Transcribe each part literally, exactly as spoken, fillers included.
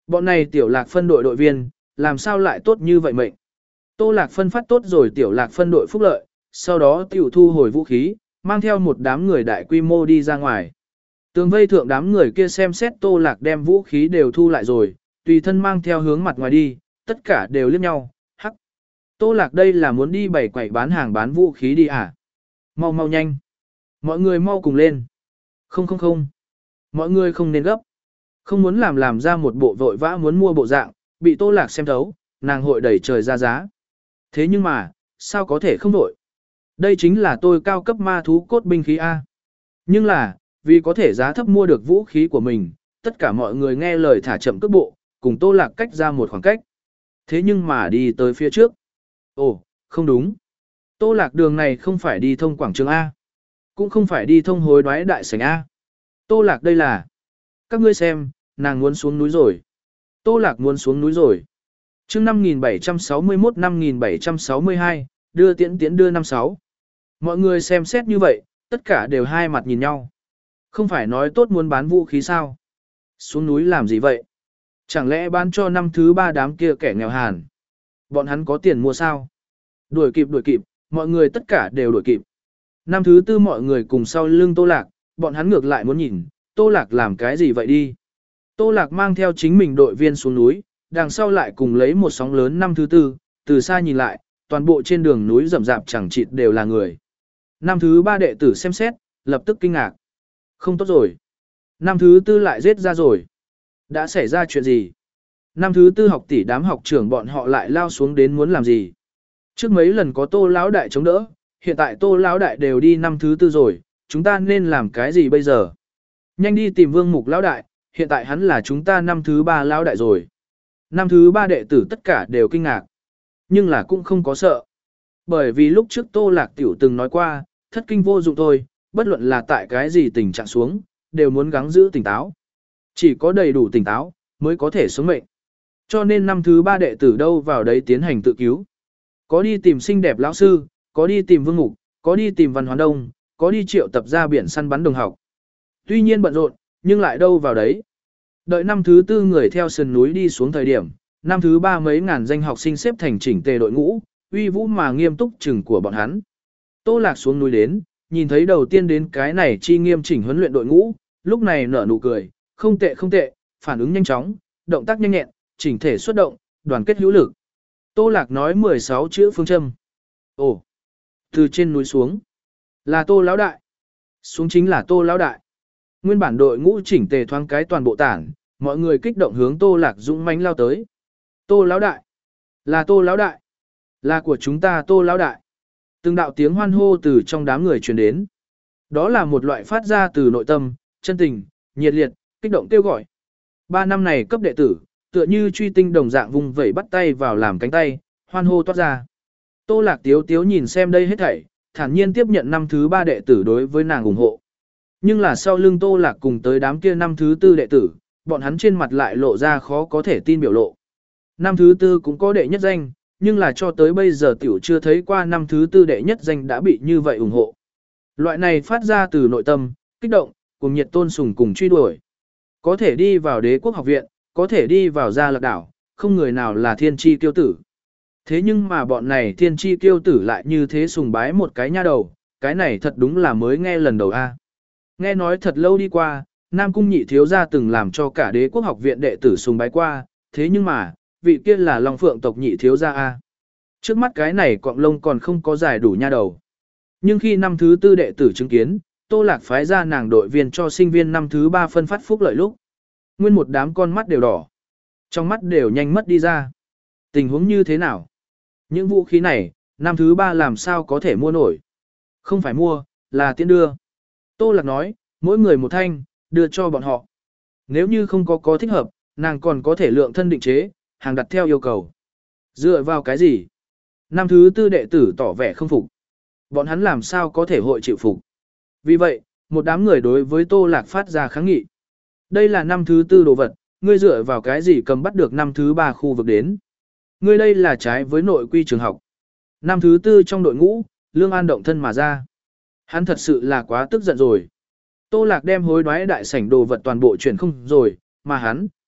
Bọn này tiểu lạc phân đội đội viên, làm sao lại tốt như vậy mệnh. Tô Lạc phân phát tốt rồi tiểu lạc phân đội phúc lợi, sau đó tiểu thu hồi vũ khí, mang theo một đám người đại quy mô đi ra ngoài. Tường vây thượng đám người kia xem xét Tô Lạc đem vũ khí đều thu lại rồi, tùy thân mang theo hướng mặt ngoài đi, tất cả đều liếc nhau, hắc. Tô Lạc đây là muốn đi bày quẩy bán hàng bán vũ khí đi à? Mau mau nhanh. Mọi người mau cùng lên. Không không không. Mọi người không nên gấp. Không muốn làm làm ra một bộ vội vã muốn mua bộ dạng, bị Tô Lạc xem thấu, nàng hội đẩy trời ra giá. Thế nhưng mà, sao có thể không đổi? Đây chính là tôi cao cấp ma thú cốt binh khí A. Nhưng là, vì có thể giá thấp mua được vũ khí của mình, tất cả mọi người nghe lời thả chậm cước bộ, cùng Tô Lạc cách ra một khoảng cách. Thế nhưng mà đi tới phía trước. Ồ, không đúng. Tô Lạc đường này không phải đi thông quảng trường A. Cũng không phải đi thông hối đoái đại sảnh A. Tô Lạc đây là. Các ngươi xem, nàng muốn xuống núi rồi. Tô Lạc muốn xuống núi rồi. chương năm nghìn bảy trăm sáu mươi mốt năm nghìn bảy trăm sáu mươi hai, đưa tiễn tiễn đưa năm sáu. Mọi người xem xét như vậy, tất cả đều hai mặt nhìn nhau. Không phải nói tốt muốn bán vũ khí sao? Xuống núi làm gì vậy? Chẳng lẽ bán cho năm thứ ba đám kia kẻ nghèo hàn? Bọn hắn có tiền mua sao? Đuổi kịp đuổi kịp, mọi người tất cả đều đuổi kịp. Năm thứ tư mọi người cùng sau lưng Tô Lạc, bọn hắn ngược lại muốn nhìn, Tô Lạc làm cái gì vậy đi? Tô Lạc mang theo chính mình đội viên xuống núi, đằng sau lại cùng lấy một sóng lớn năm thứ tư, từ xa nhìn lại, toàn bộ trên đường núi rậm rạp chẳng chịt đều là người. Năm thứ ba đệ tử xem xét, lập tức kinh ngạc. Không tốt rồi. Năm thứ tư lại giết ra rồi. Đã xảy ra chuyện gì? Năm thứ tư học tỷ đám học trưởng bọn họ lại lao xuống đến muốn làm gì? Trước mấy lần có Tô lão đại chống đỡ, hiện tại Tô lão đại đều đi năm thứ tư rồi, chúng ta nên làm cái gì bây giờ? Nhanh đi tìm Vương Mục lão đại, hiện tại hắn là chúng ta năm thứ ba lão đại rồi. Năm thứ ba đệ tử tất cả đều kinh ngạc, nhưng là cũng không có sợ. Bởi vì lúc trước Tô Lạc Tiểu từng nói qua, thất kinh vô dụng thôi, bất luận là tại cái gì tình trạng xuống, đều muốn gắng giữ tỉnh táo. Chỉ có đầy đủ tỉnh táo, mới có thể sống mệnh. Cho nên năm thứ ba đệ tử đâu vào đấy tiến hành tự cứu. Có đi tìm xinh đẹp lão sư, có đi tìm Vương Mục, có đi tìm Văn Hoán Đông, có đi triệu tập ra biển săn bắn đồng học. Tuy nhiên bận rộn, nhưng lại đâu vào đấy. Đợi năm thứ tư người theo sườn núi đi xuống thời điểm, năm thứ ba mấy ngàn danh học sinh xếp thành chỉnh tề đội ngũ, uy vũ mà nghiêm túc chừng của bọn hắn. Tô Lạc xuống núi đến, nhìn thấy đầu tiên đến cái này chi nghiêm chỉnh huấn luyện đội ngũ, lúc này nở nụ cười, không tệ không tệ, phản ứng nhanh chóng, động tác nhanh nhẹn, chỉnh thể xuất động, đoàn kết hữu lực. Tô Lạc nói mười sáu chữ phương châm. Ồ, từ trên núi xuống, là Tô lão đại. Xuống chính là Tô lão đại. Nguyên bản đội ngũ chỉnh tề thoáng cái toàn bộ tản, mọi người kích động hướng Tô Lạc dũng mãnh lao tới. Tô lão đại, là Tô lão đại, là của chúng ta Tô lão đại. Từng đạo tiếng hoan hô từ trong đám người truyền đến. Đó là một loại phát ra từ nội tâm, chân tình, nhiệt liệt, kích động kêu gọi. Ba năm này cấp đệ tử, tựa như truy tinh đồng dạng vùng vẩy bắt tay vào làm cánh tay, hoan hô toát ra. Tô Lạc tiếu tiếu nhìn xem đây hết thảy, thản nhiên tiếp nhận năm thứ ba đệ tử đối với nàng ủng hộ. Nhưng là sau lưng Tô Lạc cùng tới đám kia năm thứ tư đệ tử, bọn hắn trên mặt lại lộ ra khó có thể tin biểu lộ. Năm thứ tư cũng có đệ nhất danh, nhưng là cho tới bây giờ tiểu chưa thấy qua năm thứ tư đệ nhất danh đã bị như vậy ủng hộ. Loại này phát ra từ nội tâm, kích động, cùng nhiệt tôn sùng cùng truy đuổi. Có thể đi vào đế quốc học viện, có thể đi vào gia lạc đảo, không người nào là thiên tri kiêu tử. Thế nhưng mà bọn này thiên tri kiêu tử lại như thế sùng bái một cái nha đầu, cái này thật đúng là mới nghe lần đầu a. Nghe nói thật lâu đi qua, Nam Cung nhị thiếu gia từng làm cho cả đế quốc học viện đệ tử sùng bái qua, thế nhưng mà, vị kia là Long Phượng tộc nhị thiếu gia a. Trước mắt cái này cọng lông còn không có giải đủ nha đầu. Nhưng khi năm thứ tư đệ tử chứng kiến, Tô Lạc phái ra nàng đội viên cho sinh viên năm thứ ba phân phát phúc lợi lúc. Nguyên một đám con mắt đều đỏ. Trong mắt đều nhanh mất đi ra. Tình huống như thế nào? Những vũ khí này, năm thứ ba làm sao có thể mua nổi? Không phải mua, là tiễn đưa. Tô Lạc nói, mỗi người một thanh, đưa cho bọn họ. Nếu như không có có thích hợp, nàng còn có thể lượng thân định chế, hàng đặt theo yêu cầu. Dựa vào cái gì? Năm thứ tư đệ tử tỏ vẻ không phục. Bọn hắn làm sao có thể hội chịu phục? Vì vậy, một đám người đối với Tô Lạc phát ra kháng nghị. Đây là năm thứ tư đồ vật, ngươi dựa vào cái gì cầm bắt được năm thứ ba khu vực đến? Ngươi đây là trái với nội quy trường học. Năm thứ tư trong đội ngũ, Lương An động thân mà ra. Hắn thật sự là quá tức giận rồi. Tô Lạc đem hối đoái đại sảnh đồ vật toàn bộ chuyển không rồi, mà hắn,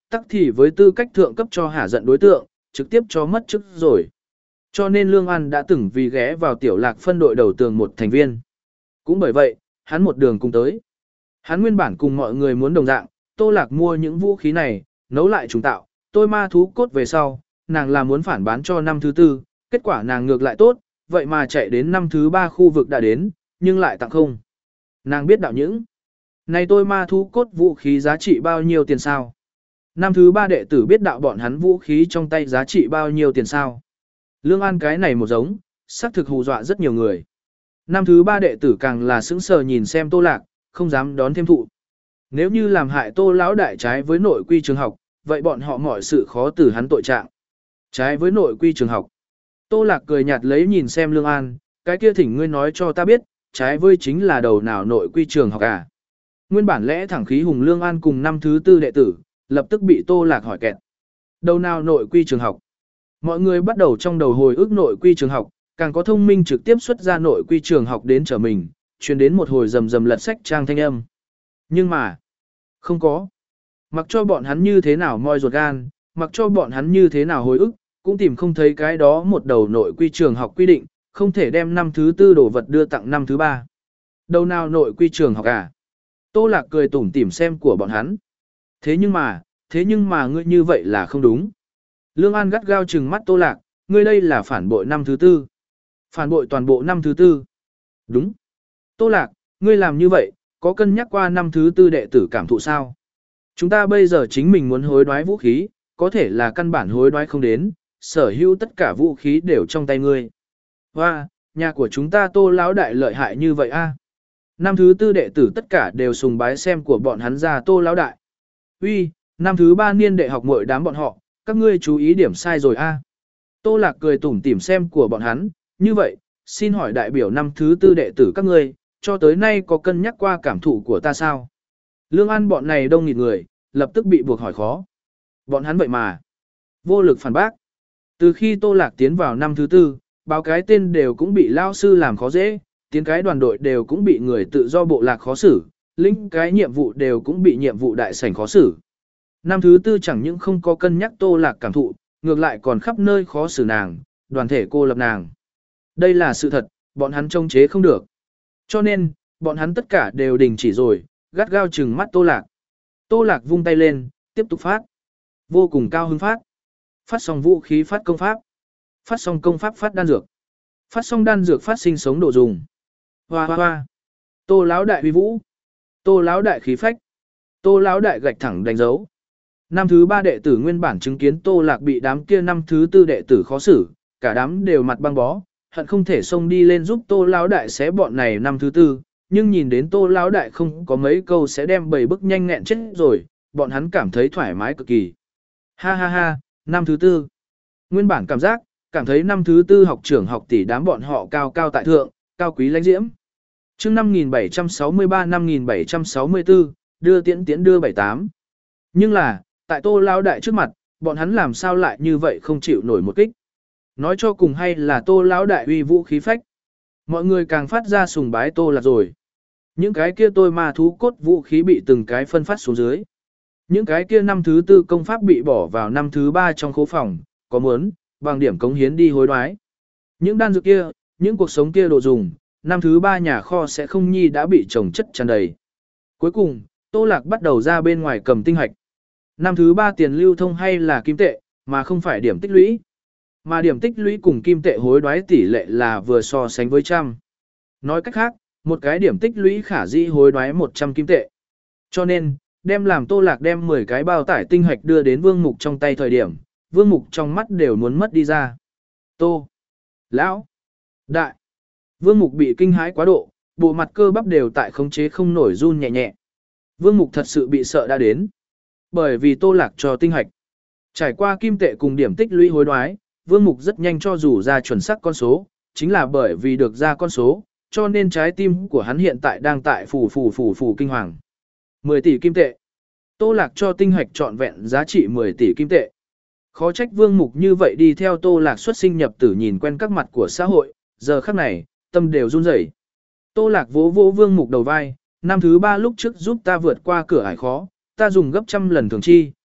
tắc thì với tư cách thượng cấp cho hả giận đối tượng, trực tiếp cho mất chức rồi. Cho nên Lương An đã từng vì ghé vào tiểu lạc phân đội đầu tường một thành viên. Cũng bởi vậy, hắn một đường cùng tới. Hắn nguyên bản cùng mọi người muốn đồng dạng, Tô Lạc mua những vũ khí này, nấu lại trùng tạo, tôi ma thú cốt về sau, nàng là muốn phản bán cho năm thứ tư, kết quả nàng ngược lại tốt, vậy mà chạy đến năm thứ ba khu vực đã đến, nhưng lại tặng không. Nàng biết đạo những. Này tôi ma thú cốt vũ khí giá trị bao nhiêu tiền sao? Năm thứ ba đệ tử biết đạo bọn hắn vũ khí trong tay giá trị bao nhiêu tiền sao? Lương An cái này một giống, xác thực hù dọa rất nhiều người. Năm thứ ba đệ tử càng là sững sờ nhìn xem Tô Lạc, không dám đón thêm thụ. Nếu như làm hại Tô lão đại trái với nội quy trường học, vậy bọn họ mọi sự khó từ hắn tội trạng. Trái với nội quy trường học. Tô Lạc cười nhạt lấy nhìn xem Lương An, cái kia thỉnh ngươi nói cho ta biết, trái với chính là đầu nào nội quy trường học à? Nguyên bản lẽ thẳng khí hùng Lương An cùng năm thứ tư đệ tử, lập tức bị Tô Lạc hỏi kẹt. Đầu nào nội quy trường học? Mọi người bắt đầu trong đầu hồi ức nội quy trường học, càng có thông minh trực tiếp xuất ra nội quy trường học đến trở mình, truyền đến một hồi rầm rầm lật sách trang thanh âm. Nhưng mà, không có. Mặc cho bọn hắn như thế nào moi ruột gan, mặc cho bọn hắn như thế nào hồi ức, cũng tìm không thấy cái đó một đầu nội quy trường học quy định, không thể đem năm thứ tư đồ vật đưa tặng năm thứ ba. Đầu nào nội quy trường học à? Tô Lạc cười tủm tỉm xem của bọn hắn. Thế nhưng mà, thế nhưng mà ngươi như vậy là không đúng. Lương An gắt gao trừng mắt Tô Lạc, ngươi đây là phản bội năm thứ tư. Phản bội toàn bộ năm thứ tư. Đúng. Tô Lạc, ngươi làm như vậy, có cân nhắc qua năm thứ tư đệ tử cảm thụ sao? Chúng ta bây giờ chính mình muốn hối đoái vũ khí, có thể là căn bản hối đoái không đến, sở hữu tất cả vũ khí đều trong tay ngươi. Hoa, nhà của chúng ta Tô lão đại lợi hại như vậy a. Năm thứ tư đệ tử tất cả đều sùng bái xem của bọn hắn ra Tô lão đại. Uy, năm thứ ba niên đệ học muội đám bọn họ, các ngươi chú ý điểm sai rồi a. Tô Lạc cười tủm tỉm xem của bọn hắn, như vậy, xin hỏi đại biểu năm thứ tư đệ tử các ngươi, cho tới nay có cân nhắc qua cảm thụ của ta sao? Lương An bọn này đông nghịt người, lập tức bị buộc hỏi khó. Bọn hắn vậy mà, vô lực phản bác. Từ khi Tô Lạc tiến vào năm thứ tư, báo cái tên đều cũng bị lao sư làm khó dễ, tiến cái đoàn đội đều cũng bị người tự do bộ lạc khó xử, lĩnh cái nhiệm vụ đều cũng bị nhiệm vụ đại sảnh khó xử. Năm thứ tư chẳng những không có cân nhắc Tô Lạc cảm thụ, ngược lại còn khắp nơi khó xử nàng, đoàn thể cô lập nàng. Đây là sự thật, bọn hắn trông chế không được. Cho nên, bọn hắn tất cả đều đình chỉ rồi, gắt gao trừng mắt Tô Lạc. Tô Lạc vung tay lên, tiếp tục phát. Vô cùng cao hứng phát. Phát xong vũ khí phát công pháp. Phát xong công pháp phát đan dược. Phát xong đan dược phát sinh sống độ dùng. Hoa hoa hoa. Tô lão đại uy vũ. Tô lão đại khí phách. Tô lão đại gạch thẳng đánh dấu. Năm thứ ba đệ tử nguyên bản chứng kiến Tô Lạc bị đám kia năm thứ tư đệ tử khó xử, cả đám đều mặt băng bó, hận không thể xông đi lên giúp Tô lão đại xé bọn này năm thứ tư, nhưng nhìn đến Tô lão đại không có mấy câu sẽ đem bầy bức nhanh nghẹn chết rồi, bọn hắn cảm thấy thoải mái cực kỳ. Ha ha ha, năm thứ tư. Nguyên bản cảm giác, cảm thấy năm thứ tư học trưởng học tỷ đám bọn họ cao cao tại thượng, cao quý lãnh diễm. Chương năm nghìn bảy trăm sáu mươi ba năm nghìn bảy trăm sáu mươi tư, đưa tiễn tiễn đưa bảy tám. Nhưng là, tại Tô lão đại trước mặt, bọn hắn làm sao lại như vậy không chịu nổi một kích. Nói cho cùng hay là Tô lão đại uy vũ khí phách. Mọi người càng phát ra sùng bái Tô Lạc rồi. Những cái kia tôi ma thú cốt vũ khí bị từng cái phân phát xuống dưới. Những cái kia năm thứ tư công pháp bị bỏ vào năm thứ ba trong khố phòng, có muốn, bằng điểm cống hiến đi hối đoái. Những đan dược kia, những cuộc sống kia đồ dùng, năm thứ ba nhà kho sẽ không nhi đã bị trồng chất tràn đầy. Cuối cùng, Tô Lạc bắt đầu ra bên ngoài cầm tinh hạch. Năm thứ ba tiền lưu thông hay là kim tệ, mà không phải điểm tích lũy. Mà điểm tích lũy cùng kim tệ hối đoái tỷ lệ là vừa so sánh với trăm. Nói cách khác, một cái điểm tích lũy khả dĩ hối đoái một trăm kim tệ. Cho nên, đem làm Tô Lạc đem mười cái bao tải tinh hạch đưa đến Vương Mục trong tay thời điểm, Vương Mục trong mắt đều muốn mất đi ra. Tô, Lão, Đại. Vương Mục bị kinh hãi quá độ, bộ mặt cơ bắp đều tại khống chế không nổi run nhẹ nhẹ. Vương Mục thật sự bị sợ đã đến. Bởi vì Tô Lạc cho tinh hạch. Trải qua kim tệ cùng điểm tích lũy hối đoái, Vương Mục rất nhanh cho dù ra chuẩn xác con số, chính là bởi vì được ra con số, cho nên trái tim của hắn hiện tại đang tại phù phù phù phù kinh hoàng. mười tỷ kim tệ. Tô Lạc cho tinh hạch trọn vẹn giá trị mười tỷ kim tệ. Khó trách Vương Mục như vậy đi theo Tô Lạc xuất sinh nhập tử nhìn quen các mặt của xã hội, giờ khắc này, tâm đều run rẩy. Tô Lạc vỗ vỗ Vương Mục đầu vai, năm thứ ba lúc trước giúp ta vượt qua cửa ải khó, ta dùng gấp trăm lần thường chi,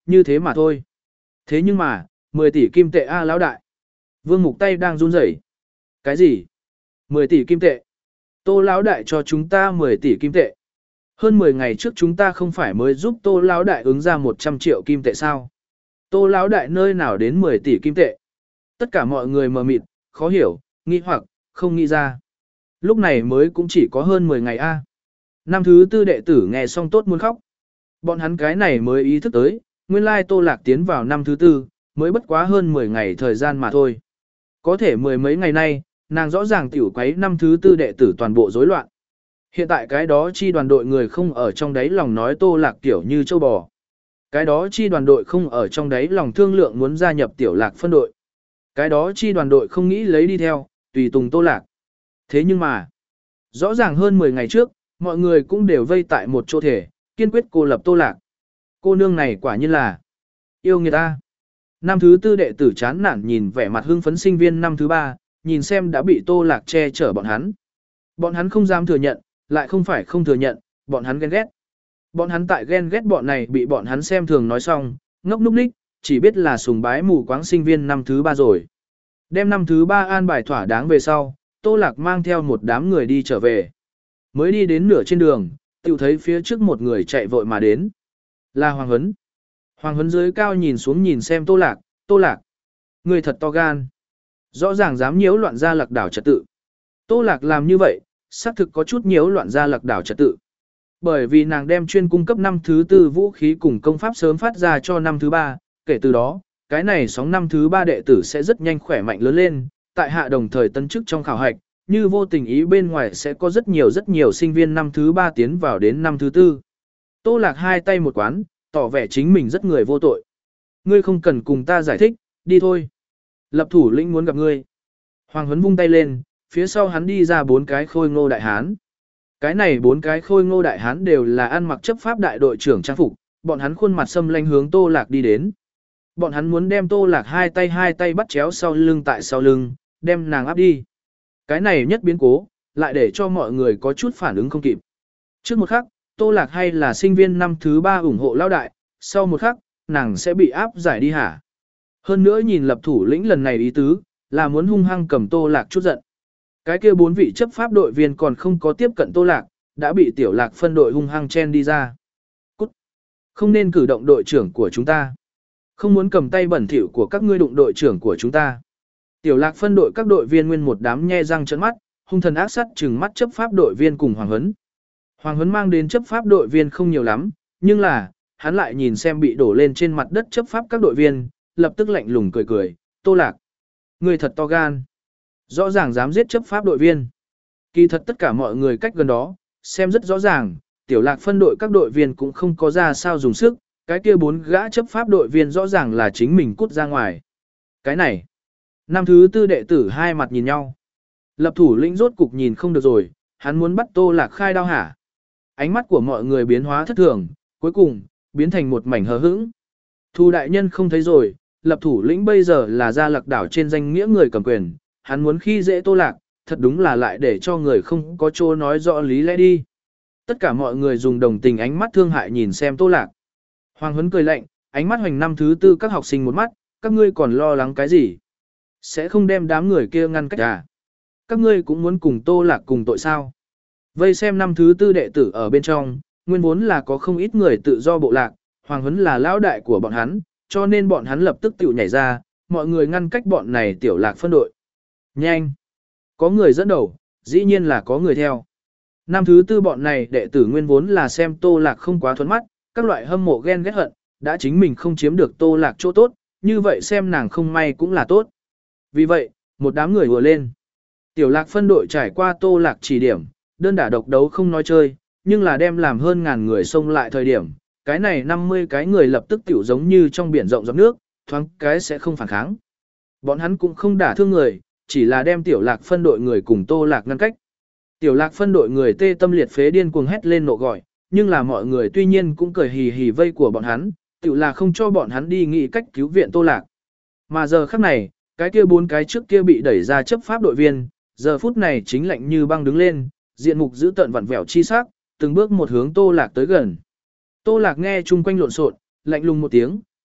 như thế mà thôi. Thế nhưng mà, mười tỷ kim tệ a lão đại. Vương Mục tay đang run rẩy. Cái gì? mười tỷ kim tệ. Tô lão đại cho chúng ta mười tỷ kim tệ. Hơn mười ngày trước chúng ta không phải mới giúp Tô lão đại ứng ra một trăm triệu kim tệ sao? Tô lão đại nơi nào đến mười tỷ kim tệ? Tất cả mọi người mờ mịt, khó hiểu, nghi hoặc, không nghĩ ra. Lúc này mới cũng chỉ có hơn mười ngày a. Năm thứ tư đệ tử nghe xong tốt muốn khóc. Bọn hắn cái này mới ý thức tới, nguyên lai Tô Lạc tiến vào năm thứ tư, mới bất quá hơn mười ngày thời gian mà thôi. Có thể mười mấy ngày nay, nàng rõ ràng tiểu quấy năm thứ tư đệ tử toàn bộ rối loạn. Hiện tại cái đó chi đoàn đội người không ở trong đấy lòng nói Tô Lạc tiểu như châu bò. Cái đó chi đoàn đội không ở trong đấy lòng thương lượng muốn gia nhập tiểu Lạc phân đội. Cái đó chi đoàn đội không nghĩ lấy đi theo, tùy tùng Tô Lạc. Thế nhưng mà, rõ ràng hơn mười ngày trước, mọi người cũng đều vây tại một chỗ thể, kiên quyết cô lập Tô Lạc. Cô nương này quả nhiên là yêu người ta. Năm thứ tư đệ tử chán nản nhìn vẻ mặt hưng phấn sinh viên năm thứ ba, nhìn xem đã bị Tô Lạc che chở bọn hắn. Bọn hắn không dám thừa nhận, lại không phải không thừa nhận, bọn hắn ghen ghét. Bọn hắn tại ghen ghét bọn này bị bọn hắn xem thường nói xong, ngốc núc ních, chỉ biết là sùng bái mù quáng sinh viên năm thứ ba rồi. Đem năm thứ ba an bài thỏa đáng về sau, Tô Lạc mang theo một đám người đi trở về. Mới đi đến nửa trên đường, tiểu thấy phía trước một người chạy vội mà đến. Là Hoàng Huấn. Hoàng Huấn dưới cao nhìn xuống nhìn xem Tô Lạc, Tô Lạc. Người thật to gan. Rõ ràng dám nhiễu loạn gia lạc đảo trật tự. Tô Lạc làm như vậy, xác thực có chút nhiễu loạn gia lạc đảo trật tự. Bởi vì nàng đem chuyên cung cấp năm thứ tư vũ khí cùng công pháp sớm phát ra cho năm thứ ba, kể từ đó, cái này sóng năm thứ ba đệ tử sẽ rất nhanh khỏe mạnh lớn lên, tại hạ đồng thời tân chức trong khảo hạch, như vô tình ý bên ngoài sẽ có rất nhiều rất nhiều sinh viên năm thứ ba tiến vào đến năm thứ tư. Tô Lạc hai tay một quán, tỏ vẻ chính mình rất người vô tội. Ngươi không cần cùng ta giải thích, đi thôi. Lập thủ lĩnh muốn gặp ngươi. Hoàng Huấn vung tay lên, phía sau hắn đi ra bốn cái khôi ngô đại hán. Cái này bốn cái khôi ngô đại hán đều là ăn mặc chấp pháp đại đội trưởng trang phục, bọn hắn khuôn mặt xâm lanh hướng Tô Lạc đi đến. Bọn hắn muốn đem Tô Lạc hai tay hai tay bắt chéo sau lưng tại sau lưng, đem nàng áp đi. Cái này nhất biến cố, lại để cho mọi người có chút phản ứng không kịp. Trước một khắc, Tô Lạc hay là sinh viên năm thứ ba ủng hộ lao đại, sau một khắc, nàng sẽ bị áp giải đi hả? Hơn nữa nhìn lập thủ lĩnh lần này ý tứ, là muốn hung hăng cầm Tô Lạc chút giận. Cái kia bốn vị chấp pháp đội viên còn không có tiếp cận Tô Lạc, đã bị tiểu Lạc phân đội hung hăng chen đi ra. Cút! Không nên cử động đội trưởng của chúng ta. Không muốn cầm tay bẩn thỉu của các ngươi đụng đội trưởng của chúng ta. Tiểu Lạc phân đội các đội viên nguyên một đám nhe răng trợn mắt, hung thần ác sát trừng mắt chấp pháp đội viên cùng Hoàng Huấn. Hoàng Huấn mang đến chấp pháp đội viên không nhiều lắm, nhưng là, hắn lại nhìn xem bị đổ lên trên mặt đất chấp pháp các đội viên, lập tức lạnh lùng cười cười, Tô Lạc. Người thật to gan. Rõ ràng dám giết chấp pháp đội viên. Kỳ thật tất cả mọi người cách gần đó, xem rất rõ ràng, tiểu Lạc phân đội các đội viên cũng không có ra sao dùng sức, cái kia bốn gã chấp pháp đội viên rõ ràng là chính mình cút ra ngoài. Cái này, năm thứ tư đệ tử hai mặt nhìn nhau. Lập thủ lĩnh rốt cục nhìn không được rồi, hắn muốn bắt Tô Lạc khai đao hả. Ánh mắt của mọi người biến hóa thất thường, cuối cùng, biến thành một mảnh hờ hững. Thu đại nhân không thấy rồi, lập thủ lĩnh bây giờ là gia lạc đảo trên danh nghĩa người cầm quyền, hắn muốn khi dễ Tô Lạc, thật đúng là lại để cho người không có chỗ nói rõ lý lẽ đi. Tất cả mọi người dùng đồng tình ánh mắt thương hại nhìn xem Tô Lạc. Hoàng Huấn cười lạnh, ánh mắt hoành năm thứ tư các học sinh một mắt, các ngươi còn lo lắng cái gì? Sẽ không đem đám người kia ngăn cách à? Các ngươi cũng muốn cùng Tô Lạc cùng tội sao? Vây xem năm thứ tư đệ tử ở bên trong, nguyên vốn là có không ít người tự do bộ lạc, Hoàng Huấn là lão đại của bọn hắn, cho nên bọn hắn lập tức tự nhảy ra, mọi người ngăn cách bọn này tiểu Lạc phân đội. Nhanh! Có người dẫn đầu, dĩ nhiên là có người theo. Năm thứ tư bọn này đệ tử nguyên vốn là xem Tô Lạc không quá thuận mắt, các loại hâm mộ ghen ghét hận, đã chính mình không chiếm được Tô Lạc chỗ tốt, như vậy xem nàng không may cũng là tốt. Vì vậy, một đám người vừa lên. Tiểu Lạc phân đội trải qua Tô Lạc chỉ điểm, đơn đả độc đấu không nói chơi, nhưng là đem làm hơn ngàn người xông lại thời điểm, cái này năm mươi cái người lập tức tiểu giống như trong biển rộng giọt nước, thoáng cái sẽ không phản kháng. Bọn hắn cũng không đả thương người, chỉ là đem Tiểu Lạc phân đội người cùng Tô Lạc ngăn cách. Tiểu Lạc phân đội người tê tâm liệt phế điên cuồng hét lên nộ gọi, nhưng là mọi người tuy nhiên cũng cười hì hì vây của bọn hắn, tiểu là không cho bọn hắn đi nghĩ cách cứu viện Tô Lạc. Mà giờ khắc này, cái kia bốn cái trước kia bị đẩy ra chấp pháp đội viên, giờ phút này chính lạnh như băng đứng lên, diện mục giữ tận vặn vẹo chi sắc, từng bước một hướng Tô Lạc tới gần. Tô Lạc nghe chung quanh lộn xộn, lạnh lùng một tiếng,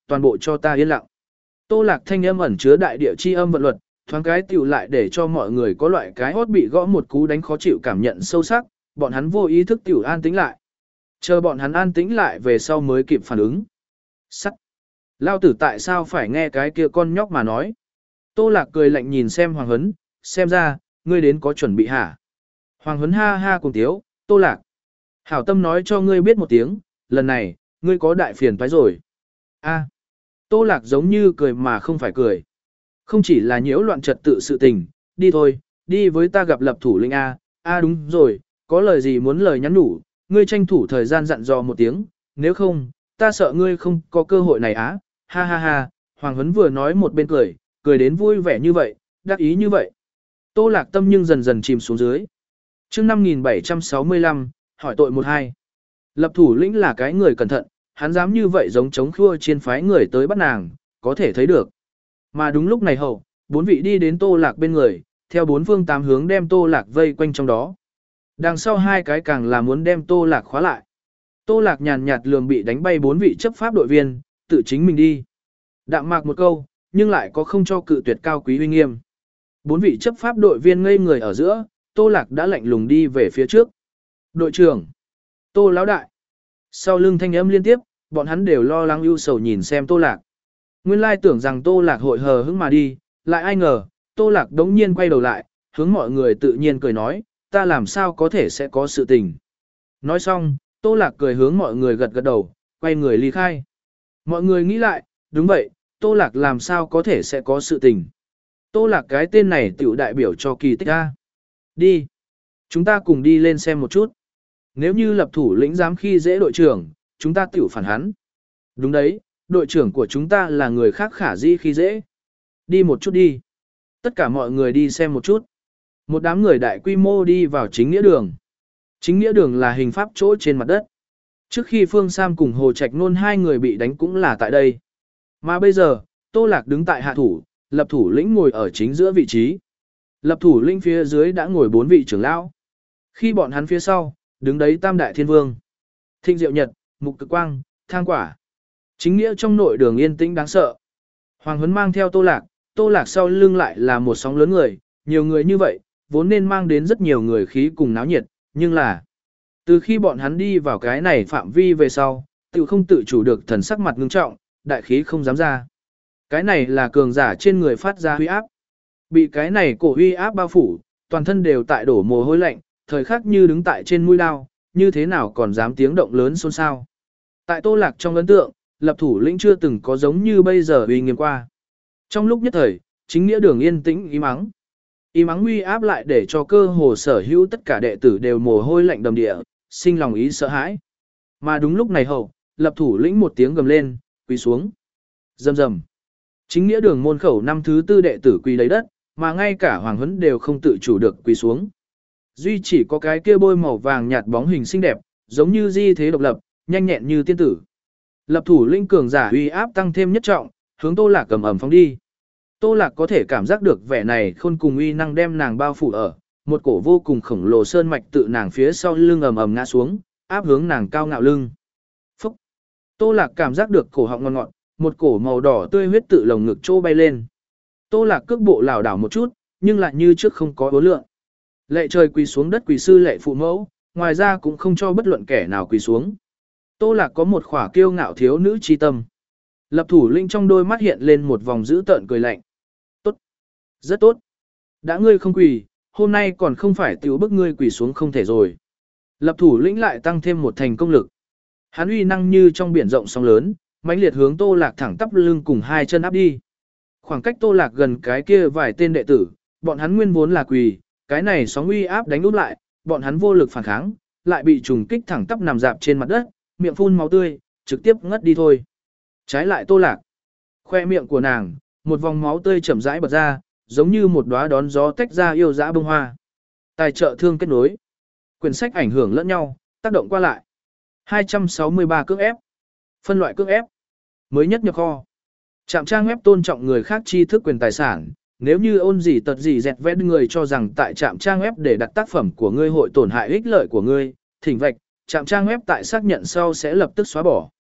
toàn bộ cho ta yên lặng. Tô Lạc thanh âm ẩn chứa đại địa chi âm vận luật, thoáng cái tiểu lại để cho mọi người có loại cái hốt bị gõ một cú đánh khó chịu cảm nhận sâu sắc, bọn hắn vô ý thức tiểu an tĩnh lại. Chờ bọn hắn an tĩnh lại về sau mới kịp phản ứng. Sắt! Lao tử tại sao phải nghe cái kia con nhóc mà nói? Tô Lạc cười lạnh nhìn xem Hoàng Huấn, xem ra, ngươi đến có chuẩn bị hả? Hoàng Huấn ha ha cùng tiếu, Tô Lạc. Hảo tâm nói cho ngươi biết một tiếng, lần này, ngươi có đại phiền toái rồi. A. Tô Lạc giống như cười mà không phải cười. Không chỉ là nhiễu loạn trật tự sự tình, đi thôi, đi với ta gặp lập thủ lĩnh A. A đúng rồi, có lời gì muốn lời nhắn nhủ, ngươi tranh thủ thời gian dặn dò một tiếng, nếu không, ta sợ ngươi không có cơ hội này á. Ha ha ha, Hoàng Huấn vừa nói một bên cười, cười đến vui vẻ như vậy, đắc ý như vậy. Tô Lạc tâm nhưng dần dần chìm xuống dưới. Chương năm nghìn bảy trăm sáu mươi lăm, hỏi tội một hai. Lập thủ lĩnh là cái người cẩn thận, hắn dám như vậy giống chống khua trên phái người tới bắt nàng, có thể thấy được. Mà đúng lúc này hậu, bốn vị đi đến Tô Lạc bên người, theo bốn phương tám hướng đem Tô Lạc vây quanh trong đó. Đằng sau hai cái càng là muốn đem Tô Lạc khóa lại. Tô Lạc nhàn nhạt lườm bị đánh bay bốn vị chấp pháp đội viên, tự chính mình đi. Đạm mạc một câu, nhưng lại có không cho cự tuyệt cao quý uy nghiêm. Bốn vị chấp pháp đội viên ngây người ở giữa, Tô Lạc đã lạnh lùng đi về phía trước. Đội trưởng, Tô lão đại. Sau lưng thanh âm liên tiếp, bọn hắn đều lo lắng ưu sầu nhìn xem Tô Lạc. Nguyên lai tưởng rằng Tô Lạc hội hờ hững mà đi, lại ai ngờ, Tô Lạc đống nhiên quay đầu lại, hướng mọi người tự nhiên cười nói, ta làm sao có thể sẽ có sự tình. Nói xong, Tô Lạc cười hướng mọi người gật gật đầu, quay người ly khai. Mọi người nghĩ lại, đúng vậy, Tô Lạc làm sao có thể sẽ có sự tình. Tô Lạc cái tên này tiểu đại biểu cho kỳ tích A. Đi. Chúng ta cùng đi lên xem một chút. Nếu như lập thủ lĩnh dám khi dễ đội trưởng, chúng ta tiểu phản hắn. Đúng đấy, đội trưởng của chúng ta là người khác khả dĩ khi dễ. Đi một chút đi. Tất cả mọi người đi xem một chút. Một đám người đại quy mô đi vào chính nghĩa đường. Chính nghĩa đường là hình pháp chỗ trên mặt đất. Trước khi Phương Sam cùng Hồ Trạch Nôn hai người bị đánh cũng là tại đây. Mà bây giờ, Tô Lạc đứng tại hạ thủ, lập thủ lĩnh ngồi ở chính giữa vị trí. Lập thủ lĩnh phía dưới đã ngồi bốn vị trưởng lão. Khi bọn hắn phía sau, đứng đấy Tam Đại Thiên Vương. Thịnh Diệu Nhật, Mục Cực Quang, Thang Quả. Chính nghĩa trong nội đường yên tĩnh đáng sợ. Hoàng Huấn mang theo Tô Lạc, Tô Lạc sau lưng lại là một sóng lớn người, nhiều người như vậy, vốn nên mang đến rất nhiều người khí cùng náo nhiệt, nhưng là từ khi bọn hắn đi vào cái này phạm vi về sau, tự không tự chủ được thần sắc mặt ngưng trọng, đại khí không dám ra. Cái này là cường giả trên người phát ra huy áp. Bị cái này cổ huy áp bao phủ, toàn thân đều tại đổ mồ hôi lạnh, thời khắc như đứng tại trên mũi đao, như thế nào còn dám tiếng động lớn xôn xao. Tại Tô Lạc trong ấn tượng, lập thủ lĩnh chưa từng có giống như bây giờ uy nghiêm qua. Trong lúc nhất thời, chính nghĩa đường yên tĩnh im ắng. Im ắng uy áp lại để cho cơ hồ sở hữu tất cả đệ tử đều mồ hôi lạnh đầm địa, sinh lòng ý sợ hãi. Mà đúng lúc này hậu, lập thủ lĩnh một tiếng gầm lên, quỳ xuống. Rầm rầm. Chính nghĩa đường môn khẩu năm thứ tư đệ tử quỳ lấy đất, mà ngay cả Hoàng Huấn đều không tự chủ được quỳ xuống. Duy chỉ có cái kia bôi màu vàng nhạt bóng hình xinh đẹp, giống như di thế độc lập, nhanh nhẹn như tiên tử. Lập thủ lĩnh cường giả uy áp tăng thêm nhất trọng, hướng Tô Lạc cầm ẩm phóng đi. Tô Lạc có thể cảm giác được vẻ này khôn cùng uy năng đem nàng bao phủ ở, một cổ vô cùng khổng lồ sơn mạch tự nàng phía sau lưng ầm ầm ngã xuống, áp hướng nàng cao ngạo lưng. Phúc! Tô Lạc cảm giác được cổ họng ngon ngọt, một cổ màu đỏ tươi huyết tự lồng ngực trô bay lên. Tô Lạc cước bộ lảo đảo một chút, nhưng lại như trước không có uốn lượn. Lệ trời quỳ xuống đất quỳ sư lệ phụ mẫu, ngoài ra cũng không cho bất luận kẻ nào quỳ xuống. Tô Lạc có một khỏa kiêu ngạo thiếu nữ chi tâm. Lập thủ lĩnh trong đôi mắt hiện lên một vòng dữ tợn cười lạnh. Tốt! Rất tốt! Đã ngươi không quỳ, hôm nay còn không phải tiểu bức ngươi quỳ xuống không thể rồi. Lập thủ lĩnh lại tăng thêm một thành công lực. Hắn uy năng như trong biển rộng sóng lớn, mãnh liệt hướng Tô Lạc thẳng tắp lưng cùng hai chân áp đi. Khoảng cách Tô Lạc gần cái kia vài tên đệ tử, bọn hắn nguyên vốn là quỳ, cái này sóng uy áp đánh úp lại, bọn hắn vô lực phản kháng, lại bị trùng kích thẳng tắp nằm dạp trên mặt đất, miệng phun máu tươi, trực tiếp ngất đi thôi. Trái lại Tô Lạc, khoe miệng của nàng, một vòng máu tươi chậm rãi bật ra, giống như một đóa đón gió tách ra yêu dã bông hoa. Tài trợ thương kết nối. Quyển sách ảnh hưởng lẫn nhau, tác động qua lại. hai trăm sáu mươi ba cưỡng ép. Phân loại cưỡng ép. Mới nhất nhập kho. Trạm trang web tôn trọng người khác tri thức quyền tài sản. Nếu như ôn gì tật gì dẹt vét người cho rằng tại trạm trang web để đặt tác phẩm của ngươi hội tổn hại ích lợi của ngươi, thỉnh vạch, trạm trang web tại xác nhận sau sẽ lập tức xóa bỏ.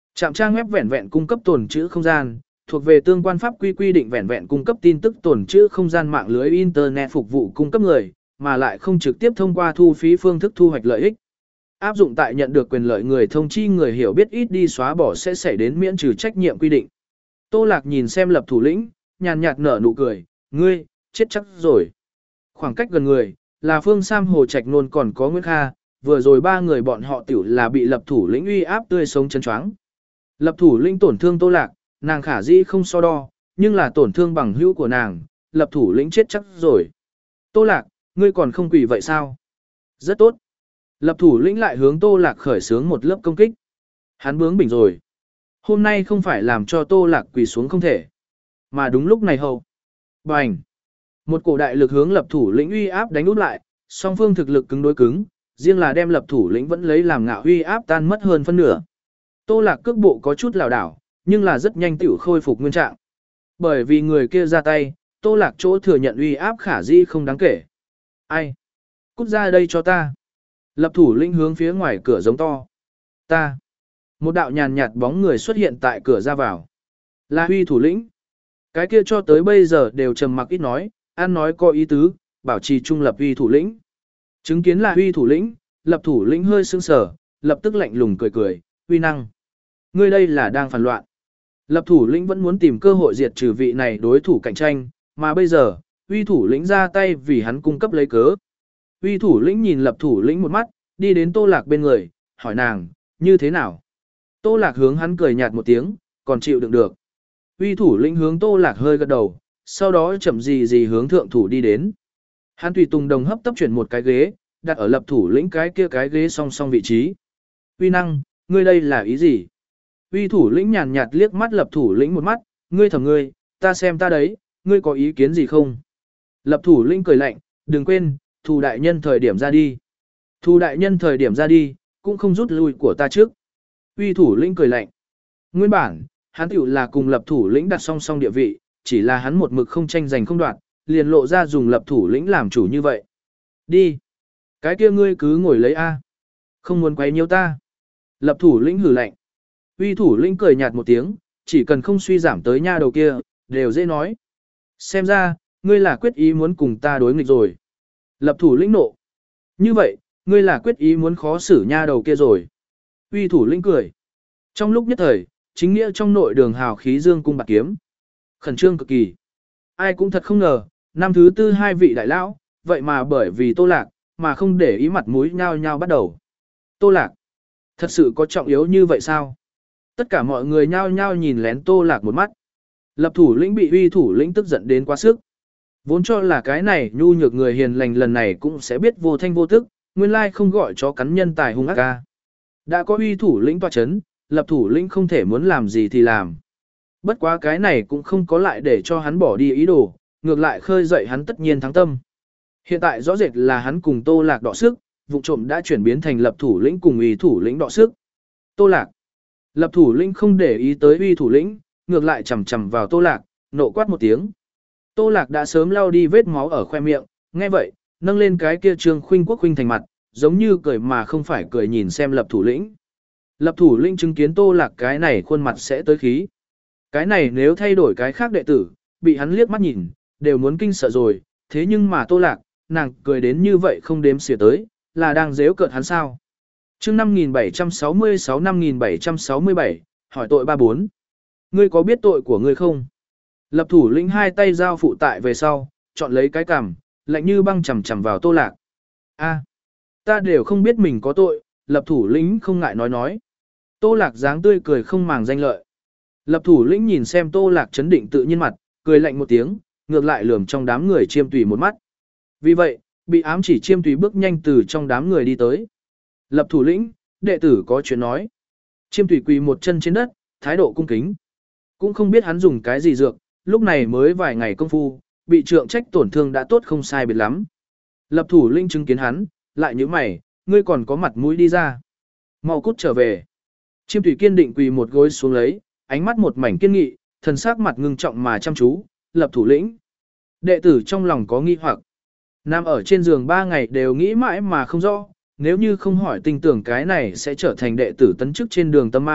Trạm trang web vẹn vẹn cung cấp tồn trữ không gian, thuộc về tương quan pháp quy quy định vẹn vẹn cung cấp tin tức tồn trữ không gian mạng lưới internet phục vụ cung cấp người, mà lại không trực tiếp thông qua thu phí phương thức thu hoạch lợi ích. Áp dụng tại nhận được quyền lợi người thông chi người hiểu biết ít đi xóa bỏ sẽ xảy đến miễn trừ trách nhiệm quy định. Tô Lạc nhìn xem Lập thủ lĩnh, nhàn nhạt nở nụ cười, ngươi, chết chắc rồi. Khoảng cách gần người, là Phương Sam Hồ Trạch Nôn còn có Nguyễn Kha, vừa rồi ba người bọn họ tiểu là bị Lập thủ lĩnh uy áp tươi sống chân choáng. Lập thủ lĩnh tổn thương Tô Lạc, nàng khả dĩ không so đo, nhưng là tổn thương bằng hữu của nàng, Lập thủ lĩnh chết chắc rồi. Tô Lạc, ngươi còn không quỳ vậy sao? Rất tốt. Lập thủ lĩnh lại hướng Tô Lạc khởi xướng một lớp công kích. Hắn bướng bỉnh rồi. Hôm nay không phải làm cho Tô Lạc quỳ xuống không thể. Mà đúng lúc này hầu. Bành. Một cổ đại lực hướng Lập thủ lĩnh uy áp đánh úp lại, song phương thực lực cứng đối cứng, riêng là đem Lập thủ lĩnh vẫn lấy làm ngạo uy áp tan mất hơn phân nửa. Tô Lạc cước bộ có chút lảo đảo, nhưng là rất nhanh tiểu khôi phục nguyên trạng. Bởi vì người kia ra tay, Tô Lạc chỗ thừa nhận uy áp khả dĩ không đáng kể. Ai? Cút ra đây cho ta. Lập thủ lĩnh hướng phía ngoài cửa giống to. Ta. Một đạo nhàn nhạt bóng người xuất hiện tại cửa ra vào. Là Huy thủ lĩnh. Cái kia cho tới bây giờ đều trầm mặc ít nói, ăn nói có ý tứ, bảo trì trung lập Huy thủ lĩnh. Chứng kiến là Huy thủ lĩnh, Lập thủ lĩnh hơi sững sờ, lập tức lạnh lùng cười cười, Huy năng. Ngươi đây là đang phản loạn. Lập thủ lĩnh vẫn muốn tìm cơ hội diệt trừ vị này đối thủ cạnh tranh, mà bây giờ, Huy thủ lĩnh ra tay vì hắn cung cấp lấy cớ. Huy thủ lĩnh nhìn Lập thủ lĩnh một mắt, đi đến Tô Lạc bên người, hỏi nàng, như thế nào? Tô Lạc hướng hắn cười nhạt một tiếng, còn chịu đựng được. Huy thủ lĩnh hướng Tô Lạc hơi gật đầu, sau đó chậm gì gì hướng thượng thủ đi đến. Hắn tùy tùng đồng hấp tấp chuyển một cái ghế, đặt ở Lập thủ lĩnh cái kia cái ghế song song vị trí. Huy năng, ngươi đây là ý gì? Huy thủ lĩnh nhàn nhạt liếc mắt Lập thủ lĩnh một mắt, ngươi thầm ngươi, ta xem ta đấy, ngươi có ý kiến gì không? Lập thủ lĩnh cười lạnh, đừng quên, Thù đại nhân thời điểm ra đi. Thù đại nhân thời điểm ra đi, cũng không rút lui của ta trước. Huy thủ lĩnh cười lạnh. Nguyên bản, hắn tiểu là cùng Lập thủ lĩnh đặt song song địa vị, chỉ là hắn một mực không tranh giành không đoạt, liền lộ ra dùng Lập thủ lĩnh làm chủ như vậy. Đi. Cái kia ngươi cứ ngồi lấy A. Không muốn quấy nhiễu ta. Lập thủ lĩnh hử lạnh. Huy thủ lĩnh cười nhạt một tiếng, chỉ cần không suy giảm tới nha đầu kia, đều dễ nói. Xem ra, ngươi là quyết ý muốn cùng ta đối nghịch rồi. Lập thủ lĩnh nộ. Như vậy, ngươi là quyết ý muốn khó xử nha đầu kia rồi. Huy thủ lĩnh cười. Trong lúc nhất thời, chính nghĩa trong nội đường hào khí dương cung bạc kiếm. Khẩn trương cực kỳ. Ai cũng thật không ngờ, năm thứ tư hai vị đại lão, vậy mà bởi vì Tô Lạc, mà không để ý mặt mũi nhao nhao bắt đầu. Tô Lạc. Thật sự có trọng yếu như vậy sao? Tất cả mọi người nhao nhao nhìn lén Tô Lạc một mắt. Lập thủ lĩnh bị Huy thủ lĩnh tức giận đến quá sức. Vốn cho là cái này nhu nhược người hiền lành lần này cũng sẽ biết vô thanh vô tức, nguyên lai không gọi chó cắn nhân tài hung ác ca. Đã có Huy thủ lĩnh tọa chấn, Lập thủ lĩnh không thể muốn làm gì thì làm. Bất quá cái này cũng không có lại để cho hắn bỏ đi ý đồ, ngược lại khơi dậy hắn tất nhiên thắng tâm. Hiện tại rõ rệt là hắn cùng Tô Lạc đọ sức, vụ trộm đã chuyển biến thành Lập thủ lĩnh cùng Huy thủ lĩnh đọ sức. Tô Lạc. Lập thủ lĩnh không để ý tới Huy thủ lĩnh, ngược lại chầm chầm vào Tô Lạc, nộ quát một tiếng. Tô Lạc đã sớm lau đi vết máu ở khoe miệng, nghe vậy, nâng lên cái kia Trương Khuynh Quốc khuynh thành mặt, giống như cười mà không phải cười nhìn xem Lập thủ lĩnh. Lập thủ lĩnh chứng kiến Tô Lạc cái này khuôn mặt sẽ tới khí. Cái này nếu thay đổi cái khác đệ tử, bị hắn liếc mắt nhìn, đều muốn kinh sợ rồi, thế nhưng mà Tô Lạc, nàng cười đến như vậy không đếm xỉa tới, là đang giễu cợt hắn sao. Chương năm nghìn bảy trăm sáu mươi sáu năm nghìn bảy trăm sáu mươi bảy, hỏi tội ba bốn. Ngươi có biết tội của ngươi không? Lập thủ lĩnh hai tay giao phụ tại về sau, chọn lấy cái cằm, lạnh như băng chầm chầm vào Tô Lạc. A, ta đều không biết mình có tội, lập thủ lĩnh không ngại nói nói. Tô Lạc dáng tươi cười không màng danh lợi. Lập thủ lĩnh nhìn xem Tô Lạc chấn định tự nhiên mặt, cười lạnh một tiếng, ngược lại lườm trong đám người chiêm tùy một mắt. Vì vậy, bị ám chỉ chiêm tùy bước nhanh từ trong đám người đi tới. Lập thủ lĩnh, đệ tử có chuyện nói. Chiêm tùy quỳ một chân trên đất, thái độ cung kính. Cũng không biết hắn dùng cái gì dược, lúc này mới vài ngày công phu, bị trượng trách tổn thương đã tốt không sai biệt lắm. Lập thủ lĩnh chứng kiến hắn, lại như mày, ngươi còn có mặt mũi đi ra. Mau cút trở về. Chiêm tùy kiên định quỳ một gối xuống lấy, ánh mắt một mảnh kiên nghị, thần sắc mặt ngưng trọng mà chăm chú, lập thủ lĩnh. Đệ tử trong lòng có nghi hoặc. Nằm ở trên giường ba ngày đều nghĩ mãi mà không rõ, nếu như không hỏi tin tưởng cái này sẽ trở thành đệ tử tấn chức trên đường tâm ma,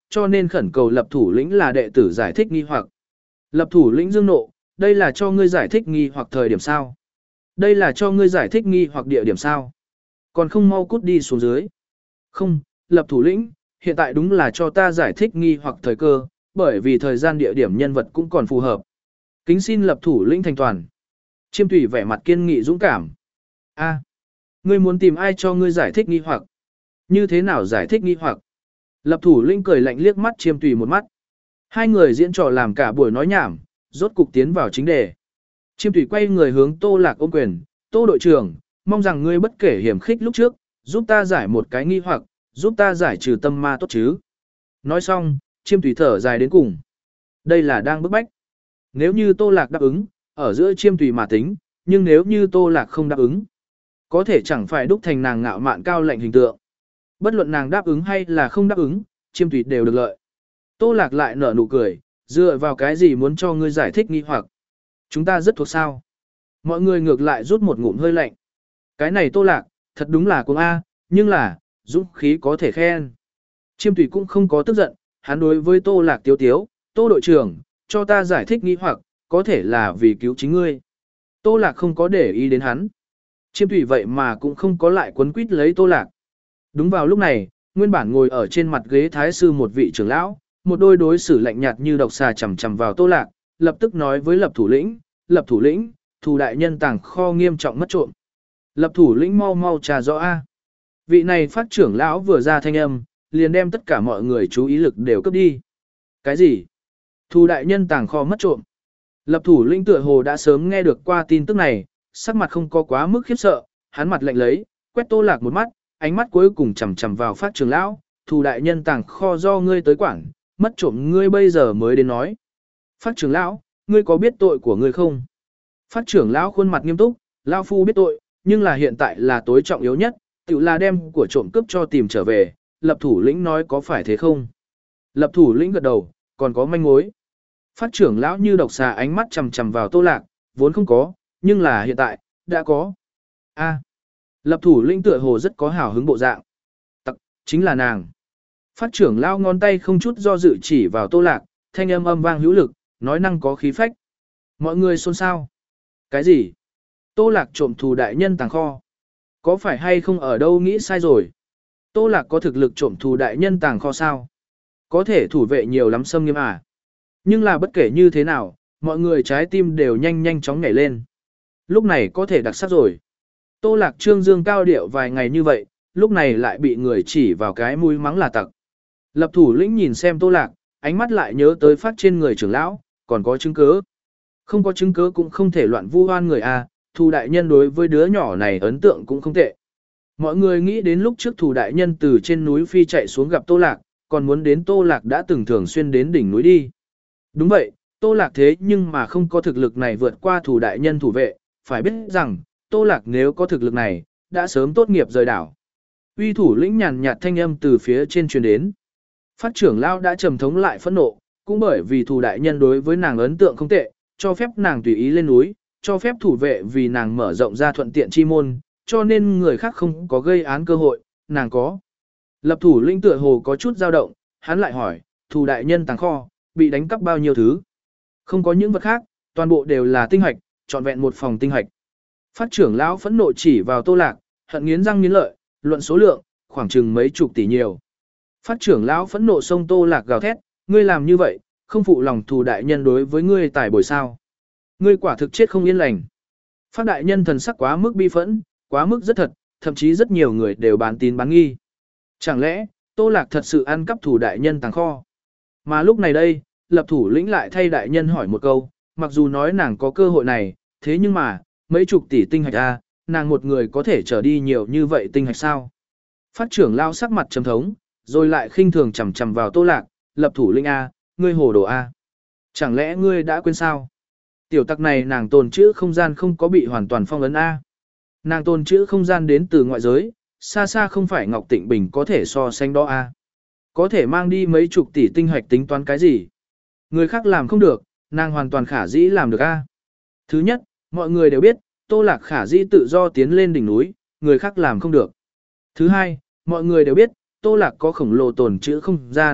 cho nên khẩn cầu lập thủ lĩnh là đệ tử giải thích nghi hoặc. Lập thủ lĩnh dương nộ, đây là cho ngươi giải thích nghi hoặc thời điểm sao? Đây là cho ngươi giải thích nghi hoặc địa điểm sao? Còn không mau cút đi xuống dưới. Không, lập thủ lĩnh, hiện tại đúng là cho ta giải thích nghi hoặc thời cơ, bởi vì thời gian địa điểm nhân vật cũng còn phù hợp. Kính xin lập thủ lĩnh thành toàn. Chiêm Thủy vẻ mặt kiên nghị dũng cảm. A, ngươi muốn tìm ai cho ngươi giải thích nghi hoặc? Như thế nào giải thích nghi hoặc? Lập thủ lĩnh cười lạnh liếc mắt Chiêm Thủy một mắt. Hai người diễn trò làm cả buổi nói nhảm, rốt cục tiến vào chính đề. Chiêm Thủy quay người hướng Tô Lạc ôm quyền, Tô đội trưởng, mong rằng ngươi bất kể hiểm khích lúc trước, giúp ta giải một cái nghi hoặc, giúp ta giải trừ tâm ma tốt chứ. Nói xong, Chiêm Thủy thở dài đến cùng. Đây là đang bức bách. Nếu như Tô Lạc đáp ứng, ở giữa Chiêm Thủy mà tính, nhưng nếu như Tô Lạc không đáp ứng, có thể chẳng phải đúc thành nàng ngạo mạn cao lạnh hình tượng. Bất luận nàng đáp ứng hay là không đáp ứng, Chiêm Thủy đều được lợi. Tô Lạc lại nở nụ cười, dựa vào cái gì muốn cho ngươi giải thích nghi hoặc. Chúng ta rất thuộc sao. Mọi người ngược lại rút một ngụm hơi lạnh. Cái này Tô Lạc, thật đúng là cuồng A, nhưng là, dũng khí có thể khen. Chiêm Thủy cũng không có tức giận, hắn đối với Tô Lạc tiếu tiếu, Tô đội trưởng, cho ta giải thích nghi hoặc, có thể là vì cứu chính ngươi. Tô Lạc không có để ý đến hắn. Chiêm Thủy vậy mà cũng không có lại quấn quýt lấy Tô Lạc. Đúng vào lúc này, nguyên bản ngồi ở trên mặt ghế thái sư một vị trưởng lão, một đôi đối xử lạnh nhạt như độc xà chằm chằm vào Tô Lạc, lập tức nói với lập thủ lĩnh, lập thủ lĩnh, thủ đại nhân tàng kho nghiêm trọng mất trộm. Lập thủ lĩnh mau mau trà rõ A. Vị này phát trưởng lão vừa ra thanh âm, liền đem tất cả mọi người chú ý lực đều cướp đi. Cái gì? Thủ đại nhân tàng kho mất trộm. Lập thủ lĩnh tựa hồ đã sớm nghe được qua tin tức này, sắc mặt không có quá mức khiếp sợ, hắn mặt lạnh lấy, quét Tô Lạc một mắt, ánh mắt cuối cùng chằm chằm vào phát trưởng lão, thủ đại nhân tàng kho do ngươi tới quản, mất trộm ngươi bây giờ mới đến nói. Phát trưởng lão, ngươi có biết tội của ngươi không? Phát trưởng lão khuôn mặt nghiêm túc, lão phu biết tội, nhưng là hiện tại là tối trọng yếu nhất, tự là đem của trộm cướp cho tìm trở về, lập thủ lĩnh nói có phải thế không? Lập thủ lĩnh gật đầu, còn có manh mối. Phát trưởng lão như độc xà ánh mắt chằm chằm vào Tô Lạc, vốn không có, nhưng là hiện tại, đã có. A. Lập thủ lĩnh tựa hồ rất có hào hứng bộ dạng. Tặc, chính là nàng. Phát trưởng lão ngón tay không chút do dự chỉ vào Tô Lạc, thanh âm âm vang hữu lực, nói năng có khí phách. Mọi người xôn xao. Cái gì? Tô Lạc trộm thù đại nhân tàng kho. Có phải hay không ở đâu nghĩ sai rồi? Tô Lạc có thực lực trộm thù đại nhân tàng kho sao? Có thể thủ vệ nhiều lắm xâm nghiêm à? Nhưng là bất kể như thế nào, mọi người trái tim đều nhanh nhanh chóng nhảy lên. Lúc này có thể đặc sắc rồi. Tô Lạc trương dương cao điệu vài ngày như vậy, lúc này lại bị người chỉ vào cái mũi mắng là tặc. Lập thủ lĩnh nhìn xem Tô Lạc, ánh mắt lại nhớ tới phát trên người trưởng lão, còn có chứng cứ. Không có chứng cứ cũng không thể loạn vu oan người a, Thù đại nhân đối với đứa nhỏ này ấn tượng cũng không tệ. Mọi người nghĩ đến lúc trước Thù đại nhân từ trên núi phi chạy xuống gặp Tô Lạc, còn muốn đến Tô Lạc đã từng thường xuyên đến đỉnh núi đi. Đúng vậy, Tô Lạc thế nhưng mà không có thực lực này vượt qua Thù đại nhân thủ vệ, phải biết rằng, Tô Lạc nếu có thực lực này, đã sớm tốt nghiệp rời đảo. Uy thủ lĩnh nhàn nhạt thanh âm từ phía trên truyền đến. Phát trưởng lao đã trầm thống lại phẫn nộ, cũng bởi vì Thù đại nhân đối với nàng ấn tượng không tệ, cho phép nàng tùy ý lên núi, cho phép thủ vệ vì nàng mở rộng ra thuận tiện chi môn, cho nên người khác không có gây án cơ hội, nàng có. Lập thủ lĩnh tựa hồ có chút dao động, hắn lại hỏi, Thù đại nhân tàng kho, bị đánh cắp bao nhiêu thứ? Không có những vật khác, toàn bộ đều là tinh hạch, trọn vẹn một phòng tinh hạch. Phát trưởng lão phẫn nộ chỉ vào Tô Lạc, hận nghiến răng nghiến lợi, luận số lượng, khoảng chừng mấy chục tỷ nhiều. Phát trưởng lão phẫn nộ xông Tô Lạc gào thét, ngươi làm như vậy, không phụ lòng Thù đại nhân đối với ngươi tài bồi sao? Ngươi quả thực chết không yên lành. Phát đại nhân thần sắc quá mức bi phẫn, quá mức rất thật, thậm chí rất nhiều người đều bán tín bán nghi. Chẳng lẽ, Tô Lạc thật sự ăn cắp Thù đại nhân tàng kho? Mà lúc này đây, lập thủ lĩnh lại thay đại nhân hỏi một câu, mặc dù nói nàng có cơ hội này, thế nhưng mà, mấy chục tỷ tinh hạch a, nàng một người có thể trở đi nhiều như vậy tinh hạch sao? Phát trưởng lao sắc mặt trầm thống, rồi lại khinh thường chằm chằm vào Tô Lạc, lập thủ lĩnh a, ngươi hồ đồ a. Chẳng lẽ ngươi đã quên sao? Tiểu tặc này nàng tồn trữ không gian không có bị hoàn toàn phong ấn a. Nàng tồn trữ không gian đến từ ngoại giới, xa xa không phải Ngọc Tịnh Bình có thể so sánh đó a. Có thể mang đi mấy chục tỷ tinh hạch tính toán cái gì? Người khác làm không được, nàng hoàn toàn khả dĩ làm được a. Thứ nhất, mọi người đều biết, Tô Lạc khả dĩ tự do tiến lên đỉnh núi, người khác làm không được. Thứ hai, mọi người đều biết, Tô Lạc có khổng lồ tồn trữ không gian,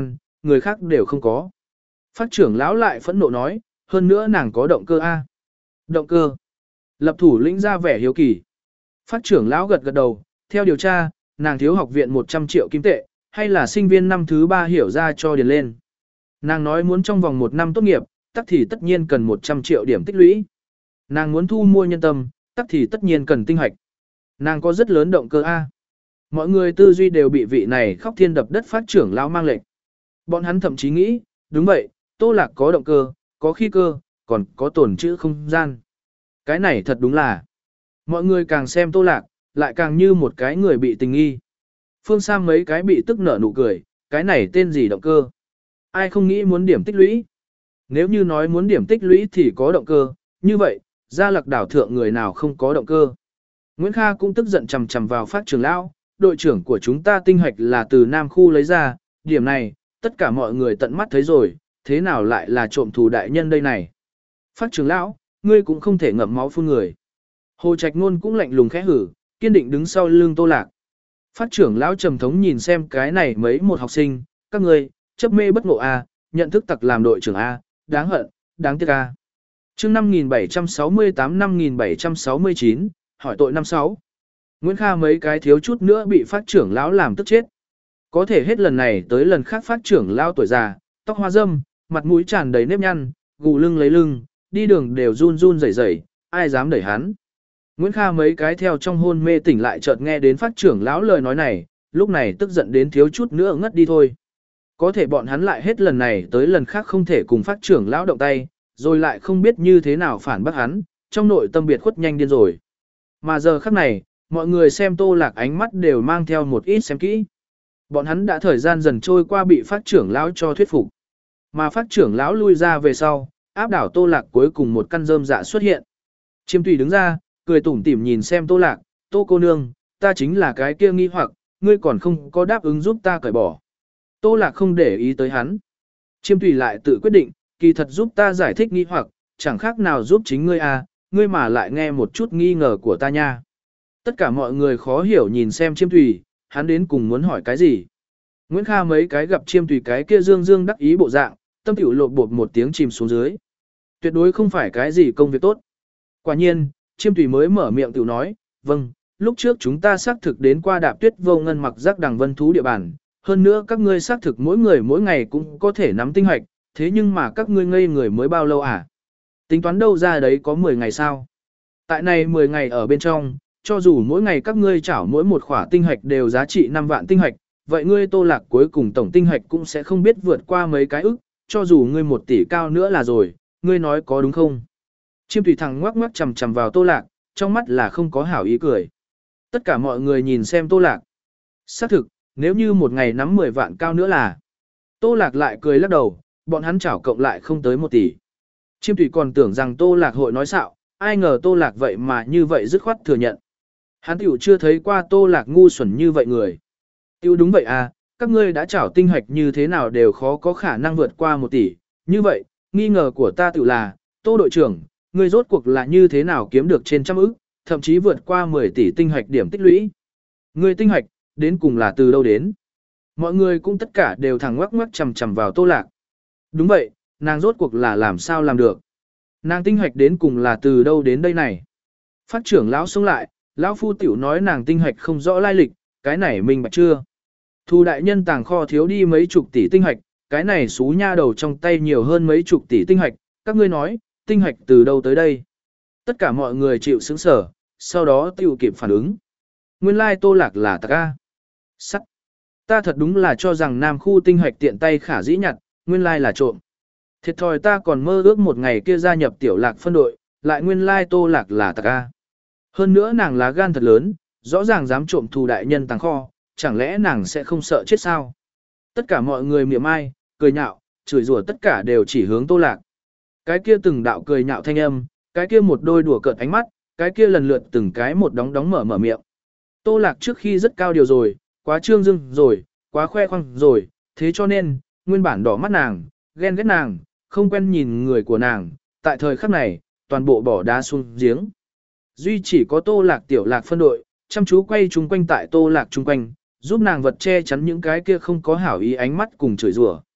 người khác đều không có. Phát trưởng lão lại phẫn nộ nói, hơn nữa nàng có động cơ A. Động cơ. Lập thủ lĩnh ra vẻ hiếu kỳ. Phát trưởng lão gật gật đầu, theo điều tra, nàng thiếu học viện một trăm triệu kim tệ, hay là sinh viên năm thứ ba hiểu ra cho điền lên. Nàng nói muốn trong vòng một năm tốt nghiệp, tắc thì tất nhiên cần một trăm triệu điểm tích lũy. Nàng muốn thu mua nhân tâm, tắc thì tất nhiên cần tinh hoạch. Nàng có rất lớn động cơ A. Mọi người tư duy đều bị vị này khóc thiên đập đất phát trưởng lão mang lệnh. Bọn hắn thậm chí nghĩ, đúng vậy, Tô Lạc có động cơ, có khí cơ, còn có tồn trữ không gian. Cái này thật đúng là. Mọi người càng xem Tô Lạc, lại càng như một cái người bị tình nghi. Phương Sam mấy cái bị tức nở nụ cười, cái này tên gì động cơ. Ai không nghĩ muốn điểm tích lũy. Nếu như nói muốn điểm tích lũy thì có động cơ, như vậy, Gia Lạc đảo thượng người nào không có động cơ. Nguyễn Kha cũng tức giận chằm chằm vào phát trưởng lão, đội trưởng của chúng ta tinh hoạch là từ Nam khu lấy ra, điểm này, tất cả mọi người tận mắt thấy rồi, thế nào lại là trộm thù đại nhân đây này. Phát trưởng lão, ngươi cũng không thể ngậm máu phun người. Hồ Trạch Nôn cũng lạnh lùng khẽ hử, kiên định đứng sau lưng Tô Lạc. Phát trưởng lão trầm thống nhìn xem cái này mấy một học sinh, các ngươi, chấp mê bất ngộ A, nhận thức tặc làm đội trưởng A, đáng hận, đáng tiếc A. Chương năm nghìn bảy trăm sáu mươi tám năm nghìn bảy trăm sáu mươi chín, hỏi tội năm sáu. Nguyễn Kha mấy cái thiếu chút nữa bị phát trưởng lão làm tức chết. Có thể hết lần này tới lần khác phát trưởng lão tuổi già, tóc hoa râm, mặt mũi tràn đầy nếp nhăn, gù lưng lấy lưng, đi đường đều run run rẩy rẩy, ai dám đẩy hắn. Nguyễn Kha mấy cái theo trong hôn mê tỉnh lại chợt nghe đến phát trưởng lão lời nói này, lúc này tức giận đến thiếu chút nữa ngất đi thôi. Có thể bọn hắn lại hết lần này tới lần khác không thể cùng phát trưởng lão động tay, rồi lại không biết như thế nào phản bác hắn, trong nội tâm biệt khuất nhanh điên rồi. Mà giờ khắc này, mọi người xem Tô Lạc ánh mắt đều mang theo một ít xem kỹ. Bọn hắn đã thời gian dần trôi qua bị phát trưởng lão cho thuyết phục. Mà phát trưởng lão lui ra về sau, áp đảo Tô Lạc cuối cùng một căn rơm dạ xuất hiện. Chiêm Tùy đứng ra, cười tủm tỉm nhìn xem Tô Lạc, Tô cô nương, ta chính là cái kia nghi hoặc, ngươi còn không có đáp ứng giúp ta cởi bỏ. Tô Lạc không để ý tới hắn. Chiêm Tùy lại tự quyết định, kỳ thật giúp ta giải thích nghi hoặc, chẳng khác nào giúp chính ngươi à, ngươi mà lại nghe một chút nghi ngờ của ta nha. Tất cả mọi người khó hiểu nhìn xem Chiêm Tùy, hắn đến cùng muốn hỏi cái gì. Nguyễn Kha mấy cái gặp Chiêm Tùy cái kia dương dương đắc ý bộ dạng, tâm tiểu lột bột một tiếng chìm xuống dưới. Tuyệt đối không phải cái gì công việc tốt. Quả nhiên, Chiêm Tùy mới mở miệng tiểu nói, vâng, lúc trước chúng ta xác thực đến qua Đạp Tuyết Vô Ngân mặc giác đằng vân thú địa bàn, hơn nữa các ngươi xác thực mỗi người mỗi ngày cũng có thể nắm tinh hoạch, thế nhưng mà các ngươi ngây người mới bao lâu à? Tính toán đâu ra đấy có mười ngày sao? Tại này mười ngày ở bên trong, cho dù mỗi ngày các ngươi chảo mỗi một khỏa tinh hoạch đều giá trị năm vạn tinh hoạch, vậy ngươi Tô Lạc cuối cùng tổng tinh hoạch cũng sẽ không biết vượt qua mấy cái ức, cho dù ngươi một tỷ cao nữa là rồi, ngươi nói có đúng không? Chiêm Tùy thằng ngoắc ngoắc chằm chằm vào Tô Lạc, trong mắt là không có hảo ý cười. Tất cả mọi người nhìn xem Tô Lạc. Xác thực, nếu như một ngày nắm mười vạn cao nữa là. Tô Lạc lại cười lắc đầu, bọn hắn chảo cộng lại không tới một tỷ. Chiêm Tùy còn tưởng rằng Tô Lạc hội nói xạo, ai ngờ Tô Lạc vậy mà như vậy dứt khoát thừa nhận. Hắn tiểu chưa thấy qua Tô Lạc ngu xuẩn như vậy người. Tiểu đúng vậy à, các ngươi đã chảo tinh hoạch như thế nào đều khó có khả năng vượt qua một tỷ. Như vậy, nghi ngờ của ta tiểu là, Tô đội trưởng, ngươi rốt cuộc là như thế nào kiếm được trên trăm ức, thậm chí vượt qua mười tỷ tinh hoạch điểm tích lũy. Ngươi tinh hoạch, đến cùng là từ đâu đến? Mọi người cũng tất cả đều thẳng ngoắc ngoắc chằm chằm vào Tô Lạc. Đúng vậy, nàng rốt cuộc là làm sao làm được? Nàng tinh hoạch đến cùng là từ đâu đến đây này? Phát trưởng lão sống lại, lão phu tiểu nói nàng tinh hoạch không rõ lai lịch, cái này mình bạch chưa? Thu đại nhân tàng kho thiếu đi mấy chục tỷ tinh hoạch, cái này xú nha đầu trong tay nhiều hơn mấy chục tỷ tinh hoạch, các ngươi nói, tinh hoạch từ đâu tới đây? Tất cả mọi người chịu sững sở, sau đó tiểu kịp phản ứng. Nguyên lai Tô Lạc là tặc a. Sắc. Ta thật đúng là cho rằng Nam khu tinh hoạch tiện tay khả dĩ nhặt, nguyên lai là trộm. Thiệt thòi ta còn mơ ước một ngày kia gia nhập tiểu Lạc phân đội, lại nguyên lai Tô Lạc là tặc a. Hơn nữa nàng lá gan thật lớn, rõ ràng dám trộm thù đại nhân tàng kho, chẳng lẽ nàng sẽ không sợ chết sao? Tất cả mọi người mỉa mai, cười nhạo, chửi rủa tất cả đều chỉ hướng Tô Lạc. Cái kia từng đạo cười nhạo thanh âm, cái kia một đôi đùa cợt ánh mắt, cái kia lần lượt từng cái một đóng đóng mở mở miệng. Tô Lạc trước khi rất cao điều rồi, quá trương dưng rồi, quá khoe khoang rồi, thế cho nên, nguyên bản đỏ mắt nàng, ghen ghét nàng, không quen nhìn người của nàng, tại thời khắc này, toàn bộ bỏ đá xuống giếng. Duy chỉ có Tô Lạc tiểu Lạc phân đội, chăm chú quay chung quanh tại Tô Lạc chung quanh, giúp nàng vật che chắn những cái kia không có hảo ý ánh mắt cùng chửi rủa.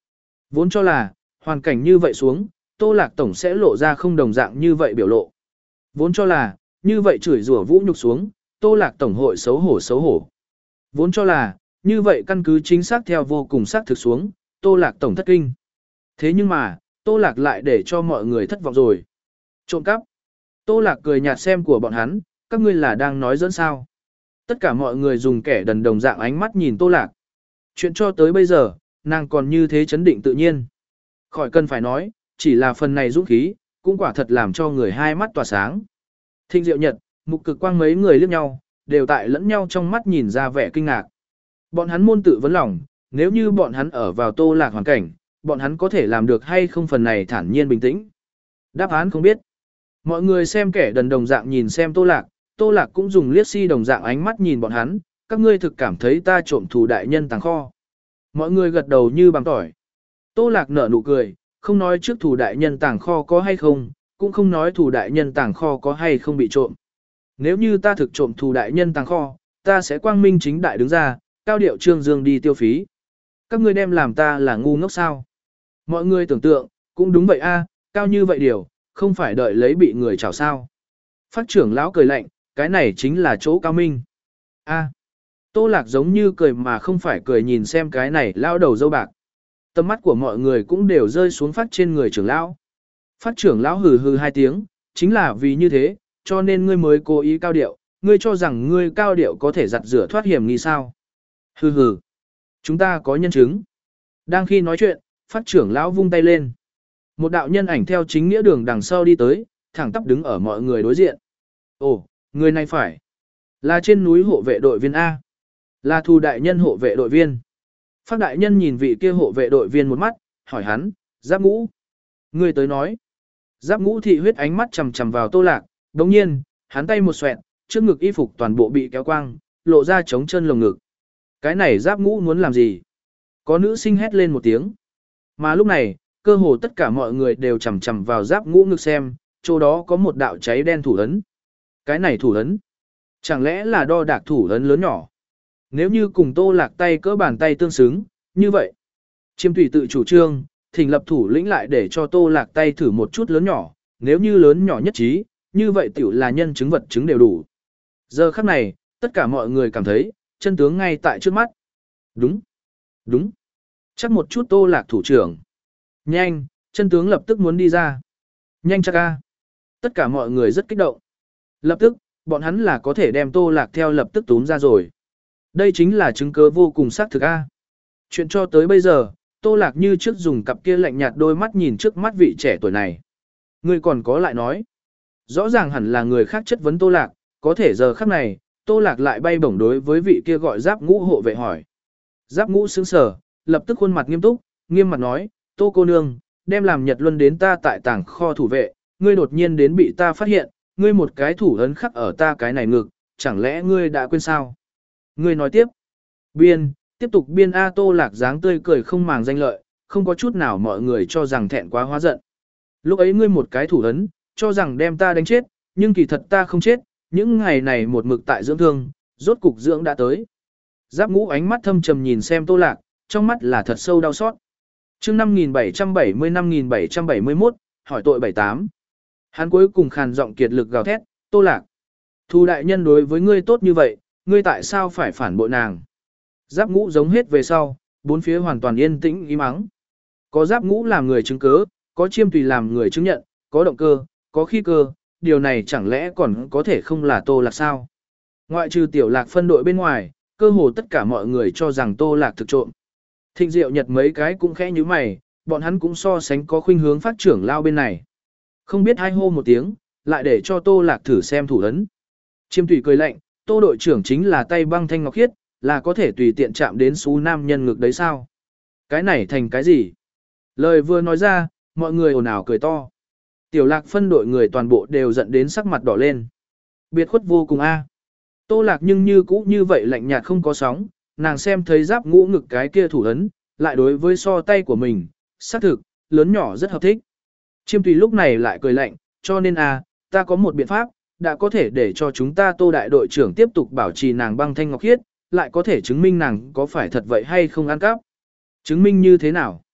Vốn cho là, hoàn cảnh như vậy xuống, Tô Lạc Tổng sẽ lộ ra không đồng dạng như vậy biểu lộ. Vốn cho là, như vậy chửi rủa vũ nhục xuống, Tô Lạc Tổng hội xấu hổ xấu hổ. Vốn cho là, như vậy căn cứ chính xác theo vô cùng xác thực xuống, Tô Lạc Tổng thất kinh. Thế nhưng mà, Tô Lạc lại để cho mọi người thất vọng rồi. Trộm cắp. Tô Lạc cười nhạt xem của bọn hắn, các ngươi là đang nói dẫn sao. Tất cả mọi người dùng kẻ đần đồng dạng ánh mắt nhìn Tô Lạc. Chuyện cho tới bây giờ, nàng còn như thế chấn định tự nhiên. Khỏi cần phải nói, chỉ là phần này dũng khí, cũng quả thật làm cho người hai mắt tỏa sáng. Thịnh Diệu Nhật, Mục Cực Quang mấy người liếc nhau, đều tại lẫn nhau trong mắt nhìn ra vẻ kinh ngạc. Bọn hắn môn tự vấn lòng, nếu như bọn hắn ở vào Tô Lạc hoàn cảnh, bọn hắn có thể làm được hay không phần này thản nhiên bình tĩnh. Đáp án không biết. Mọi người xem kẻ đần đồng dạng nhìn xem Tô Lạc, Tô Lạc cũng dùng liếc si đồng dạng ánh mắt nhìn bọn hắn, các ngươi thực cảm thấy ta trộm thủ đại nhân tàng kho. Mọi người gật đầu như bằng tỏi. Tô Lạc nở nụ cười, không nói trước thủ đại nhân tàng kho có hay không, cũng không nói thủ đại nhân tàng kho có hay không bị trộm. Nếu như ta thực trộm thủ đại nhân tàng kho, ta sẽ quang minh chính đại đứng ra, cao điệu trương dương đi tiêu phí. Các ngươi đem làm ta là ngu ngốc sao? Mọi người tưởng tượng, cũng đúng vậy a, cao như vậy điều, không phải đợi lấy bị người chào sao. Phát trưởng lão cười lạnh, cái này chính là chỗ cao minh. A. Tô Lạc giống như cười mà không phải cười nhìn xem cái này lao đầu dâu bạc. Tầm mắt của mọi người cũng đều rơi xuống phát trên người trưởng lão. Phát trưởng lão hừ hừ hai tiếng, chính là vì như thế, cho nên ngươi mới cố ý cao điệu, ngươi cho rằng ngươi cao điệu có thể giặt rửa thoát hiểm nghi sao. Hừ hừ. Chúng ta có nhân chứng. Đang khi nói chuyện, phát trưởng lão vung tay lên. Một đạo nhân ảnh theo chính nghĩa đường đằng sau đi tới, thẳng tắp đứng ở mọi người đối diện. Ồ, người này phải là trên núi hộ vệ đội viên A. Là Thù đại nhân hộ vệ đội viên. Phát đại nhân nhìn vị kia hộ vệ đội viên một mắt, hỏi hắn, Giáp Ngũ. Người tới nói. Giáp Ngũ thị huyết ánh mắt chầm chầm vào Tô Lạc, đồng nhiên, hắn tay một xoẹt, trước ngực y phục toàn bộ bị kéo quang, lộ ra trống chân lồng ngực. Cái này Giáp Ngũ muốn làm gì? Có nữ sinh hét lên một tiếng. Mà lúc này, cơ hồ tất cả mọi người đều chầm chầm vào Giáp Ngũ ngực xem, chỗ đó có một đạo cháy đen thủ ấn. Cái này thủ ấn, chẳng lẽ là đo đạc thủ ấn lớn nhỏ? Nếu như cùng Tô Lạc tay cỡ bàn tay tương xứng, như vậy. Chiêm Thủy tự chủ trương, thỉnh lập thủ lĩnh lại để cho Tô Lạc tay thử một chút lớn nhỏ, nếu như lớn nhỏ nhất trí, như vậy tiểu là nhân chứng vật chứng đều đủ. Giờ khắc này, tất cả mọi người cảm thấy, chân tướng ngay tại trước mắt. Đúng, đúng. Chắc một chút Tô Lạc thủ trưởng. Nhanh, chân tướng lập tức muốn đi ra. Nhanh chắc ca. Tất cả mọi người rất kích động. Lập tức, bọn hắn là có thể đem Tô Lạc theo lập tức túm ra rồi. Đây chính là chứng cứ vô cùng xác thực a. Chuyện cho tới bây giờ, Tô Lạc như trước dùng cặp kia lạnh nhạt đôi mắt nhìn trước mắt vị trẻ tuổi này. Người còn có lại nói. Rõ ràng hẳn là người khác chất vấn Tô Lạc, có thể giờ khắc này, Tô Lạc lại bay bổng đối với vị kia gọi Giáp Ngũ hộ vệ hỏi. Giáp Ngũ sững sờ, lập tức khuôn mặt nghiêm túc, nghiêm mặt nói, Tô cô nương, đem làm Nhật Luân đến ta tại tàng kho thủ vệ, ngươi đột nhiên đến bị ta phát hiện, ngươi một cái thủ ấn khắc ở ta cái này ngực, chẳng lẽ ngươi đã quên sao? Ngươi nói tiếp. Biên, tiếp tục biên A. Tô Lạc dáng tươi cười không màng danh lợi, không có chút nào mọi người cho rằng thẹn quá hóa giận. Lúc ấy ngươi một cái thủ ấn, cho rằng đem ta đánh chết, nhưng kỳ thật ta không chết, những ngày này một mực tại dưỡng thương, rốt cục dưỡng đã tới. Giáp Ngũ ánh mắt thâm trầm nhìn xem Tô Lạc, trong mắt là thật sâu đau xót. Chương năm nghìn bảy trăm bảy mươi năm nghìn bảy trăm bảy mươi mốt, hỏi tội bảy tám. Hắn cuối cùng khàn giọng kiệt lực gào thét, Tô Lạc. Thù đại nhân đối với ngươi tốt như vậy, ngươi tại sao phải phản bội nàng? Giáp Ngũ giống hết về sau, bốn phía hoàn toàn yên tĩnh im ắng. Có Giáp Ngũ làm người chứng cớ, có Chiêm Tùy làm người chứng nhận, có động cơ, có khí cơ, điều này chẳng lẽ còn có thể không là Tô Lạc sao? Ngoại trừ Tiểu Lạc phân đội bên ngoài, cơ hồ tất cả mọi người cho rằng Tô Lạc thực trộm. Thịnh Diệu Nhật mấy cái cũng khẽ như mày, bọn hắn cũng so sánh có khuynh hướng phát trưởng lao bên này. Không biết hai hô một tiếng, lại để cho Tô Lạc thử xem thủ ấn. Chiêm Tùy cười lạnh, Tô đội trưởng chính là tay băng thanh ngọc khiết, là có thể tùy tiện chạm đến xú nam nhân ngực đấy sao? Cái này thành cái gì? Lời vừa nói ra, mọi người ồn ào cười to. Tiểu Lạc phân đội người toàn bộ đều giận đến sắc mặt đỏ lên. Biệt khuất vô cùng a. Tô Lạc nhưng như cũ như vậy lạnh nhạt không có sóng, nàng xem thấy Giáp Ngũ ngực cái kia thủ ấn, lại đối với so tay của mình, xác thực, lớn nhỏ rất hợp thích. Chiêm Tùy lúc này lại cười lạnh, cho nên a, ta có một biện pháp, đã có thể để cho chúng ta Tô đại đội trưởng tiếp tục bảo trì nàng băng thanh ngọc khiết, lại có thể chứng minh nàng có phải thật vậy hay không ăn cắp. Chứng minh như thế nào?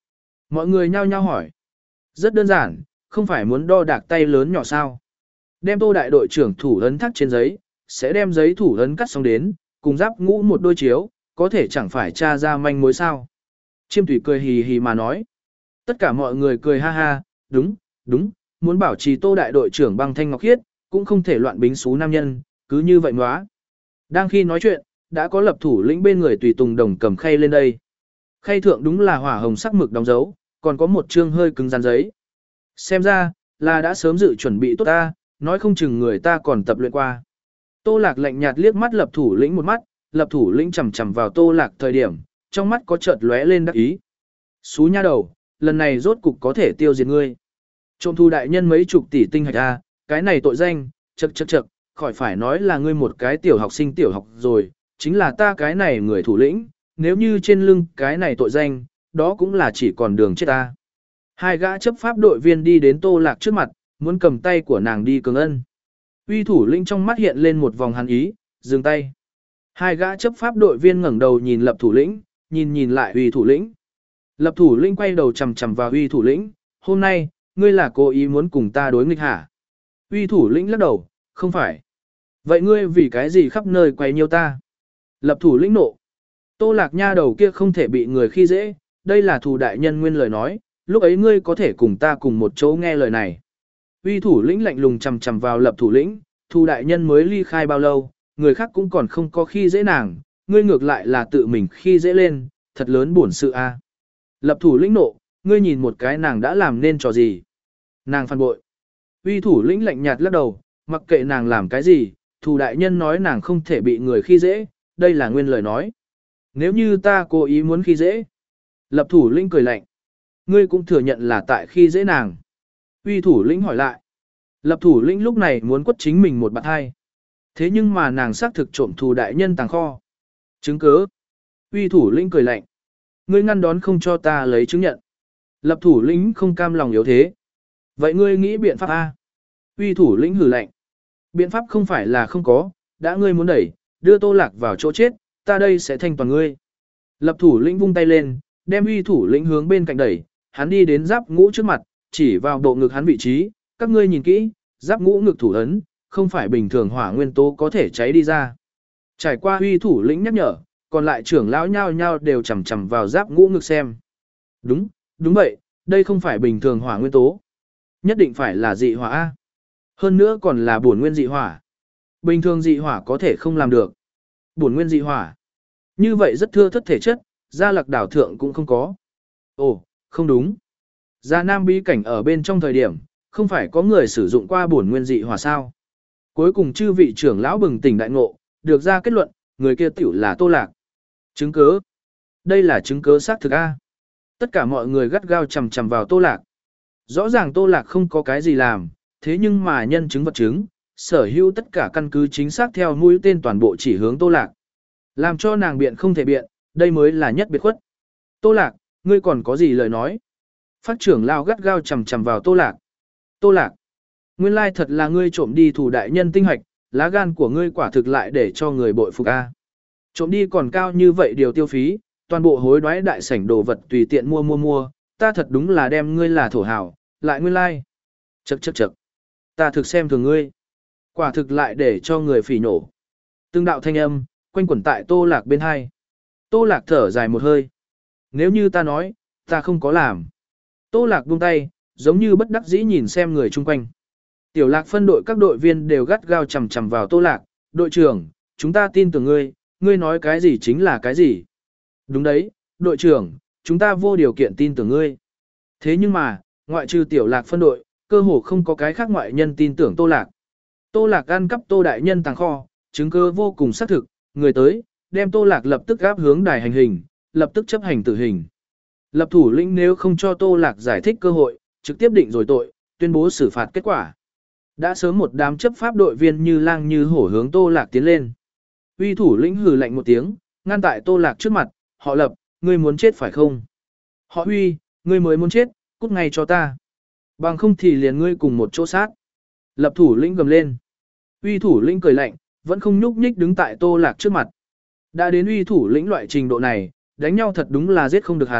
Mọi người nhao nhao hỏi. Rất đơn giản, không phải muốn đo đạc tay lớn nhỏ sao. Đem Tô đại đội trưởng thủ ấn thắt trên giấy, sẽ đem giấy thủ ấn cắt xong đến, cùng giáp ngũ một đôi chiếu, có thể chẳng phải tra ra manh mối sao. Chiêm Thủy cười hì hì mà nói. Tất cả mọi người cười ha ha, đúng, đúng, muốn bảo trì Tô đại đội trưởng băng thanh ngọc khiết, cũng không thể loạn bính xú nam nhân, cứ như vậy móa. Đang khi nói chuyện, đã có lập thủ lĩnh bên người tùy tùng đồng cầm khay lên đây. Khay thượng đúng là hỏa hồng sắc mực đóng dấu, còn có một chương hơi cứng rắn giấy. Xem ra, là đã sớm dự chuẩn bị tốt ta, nói không chừng người ta còn tập luyện qua. Tô Lạc lạnh nhạt liếc mắt lập thủ lĩnh một mắt, lập thủ lĩnh chầm chầm vào Tô Lạc thời điểm, trong mắt có chợt lóe lên đắc ý. Xú nha đầu, lần này rốt cục có thể tiêu diệt ngươi. Trộm thu đại nhân mấy chục tỷ tinh hạch a, cái này tội danh, chậc chậc chậc, khỏi phải nói là ngươi một cái tiểu học sinh tiểu học rồi, chính là ta cái này người thủ lĩnh, nếu như trên lưng cái này tội danh, đó cũng là chỉ còn đường chết ta. Hai gã chấp pháp đội viên đi đến Tô Lạc trước mặt, muốn cầm tay của nàng đi cường ân. Uy thủ lĩnh trong mắt hiện lên một vòng hàn ý, dừng tay. Hai gã chấp pháp đội viên ngẩng đầu nhìn lập thủ lĩnh, nhìn nhìn lại uy thủ lĩnh. Lập thủ lĩnh quay đầu chầm chầm vào uy thủ lĩnh, hôm nay, ngươi là cố ý muốn cùng ta đối nghịch hả? Uy thủ lĩnh lắc đầu, không phải. Vậy ngươi vì cái gì khắp nơi quay nhiêu ta? Lập thủ lĩnh nộ. Tô Lạc nha đầu kia không thể bị người khi dễ, đây là thủ đại nhân nguyên lời nói, lúc ấy ngươi có thể cùng ta cùng một chỗ nghe lời này. Uy thủ lĩnh lạnh lùng chầm chầm vào lập thủ lĩnh, thủ đại nhân mới ly khai bao lâu, người khác cũng còn không có khi dễ nàng, ngươi ngược lại là tự mình khi dễ lên, thật lớn buồn sự a. Lập thủ lĩnh nộ, ngươi nhìn một cái nàng đã làm nên trò gì. Nàng phản bội. Uy thủ lĩnh lạnh nhạt lắc đầu, mặc kệ nàng làm cái gì, thủ đại nhân nói nàng không thể bị người khi dễ, đây là nguyên lời nói. Nếu như ta cố ý muốn khi dễ. Lập thủ lĩnh cười lạnh. Ngươi cũng thừa nhận là tại khi dễ nàng. Uy thủ lĩnh hỏi lại. Lập thủ lĩnh lúc này muốn quất chính mình một bạn hai. Thế nhưng mà nàng xác thực trộm thủ đại nhân tàng kho. Chứng cứ. Uy thủ lĩnh cười lạnh. Ngươi ngăn đón không cho ta lấy chứng nhận. Lập thủ lĩnh không cam lòng yếu thế. Vậy ngươi nghĩ biện pháp A. Uy thủ lĩnh hử lạnh. Biện pháp không phải là không có, đã ngươi muốn đẩy, đưa Tô Lạc vào chỗ chết, ta đây sẽ thanh toàn ngươi. Lập thủ lĩnh vung tay lên, đem uy thủ lĩnh hướng bên cạnh đẩy, hắn đi đến giáp ngũ trước mặt, chỉ vào bộ ngực hắn vị trí, các ngươi nhìn kỹ, giáp ngũ ngực thủ ấn, không phải bình thường hỏa nguyên tố có thể cháy đi ra. Trải qua uy thủ lĩnh nhắc nhở, còn lại trưởng lão nhao nhao đều chầm chầm vào giáp ngũ ngực xem. Đúng, đúng vậy, đây không phải bình thường hỏa nguyên tố. Nhất định phải là dị hỏa A. Hơn nữa còn là bổn nguyên dị hỏa. Bình thường dị hỏa có thể không làm được. Bổn nguyên dị hỏa. Như vậy rất thưa thất thể chất, Gia Lạc đảo thượng cũng không có. Ồ, không đúng. Gia Nam bí cảnh ở bên trong thời điểm, không phải có người sử dụng qua bổn nguyên dị hỏa sao? Cuối cùng chư vị trưởng lão bừng tỉnh đại ngộ, được ra kết luận, người kia tiểu là Tô Lạc. Chứng cứ. Đây là chứng cứ xác thực A. Tất cả mọi người gắt gao chầm chầm vào Tô Lạc. Rõ ràng Tô Lạc không có cái gì làm, thế nhưng mà nhân chứng vật chứng, sở hữu tất cả căn cứ chính xác theo mũi tên toàn bộ chỉ hướng Tô Lạc. Làm cho nàng biện không thể biện, đây mới là nhất biệt khuất. Tô Lạc, ngươi còn có gì lời nói? Phát trưởng lao gắt gao chầm chầm vào Tô Lạc. Tô Lạc, nguyên lai thật là ngươi trộm đi thủ đại nhân tinh hạch, lá gan của ngươi quả thực lại để cho người bội phục a. Trộm đi còn cao như vậy điều tiêu phí, toàn bộ hối đoái đại sảnh đồ vật tùy tiện mua mua mua, ta thật đúng là đem ngươi là thổ hào, lại nguyên lai. Chậc chậc chậc. Ta thực xem thường ngươi. Quả thực lại để cho người phỉ nổ. Từng đạo thanh âm, quanh quẩn tại Tô Lạc bên hai. Tô Lạc thở dài một hơi. Nếu như ta nói, ta không có làm. Tô Lạc buông tay, giống như bất đắc dĩ nhìn xem người chung quanh. Tiểu Lạc phân đội các đội viên đều gắt gao chầm chầm vào Tô Lạc. Đội trưởng, chúng ta tin tưởng ngươi, ngươi nói cái gì chính là cái gì. Đúng đấy, đội trưởng, chúng ta vô điều kiện tin tưởng ngươi. Thế nhưng mà, ngoại trừ Tiểu Lạc phân đội, cơ hồ không có cái khác ngoại nhân tin tưởng Tô Lạc. Tô Lạc ăn cắp Tô đại nhân tàng kho, chứng cứ vô cùng xác thực, người tới, đem Tô Lạc lập tức gáp hướng đài hành hình, lập tức chấp hành tử hình. Lập thủ lĩnh nếu không cho Tô Lạc giải thích cơ hội, trực tiếp định rồi tội, tuyên bố xử phạt kết quả. Đã sớm một đám chấp pháp đội viên như lang như hổ hướng Tô Lạc tiến lên. Uy thủ lĩnh hừ lạnh một tiếng, ngăn tại Tô Lạc trước mặt, họ Lập, ngươi muốn chết phải không? Họ Uy, ngươi mới muốn chết, cút ngay cho ta. Bằng không thì liền ngươi cùng một chỗ sát. Lập thủ lĩnh gầm lên. Uy thủ lĩnh cười lạnh, vẫn không nhúc nhích đứng tại Tô Lạc trước mặt. Đã đến uy thủ lĩnh loại trình độ này, đánh nhau thật đúng là giết không được hắn,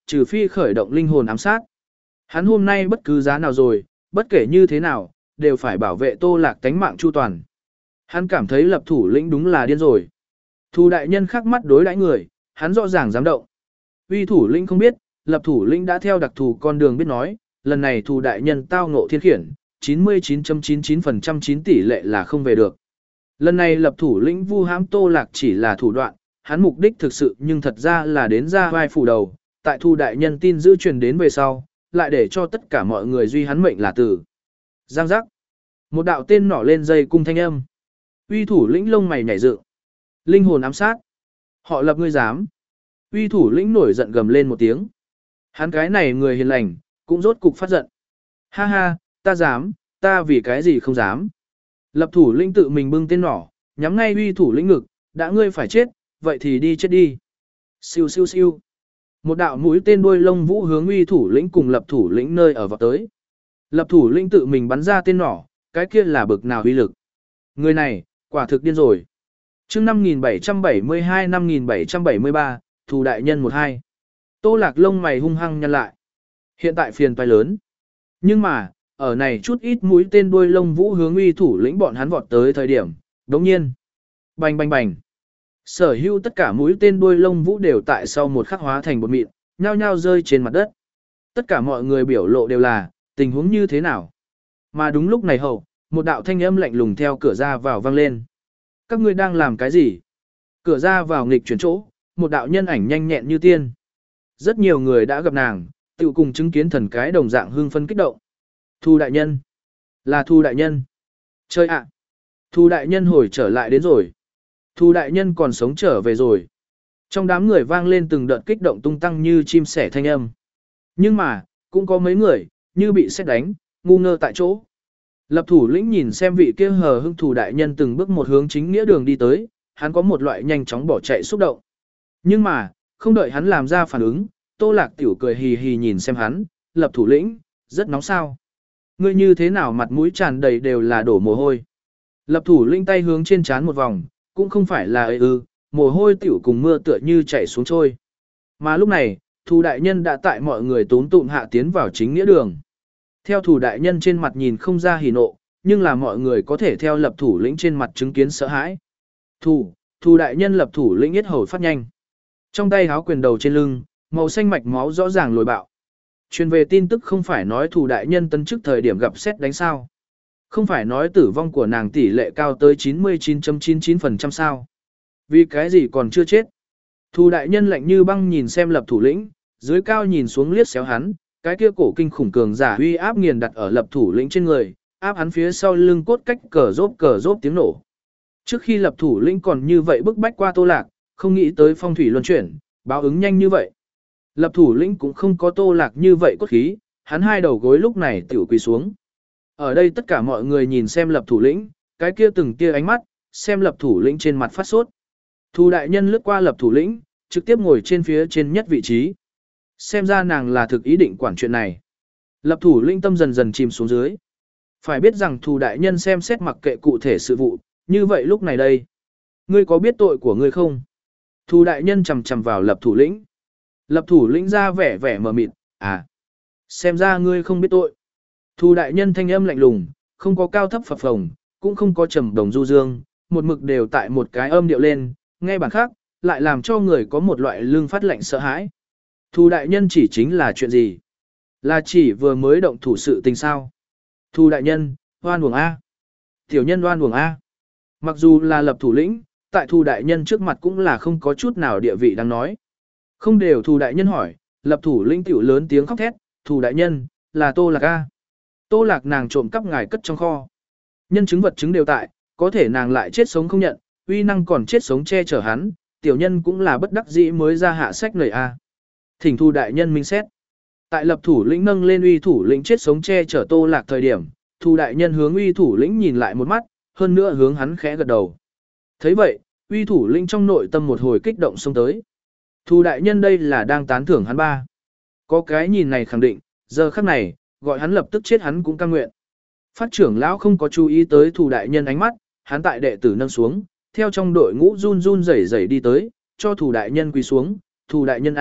trừ phi khởi động linh hồn ám sát. Hắn hôm nay bất cứ giá nào rồi, bất kể như thế nào, đều phải bảo vệ Tô Lạc tánh mạng chu toàn. Hắn cảm thấy lập thủ lĩnh đúng là điên rồi. Thù đại nhân khắc mắt đối đãi người, hắn rõ ràng dám động. Uy thủ lĩnh không biết, lập thủ lĩnh đã theo đặc thù con đường biết nói, lần này thù đại nhân tao ngộ thiên khiển, chín mươi chín phẩy chín chín phần trăm chín tỷ lệ là không về được. Lần này lập thủ lĩnh vu hãm Tô Lạc chỉ là thủ đoạn, hắn mục đích thực sự nhưng thật ra là đến ra vai phủ đầu, tại thù đại nhân tin giữ truyền đến về sau, lại để cho tất cả mọi người duy hắn mệnh là tử. Giang giác. Một đạo tên nỏ lên dây cung thanh âm. Uy thủ lĩnh lông mày nhảy dựng. Linh hồn ám sát. Họ lập ngươi dám. Uy thủ lĩnh nổi giận gầm lên một tiếng. Hắn cái này người hiền lành, cũng rốt cục phát giận. Ha ha, ta dám, ta vì cái gì không dám. Lập thủ lĩnh tự mình bưng tên nỏ, nhắm ngay uy thủ lĩnh ngực, đã ngươi phải chết, vậy thì đi chết đi. Siêu siêu siêu. Một đạo mũi tên đuôi lông vũ hướng uy thủ lĩnh cùng lập thủ lĩnh nơi ở vào tới. Lập thủ lĩnh tự mình bắn ra tên nỏ, cái kia là bực nào uy lực. Người này, quả thực điên rồi. Chương năm nghìn bảy trăm bảy mươi hai năm nghìn bảy trăm bảy mươi ba, thù đại nhân một hai. Tô Lạc lông mày hung hăng nhăn lại. Hiện tại phiền toái lớn. Nhưng mà, ở này chút ít mũi tên đuôi lông vũ hướng uy thủ lĩnh bọn hắn vọt tới thời điểm, đống nhiên. Bành bành bành. Sở hữu tất cả mũi tên đuôi lông vũ đều tại sau một khắc hóa thành bột mịn, nhao nhao rơi trên mặt đất. Tất cả mọi người biểu lộ đều là, tình huống như thế nào. Mà đúng lúc này hậu, một đạo thanh âm lạnh lùng theo cửa ra vào vang lên. Các ngươi đang làm cái gì? Cửa ra vào nghịch chuyển chỗ, một đạo nhân ảnh nhanh nhẹn như tiên. Rất nhiều người đã gặp nàng, tự cùng chứng kiến thần cái đồng dạng hưng phân kích động. Thu đại nhân. Là Thu đại nhân. Chơi ạ. À. Thu đại nhân hồi trở lại đến rồi. Thu đại nhân còn sống trở về rồi. Trong đám người vang lên từng đợt kích động tung tăng như chim sẻ thanh âm. Nhưng mà, cũng có mấy người, như bị sét đánh, ngu ngơ tại chỗ. Lập thủ lĩnh nhìn xem vị kia hờ hững Thu đại nhân từng bước một hướng chính nghĩa đường đi tới, hắn có một loại nhanh chóng bỏ chạy xúc động. Nhưng mà, không đợi hắn làm ra phản ứng, Tô Lạc tiểu cười hì hì nhìn xem hắn, lập thủ lĩnh, rất nóng sao. Ngươi như thế nào mặt mũi tràn đầy đều là đổ mồ hôi. Lập thủ lĩnh tay hướng trên trán một vòng, cũng không phải là ư, ư mồ hôi tiểu cùng mưa tựa như chảy xuống trôi. Mà lúc này, Thu đại nhân đã tại mọi người tốn tụm hạ tiến vào chính nghĩa đường. Theo Thu đại nhân trên mặt nhìn không ra hỉ nộ, nhưng là mọi người có thể theo lập thủ lĩnh trên mặt chứng kiến sợ hãi. Thu, Thu đại nhân lập thủ lĩnh yết hầu phát nhanh. Trong tay háo quyền đầu trên lưng, màu xanh mạch máu rõ ràng lồi bạo. Truyền về tin tức không phải nói Thu đại nhân tân chức thời điểm gặp xét đánh sao. Không phải nói tử vong của nàng tỷ lệ cao tới chín mươi chín phẩy chín chín phần trăm sao. Vì cái gì còn chưa chết. Thu đại nhân lạnh như băng nhìn xem lập thủ lĩnh, dưới cao nhìn xuống liếc xéo hắn, cái kia cổ kinh khủng cường giả uy áp nghiền đặt ở lập thủ lĩnh trên người, áp hắn phía sau lưng cốt cách cờ rốp cờ rốp tiếng nổ. Trước khi lập thủ lĩnh còn như vậy bức bách qua Tô Lạc, không nghĩ tới phong thủy luân chuyển, báo ứng nhanh như vậy. Lập thủ lĩnh cũng không có Tô Lạc như vậy cốt khí, hắn hai đầu gối lúc này tiểu quỳ xuống. Ở đây tất cả mọi người nhìn xem lập thủ lĩnh, cái kia từng kia ánh mắt, xem lập thủ lĩnh trên mặt phát sốt. Thu đại nhân lướt qua lập thủ lĩnh, trực tiếp ngồi trên phía trên nhất vị trí. Xem ra nàng là thực ý định quản chuyện này. Lập thủ lĩnh tâm dần dần chìm xuống dưới. Phải biết rằng Thu đại nhân xem xét mặc kệ cụ thể sự vụ, như vậy lúc này đây. Ngươi có biết tội của ngươi không? Thu đại nhân chầm chầm vào lập thủ lĩnh. Lập thủ lĩnh ra vẻ vẻ mờ mịt, à. Xem ra ngươi không biết tội. Thu đại nhân thanh âm lạnh lùng, không có cao thấp phập phồng, cũng không có trầm đồng du dương, một mực đều tại một cái âm điệu lên, nghe bản khác, lại làm cho người có một loại lương phát lạnh sợ hãi. Thu đại nhân chỉ chính là chuyện gì? Là chỉ vừa mới động thủ sự tình sao? Thu đại nhân, oan uổng A. Tiểu nhân oan uổng A. Mặc dù là lập thủ lĩnh, tại Thu đại nhân trước mặt cũng là không có chút nào địa vị đáng nói. Không đều Thu đại nhân hỏi, lập thủ lĩnh tiểu lớn tiếng khóc thét, Thu đại nhân, là Tô Lạc A. Tô Lạc nàng trộm cắp ngài cất trong kho. Nhân chứng vật chứng đều tại, có thể nàng lại chết sống không nhận, uy năng còn chết sống che chở hắn, tiểu nhân cũng là bất đắc dĩ mới ra hạ sách lời A. Thỉnh Thu đại nhân minh xét. Tại lập thủ lĩnh nâng lên uy thủ lĩnh chết sống che chở Tô Lạc thời điểm, Thu đại nhân hướng uy thủ lĩnh nhìn lại một mắt, hơn nữa hướng hắn khẽ gật đầu. Thấy vậy, uy thủ lĩnh trong nội tâm một hồi kích động xông tới. Thu đại nhân đây là đang tán thưởng hắn ba. Có cái nhìn này khẳng định, giờ khắc này, gọi hắn lập tức chết hắn cũng cam nguyện. Phát trưởng lão không có chú ý tới Thu đại nhân ánh mắt, hắn tại đệ tử nâng xuống, theo trong đội ngũ run run rẩy rẩy đi tới, cho Thu đại nhân quỳ xuống, Thu đại nhân a,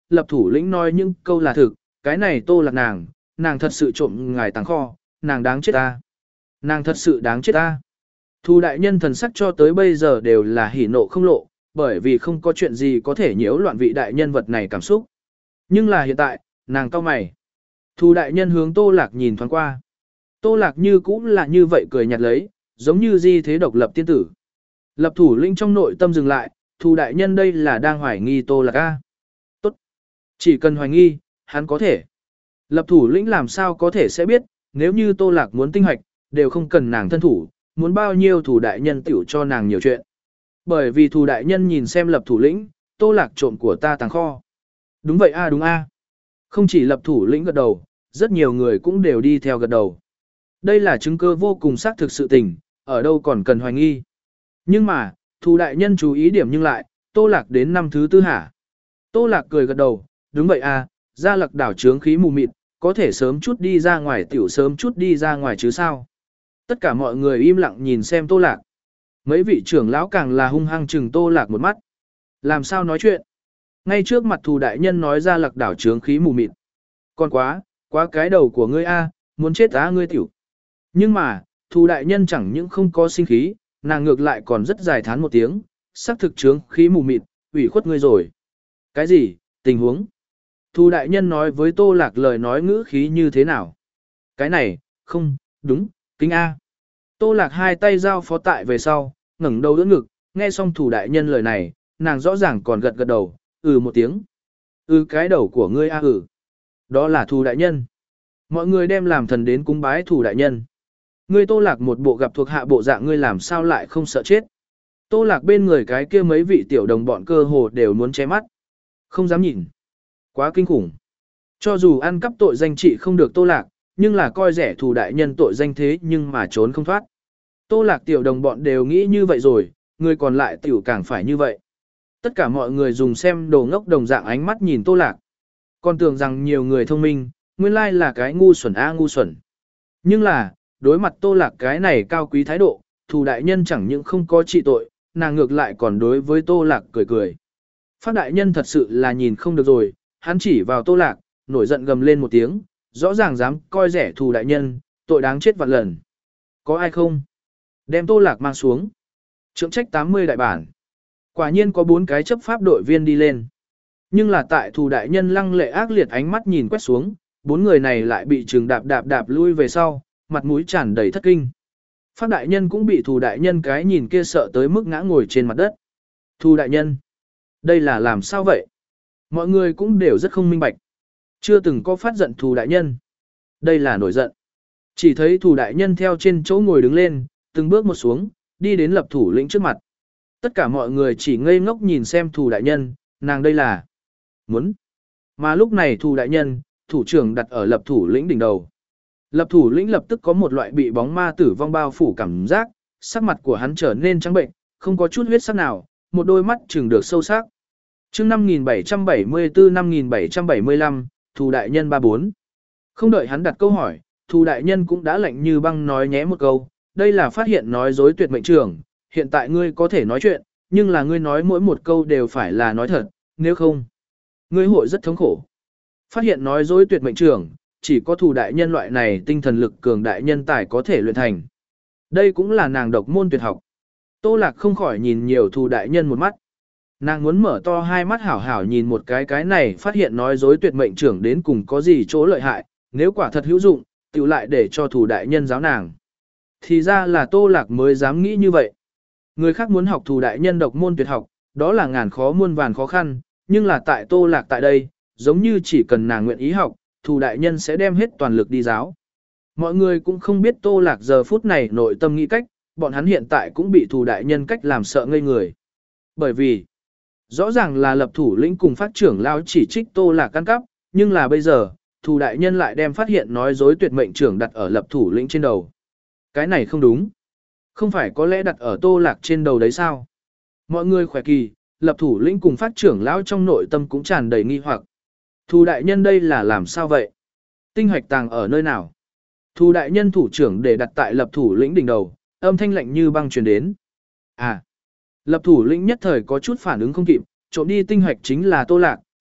lập thủ lĩnh nói những câu là thực, cái này Tô Lạc nàng, nàng thật sự trộm ngài tàng kho, nàng đáng chết ta. Nàng thật sự đáng chết ta. Thu đại nhân thần sắc cho tới bây giờ đều là hỉ nộ không lộ, bởi vì không có chuyện gì có thể nhiễu loạn vị đại nhân vật này cảm xúc. Nhưng là hiện tại, nàng cau mày. Thu đại nhân hướng Tô Lạc nhìn thoáng qua. Tô Lạc như cũng là như vậy cười nhạt lấy, giống như di thế độc lập tiên tử. Lập thủ lĩnh trong nội tâm dừng lại, Thu đại nhân đây là đang hoài nghi Tô Lạc a. Tốt. Chỉ cần hoài nghi, hắn có thể. Lập thủ lĩnh làm sao có thể sẽ biết, nếu như Tô Lạc muốn tinh hoạch, đều không cần nàng thân thủ, muốn bao nhiêu thủ đại nhân tiểu cho nàng nhiều chuyện. Bởi vì thủ đại nhân nhìn xem lập thủ lĩnh, Tô Lạc trộm của ta tàng kho. Đúng vậy a đúng a. Không chỉ lập thủ lĩnh gật đầu, rất nhiều người cũng đều đi theo gật đầu. Đây là chứng cơ vô cùng xác thực sự tình, ở đâu còn cần hoài nghi. Nhưng mà, thủ đại nhân chú ý điểm nhưng lại, Tô Lạc đến năm thứ tư hả. Tô Lạc cười gật đầu, đúng vậy a, Gia Lặc đảo trướng khí mù mịt, có thể sớm chút đi ra ngoài tiểu sớm chút đi ra ngoài chứ sao. Tất cả mọi người im lặng nhìn xem Tô Lạc. Mấy vị trưởng lão càng là hung hăng chừng Tô Lạc một mắt. Làm sao nói chuyện? Ngay trước mặt Thù đại nhân nói Gia Lặc đảo trướng khí mù mịt. Còn quá, quá cái đầu của ngươi a, muốn chết á ngươi tiểu. Nhưng mà, Thù đại nhân chẳng những không có sinh khí, nàng ngược lại còn rất dài thán một tiếng, xác thực trướng khí mù mịt, ủy khuất ngươi rồi. Cái gì, tình huống? Thù đại nhân nói với Tô Lạc lời nói ngữ khí như thế nào? Cái này, không, đúng, kính A. Tô Lạc hai tay giao phó tại về sau, ngẩng đầu đỡ ngực, nghe xong thủ đại nhân lời này, nàng rõ ràng còn gật gật đầu, ừ một tiếng. Ừ cái đầu của ngươi A ừ. Đó là thủ đại nhân. Mọi người đem làm thần đến cúng bái thủ đại nhân. Ngươi Tô Lạc một bộ gặp thuộc hạ bộ dạng ngươi làm sao lại không sợ chết. Tô Lạc bên người cái kia mấy vị tiểu đồng bọn cơ hồ đều muốn che mắt. Không dám nhìn. Quá kinh khủng. Cho dù ăn cắp tội danh trị không được Tô Lạc, nhưng là coi rẻ thù đại nhân tội danh thế nhưng mà trốn không thoát. Tô Lạc tiểu đồng bọn đều nghĩ như vậy rồi, người còn lại tiểu càng phải như vậy. Tất cả mọi người dùng xem đồ ngốc đồng dạng ánh mắt nhìn Tô Lạc. Còn tưởng rằng nhiều người thông minh, nguyên lai là cái ngu xuẩn a ngu xuẩn. Nhưng là, đối mặt Tô Lạc cái này cao quý thái độ, thù đại nhân chẳng những không có trị tội, nàng ngược lại còn đối với Tô Lạc cười cười. Phát đại nhân thật sự là nhìn không được rồi, hắn chỉ vào Tô Lạc, nổi giận gầm lên một tiếng, rõ ràng dám coi rẻ thù đại nhân, tội đáng chết vạn lần. Có ai không? Đem Tô Lạc mang xuống. Trượng trách tám mươi đại bản. Quả nhiên có bốn cái chấp pháp đội viên đi lên. Nhưng là tại thù đại nhân lăng lệ ác liệt ánh mắt nhìn quét xuống, bốn người này lại bị trừng đạp đạp đạp lui về sau, mặt mũi tràn đầy thất kinh. Phát đại nhân cũng bị thù đại nhân cái nhìn kia sợ tới mức ngã ngồi trên mặt đất. Thù đại nhân. Đây là làm sao vậy? Mọi người cũng đều rất không minh bạch. Chưa từng có phát giận thù đại nhân. Đây là nổi giận. Chỉ thấy thù đại nhân theo trên chỗ ngồi đứng lên, từng bước một xuống, đi đến lập thủ lĩnh trước mặt. Tất cả mọi người chỉ ngây ngốc nhìn xem thù đại nhân, nàng đây là muốn. Mà lúc này thù đại nhân, thủ trưởng đặt ở lập thủ lĩnh đỉnh đầu. Lập thủ lĩnh lập tức có một loại bị bóng ma tử vong bao phủ cảm giác, sắc mặt của hắn trở nên trắng bệnh, không có chút huyết sắc nào, một đôi mắt trừng được sâu sắc. Chương năm nghìn bảy trăm bảy mươi tư năm nghìn bảy trăm bảy mươi lăm, Thù đại nhân ba bốn. Không đợi hắn đặt câu hỏi, Thù đại nhân cũng đã lạnh như băng nói nhé một câu, đây là phát hiện nói dối tuyệt mệnh trưởng, hiện tại ngươi có thể nói chuyện, nhưng là ngươi nói mỗi một câu đều phải là nói thật, nếu không, ngươi hội rất thống khổ. Phát hiện nói dối tuyệt mệnh trưởng, chỉ có Thù đại nhân loại này tinh thần lực cường đại nhân tài có thể luyện thành. Đây cũng là nàng độc môn tuyệt học. Tô Lạc không khỏi nhìn nhiều Thù đại nhân một mắt. Nàng muốn mở to hai mắt hảo hảo nhìn một cái cái này phát hiện nói dối tuyệt mệnh trưởng đến cùng có gì chỗ lợi hại, nếu quả thật hữu dụng, tiểu lại để cho Thù đại nhân giáo nàng. Thì ra là Tô Lạc mới dám nghĩ như vậy. Người khác muốn học Thù đại nhân độc môn tuyệt học, đó là ngàn khó muôn vàn khó khăn, nhưng là tại Tô Lạc tại đây, giống như chỉ cần nàng nguyện ý học, Thù đại nhân sẽ đem hết toàn lực đi giáo. Mọi người cũng không biết Tô Lạc giờ phút này nội tâm nghĩ cách, bọn hắn hiện tại cũng bị Thù đại nhân cách làm sợ ngây người. Bởi vì, rõ ràng là lập thủ lĩnh cùng phát trưởng lao chỉ trích Tô Lạc căn cắp, nhưng là bây giờ, Thù đại nhân lại đem phát hiện nói dối tuyệt mệnh trưởng đặt ở lập thủ lĩnh trên đầu. Cái này không đúng. Không phải có lẽ đặt ở Tô Lạc trên đầu đấy sao? Mọi người khỏe kỳ, lập thủ lĩnh cùng phát trưởng lão trong nội tâm cũng tràn đầy nghi hoặc. Thù đại nhân đây là làm sao vậy? Tinh hoạch tàng ở nơi nào? Thù đại nhân thủ trưởng để đặt tại lập thủ lĩnh đỉnh đầu, âm thanh lạnh như băng truyền đến. À, lập thủ lĩnh nhất thời có chút phản ứng không kịp, trộm đi tinh hoạch chính là Tô Lạc,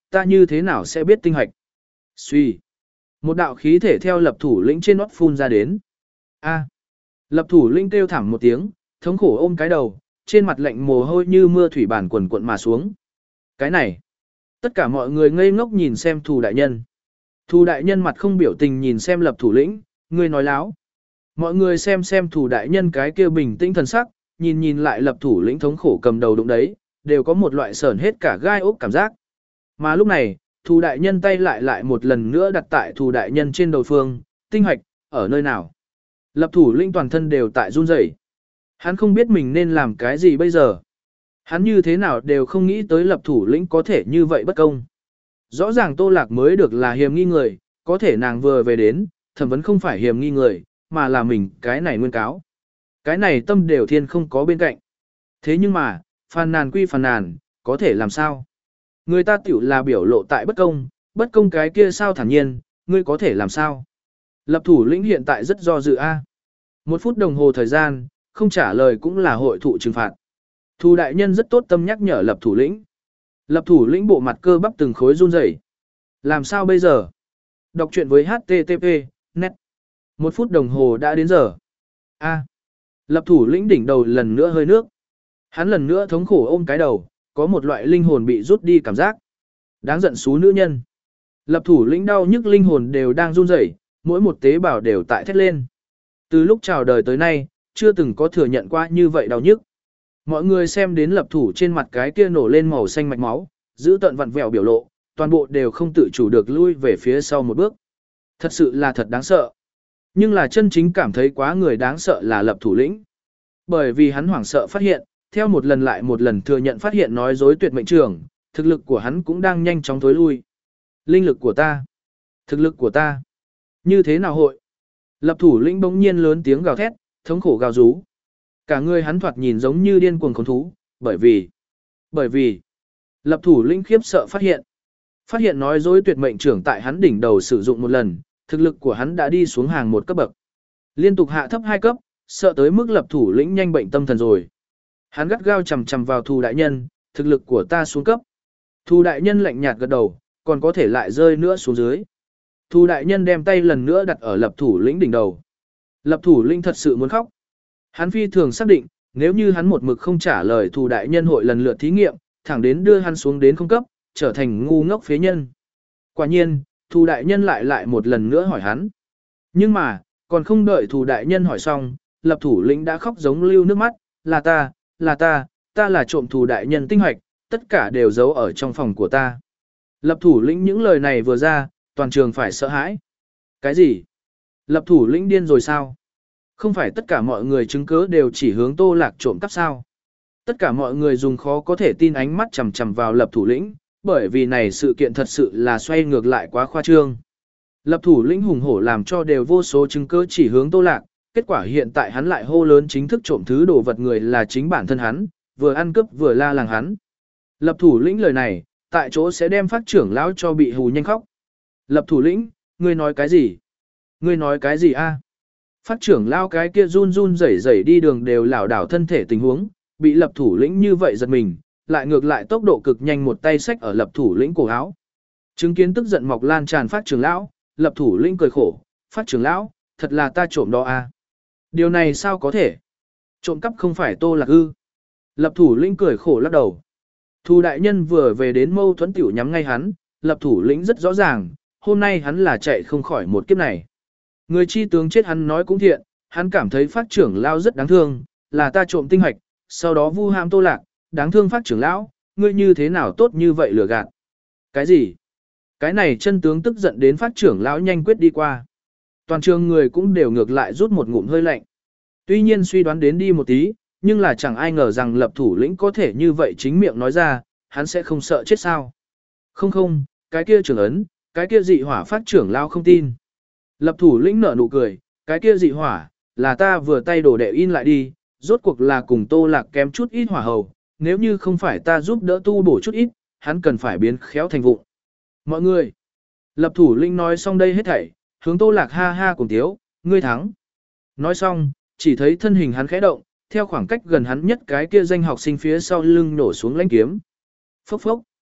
ta như thế nào sẽ biết tinh hạch? Suy. Một đạo khí thể theo lập thủ lĩnh trên nót phun ra đến. A. Lập thủ lĩnh kêu thảm một tiếng, thống khổ ôm cái đầu, trên mặt lạnh mồ hôi như mưa thủy bản quần cuộn mà xuống. Cái này. Tất cả mọi người ngây ngốc nhìn xem thù đại nhân. Thù đại nhân mặt không biểu tình nhìn xem lập thủ lĩnh, người nói láo. Mọi người xem xem thù đại nhân cái kia bình tĩnh thần sắc, nhìn nhìn lại lập thủ lĩnh thống khổ cầm đầu đụng đấy, đều có một loại sởn hết cả gai ốc cảm giác. Mà lúc này, thù đại nhân tay lại lại một lần nữa đặt tại thù đại nhân trên đầu phương, tinh hoạch, ở nơi nào. Lập thủ lĩnh toàn thân đều tại run rẩy. Hắn không biết mình nên làm cái gì bây giờ. Hắn như thế nào đều không nghĩ tới lập thủ lĩnh có thể như vậy bất công. Rõ ràng Tô Lạc mới được là hiềm nghi người, có thể nàng vừa về đến, thẩm vấn không phải hiềm nghi người, mà là mình cái này nguyên cáo. Cái này tâm đều thiên không có bên cạnh. Thế nhưng mà, phàn nàn quy phàn nàn, có thể làm sao? Người ta tiểu là biểu lộ tại bất công, bất công cái kia sao thản nhiên, ngươi có thể làm sao? Lập thủ lĩnh hiện tại rất do dự a. Một phút đồng hồ thời gian, không trả lời cũng là hội thụ trừng phạt. Thù đại nhân rất tốt tâm nhắc nhở lập thủ lĩnh. Lập thủ lĩnh bộ mặt cơ bắp từng khối run rẩy. Làm sao bây giờ? Đọc truyện với hát tê tê pê, net. Một phút đồng hồ đã đến giờ. A. Lập thủ lĩnh đỉnh đầu lần nữa hơi nước. Hắn lần nữa thống khổ ôm cái đầu, có một loại linh hồn bị rút đi cảm giác. Đáng giận xú nữ nhân. Lập thủ lĩnh đau nhức linh hồn đều đang run rẩy, mỗi một tế bào đều tại thét lên. Từ lúc chào đời tới nay, chưa từng có thừa nhận qua như vậy đau nhức. Mọi người xem đến lập thủ trên mặt cái kia nổ lên màu xanh mạch máu, giữ tận vặn vẹo biểu lộ, toàn bộ đều không tự chủ được lui về phía sau một bước. Thật sự là thật đáng sợ. Nhưng là chân chính cảm thấy quá người đáng sợ là lập thủ lĩnh. Bởi vì hắn hoảng sợ phát hiện, theo một lần lại một lần thừa nhận phát hiện nói dối tuyệt mệnh trưởng, thực lực của hắn cũng đang nhanh chóng thối lui. Linh lực của ta, thực lực của ta, như thế nào hội? Lập thủ lĩnh bỗng nhiên lớn tiếng gào thét, thống khổ gào rú. Cả người hắn thoạt nhìn giống như điên cuồng khốn thú, bởi vì, bởi vì, lập thủ lĩnh khiếp sợ phát hiện. Phát hiện nói dối tuyệt mệnh trưởng tại hắn đỉnh đầu sử dụng một lần, thực lực của hắn đã đi xuống hàng một cấp bậc. Liên tục hạ thấp hai cấp, sợ tới mức lập thủ lĩnh nhanh bệnh tâm thần rồi. Hắn gắt gao chầm chầm vào Thù đại nhân, thực lực của ta xuống cấp. Thù đại nhân lạnh nhạt gật đầu, còn có thể lại rơi nữa xuống dưới. Thù đại nhân đem tay lần nữa đặt ở lập thủ lĩnh đỉnh đầu. Lập thủ lĩnh thật sự muốn khóc. Hắn phi thường xác định, nếu như hắn một mực không trả lời Thù đại nhân hội lần lượt thí nghiệm, thẳng đến đưa hắn xuống đến không cấp, trở thành ngu ngốc phế nhân. Quả nhiên, Thù đại nhân lại lại một lần nữa hỏi hắn. Nhưng mà, còn không đợi Thù đại nhân hỏi xong, lập thủ lĩnh đã khóc giống lưu nước mắt, là ta, là ta, ta là trộm Thù đại nhân tinh hoạch, tất cả đều giấu ở trong phòng của ta. Lập thủ lĩnh những lời này vừa ra, toàn trường phải sợ hãi. Cái gì? Lập thủ lĩnh điên rồi sao? Không phải tất cả mọi người chứng cứ đều chỉ hướng Tô Lạc trộm cắp sao? Tất cả mọi người dùng khó có thể tin ánh mắt chằm chằm vào lập thủ lĩnh, bởi vì này sự kiện thật sự là xoay ngược lại quá khoa trương. Lập thủ lĩnh hùng hổ làm cho đều vô số chứng cứ chỉ hướng Tô Lạc, kết quả hiện tại hắn lại hô lớn chính thức trộm thứ đồ vật người là chính bản thân hắn, vừa ăn cướp vừa la làng hắn. Lập thủ lĩnh lời này, tại chỗ sẽ đem phát trưởng lão cho bị hù nhanh khóc. Lập thủ lĩnh, ngươi nói cái gì? Ngươi nói cái gì a? Phát trưởng lão cái kia run run rẩy rẩy đi đường đều lảo đảo thân thể tình huống, bị lập thủ lĩnh như vậy giật mình, lại ngược lại tốc độ cực nhanh một tay xách ở lập thủ lĩnh cổ áo. Chứng kiến tức giận mọc lan tràn phát trưởng lão, lập thủ lĩnh cười khổ, phát trưởng lão, thật là ta trộm đó a. Điều này sao có thể? Trộm cắp không phải Tô Lạc ư? Lập thủ lĩnh cười khổ lắc đầu. Thù đại nhân vừa về đến mâu thuẫn tiểu nhắm ngay hắn, lập thủ lĩnh rất rõ ràng, hôm nay hắn là chạy không khỏi một kiếp này. Người chi tướng chết hắn nói cũng thiện, hắn cảm thấy phát trưởng lão rất đáng thương, là ta trộm tinh hoạch, sau đó vu ham Tô Lạc, đáng thương phát trưởng lão, ngươi như thế nào tốt như vậy lừa gạt. Cái gì? Cái này chân tướng tức giận đến phát trưởng lão nhanh quyết đi qua. Toàn trường người cũng đều ngược lại rút một ngụm hơi lạnh. Tuy nhiên suy đoán đến đi một tí, nhưng là chẳng ai ngờ rằng lập thủ lĩnh có thể như vậy chính miệng nói ra, hắn sẽ không sợ chết sao. Không không, cái kia trưởng ấn, cái kia dị hỏa phát trưởng lao không tin. Lập thủ lĩnh nở nụ cười, cái kia dị hỏa, là ta vừa tay đổ đệ in lại đi, rốt cuộc là cùng Tô Lạc kém chút ít hỏa hầu, nếu như không phải ta giúp đỡ tu bổ chút ít, hắn cần phải biến khéo thành vụng. Mọi người, lập thủ lĩnh nói xong đây hết thảy, hướng Tô Lạc ha ha cùng tiếu, ngươi thắng. Nói xong, chỉ thấy thân hình hắn khẽ động, theo khoảng cách gần hắn nhất cái kia danh học sinh phía sau lưng nổ xuống lãnh kiếm. Phốc phốc.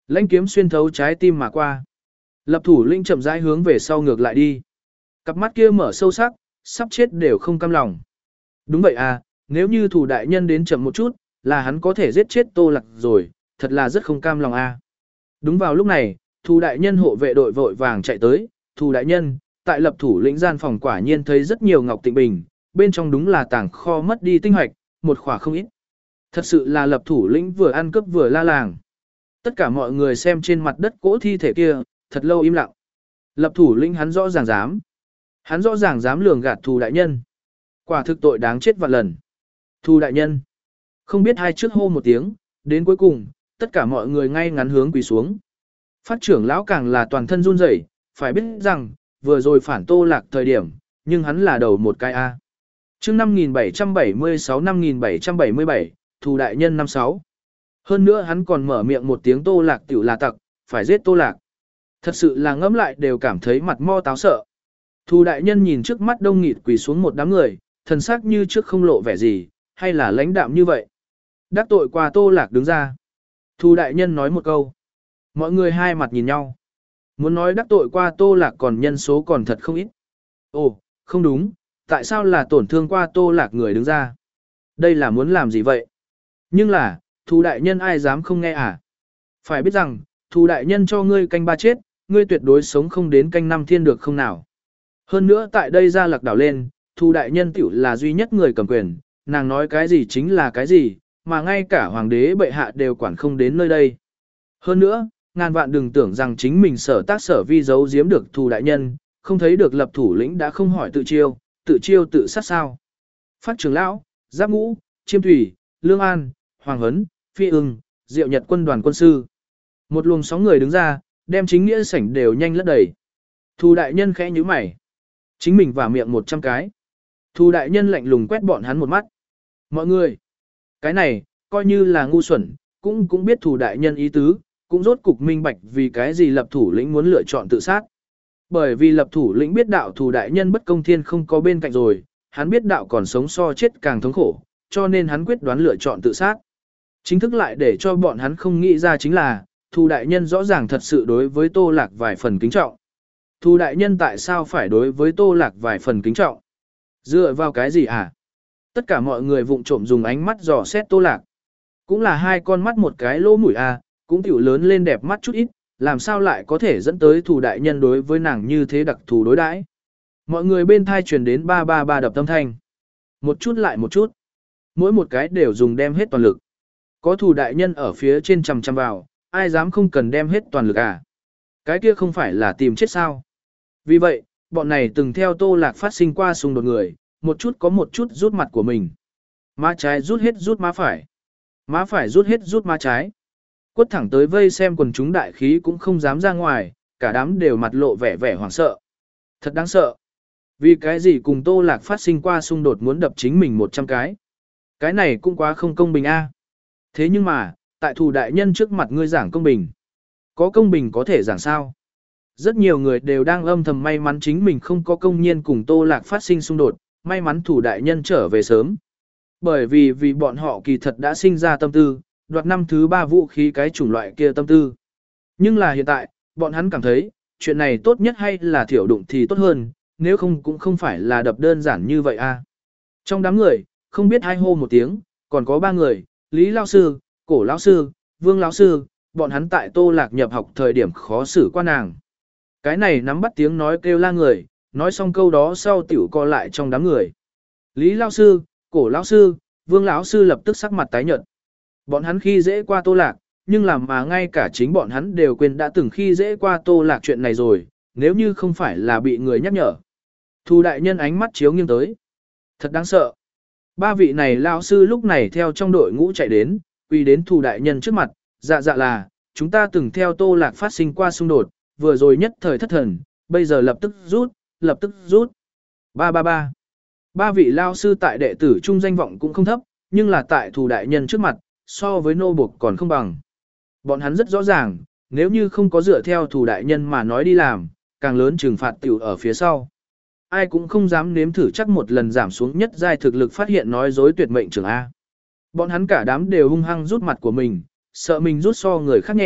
Lãnh kiếm xuyên thấu trái tim mà qua. Lập thủ lĩnh chậm rãi hướng về sau ngược lại đi. Cặp mắt kia mở sâu sắc, sắp chết đều không cam lòng. Đúng vậy à, nếu như thủ đại nhân đến chậm một chút, là hắn có thể giết chết Tô Lạc rồi, thật là rất không cam lòng à. Đúng vào lúc này, thủ đại nhân hộ vệ đội vội vàng chạy tới, thủ đại nhân, tại lập thủ lĩnh gian phòng quả nhiên thấy rất nhiều ngọc tịnh bình, bên trong đúng là tảng kho mất đi tinh hoạch, một khỏa không ít. Thật sự là lập thủ lĩnh vừa ăn cướp vừa la làng. Tất cả mọi người xem trên mặt đất cỗ thi thể kia, thật lâu im lặng. Lập thủ lĩnh hắn rõ ràng dám. Hắn rõ ràng dám lường gạt thù đại nhân. Quả thực tội đáng chết vạn lần. Thù đại nhân. Không biết hai trước hô một tiếng, đến cuối cùng, tất cả mọi người ngay ngắn hướng quỳ xuống. Phát trưởng lão càng là toàn thân run rẩy, phải biết rằng, vừa rồi phản Tô Lạc thời điểm, nhưng hắn là đầu một cái A. Trước năm nghìn bảy trăm bảy mươi sáu năm nghìn bảy trăm bảy mươi bảy, thù đại nhân năm sáu. Hơn nữa hắn còn mở miệng một tiếng Tô Lạc tiểu là tặc, phải giết Tô Lạc. Thật sự là ngẫm lại đều cảm thấy mặt mo táo sợ. Thù đại nhân nhìn trước mắt đông nghịt quỳ xuống một đám người, thần sắc như trước không lộ vẻ gì, hay là lãnh đạm như vậy. Đắc tội qua Tô Lạc đứng ra. Thù đại nhân nói một câu. Mọi người hai mặt nhìn nhau. Muốn nói đắc tội qua Tô Lạc còn nhân số còn thật không ít. Ồ, không đúng, tại sao là tổn thương qua Tô Lạc người đứng ra? Đây là muốn làm gì vậy? Nhưng là, thù đại nhân ai dám không nghe à? Phải biết rằng, thù đại nhân cho ngươi canh ba chết, ngươi tuyệt đối sống không đến canh năm thiên được không nào? Hơn nữa tại đây ra lạc đảo lên, thù đại nhân tiểu là duy nhất người cầm quyền, nàng nói cái gì chính là cái gì, mà ngay cả hoàng đế bệ hạ đều quản không đến nơi đây. Hơn nữa, ngàn vạn đừng tưởng rằng chính mình sở tác sở vi giấu giếm được thù đại nhân, không thấy được lập thủ lĩnh đã không hỏi tự chiêu, tự chiêu tự sát sao. Phát trưởng lão, Giáp Ngũ, Chiêm Thủy, Lương An, Hoàng Huấn, Phi ưng, Diệu Nhật quân đoàn quân sư. Một luồng sóng người đứng ra, đem chính nghĩa sảnh đều nhanh lất đầy. Thù đại nhân khẽ nhíu mày. Chính mình vào miệng một trăm cái. Thù đại nhân lạnh lùng quét bọn hắn một mắt. Mọi người, cái này, coi như là ngu xuẩn, cũng cũng biết thù đại nhân ý tứ, cũng rốt cục minh bạch vì cái gì lập thủ lĩnh muốn lựa chọn tự sát. Bởi vì lập thủ lĩnh biết đạo thù đại nhân bất công thiên không có bên cạnh rồi, hắn biết đạo còn sống so chết càng thống khổ, cho nên hắn quyết đoán lựa chọn tự sát. Chính thức lại để cho bọn hắn không nghĩ ra chính là, thù đại nhân rõ ràng thật sự đối với Tô Lạc vài phần kính trọng. Thù đại nhân tại sao phải đối với Tô Lạc vài phần kính trọng? Dựa vào cái gì hả? Tất cả mọi người vụng trộm dùng ánh mắt dò xét Tô Lạc. Cũng là hai con mắt một cái lỗ mũi à, cũng tiểu lớn lên đẹp mắt chút ít, làm sao lại có thể dẫn tới thù đại nhân đối với nàng như thế đặc thù đối đãi. Mọi người bên thai truyền đến ba ba ba đập tâm thanh. Một chút lại một chút. Mỗi một cái đều dùng đem hết toàn lực. Có thù đại nhân ở phía trên chằm chằm vào, ai dám không cần đem hết toàn lực à? Cái kia không phải là tìm chết sao? Vì vậy, bọn này từng theo Tô Lạc phát sinh qua xung đột người, một chút có một chút rút mặt của mình. Má trái rút hết rút má phải. Má phải rút hết rút má trái. Quất thẳng tới vây xem quần chúng đại khí cũng không dám ra ngoài, cả đám đều mặt lộ vẻ vẻ hoảng sợ. Thật đáng sợ. Vì cái gì cùng Tô Lạc phát sinh qua xung đột muốn đập chính mình một trăm cái. Cái này cũng quá không công bình a. Thế nhưng mà, tại thù đại nhân trước mặt ngươi giảng công bình. Có công bình có thể giảng sao? Rất nhiều người đều đang âm thầm may mắn chính mình không có công nhiên cùng Tô Lạc phát sinh xung đột, may mắn thủ đại nhân trở về sớm. Bởi vì vì bọn họ kỳ thật đã sinh ra tâm tư, đoạt năm thứ ba vũ khí cái chủng loại kia tâm tư. Nhưng là hiện tại, bọn hắn cảm thấy, chuyện này tốt nhất hay là thiểu đụng thì tốt hơn, nếu không cũng không phải là đập đơn giản như vậy a. Trong đám người, không biết hai hô một tiếng, còn có ba người, Lý Lão Sư, Cổ Lão Sư, Vương Lão Sư, bọn hắn tại Tô Lạc nhập học thời điểm khó xử qua nàng. Cái này nắm bắt tiếng nói kêu la người, nói xong câu đó sau tiểu co lại trong đám người. Lý Lão Sư, Cổ Lão Sư, Vương Lão Sư lập tức sắc mặt tái nhợt. Bọn hắn khi dễ qua Tô Lạc, nhưng làm mà ngay cả chính bọn hắn đều quên đã từng khi dễ qua Tô Lạc chuyện này rồi, nếu như không phải là bị người nhắc nhở. Thu đại nhân ánh mắt chiếu nghiêng tới. Thật đáng sợ. Ba vị này Lão Sư lúc này theo trong đội ngũ chạy đến, quỳ đến Thu đại nhân trước mặt, dạ dạ là, chúng ta từng theo Tô Lạc phát sinh qua xung đột, vừa rồi nhất thời thất thần, bây giờ lập tức rút, lập tức rút. Ba ba ba. Ba vị Lão Sư tại đệ tử trung danh vọng cũng không thấp, nhưng là tại Thu đại nhân trước mặt, so với nô buộc còn không bằng. Bọn hắn rất rõ ràng, nếu như không có dựa theo Thu đại nhân mà nói đi làm, càng lớn trừng phạt tiểu ở phía sau. Ai cũng không dám nếm thử chắc một lần giảm xuống nhất giai thực lực phát hiện nói dối tuyệt mệnh trưởng A. Bọn hắn cả đám đều hung hăng rút mặt của mình, sợ mình rút so người khác nhẹ,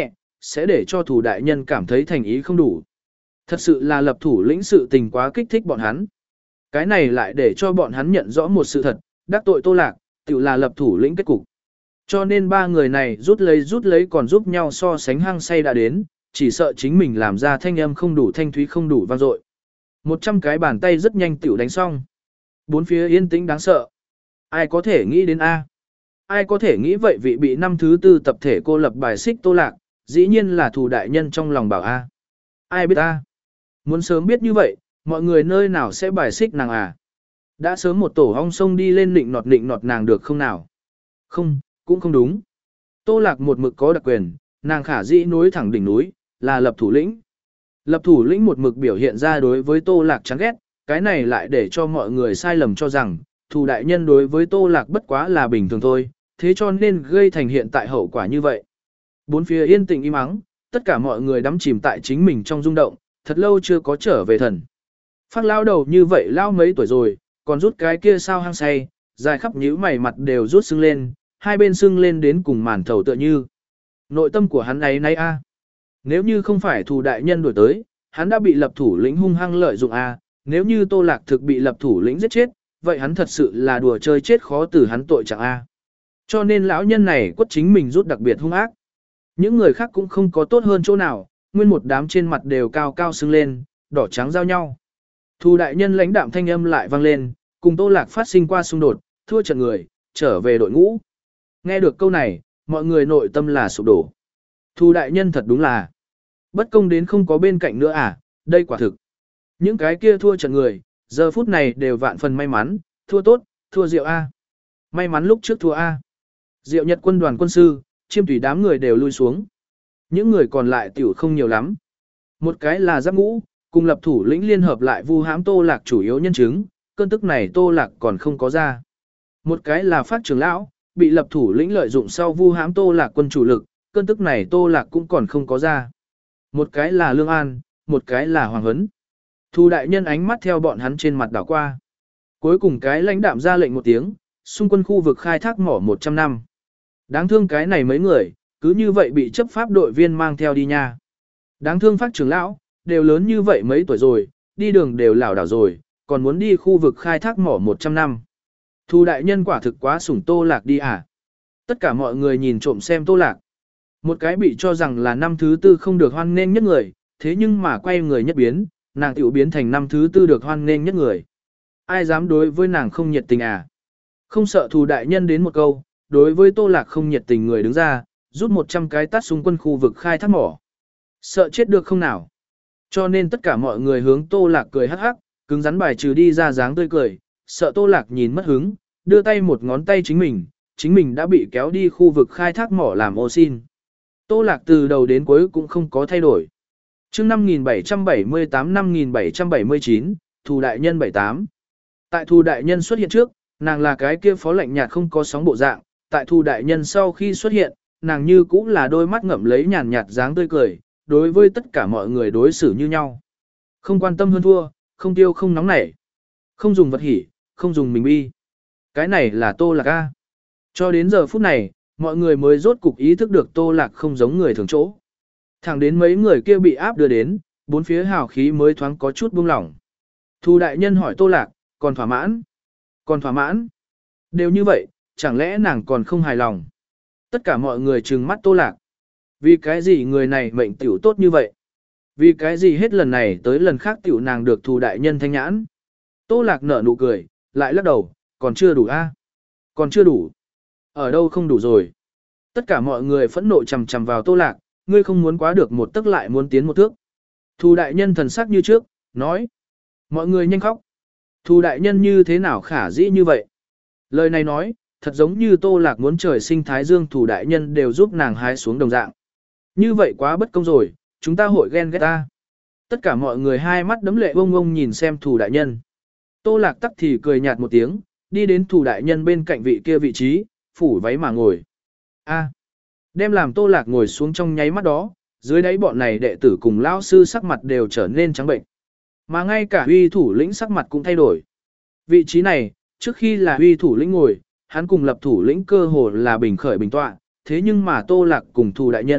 sẽ để cho thủ đại nhân cảm thấy thành ý không đủ. Thật sự là lập thủ lĩnh sự tình quá kích thích bọn hắn. Cái này lại để cho bọn hắn nhận rõ một sự thật, đắc tội Tô Lạc, tự là lập thủ lĩnh kết cục. Cho nên ba người này rút lấy rút lấy còn giúp nhau so sánh hăng say đã đến, chỉ sợ chính mình làm ra thanh âm không đủ thanh thúy không đủ vang dội. Một trăm cái bàn tay rất nhanh tiểu đánh xong. Bốn phía yên tĩnh đáng sợ. Ai có thể nghĩ đến A? Ai có thể nghĩ vậy vị bị năm thứ tư tập thể cô lập bài xích Tô Lạc, dĩ nhiên là thủ đại nhân trong lòng bảo A. Ai biết A? Muốn sớm biết như vậy, mọi người nơi nào sẽ bài xích nàng à? Đã sớm một tổ hong sông đi lên nịnh nọt nịnh nọt nàng được không nào? Không, cũng không đúng. Tô Lạc một mực có đặc quyền, nàng khả dĩ nối thẳng đỉnh núi, là lập thủ lĩnh. Lập thủ lĩnh một mực biểu hiện ra đối với Tô Lạc chán ghét, cái này lại để cho mọi người sai lầm cho rằng, thủ đại nhân đối với Tô Lạc bất quá là bình thường thôi, thế cho nên gây thành hiện tại hậu quả như vậy. Bốn phía yên tĩnh im ắng, tất cả mọi người đắm chìm tại chính mình trong rung động, thật lâu chưa có trở về thần. Phát lao đầu như vậy lao mấy tuổi rồi, còn rút cái kia sao hăng say, dài khắp nhíu mày mặt đều rút sưng lên, hai bên sưng lên đến cùng màn thầu tựa như. Nội tâm của hắn ấy nay a. Nếu như không phải thủ đại nhân đuổi tới, hắn đã bị lập thủ lĩnh hung hăng lợi dụng a. Nếu như Tô Lạc thực bị lập thủ lĩnh giết chết, vậy hắn thật sự là đùa chơi chết khó từ hắn tội chẳng a. Cho nên lão nhân này quất chính mình rút đặc biệt hung ác. Những người khác cũng không có tốt hơn chỗ nào, nguyên một đám trên mặt đều cao cao sưng lên, đỏ trắng giao nhau. Thu đại nhân lãnh đạm thanh âm lại vang lên, cùng Tô Lạc phát sinh qua xung đột, thua trận người, trở về đội ngũ. Nghe được câu này, mọi người nội tâm là sụp đổ. Thu đại nhân thật đúng là bất công đến không có bên cạnh nữa à, đây quả thực. Những cái kia thua trận người, giờ phút này đều vạn phần may mắn, thua tốt, thua Diệu A. May mắn lúc trước thua A. Diệu Nhật quân đoàn quân sư, chiêm tùy đám người đều lui xuống. Những người còn lại tiểu không nhiều lắm. Một cái là giáp ngũ, cùng lập thủ lĩnh liên hợp lại vu hãm Tô Lạc chủ yếu nhân chứng, cơn tức này Tô Lạc còn không có ra. Một cái là phát trưởng lão, bị lập thủ lĩnh lợi dụng sau vu hãm Tô Lạc quân chủ lực, cơn tức này Tô Lạc cũng còn không có ra. Một cái là Lương An, một cái là Hoàng Huấn. Thu đại nhân ánh mắt theo bọn hắn trên mặt đảo qua. Cuối cùng cái lãnh đạm ra lệnh một tiếng, xung quân khu vực khai thác mỏ một trăm năm. Đáng thương cái này mấy người, cứ như vậy bị chấp pháp đội viên mang theo đi nha. Đáng thương phát trưởng lão, đều lớn như vậy mấy tuổi rồi, đi đường đều lảo đảo rồi, còn muốn đi khu vực khai thác mỏ một trăm năm. Thu đại nhân quả thực quá sủng Tô Lạc đi à. Tất cả mọi người nhìn trộm xem Tô Lạc. Một cái bị cho rằng là năm thứ tư không được hoan nghênh nhất người, thế nhưng mà quay người nhất biến, nàng tiểu biến thành năm thứ tư được hoan nghênh nhất người. Ai dám đối với nàng không nhiệt tình à? Không sợ Thu đại nhân đến một câu, đối với Tô Lạc không nhiệt tình người đứng ra, rút một trăm cái tát xung quân khu vực khai thác mỏ. Sợ chết được không nào? Cho nên tất cả mọi người hướng Tô Lạc cười hắc hắc, cứng rắn bài trừ đi ra dáng tươi cười, sợ Tô Lạc nhìn mất hứng, đưa tay một ngón tay chính mình, chính mình đã bị kéo đi khu vực khai thác mỏ làm ô xin. Tô Lạc từ đầu đến cuối cũng không có thay đổi. Chương năm nghìn bảy trăm bảy mươi tám năm nghìn bảy trăm bảy mươi chín, Thu đại nhân bảy tám. Tại Thu đại nhân xuất hiện trước, nàng là cái kia phó lạnh nhạt không có sóng bộ dạng, tại Thu đại nhân sau khi xuất hiện, nàng như cũng là đôi mắt ngậm lấy nhàn nhạt dáng tươi cười, đối với tất cả mọi người đối xử như nhau. Không quan tâm hơn thua, không tiêu không nóng nảy. Không dùng vật hỉ, không dùng mình bi. Cái này là Tô Lạc A. Cho đến giờ phút này, mọi người mới rốt cục ý thức được Tô Lạc không giống người thường chỗ. Thẳng đến mấy người kia bị áp đưa đến, bốn phía hào khí mới thoáng có chút buông lỏng. Thu đại nhân hỏi Tô Lạc, còn thỏa mãn? Còn thỏa mãn? Đều như vậy, chẳng lẽ nàng còn không hài lòng? Tất cả mọi người trừng mắt Tô Lạc. Vì cái gì người này mệnh tiểu tốt như vậy? Vì cái gì hết lần này tới lần khác tiểu nàng được Thu đại nhân thanh nhãn? Tô Lạc nở nụ cười, lại lắc đầu, còn chưa đủ a? Còn chưa đủ. Ở đâu không đủ rồi? Tất cả mọi người phẫn nộ chằm chằm vào Tô Lạc, ngươi không muốn quá được một tức lại muốn tiến một thước. Thu đại nhân thần sắc như trước, nói. Mọi người nhanh khóc. Thu đại nhân như thế nào khả dĩ như vậy? Lời này nói, thật giống như Tô Lạc muốn trời sinh thái dương Thu đại nhân đều giúp nàng hái xuống đồng dạng. Như vậy quá bất công rồi, chúng ta hội ghen ghét ta. Tất cả mọi người hai mắt đấm lệ bông bông nhìn xem Thu đại nhân. Tô Lạc tắc thì cười nhạt một tiếng, đi đến Thu đại nhân bên cạnh vị kia vị trí, phủ váy mà ngồi. A. Đem làm Tô Lạc ngồi xuống trong nháy mắt đó, dưới đáy bọn này đệ tử cùng lão sư sắc mặt đều trở nên trắng bệnh. Mà ngay cả huy thủ lĩnh sắc mặt cũng thay đổi. Vị trí này, trước khi là huy thủ lĩnh ngồi, hắn cùng lập thủ lĩnh cơ hồ là bình khởi bình tọa, thế nhưng mà Tô Lạc cùng Thu đại nhân,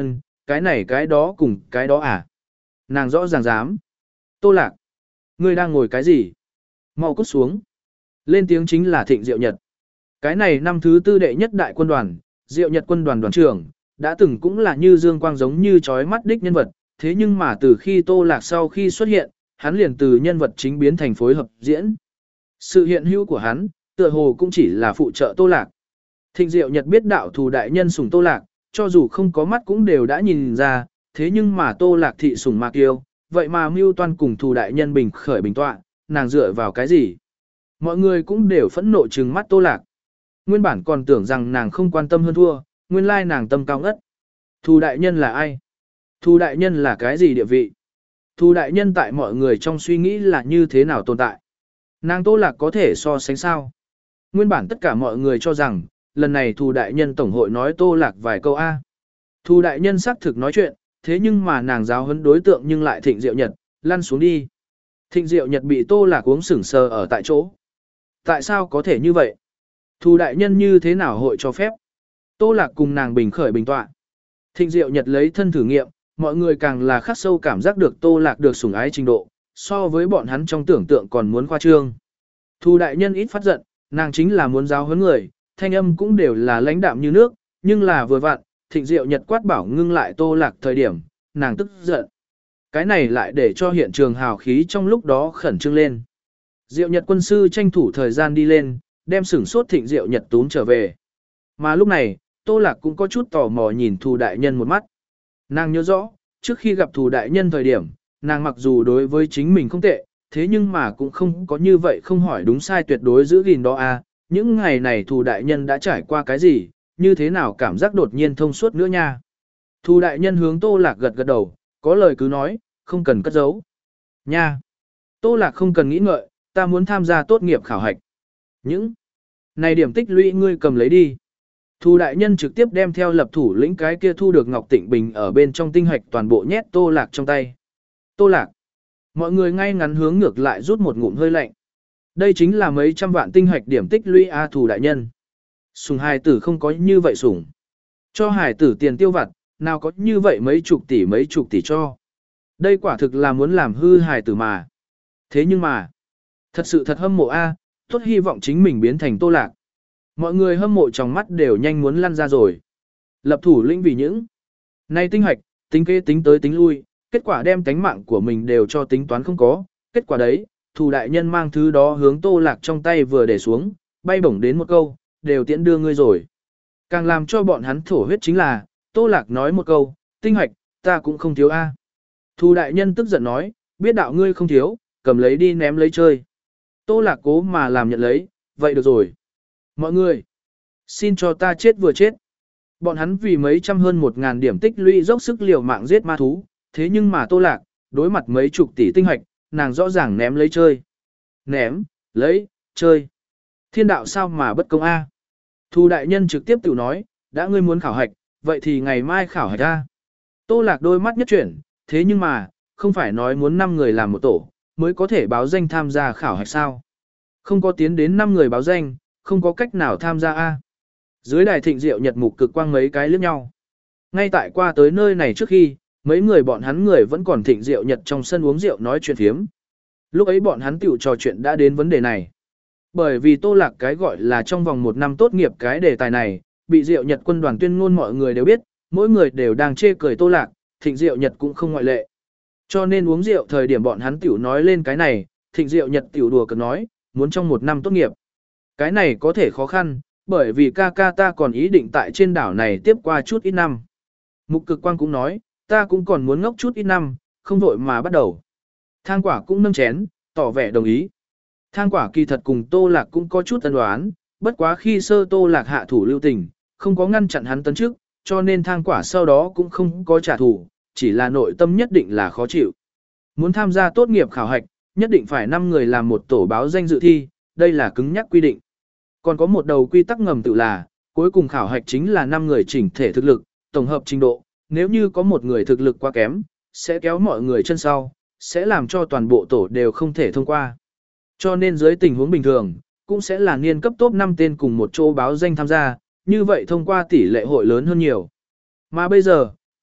cái này cái đó cùng cái đó à? Nàng rõ ràng dám. Tô Lạc, ngươi đang ngồi cái gì? Mau cút xuống. Lên tiếng chính là Thịnh Diệu Nhật. Cái này năm thứ tư đệ nhất đại quân đoàn, Diệu Nhật quân đoàn đoàn trưởng, đã từng cũng là như dương quang giống như chói mắt đích nhân vật, thế nhưng mà từ khi Tô Lạc sau khi xuất hiện, hắn liền từ nhân vật chính biến thành phối hợp diễn. Sự hiện hữu của hắn, tựa hồ cũng chỉ là phụ trợ Tô Lạc. Thịnh Diệu Nhật biết đạo thù đại nhân sủng Tô Lạc, cho dù không có mắt cũng đều đã nhìn ra, thế nhưng mà Tô Lạc thị sủng Mạc Kiêu, vậy mà mưu toan cùng thù đại nhân bình khởi bình tọa, nàng dựa vào cái gì? Mọi người cũng đều phẫn nộ trừng mắt Tô Lạc. Nguyên bản còn tưởng rằng nàng không quan tâm hơn thua, nguyên lai nàng tâm cao ngất. Thù đại nhân là ai? Thù đại nhân là cái gì địa vị? Thù đại nhân tại mọi người trong suy nghĩ là như thế nào tồn tại? Nàng Tô Lạc có thể so sánh sao? Nguyên bản tất cả mọi người cho rằng, lần này thù đại nhân tổng hội nói Tô Lạc vài câu A. Thù đại nhân xác thực nói chuyện, thế nhưng mà nàng giáo huấn đối tượng nhưng lại Thịnh Diệu Nhật, lăn xuống đi. Thịnh Diệu Nhật bị Tô Lạc uống sững sờ ở tại chỗ. Tại sao có thể như vậy? Thù đại nhân như thế nào hội cho phép? Tô Lạc cùng nàng bình khởi bình tọa. Thịnh Diệu Nhật lấy thân thử nghiệm, mọi người càng là khắc sâu cảm giác được Tô Lạc được sủng ái trình độ, so với bọn hắn trong tưởng tượng còn muốn khoa trương. Thù đại nhân ít phát giận, nàng chính là muốn giáo huấn người, thanh âm cũng đều là lãnh đạm như nước, nhưng là vừa vặn, Thịnh Diệu Nhật quát bảo ngưng lại Tô Lạc thời điểm, nàng tức giận. Cái này lại để cho hiện trường hào khí trong lúc đó khẩn trương lên. Diệu Nhật quân sư tranh thủ thời gian đi lên, đem sửng sốt Thịnh Diệu Nhật túm trở về. Mà lúc này, Tô Lạc cũng có chút tò mò nhìn thù đại nhân một mắt. Nàng nhớ rõ, trước khi gặp thù đại nhân thời điểm, nàng mặc dù đối với chính mình không tệ, thế nhưng mà cũng không có như vậy không hỏi đúng sai tuyệt đối giữ gìn đó à, những ngày này thù đại nhân đã trải qua cái gì, như thế nào cảm giác đột nhiên thông suốt nữa nha. Thù đại nhân hướng Tô Lạc gật gật đầu, có lời cứ nói, không cần cất giấu. Nha! Tô Lạc không cần nghĩ ngợi, ta muốn tham gia tốt nghiệp khảo hạch. Những này điểm tích lũy ngươi cầm lấy đi. Thù đại nhân trực tiếp đem theo lập thủ lĩnh cái kia thu được Ngọc Tịnh Bình ở bên trong tinh hạch toàn bộ nhét Tô Lạc trong tay. Tô Lạc! Mọi người ngay ngắn hướng ngược lại rút một ngụm hơi lạnh. Đây chính là mấy trăm vạn tinh hạch điểm tích lũy A thù đại nhân. Sùng hài tử không có như vậy sủng. Cho hài tử tiền tiêu vặt, nào có như vậy mấy chục tỷ mấy chục tỷ cho. Đây quả thực là muốn làm hư hài tử mà. Thế nhưng mà, thật sự thật hâm mộ A, tốt hy vọng chính mình biến thành Tô Lạc. Mọi người hâm mộ trong mắt đều nhanh muốn lăn ra rồi. Lập thủ lĩnh vì những nay tinh hạch, tính kế tính tới tính lui, kết quả đem tánh mạng của mình đều cho tính toán không có. Kết quả đấy, thù đại nhân mang thứ đó hướng Tô Lạc trong tay vừa để xuống, bay bổng đến một câu, đều tiễn đưa ngươi rồi. Càng làm cho bọn hắn thổ huyết chính là, Tô Lạc nói một câu, tinh hạch, ta cũng không thiếu A. Thù đại nhân tức giận nói, biết đạo ngươi không thiếu, cầm lấy đi ném lấy chơi. Tô Lạc cố mà làm nhận lấy, vậy được rồi. Mọi người, xin cho ta chết vừa chết. Bọn hắn vì mấy trăm hơn một ngàn điểm tích lũy dốc sức liều mạng giết ma thú, thế nhưng mà Tô Lạc, đối mặt mấy chục tỷ tinh hạch, nàng rõ ràng ném lấy chơi. Ném, lấy, chơi. Thiên đạo sao mà bất công A. Thù đại nhân trực tiếp tự nói, đã ngươi muốn khảo hạch, vậy thì ngày mai khảo hạch A. Tô Lạc đôi mắt nhất chuyển, thế nhưng mà, không phải nói muốn năm người làm một tổ, mới có thể báo danh tham gia khảo hạch sao. Không có tiến đến năm người báo danh, không có cách nào tham gia A. Dưới đài Thịnh Diệu Nhật mục cực quang mấy cái liếc nhau. Ngay tại qua tới nơi này trước khi, mấy người bọn hắn người vẫn còn Thịnh Diệu Nhật trong sân uống rượu nói chuyện phiếm. Lúc ấy bọn hắn tiểu trò chuyện đã đến vấn đề này. Bởi vì Tô Lạc cái gọi là trong vòng một năm tốt nghiệp cái đề tài này, bị Diệu Nhật quân đoàn tuyên ngôn mọi người đều biết, mỗi người đều đang chê cười Tô Lạc, Thịnh Diệu Nhật cũng không ngoại lệ. Cho nên uống rượu thời điểm bọn hắn tiểu nói lên cái này, Thịnh Diệu Nhật tiểu đùa cợt nói, muốn trong một năm tốt nghiệp. Cái này có thể khó khăn, bởi vì ca ca ta còn ý định tại trên đảo này tiếp qua chút ít năm. Mục cực quang cũng nói, ta cũng còn muốn ngốc chút ít năm, không vội mà bắt đầu. Thang quả cũng nâng chén, tỏ vẻ đồng ý. Thang quả kỳ thật cùng Tô Lạc cũng có chút ân đoán, bất quá khi sơ Tô Lạc hạ thủ lưu tình, không có ngăn chặn hắn tấn trước, cho nên thang quả sau đó cũng không có trả thù, chỉ là nội tâm nhất định là khó chịu. Muốn tham gia tốt nghiệp khảo hạch, nhất định phải năm người làm một tổ báo danh dự thi, đây là cứng nhắc quy định. Còn có một đầu quy tắc ngầm tự là, cuối cùng khảo hạch chính là năm người chỉnh thể thực lực, tổng hợp trình độ, nếu như có một người thực lực quá kém, sẽ kéo mọi người chân sau, sẽ làm cho toàn bộ tổ đều không thể thông qua. Cho nên dưới tình huống bình thường, cũng sẽ là niên cấp top năm tên cùng một chỗ báo danh tham gia, như vậy thông qua tỷ lệ hội lớn hơn nhiều. Mà bây giờ,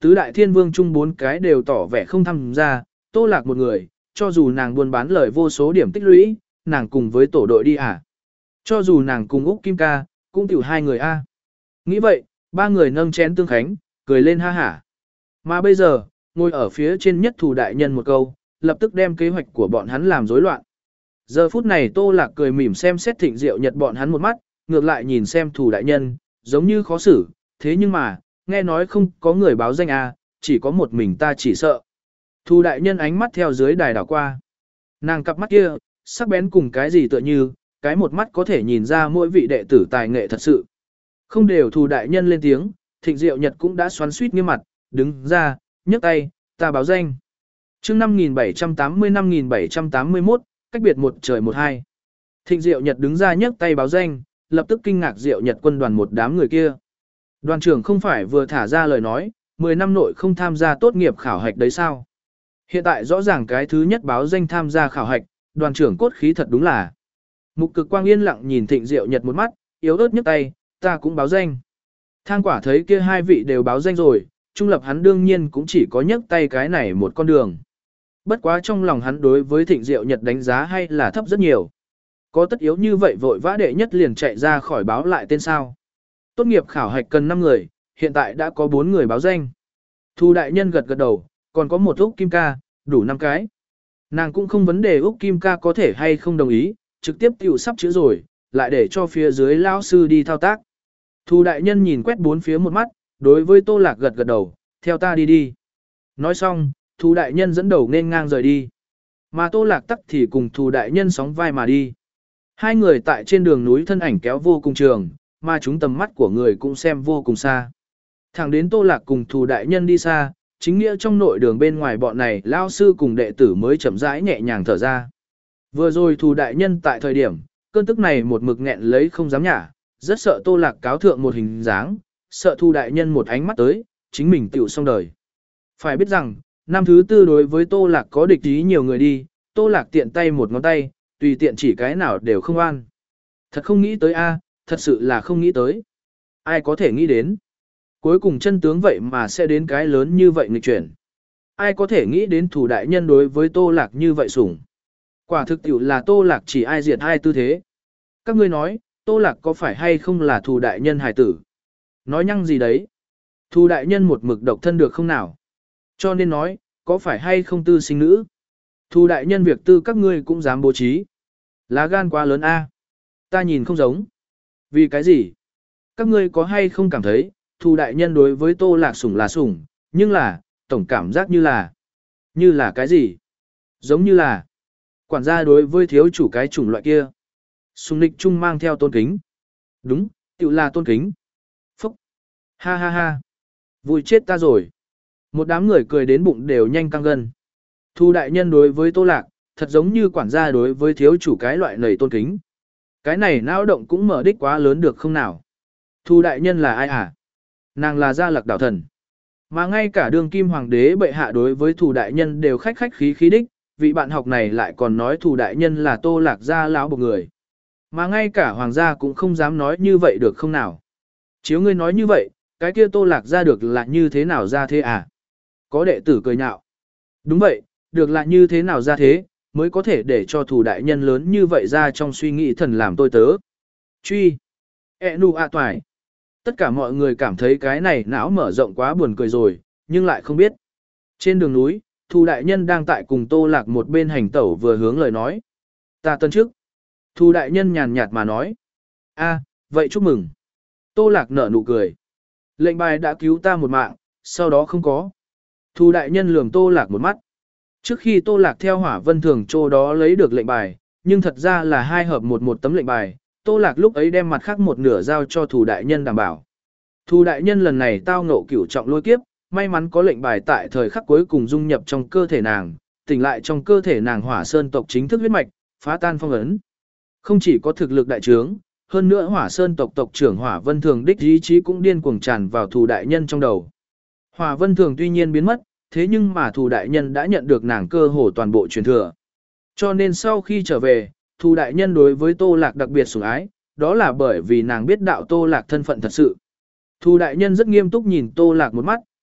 tứ đại thiên vương chung bốn cái đều tỏ vẻ không tham gia, Tô Lạc một người, cho dù nàng buôn bán lời vô số điểm tích lũy, nàng cùng với tổ đội đi à. Cho dù nàng cùng Úc Kim Ca, cũng tiểu hai người a. Nghĩ vậy, ba người nâng chén tương khánh, cười lên ha hả. Mà bây giờ, ngồi ở phía trên nhất Thù đại nhân một câu, lập tức đem kế hoạch của bọn hắn làm rối loạn. Giờ phút này Tô Lạc cười mỉm xem xét Thịnh Diệu Nhật bọn hắn một mắt, ngược lại nhìn xem Thù đại nhân, giống như khó xử, thế nhưng mà, nghe nói không có người báo danh a, chỉ có một mình ta chỉ sợ. Thù đại nhân ánh mắt theo dưới đài đảo qua. Nàng cặp mắt kia, sắc bén cùng cái gì tựa như, cái một mắt có thể nhìn ra mỗi vị đệ tử tài nghệ thật sự. Không đều Thù đại nhân lên tiếng, Thịnh Diệu Nhật cũng đã xoắn suýt nghiêm mặt, đứng ra, nhấc tay, ta báo danh. Chương năm nghìn bảy trăm tám mươi năm nghìn bảy trăm tám mươi mốt, cách biệt một trời một hai. Thịnh Diệu Nhật đứng ra nhấc tay báo danh, lập tức kinh ngạc Diệu Nhật quân đoàn một đám người kia. Đoàn trưởng không phải vừa thả ra lời nói, mười năm nội không tham gia tốt nghiệp khảo hạch đấy sao? Hiện tại rõ ràng cái thứ nhất báo danh tham gia khảo hạch, đoàn trưởng cốt khí thật đúng là. Mục Cực Quang yên lặng nhìn Thịnh Diệu Nhật một mắt, yếu ớt nhấc tay, ta cũng báo danh. Thang Quả thấy kia hai vị đều báo danh rồi, trung lập hắn đương nhiên cũng chỉ có nhấc tay cái này một con đường. Bất quá trong lòng hắn đối với Thịnh Diệu Nhật đánh giá hay là thấp rất nhiều. Có tất yếu như vậy vội vã đệ nhất liền chạy ra khỏi báo lại tên sao. Tốt nghiệp khảo hạch cần năm người, hiện tại đã có bốn người báo danh. Thu đại nhân gật gật đầu, còn có một Úc Kim Ca, đủ năm cái. Nàng cũng không vấn đề Úc Kim Ca có thể hay không đồng ý, trực tiếp tiểu sắp chữ rồi, lại để cho phía dưới lao sư đi thao tác. Thu đại nhân nhìn quét bốn phía một mắt, đối với Tô Lạc gật gật đầu, theo ta đi đi. Nói xong, Thu đại nhân dẫn đầu nên ngang rời đi. Mà Tô Lạc tắc thì cùng Thu đại nhân sóng vai mà đi. Hai người tại trên đường núi thân ảnh kéo vô cùng trường, mà chúng tầm mắt của người cũng xem vô cùng xa. Thẳng đến Tô Lạc cùng Thu đại nhân đi xa, chính nghĩa trong nội đường bên ngoài bọn này lao sư cùng đệ tử mới chậm rãi nhẹ nhàng thở ra. Vừa rồi Thu đại nhân tại thời điểm, cơn tức này một mực nghẹn lấy không dám nhả, rất sợ Tô Lạc cáo thượng một hình dáng, sợ Thu đại nhân một ánh mắt tới, chính mình tiểu xong đời. Phải biết rằng, năm thứ tư đối với Tô Lạc có địch ý nhiều người đi, Tô Lạc tiện tay một ngón tay, tùy tiện chỉ cái nào đều không an. Thật không nghĩ tới a, thật sự là không nghĩ tới. Ai có thể nghĩ đến. Cuối cùng chân tướng vậy mà sẽ đến cái lớn như vậy nghịch chuyển. Ai có thể nghĩ đến Thủ đại nhân đối với Tô Lạc như vậy sủng. Quả thực tiểu là Tô Lạc chỉ ai diệt ai tư thế. Các ngươi nói, Tô Lạc có phải hay không là Thủ đại nhân hài tử? Nói nhăng gì đấy? Thủ đại nhân một mực độc thân được không nào? Cho nên nói, có phải hay không tư sinh nữ? Thủ đại nhân việc tư các ngươi cũng dám bố trí. Lá gan quá lớn a. Ta nhìn không giống. Vì cái gì? Các ngươi có hay không cảm thấy, Thủ đại nhân đối với Tô Lạc sủng là sủng, nhưng là, tổng cảm giác như là, như là cái gì? Giống như là, quản gia đối với thiếu chủ cái chủng loại kia. Sùng nịch chung mang theo tôn kính. Đúng, tự là tôn kính. Phúc. Ha ha ha. Vui chết ta rồi. Một đám người cười đến bụng đều nhanh căng gân. Thu đại nhân đối với Tô Lạc, thật giống như quản gia đối với thiếu chủ cái loại nầy tôn kính. Cái này não động cũng mở đích quá lớn được không nào? Thu đại nhân là ai à? Nàng là Gia Lạc đảo thần. Mà ngay cả đường kim hoàng đế bệ hạ đối với Thu đại nhân đều khách khách khí khí đích, vị bạn học này lại còn nói Thu đại nhân là Tô Lạc gia lão một người. Mà ngay cả hoàng gia cũng không dám nói như vậy được không nào? Chiếu ngươi nói như vậy, cái kia Tô Lạc ra được là như thế nào ra thế à? Có đệ tử cười nhạo. Đúng vậy, được là như thế nào ra thế, mới có thể để cho Thủ đại nhân lớn như vậy ra trong suy nghĩ thần làm tôi tớ. Truy. E nu a toài. Tất cả mọi người cảm thấy cái này não mở rộng quá buồn cười rồi, nhưng lại không biết. Trên đường núi, Thủ đại nhân đang tại cùng Tô Lạc một bên hành tẩu vừa hướng lời nói. Ta tân chức. Thủ đại nhân nhàn nhạt mà nói. A, vậy chúc mừng. Tô Lạc nở nụ cười. Lệnh bài đã cứu ta một mạng, sau đó không có. Thủ đại nhân lườm Tô Lạc một mắt. Trước khi Tô Lạc theo Hỏa Vân Thường chỗ đó lấy được lệnh bài, nhưng thật ra là hai hợp một một tấm lệnh bài, Tô Lạc lúc ấy đem mặt khác một nửa giao cho Thủ đại nhân đảm bảo. Thủ đại nhân lần này tao ngộ cửu trọng lôi kiếp, may mắn có lệnh bài tại thời khắc cuối cùng dung nhập trong cơ thể nàng, tỉnh lại trong cơ thể nàng Hỏa Sơn tộc chính thức huyết mạch, phá tan phong ấn. Không chỉ có thực lực đại trướng, hơn nữa Hỏa Sơn tộc tộc trưởng Hỏa Vân Thường đích ý chí cũng điên cuồng tràn vào Thủ đại nhân trong đầu. Hỏa Vân Thường tuy nhiên biến mất, thế nhưng mà Thủ đại nhân đã nhận được nàng cơ hồ toàn bộ truyền thừa. Cho nên sau khi trở về, Thủ đại nhân đối với Tô Lạc đặc biệt sủng ái, đó là bởi vì nàng biết đạo Tô Lạc thân phận thật sự. Thủ đại nhân rất nghiêm túc nhìn Tô Lạc một mắt,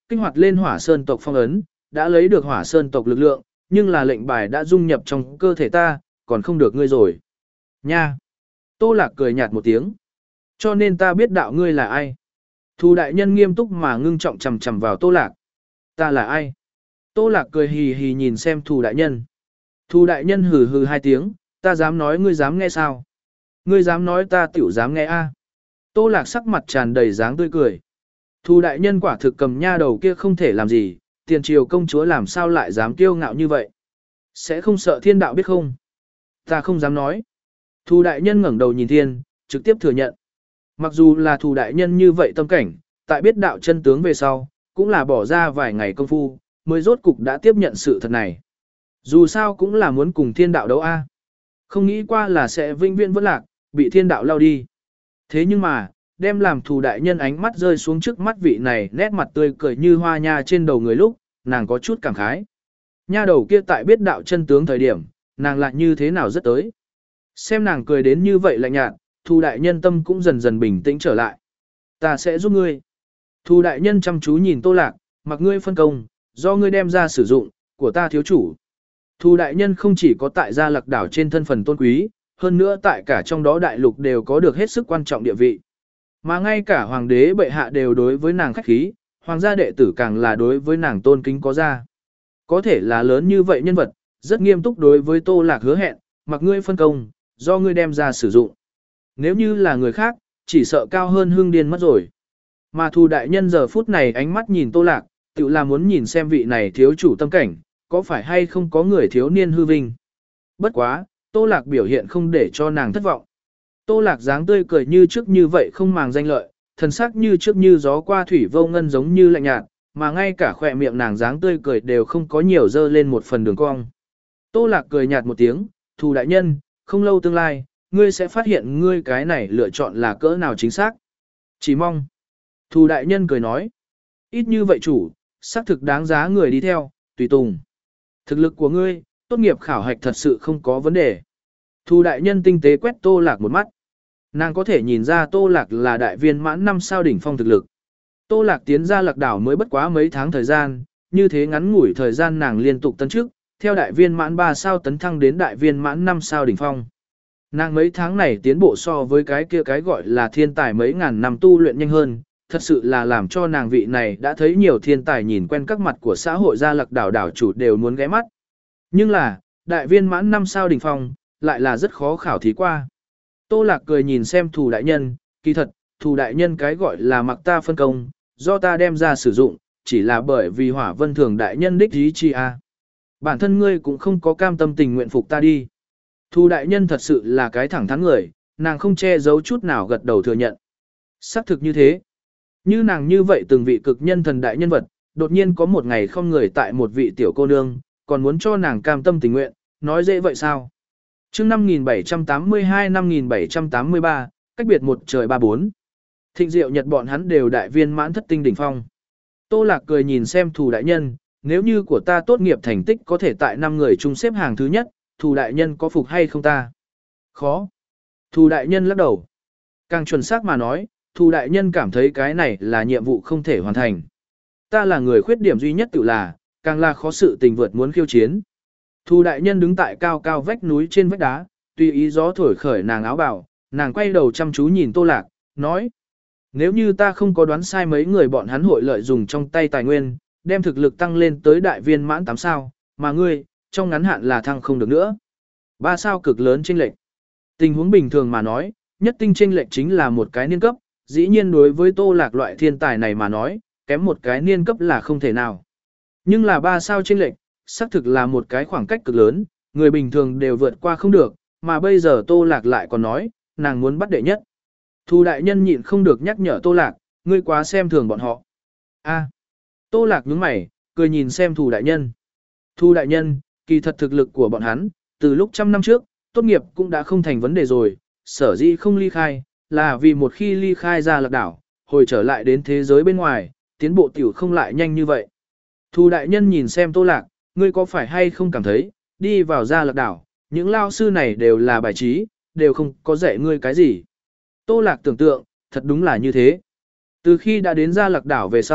kích hoạt lên hỏa sơn tộc phong ấn, đã lấy được hỏa sơn tộc lực lượng, nhưng là lệnh bài đã dung nhập trong cơ thể ta, còn không được ngươi rồi. Nha! Tô Lạc cười nhạt một tiếng. Cho nên ta biết đạo ngươi là ai. Thù đại nhân nghiêm túc mà ngưng trọng chầm chầm vào Tô Lạc. Ta là ai? Tô Lạc cười hì hì nhìn xem thù đại nhân. Thù đại nhân hừ hừ hai tiếng, ta dám nói ngươi dám nghe sao? Ngươi dám nói ta tiểu dám nghe a? Tô Lạc sắc mặt tràn đầy dáng tươi cười. Thù đại nhân quả thực cầm nha đầu kia không thể làm gì, tiền triều công chúa làm sao lại dám kiêu ngạo như vậy? Sẽ không sợ thiên đạo biết không? Ta không dám nói. Thù đại nhân ngẩng đầu nhìn thiên, trực tiếp thừa nhận. Mặc dù là thù đại nhân như vậy tâm cảnh, tại biết đạo chân tướng về sau, cũng là bỏ ra vài ngày công phu, mới rốt cục đã tiếp nhận sự thật này. Dù sao cũng là muốn cùng thiên đạo đấu a. Không nghĩ qua là sẽ vinh viễn vẫn lạc, bị thiên đạo lao đi. Thế nhưng mà, đem làm thù đại nhân ánh mắt rơi xuống trước mắt vị này nét mặt tươi cười như hoa nha trên đầu người lúc, nàng có chút cảm khái. Nha đầu kia tại biết đạo chân tướng thời điểm, nàng lại như thế nào rất tới. Xem nàng cười đến như vậy lạnh nhạt, thù đại nhân tâm cũng dần dần bình tĩnh trở lại. Ta sẽ giúp ngươi. Thù đại nhân chăm chú nhìn Tô Lạc, mặc ngươi phân công, do ngươi đem ra sử dụng, của ta thiếu chủ. Thù đại nhân không chỉ có tại gia lạc đảo trên thân phần tôn quý, hơn nữa tại cả trong đó đại lục đều có được hết sức quan trọng địa vị. Mà ngay cả hoàng đế bệ hạ đều đối với nàng khách khí, hoàng gia đệ tử càng là đối với nàng tôn kính có ra. Có thể là lớn như vậy nhân vật, rất nghiêm túc đối với Tô Lạc hứa hẹn, mặc ngươi phân công, do ngươi đem ra sử dụng. Nếu như là người khác, chỉ sợ cao hơn hương điên mất rồi. Mà thù đại nhân giờ phút này ánh mắt nhìn Tô Lạc, tự là muốn nhìn xem vị này thiếu chủ tâm cảnh, có phải hay không có người thiếu niên hư vinh. Bất quá, Tô Lạc biểu hiện không để cho nàng thất vọng. Tô Lạc dáng tươi cười như trước như vậy không màng danh lợi, thần sắc như trước như gió qua thủy vô ngân giống như lạnh nhạt, mà ngay cả khỏe miệng nàng dáng tươi cười đều không có nhiều dơ lên một phần đường cong. Tô Lạc cười nhạt một tiếng, thù đại nhân, không lâu tương lai, ngươi sẽ phát hiện ngươi cái này lựa chọn là cỡ nào chính xác. Chỉ mong. Thù đại nhân cười nói. Ít như vậy chủ, xác thực đáng giá người đi theo, tùy tùng. Thực lực của ngươi, tốt nghiệp khảo hạch thật sự không có vấn đề. Thù đại nhân tinh tế quét Tô Lạc một mắt. Nàng có thể nhìn ra Tô Lạc là đại viên mãn năm sao đỉnh phong thực lực. Tô Lạc tiến ra lạc đảo mới bất quá mấy tháng thời gian, như thế ngắn ngủi thời gian nàng liên tục tấn chức, theo đại viên mãn ba sao tấn thăng đến đại viên mãn năm sao đỉnh phong. Nàng mấy tháng này tiến bộ so với cái kia cái gọi là thiên tài mấy ngàn năm tu luyện nhanh hơn, thật sự là làm cho nàng vị này đã thấy nhiều thiên tài nhìn quen các mặt của xã hội gia lạc đảo đảo chủ đều muốn ghé mắt. Nhưng là, đại viên mãn năm sao đỉnh phong, lại là rất khó khảo thí qua. Tô Lạc cười nhìn xem thù đại nhân, kỳ thật, thù đại nhân cái gọi là mặc ta phân công, do ta đem ra sử dụng, chỉ là bởi vì hỏa vân thường đại nhân đích ý chi a. Bản thân ngươi cũng không có cam tâm tình nguyện phục ta đi. Thù đại nhân thật sự là cái thẳng thắn người, nàng không che giấu chút nào gật đầu thừa nhận. Xác thực như thế. Như nàng như vậy từng vị cực nhân thần đại nhân vật, đột nhiên có một ngày không người tại một vị tiểu cô nương, còn muốn cho nàng cam tâm tình nguyện, nói dễ vậy sao? Chương năm nghìn bảy trăm tám mươi hai năm nghìn bảy trăm tám mươi ba, cách biệt một trời ba bốn. Thịnh Diệu Nhật bọn hắn đều đại viên mãn thất tinh đỉnh phong. Tô Lạc cười nhìn xem thù đại nhân, nếu như của ta tốt nghiệp thành tích có thể tại năm người chung xếp hàng thứ nhất, thù đại nhân có phục hay không ta? Khó. Thù đại nhân lắc đầu. Càng chuẩn xác mà nói, thù đại nhân cảm thấy cái này là nhiệm vụ không thể hoàn thành. Ta là người khuyết điểm duy nhất tự là, càng là khó sự tình vượt muốn khiêu chiến. Thù đại nhân đứng tại cao cao vách núi trên vách đá, tùy ý gió thổi khởi nàng áo bào, nàng quay đầu chăm chú nhìn Tô Lạc, nói. Nếu như ta không có đoán sai mấy người bọn hắn hội lợi dùng trong tay tài nguyên, đem thực lực tăng lên tới đại viên mãn tám sao, mà ngươi, trong ngắn hạn là thăng không được nữa. Ba sao cực lớn chênh lệch. Tình huống bình thường mà nói, nhất tinh chênh lệch chính là một cái niên cấp, dĩ nhiên đối với Tô Lạc loại thiên tài này mà nói, kém một cái niên cấp là không thể nào. Nhưng là ba sao chênh lệch, xác thực là một cái khoảng cách cực lớn, người bình thường đều vượt qua không được, mà bây giờ Tô Lạc lại còn nói, nàng muốn bắt đệ nhất. Thù đại nhân nhịn không được nhắc nhở Tô Lạc, ngươi quá xem thường bọn họ. A. Tô Lạc nhướng mày, cười nhìn xem thù đại nhân. Thù đại nhân, kỳ thật thực lực của bọn hắn, từ lúc trăm năm trước, tốt nghiệp cũng đã không thành vấn đề rồi, sở dĩ không ly khai, là vì một khi ly khai ra lạc đảo, hồi trở lại đến thế giới bên ngoài, tiến bộ tiểu không lại nhanh như vậy. Thù đại nhân nhìn xem Tô Lạc, ngươi có phải hay không cảm thấy, đi vào ra lạc đảo, những lao sư này đều là bài trí, đều không có dạy ngươi cái gì. Tô Lạc tưởng tượng, thật đúng là như thế. Từ khi đã đến ra lạc đảo về sau,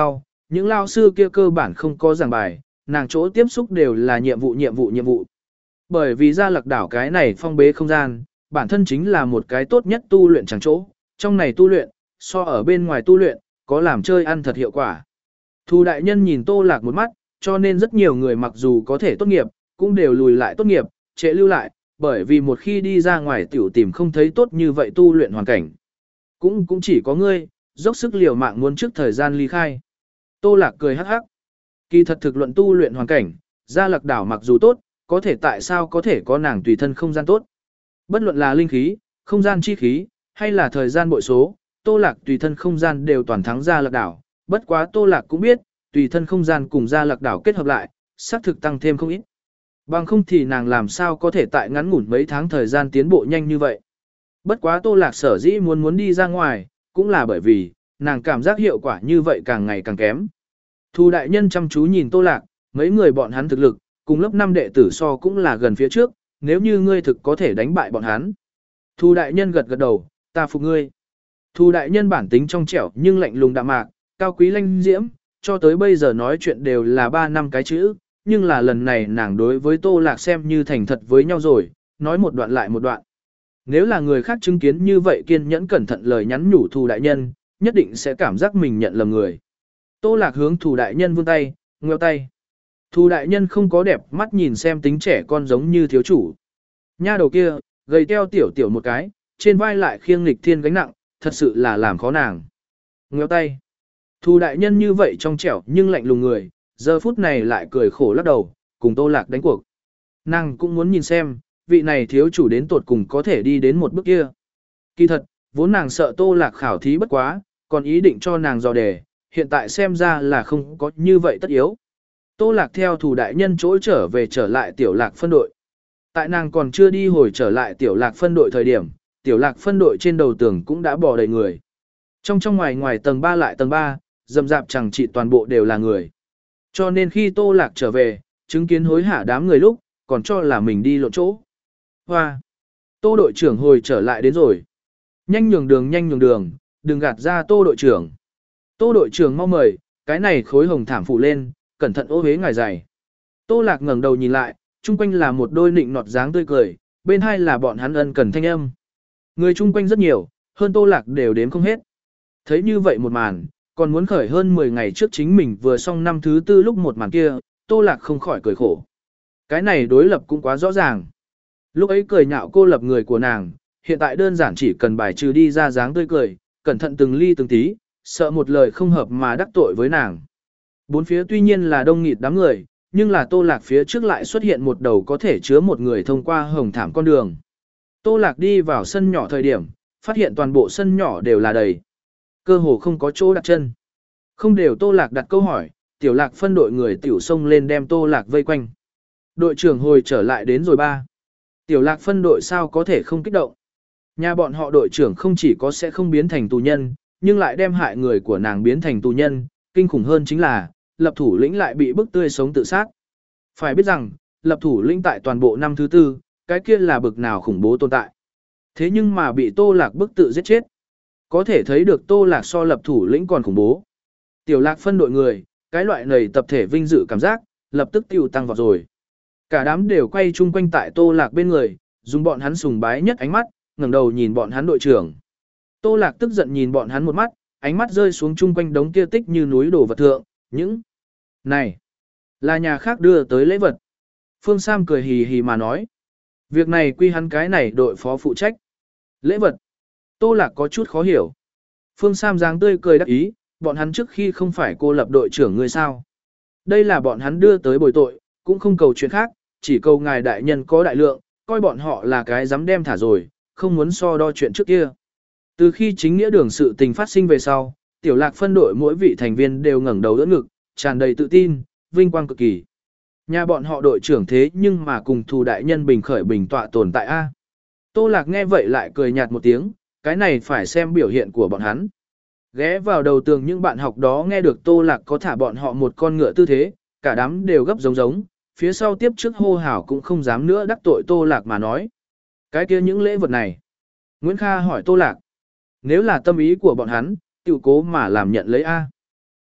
những lao sư kia cơ bản không có giảng bài, nàng chỗ tiếp xúc đều là nhiệm vụ nhiệm vụ nhiệm vụ. Bởi vì Gia Lạc đảo cái này phong bế không gian, bản thân chính là một cái tốt nhất tu luyện chẳng chỗ, trong này tu luyện, so ở bên ngoài tu luyện, có làm chơi ăn thật hiệu quả. Thu đại nhân nhìn Tô Lạc một mắt, cho nên rất nhiều người mặc dù có thể tốt nghiệp, cũng đều lùi lại tốt nghiệp, trễ lưu lại, bởi vì một khi đi ra ngoài tiểu tìm không thấy tốt như vậy tu luyện hoàn cảnh. Cũng cũng chỉ có ngươi, dốc sức liều mạng muốn trước thời gian ly khai. Tô Lạc cười hắc hắc. Kỳ thật thực luận tu luyện hoàn cảnh, Gia Lạc đảo mặc dù tốt, có thể tại sao có thể có nàng tùy thân không gian tốt. Bất luận là linh khí, không gian chi khí, hay là thời gian bội số, Tô Lạc tùy thân không gian đều toàn thắng Gia Lạc đảo. Bất quá Tô Lạc cũng biết, tùy thân không gian cùng Gia Lạc đảo kết hợp lại, xác thực tăng thêm không ít. Bằng không thì nàng làm sao có thể tại ngắn ngủn mấy tháng thời gian tiến bộ nhanh như vậy. Bất quá Tô Lạc sở dĩ muốn muốn đi ra ngoài, cũng là bởi vì, nàng cảm giác hiệu quả như vậy càng ngày càng kém. Thu đại nhân chăm chú nhìn Tô Lạc, mấy người bọn hắn thực lực, cùng lớp năm đệ tử so cũng là gần phía trước, nếu như ngươi thực có thể đánh bại bọn hắn. Thu đại nhân gật gật đầu, ta phục ngươi. Thu đại nhân bản tính trong trẻo nhưng lạnh lùng đạm mạc, cao quý lanh diễm, cho tới bây giờ nói chuyện đều là ba năm cái chữ, nhưng là lần này nàng đối với Tô Lạc xem như thành thật với nhau rồi, nói một đoạn lại một đoạn. Nếu là người khác chứng kiến như vậy kiên nhẫn cẩn thận lời nhắn nhủ Thu đại nhân, nhất định sẽ cảm giác mình nhận lầm người. Tô Lạc hướng Thu đại nhân vươn tay, ngoeo tay. Thu đại nhân không có đẹp mắt nhìn xem tính trẻ con giống như thiếu chủ. Nha đầu kia, gầy teo tiểu tiểu một cái, trên vai lại khiêng nghịch thiên gánh nặng, thật sự là làm khó nàng. Ngoeo tay. Thu đại nhân như vậy trong trẻo nhưng lạnh lùng người, giờ phút này lại cười khổ lắc đầu, cùng Tô Lạc đánh cuộc. Nàng cũng muốn nhìn xem, vị này thiếu chủ đến tột cùng có thể đi đến một bước kia. Kỳ thật, vốn nàng sợ Tô Lạc khảo thí bất quá, còn ý định cho nàng dò đề, hiện tại xem ra là không có như vậy tất yếu. Tô Lạc theo Thủ đại nhân chỗ trở về trở lại Tiểu Lạc phân đội. Tại nàng còn chưa đi hồi trở lại Tiểu Lạc phân đội thời điểm, Tiểu Lạc phân đội trên đầu tường cũng đã bò đầy người. Trong trong ngoài ngoài tầng ba lại tầng ba, rầm rạp chẳng chỉ toàn bộ đều là người. Cho nên khi Tô Lạc trở về, chứng kiến hối hả đám người lúc, còn cho là mình đi lộn chỗ. Hoa! Tô đội trưởng hồi trở lại đến rồi. Nhanh nhường đường nhanh nhường đường, đừng gạt ra Tô đội trưởng. Tô đội trưởng mau mời, cái này khối hồng thảm phủ lên, cẩn thận ô hế ngài dày. Tô Lạc ngẩng đầu nhìn lại, chung quanh là một đôi nịnh nọt dáng tươi cười, bên hai là bọn hắn ân cần thanh âm. Người chung quanh rất nhiều, hơn Tô Lạc đều đếm không hết. Thấy như vậy một màn, còn muốn khởi hơn mười ngày trước chính mình vừa xong năm thứ tư lúc một màn kia, Tô Lạc không khỏi cười khổ. Cái này đối lập cũng quá rõ ràng. Lúc ấy cười nhạo cô lập người của nàng, hiện tại đơn giản chỉ cần bài trừ đi ra dáng tươi cười, cẩn thận từng ly từng tí, sợ một lời không hợp mà đắc tội với nàng. Bốn phía tuy nhiên là đông nghịt đám người, nhưng là Tô Lạc phía trước lại xuất hiện một đầu có thể chứa một người thông qua hồng thảm con đường. Tô Lạc đi vào sân nhỏ thời điểm, phát hiện toàn bộ sân nhỏ đều là đầy. Cơ hồ không có chỗ đặt chân. Không đều Tô Lạc đặt câu hỏi, Tiểu Lạc phân đội người tiểu xông lên đem Tô Lạc vây quanh. Đội trưởng hồi trở lại đến rồi ba. Tiểu Lạc phân đội sao có thể không kích động. Nhà bọn họ đội trưởng không chỉ có sẽ không biến thành tù nhân, nhưng lại đem hại người của nàng biến thành tù nhân, kinh khủng hơn chính là, lập thủ lĩnh lại bị bức tươi sống tự sát. Phải biết rằng, lập thủ lĩnh tại toàn bộ năm thứ tư, cái kia là bực nào khủng bố tồn tại. Thế nhưng mà bị Tô Lạc bức tự giết chết. Có thể thấy được Tô Lạc so lập thủ lĩnh còn khủng bố. Tiểu Lạc phân đội người, cái loại này tập thể vinh dự cảm giác, lập tức tiêu tăng vào rồi. Cả đám đều quay chung quanh tại Tô Lạc bên người, dùng bọn hắn sùng bái nhất ánh mắt, ngẩng đầu nhìn bọn hắn đội trưởng. Tô Lạc tức giận nhìn bọn hắn một mắt, ánh mắt rơi xuống chung quanh đống kia tích như núi đổ vật thượng, những này là nhà khác đưa tới lễ vật. Phương Sam cười hì hì mà nói, việc này quy hắn cái này đội phó phụ trách. Lễ vật. Tô Lạc có chút khó hiểu. Phương Sam dáng tươi cười đắc ý, bọn hắn trước khi không phải cô lập đội trưởng người sao. Đây là bọn hắn đưa tới bồi tội, cũng không cầu chuyện khác, chỉ cầu ngài đại nhân có đại lượng, coi bọn họ là cái dám đem thả rồi, không muốn so đo chuyện trước kia. Từ khi chính nghĩa đường sự tình phát sinh về sau, Tiểu Lạc phân đội mỗi vị thành viên đều ngẩng đầu đỡ ngực, tràn đầy tự tin, vinh quang cực kỳ. Nhà bọn họ đội trưởng thế nhưng mà cùng Thù đại nhân bình khởi bình tọa tồn tại a. Tô Lạc nghe vậy lại cười nhạt một tiếng, cái này phải xem biểu hiện của bọn hắn. Ghé vào đầu tường những bạn học đó nghe được Tô Lạc có thả bọn họ một con ngựa tư thế, cả đám đều gấp giống giống, phía sau tiếp trước hô hào cũng không dám nữa đắc tội Tô Lạc mà nói. Cái kia những lễ vật này. Nguyễn Kha hỏi Tô Lạc. Nếu là tâm ý của bọn hắn, tiểu cố mà làm nhận lấy A.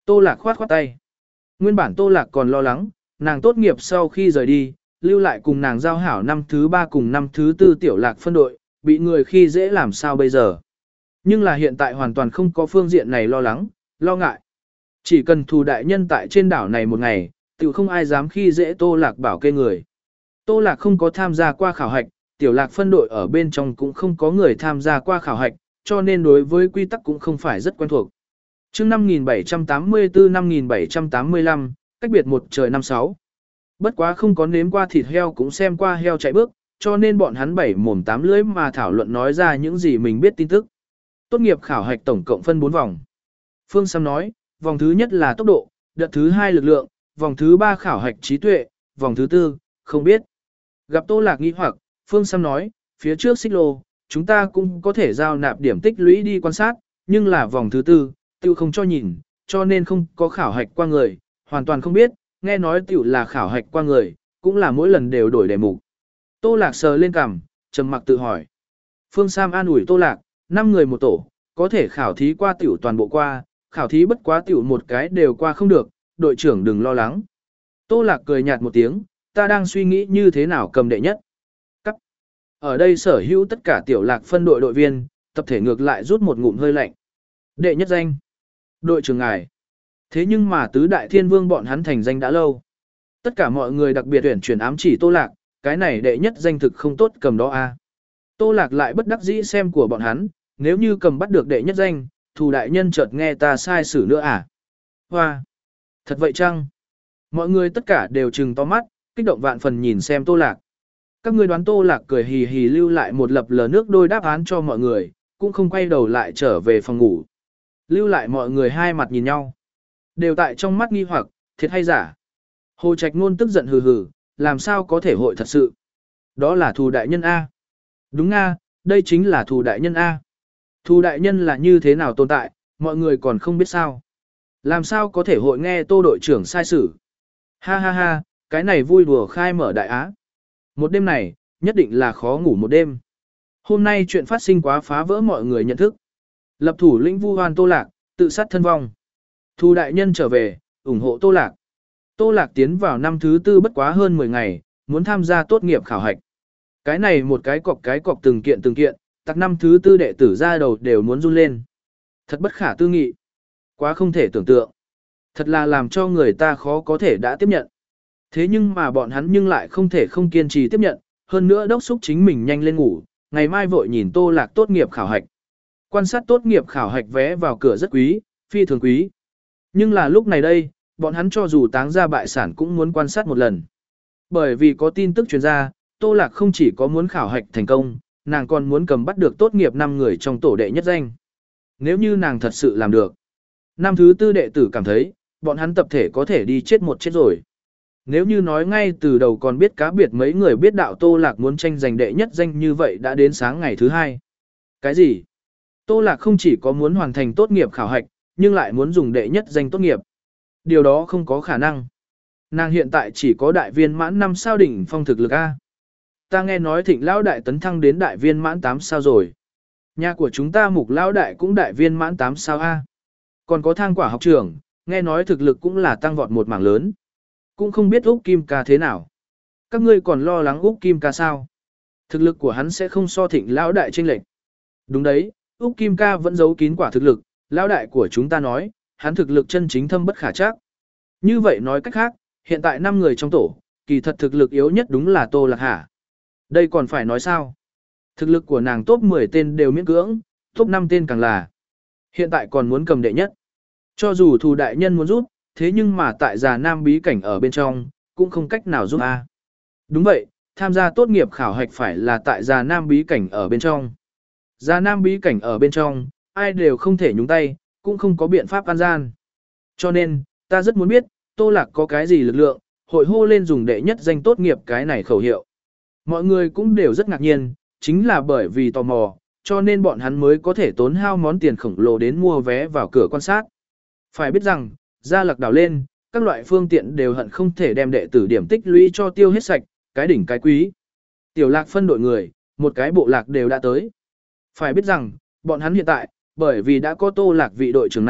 Tô Lạc khoát khoát tay. Nguyên bản Tô Lạc còn lo lắng, nàng tốt nghiệp sau khi rời đi, lưu lại cùng nàng giao hảo năm thứ ba cùng năm thứ tư tiểu lạc phân đội, bị người khi dễ làm sao bây giờ. Nhưng là hiện tại hoàn toàn không có phương diện này lo lắng, lo ngại. Chỉ cần thù đại nhân tại trên đảo này một ngày, tự không ai dám khi dễ Tô Lạc bảo kê người. Tô Lạc không có tham gia qua khảo hạch, tiểu lạc phân đội ở bên trong cũng không có người tham gia qua khảo hạch, cho nên đối với quy tắc cũng không phải rất quen thuộc. Chương năm nghìn bảy trăm tám mươi tư năm nghìn bảy trăm tám mươi lăm, cách biệt một trời năm sáu. Bất quá không có nếm qua thịt heo cũng xem qua heo chạy bước, cho nên bọn hắn bảy mồm tám lưỡi mà thảo luận nói ra những gì mình biết tin tức. Tốt nghiệp khảo hạch tổng cộng phân bốn vòng. Phương Sam nói, vòng thứ nhất là tốc độ, đợt thứ hai lực lượng, vòng thứ ba khảo hạch trí tuệ, vòng thứ tư, không biết. Gặp Tô Lạc nghi hoặc, Phương Sam nói, phía trước xích lô, chúng ta cũng có thể giao nạp điểm tích lũy đi quan sát, nhưng là vòng thứ tư, tiêu không cho nhìn, cho nên không có khảo hạch qua người, hoàn toàn không biết, nghe nói tiểu là khảo hạch qua người, cũng là mỗi lần đều đổi đề mục. Tô Lạc sờ lên cằm, trầm mặc tự hỏi. Phương Sam an ủi Tô Lạc, năm người một tổ, có thể khảo thí qua tiểu toàn bộ qua, khảo thí bất quá tiểu một cái đều qua không được, đội trưởng đừng lo lắng. Tô Lạc cười nhạt một tiếng, ta đang suy nghĩ như thế nào cầm đệ nhất. Cắt. Ở đây sở hữu tất cả tiểu lạc phân đội đội viên, tập thể ngược lại rút một ngụm hơi lạnh. Đệ nhất danh. Đội trưởng ngài. Thế nhưng mà tứ đại thiên vương bọn hắn thành danh đã lâu. Tất cả mọi người đặc biệt tuyển chuyển ám chỉ Tô Lạc, cái này đệ nhất danh thực không tốt cầm đó a. Tô Lạc lại bất đắc dĩ xem của bọn hắn, nếu như cầm bắt được đệ nhất danh, thù đại nhân chợt nghe ta sai xử nữa à. Hoa! Thật vậy chăng? Mọi người tất cả đều trừng to mắt, kích động vạn phần nhìn xem Tô Lạc. Các người đoán Tô Lạc cười hì hì lưu lại một lập lờ nước đôi đáp án cho mọi người, cũng không quay đầu lại trở về phòng ngủ. Lưu lại mọi người hai mặt nhìn nhau. Đều tại trong mắt nghi hoặc, thiệt hay giả. Hồ Trạch Ngôn tức giận hừ hừ, làm sao có thể hội thật sự. Đó là thù đại nhân A. Đúng A, đây chính là thù đại nhân A. Thù đại nhân là như thế nào tồn tại, mọi người còn không biết sao. Làm sao có thể hội nghe Tô đội trưởng sai xử. Ha ha ha, cái này vui đùa khai mở đại á. Một đêm này, nhất định là khó ngủ một đêm. Hôm nay chuyện phát sinh quá phá vỡ mọi người nhận thức. Lập thủ lĩnh vu hoan Tô Lạc, tự sát thân vong. Thù đại nhân trở về, ủng hộ Tô Lạc. Tô Lạc tiến vào năm thứ tư bất quá hơn mười ngày, muốn tham gia tốt nghiệp khảo hạch. Cái này một cái cọc cái cọc từng kiện từng kiện, tặc năm thứ tư đệ tử ra đầu đều muốn run lên. Thật bất khả tư nghị. Quá không thể tưởng tượng. Thật là làm cho người ta khó có thể đã tiếp nhận. Thế nhưng mà bọn hắn nhưng lại không thể không kiên trì tiếp nhận, hơn nữa đốc xúc chính mình nhanh lên ngủ, ngày mai vội nhìn Tô Lạc tốt nghiệp khảo hạch. Quan sát tốt nghiệp khảo hạch vé vào cửa rất quý, phi thường quý. Nhưng là lúc này đây, bọn hắn cho dù táng ra bại sản cũng muốn quan sát một lần. Bởi vì có tin tức truyền ra, Tô Lạc không chỉ có muốn khảo hạch thành công, nàng còn muốn cầm bắt được tốt nghiệp năm người trong tổ đệ nhất danh. Nếu như nàng thật sự làm được, năm thứ tư đệ tử cảm thấy, bọn hắn tập thể có thể đi chết một chết rồi. Nếu như nói ngay từ đầu còn biết cá biệt mấy người biết đạo Tô Lạc muốn tranh giành đệ nhất danh như vậy đã đến sáng ngày thứ hai. Cái gì? Tô Lạc không chỉ có muốn hoàn thành tốt nghiệp khảo hạch, nhưng lại muốn dùng đệ nhất danh tốt nghiệp. Điều đó không có khả năng. Nàng hiện tại chỉ có đại viên mãn năm sao đỉnh phong thực lực A. Ta nghe nói Thịnh lão đại tấn thăng đến đại viên mãn tám sao rồi. Nhà của chúng ta Mục lão đại cũng đại viên mãn tám sao A. Còn có Thang Quả học trưởng, nghe nói thực lực cũng là tăng vọt một mảng lớn. Cũng không biết Úc Kim Ca thế nào. Các ngươi còn lo lắng Úc Kim Ca sao? Thực lực của hắn sẽ không so Thịnh lão đại chênh lệch. Đúng đấy, Úc Kim Ca vẫn giấu kín quả thực lực, lão đại của chúng ta nói, hắn thực lực chân chính thâm bất khả trắc. Như vậy nói cách khác, hiện tại năm người trong tổ, kỳ thật thực lực yếu nhất đúng là Tô Lạc hả? Đây còn phải nói sao? Thực lực của nàng top mười tên đều miễn cưỡng, top năm tên càng là. Hiện tại còn muốn cầm đệ nhất. Cho dù thù đại nhân muốn giúp, thế nhưng mà tại già nam bí cảnh ở bên trong, cũng không cách nào giúp a. Đúng vậy, tham gia tốt nghiệp khảo hạch phải là tại già nam bí cảnh ở bên trong. Già nam bí cảnh ở bên trong, ai đều không thể nhúng tay, cũng không có biện pháp an gian. Cho nên, ta rất muốn biết, Tô Lạc có cái gì lực lượng, hội hô lên dùng đệ nhất danh tốt nghiệp cái này khẩu hiệu. Mọi người cũng đều rất ngạc nhiên, chính là bởi vì tò mò, cho nên bọn hắn mới có thể tốn hao món tiền khổng lồ đến mua vé vào cửa quan sát. Phải biết rằng, gia lạc đảo lên, các loại phương tiện đều hận không thể đem đệ tử điểm tích lũy cho tiêu hết sạch, cái đỉnh cái quý. Tiểu lạc phân đội người, một cái bộ lạc đều đã tới. Phải biết rằng, bọn hắn hiện tại, bởi vì đã có Tô Lạc vị đội trưởng này,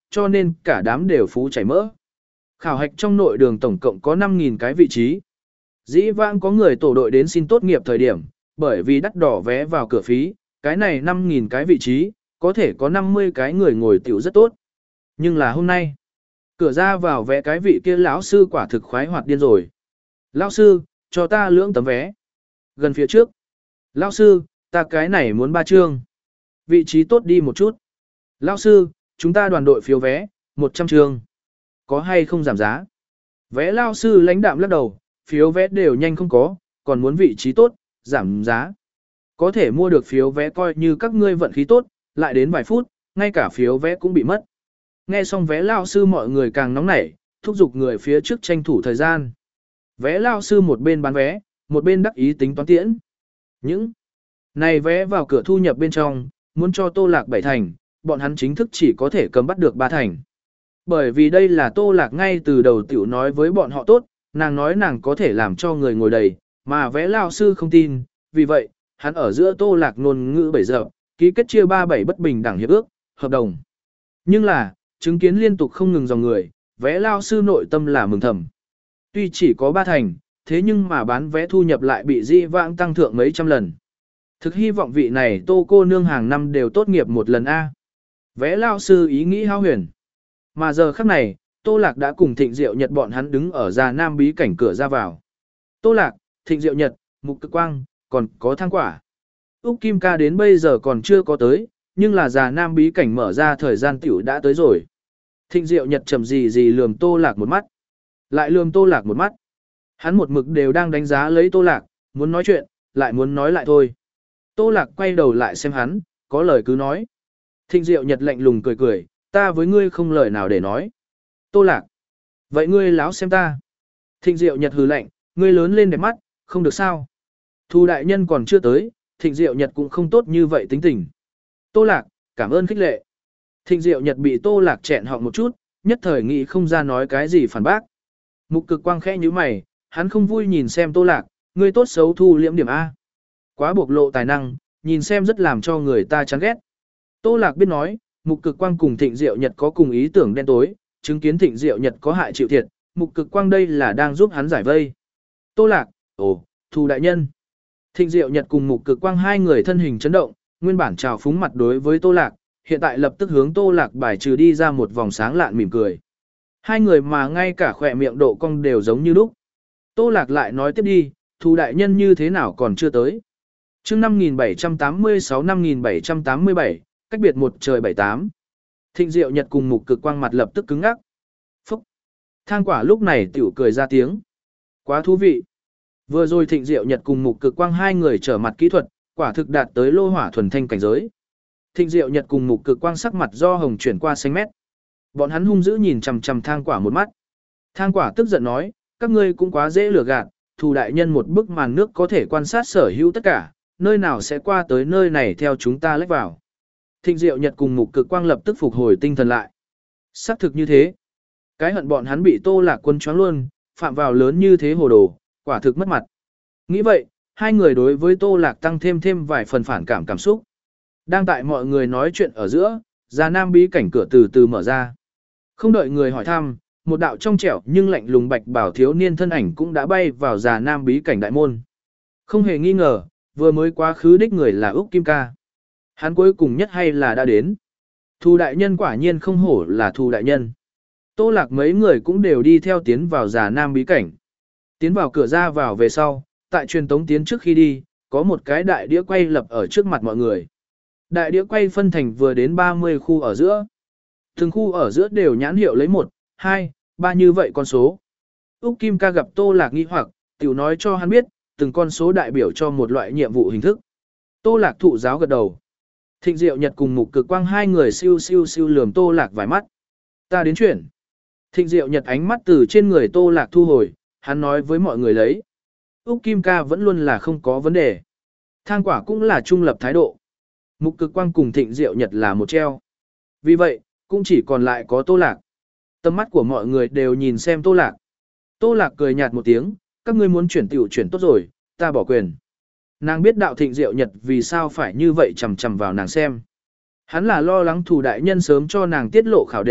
cho nên cả đám đều phú chảy mỡ. Khảo hạch trong nội đường tổng cộng có năm nghìn cái vị trí. Dĩ vãng có người tổ đội đến xin tốt nghiệp thời điểm, bởi vì đắt đỏ vé vào cửa phí, cái này năm nghìn cái vị trí, có thể có năm mươi cái người ngồi tiểu rất tốt. Nhưng là hôm nay, cửa ra vào vé cái vị kia lão sư quả thực khoái hoạt điên rồi. Lão sư, cho ta lưỡng tấm vé. Gần phía trước. Lão sư, ta cái này muốn ba chương. Vị trí tốt đi một chút. Lão sư, chúng ta đoàn đội phiếu vé, một trăm chương. Có hay không giảm giá? Vé lão sư lãnh đạm lắc đầu, phiếu vé đều nhanh không có, còn muốn vị trí tốt, giảm giá. Có thể mua được phiếu vé coi như các ngươi vận khí tốt, lại đến vài phút, ngay cả phiếu vé cũng bị mất. Nghe xong vé lão sư mọi người càng nóng nảy, thúc giục người phía trước tranh thủ thời gian. Vé lão sư một bên bán vé, một bên đắc ý tính toán tiễn. Những này vé vào cửa thu nhập bên trong, muốn cho Tô Lạc bảy thành, bọn hắn chính thức chỉ có thể cầm bắt được ba thành. Bởi vì đây là Tô Lạc ngay từ đầu tiểu nói với bọn họ tốt, nàng nói nàng có thể làm cho người ngồi đầy, mà vé lão sư không tin, vì vậy, hắn ở giữa Tô Lạc ngôn ngữ bảy giờ, ký kết chia ba bảy bất bình đẳng hiệp ước, hợp đồng. Nhưng là, chứng kiến liên tục không ngừng dòng người, vé lão sư nội tâm là mừng thầm. Tuy chỉ có ba thành, thế nhưng mà bán vé thu nhập lại bị dĩ vãng tăng thượng mấy trăm lần. Thực hy vọng vị này Tô cô nương hàng năm đều tốt nghiệp một lần A. Vé lão sư ý nghĩ hao huyền. Mà giờ khắc này, Tô Lạc đã cùng Thịnh Diệu Nhật bọn hắn đứng ở Già Nam bí cảnh cửa ra vào. Tô Lạc, Thịnh Diệu Nhật, Mục Cực Quang, còn có Thang Quả. Úc Kim Ca đến bây giờ còn chưa có tới, nhưng là Già Nam bí cảnh mở ra thời gian tiểu đã tới rồi. Thịnh Diệu Nhật chầm gì gì lườm Tô Lạc một mắt. Lại lườm Tô Lạc một mắt. Hắn một mực đều đang đánh giá lấy Tô Lạc, muốn nói chuyện, lại muốn nói lại thôi. Tô Lạc quay đầu lại xem hắn, có lời cứ nói. Thịnh Diệu Nhật lạnh lùng cười cười, ta với ngươi không lời nào để nói. Tô Lạc, vậy ngươi láo xem ta. Thịnh Diệu Nhật hừ lạnh, ngươi lớn lên đẹp mắt, không được sao. Thu đại nhân còn chưa tới, Thịnh Diệu Nhật cũng không tốt như vậy tính tình. Tô Lạc, cảm ơn khích lệ. Thịnh Diệu Nhật bị Tô Lạc chẹn họng một chút, nhất thời nghĩ không ra nói cái gì phản bác. Mục Cực Quang khẽ như mày, hắn không vui nhìn xem Tô Lạc, ngươi tốt xấu thu liễm điểm A. Quá bộc lộ tài năng, nhìn xem rất làm cho người ta chán ghét. Tô Lạc biết nói, Mục Cực Quang cùng Thịnh Diệu Nhật có cùng ý tưởng đen tối, chứng kiến Thịnh Diệu Nhật có hại chịu thiệt, Mục Cực Quang đây là đang giúp hắn giải vây. Tô Lạc, ồ, Thu đại nhân. Thịnh Diệu Nhật cùng Mục Cực Quang hai người thân hình chấn động, nguyên bản trào phúng mặt đối với Tô Lạc, hiện tại lập tức hướng Tô Lạc bài trừ đi ra một vòng sáng lạn mỉm cười. Hai người mà ngay cả khỏe miệng độ cong đều giống như lúc. Tô Lạc lại nói tiếp đi, Thu đại nhân như thế nào còn chưa tới. Chương năm nghìn bảy trăm tám mươi sáu năm nghìn bảy trăm tám mươi bảy, cách biệt một trời bảy tám. Thịnh Diệu Nhật cùng Mục Cực Quang mặt lập tức cứng ngắc. Phúc! Thang Quả lúc này tiểu cười ra tiếng. Quá thú vị! Vừa rồi Thịnh Diệu Nhật cùng Mục Cực Quang hai người trở mặt kỹ thuật, quả thực đạt tới lô hỏa thuần thanh cảnh giới. Thịnh Diệu Nhật cùng Mục Cực Quang sắc mặt do hồng chuyển qua xanh mét. Bọn hắn hung dữ nhìn chằm chằm Thang Quả một mắt. Thang Quả tức giận nói, các ngươi cũng quá dễ lừa gạt, Thu đại nhân một bức màn nước có thể quan sát sở hữu tất cả, nơi nào sẽ qua tới nơi này theo chúng ta lách vào. Thịnh Diệu Nhật cùng Mục Cực Quang lập tức phục hồi tinh thần lại. Xác thực như thế. Cái hận bọn hắn bị Tô Lạc quân choáng luôn, phạm vào lớn như thế hồ đồ, quả thực mất mặt. Nghĩ vậy, hai người đối với Tô Lạc tăng thêm thêm vài phần phản cảm cảm xúc. Đang tại mọi người nói chuyện ở giữa, Già Nam bí cảnh cửa từ từ mở ra. Không đợi người hỏi thăm, một đạo trong trẻo nhưng lạnh lùng bạch bảo thiếu niên thân ảnh cũng đã bay vào Già Nam bí cảnh đại môn. Không hề nghi ngờ, vừa mới quá khứ đích người là Úc Kim Ca. Hắn cuối cùng nhất hay là đã đến. Thu đại nhân quả nhiên không hổ là Thu đại nhân. Tô Lạc mấy người cũng đều đi theo tiến vào Già Nam bí cảnh. Tiến vào cửa ra vào về sau, tại truyền tống tiến trước khi đi, có một cái đại đĩa quay lập ở trước mặt mọi người. Đại đĩa quay phân thành vừa đến ba mươi khu ở giữa. Từng khu ở giữa đều nhãn hiệu lấy một, hai, ba như vậy con số. Úc Kim Ca gặp Tô Lạc nghi hoặc, tiểu nói cho hắn biết, từng con số đại biểu cho một loại nhiệm vụ hình thức. Tô Lạc thụ giáo gật đầu. Thịnh Diệu Nhật cùng Mục Cực Quang hai người siêu siêu siêu lườm Tô Lạc vài mắt. Ta đến chuyển. Thịnh Diệu Nhật ánh mắt từ trên người Tô Lạc thu hồi, hắn nói với mọi người lấy. Úc Kim Ca vẫn luôn là không có vấn đề. Thang Quả cũng là trung lập thái độ. Mục Cực Quang cùng Thịnh Diệu Nhật là một treo. Vì vậy, cũng chỉ còn lại có Tô Lạc. Tầm mắt của mọi người đều nhìn xem Tô Lạc. Tô Lạc cười nhạt một tiếng, các ngươi muốn chuyển tiểu chuyển tốt rồi, ta bỏ quyền. Nàng biết đạo Thịnh Diệu Nhật vì sao phải như vậy chầm chầm vào nàng xem. Hắn là lo lắng Thủ đại nhân sớm cho nàng tiết lộ khảo đề,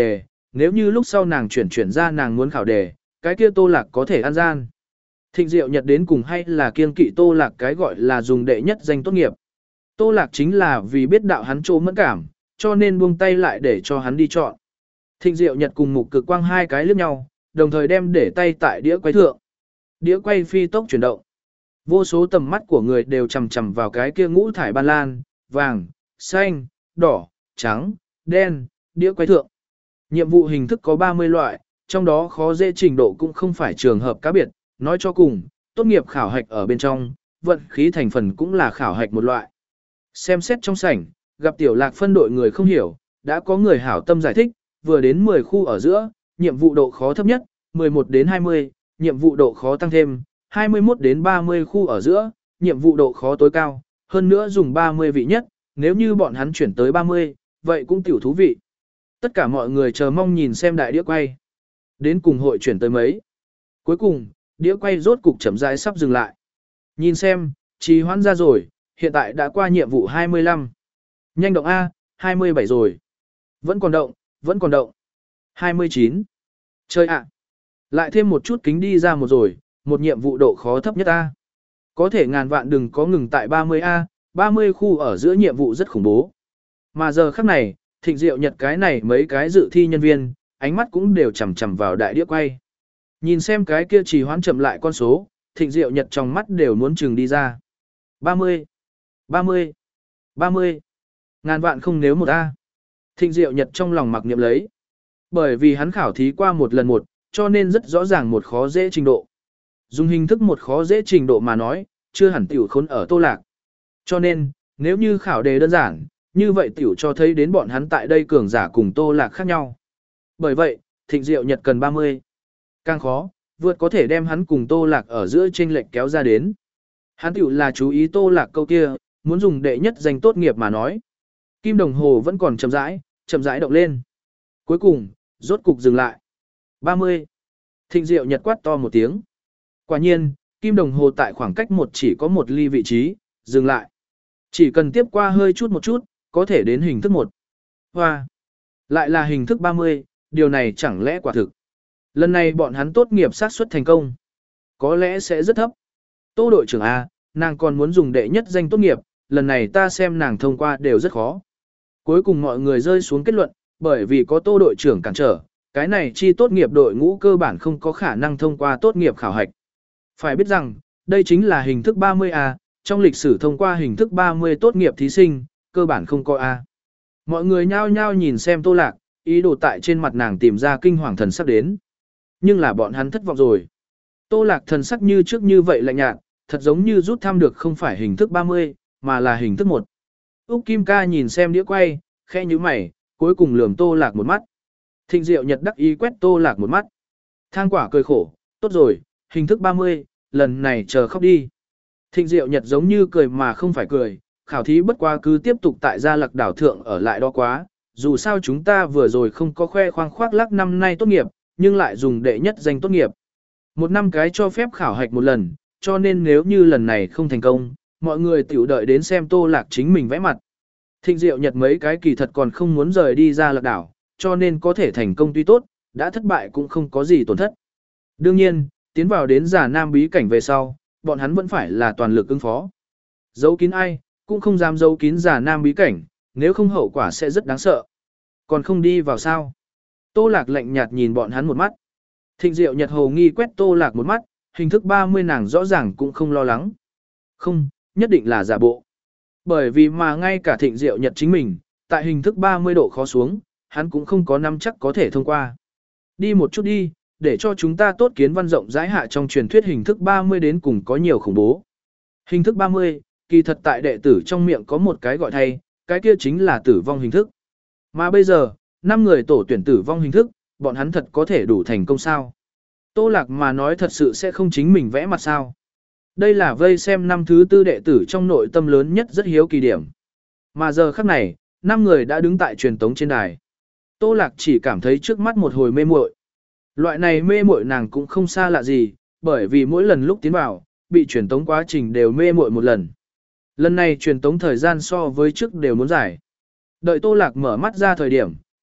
nếu như lúc sau nàng chuyển chuyển ra nàng muốn khảo đề, cái kia Tô Lạc có thể ăn gian. Thịnh Diệu Nhật đến cùng hay là kiên kỵ Tô Lạc cái gọi là dùng đệ nhất danh tốt nghiệp. Tô Lạc chính là vì biết đạo hắn chỗ mẫn cảm, cho nên buông tay lại để cho hắn đi chọn. Thịnh Diệu Nhật cùng Mục Cực Quang hai cái liếc nhau, đồng thời đem để tay tại đĩa quay thượng. Đĩa quay phi tốc chuyển động. Vô số tầm mắt của người đều chằm chằm vào cái kia ngũ thải ban lan, vàng, xanh, đỏ, trắng, đen, đĩa quay thượng. Nhiệm vụ hình thức có ba mươi loại, trong đó khó dễ trình độ cũng không phải trường hợp cá biệt, nói cho cùng, tốt nghiệp khảo hạch ở bên trong, vận khí thành phần cũng là khảo hạch một loại. Xem xét trong sảnh, gặp tiểu lạc phân đội người không hiểu, đã có người hảo tâm giải thích, vừa đến mười khu ở giữa, nhiệm vụ độ khó thấp nhất, mười một đến hai mươi, nhiệm vụ độ khó tăng thêm, hai mươi mốt đến ba mươi khu ở giữa, nhiệm vụ độ khó tối cao, hơn nữa dùng ba mươi vị nhất, nếu như bọn hắn chuyển tới ba mươi, vậy cũng tiểu thú vị. Tất cả mọi người chờ mong nhìn xem đại đĩa quay. Đến cùng hội chuyển tới mấy. Cuối cùng, đĩa quay rốt cục chậm rãi sắp dừng lại. Nhìn xem, trì hoãn ra rồi, hiện tại đã qua nhiệm vụ hai mươi lăm. Nhanh động A, hai mươi bảy rồi. Vẫn còn động, vẫn còn động. hai mươi chín. Chơi ạ. Lại thêm một chút kính đi ra một rồi, một nhiệm vụ độ khó thấp nhất A. Có thể ngàn vạn đừng có ngừng tại ba mươi A, ba mươi khu ở giữa nhiệm vụ rất khủng bố. Mà giờ khắc này, Thịnh Diệu Nhật cái này mấy cái dự thi nhân viên, ánh mắt cũng đều chằm chằm vào đại đĩa quay. Nhìn xem cái kia trì hoãn chậm lại con số, Thịnh Diệu Nhật trong mắt đều muốn chừng đi ra. ba mươi, ba mươi, ba mươi. Ngàn vạn không nếu một A. Thịnh Diệu Nhật trong lòng mặc niệm lấy. Bởi vì hắn khảo thí qua một lần một, cho nên rất rõ ràng một khó dễ trình độ. Dùng hình thức một khó dễ trình độ mà nói, chưa hẳn tiểu khốn ở Tô Lạc. Cho nên, nếu như khảo đề đơn giản, như vậy tiểu cho thấy đến bọn hắn tại đây cường giả cùng Tô Lạc khác nhau. Bởi vậy, Thịnh Diệu Nhật cần ba mươi. Càng khó, vượt có thể đem hắn cùng Tô Lạc ở giữa chênh lệch kéo ra đến. Hắn tiểu là chú ý Tô Lạc câu kia, muốn dùng đệ nhất danh tốt nghiệp mà nói. Kim đồng hồ vẫn còn chậm rãi, chậm rãi động lên. Cuối cùng, rốt cục dừng lại. ba mươi. Thịnh Diệu Nhật quát to một tiếng. Quả nhiên, kim đồng hồ tại khoảng cách một chỉ có một ly vị trí, dừng lại. Chỉ cần tiếp qua hơi chút một chút, có thể đến hình thức một. Hoa! Lại là hình thức ba mươi, điều này chẳng lẽ quả thực. Lần này bọn hắn tốt nghiệp xác suất thành công. Có lẽ sẽ rất thấp. Tô đội trưởng A, nàng còn muốn dùng đệ nhất danh tốt nghiệp, lần này ta xem nàng thông qua đều rất khó. Cuối cùng mọi người rơi xuống kết luận, bởi vì có Tô đội trưởng cản trở, cái này chi tốt nghiệp đội ngũ cơ bản không có khả năng thông qua tốt nghiệp khảo hạch. Phải biết rằng, đây chính là hình thức ba mươi A, trong lịch sử thông qua hình thức ba mươi tốt nghiệp thí sinh, cơ bản không có A. Mọi người nhao nhao nhìn xem Tô Lạc, ý đồ tại trên mặt nàng tìm ra kinh hoàng thần sắc đến. Nhưng là bọn hắn thất vọng rồi. Tô Lạc thần sắc như trước như vậy lạnh nhạt, thật giống như rút thăm được không phải hình thức ba mươi, mà là hình thức một. Úc Kim Ca nhìn xem đĩa quay, khẽ nhíu mày, cuối cùng lườm Tô Lạc một mắt. Thịnh Diệu Nhật đắc ý quét Tô Lạc một mắt. Thang Quả cười khổ, tốt rồi, hình thức ba mươi, lần này chờ khóc đi. Thịnh Diệu Nhật giống như cười mà không phải cười, khảo thí bất quá cứ tiếp tục tại Gia Lạc đảo thượng ở lại đó quá, dù sao chúng ta vừa rồi không có khoe khoang khoác lác năm nay tốt nghiệp, nhưng lại dùng đệ nhất danh tốt nghiệp. Một năm cái cho phép khảo hạch một lần, cho nên nếu như lần này không thành công, mọi người tiểu đợi đến xem Tô Lạc chính mình vẽ mặt. Thịnh Diệu Nhật mấy cái kỳ thật còn không muốn rời đi Gia Lạc đảo, cho nên có thể thành công tuy tốt, đã thất bại cũng không có gì tổn thất. Đương nhiên, tiến vào đến Già Nam bí cảnh về sau, bọn hắn vẫn phải là toàn lực ứng phó. Giấu kín ai, cũng không dám giấu kín Già Nam bí cảnh, nếu không hậu quả sẽ rất đáng sợ. Còn không đi vào sao? Tô Lạc lạnh nhạt nhìn bọn hắn một mắt. Thịnh Diệu Nhật hồ nghi quét Tô Lạc một mắt, hình thức ba mươi nàng rõ ràng cũng không lo lắng. Không, nhất định là giả bộ. Bởi vì mà ngay cả Thịnh Diệu Nhật chính mình, tại hình thức ba mươi độ khó xuống, hắn cũng không có nắm chắc có thể thông qua. Đi một chút đi, để cho chúng ta tốt kiến văn rộng rãi hạ trong truyền thuyết hình thức ba mươi đến cùng có nhiều khủng bố. Hình thức ba mươi, kỳ thật tại đệ tử trong miệng có một cái gọi thay, cái kia chính là tử vong hình thức. Mà bây giờ, năm người tổ tuyển tử vong hình thức, bọn hắn thật có thể đủ thành công sao? Tô Lạc mà nói thật sự sẽ không chính mình vẽ mặt sao? Đây là vây xem năm thứ tư đệ tử trong nội tâm lớn nhất rất hiếu kỳ điểm. Mà giờ khắc này, năm người đã đứng tại truyền tống trên đài. Tô Lạc chỉ cảm thấy trước mắt một hồi mê muội. Loại này mê muội nàng cũng không xa lạ gì, bởi vì mỗi lần lúc tiến vào, bị truyền tống quá trình đều mê muội một lần. Lần này truyền tống thời gian so với trước đều muốn giải. Đợi Tô Lạc mở mắt ra thời điểm,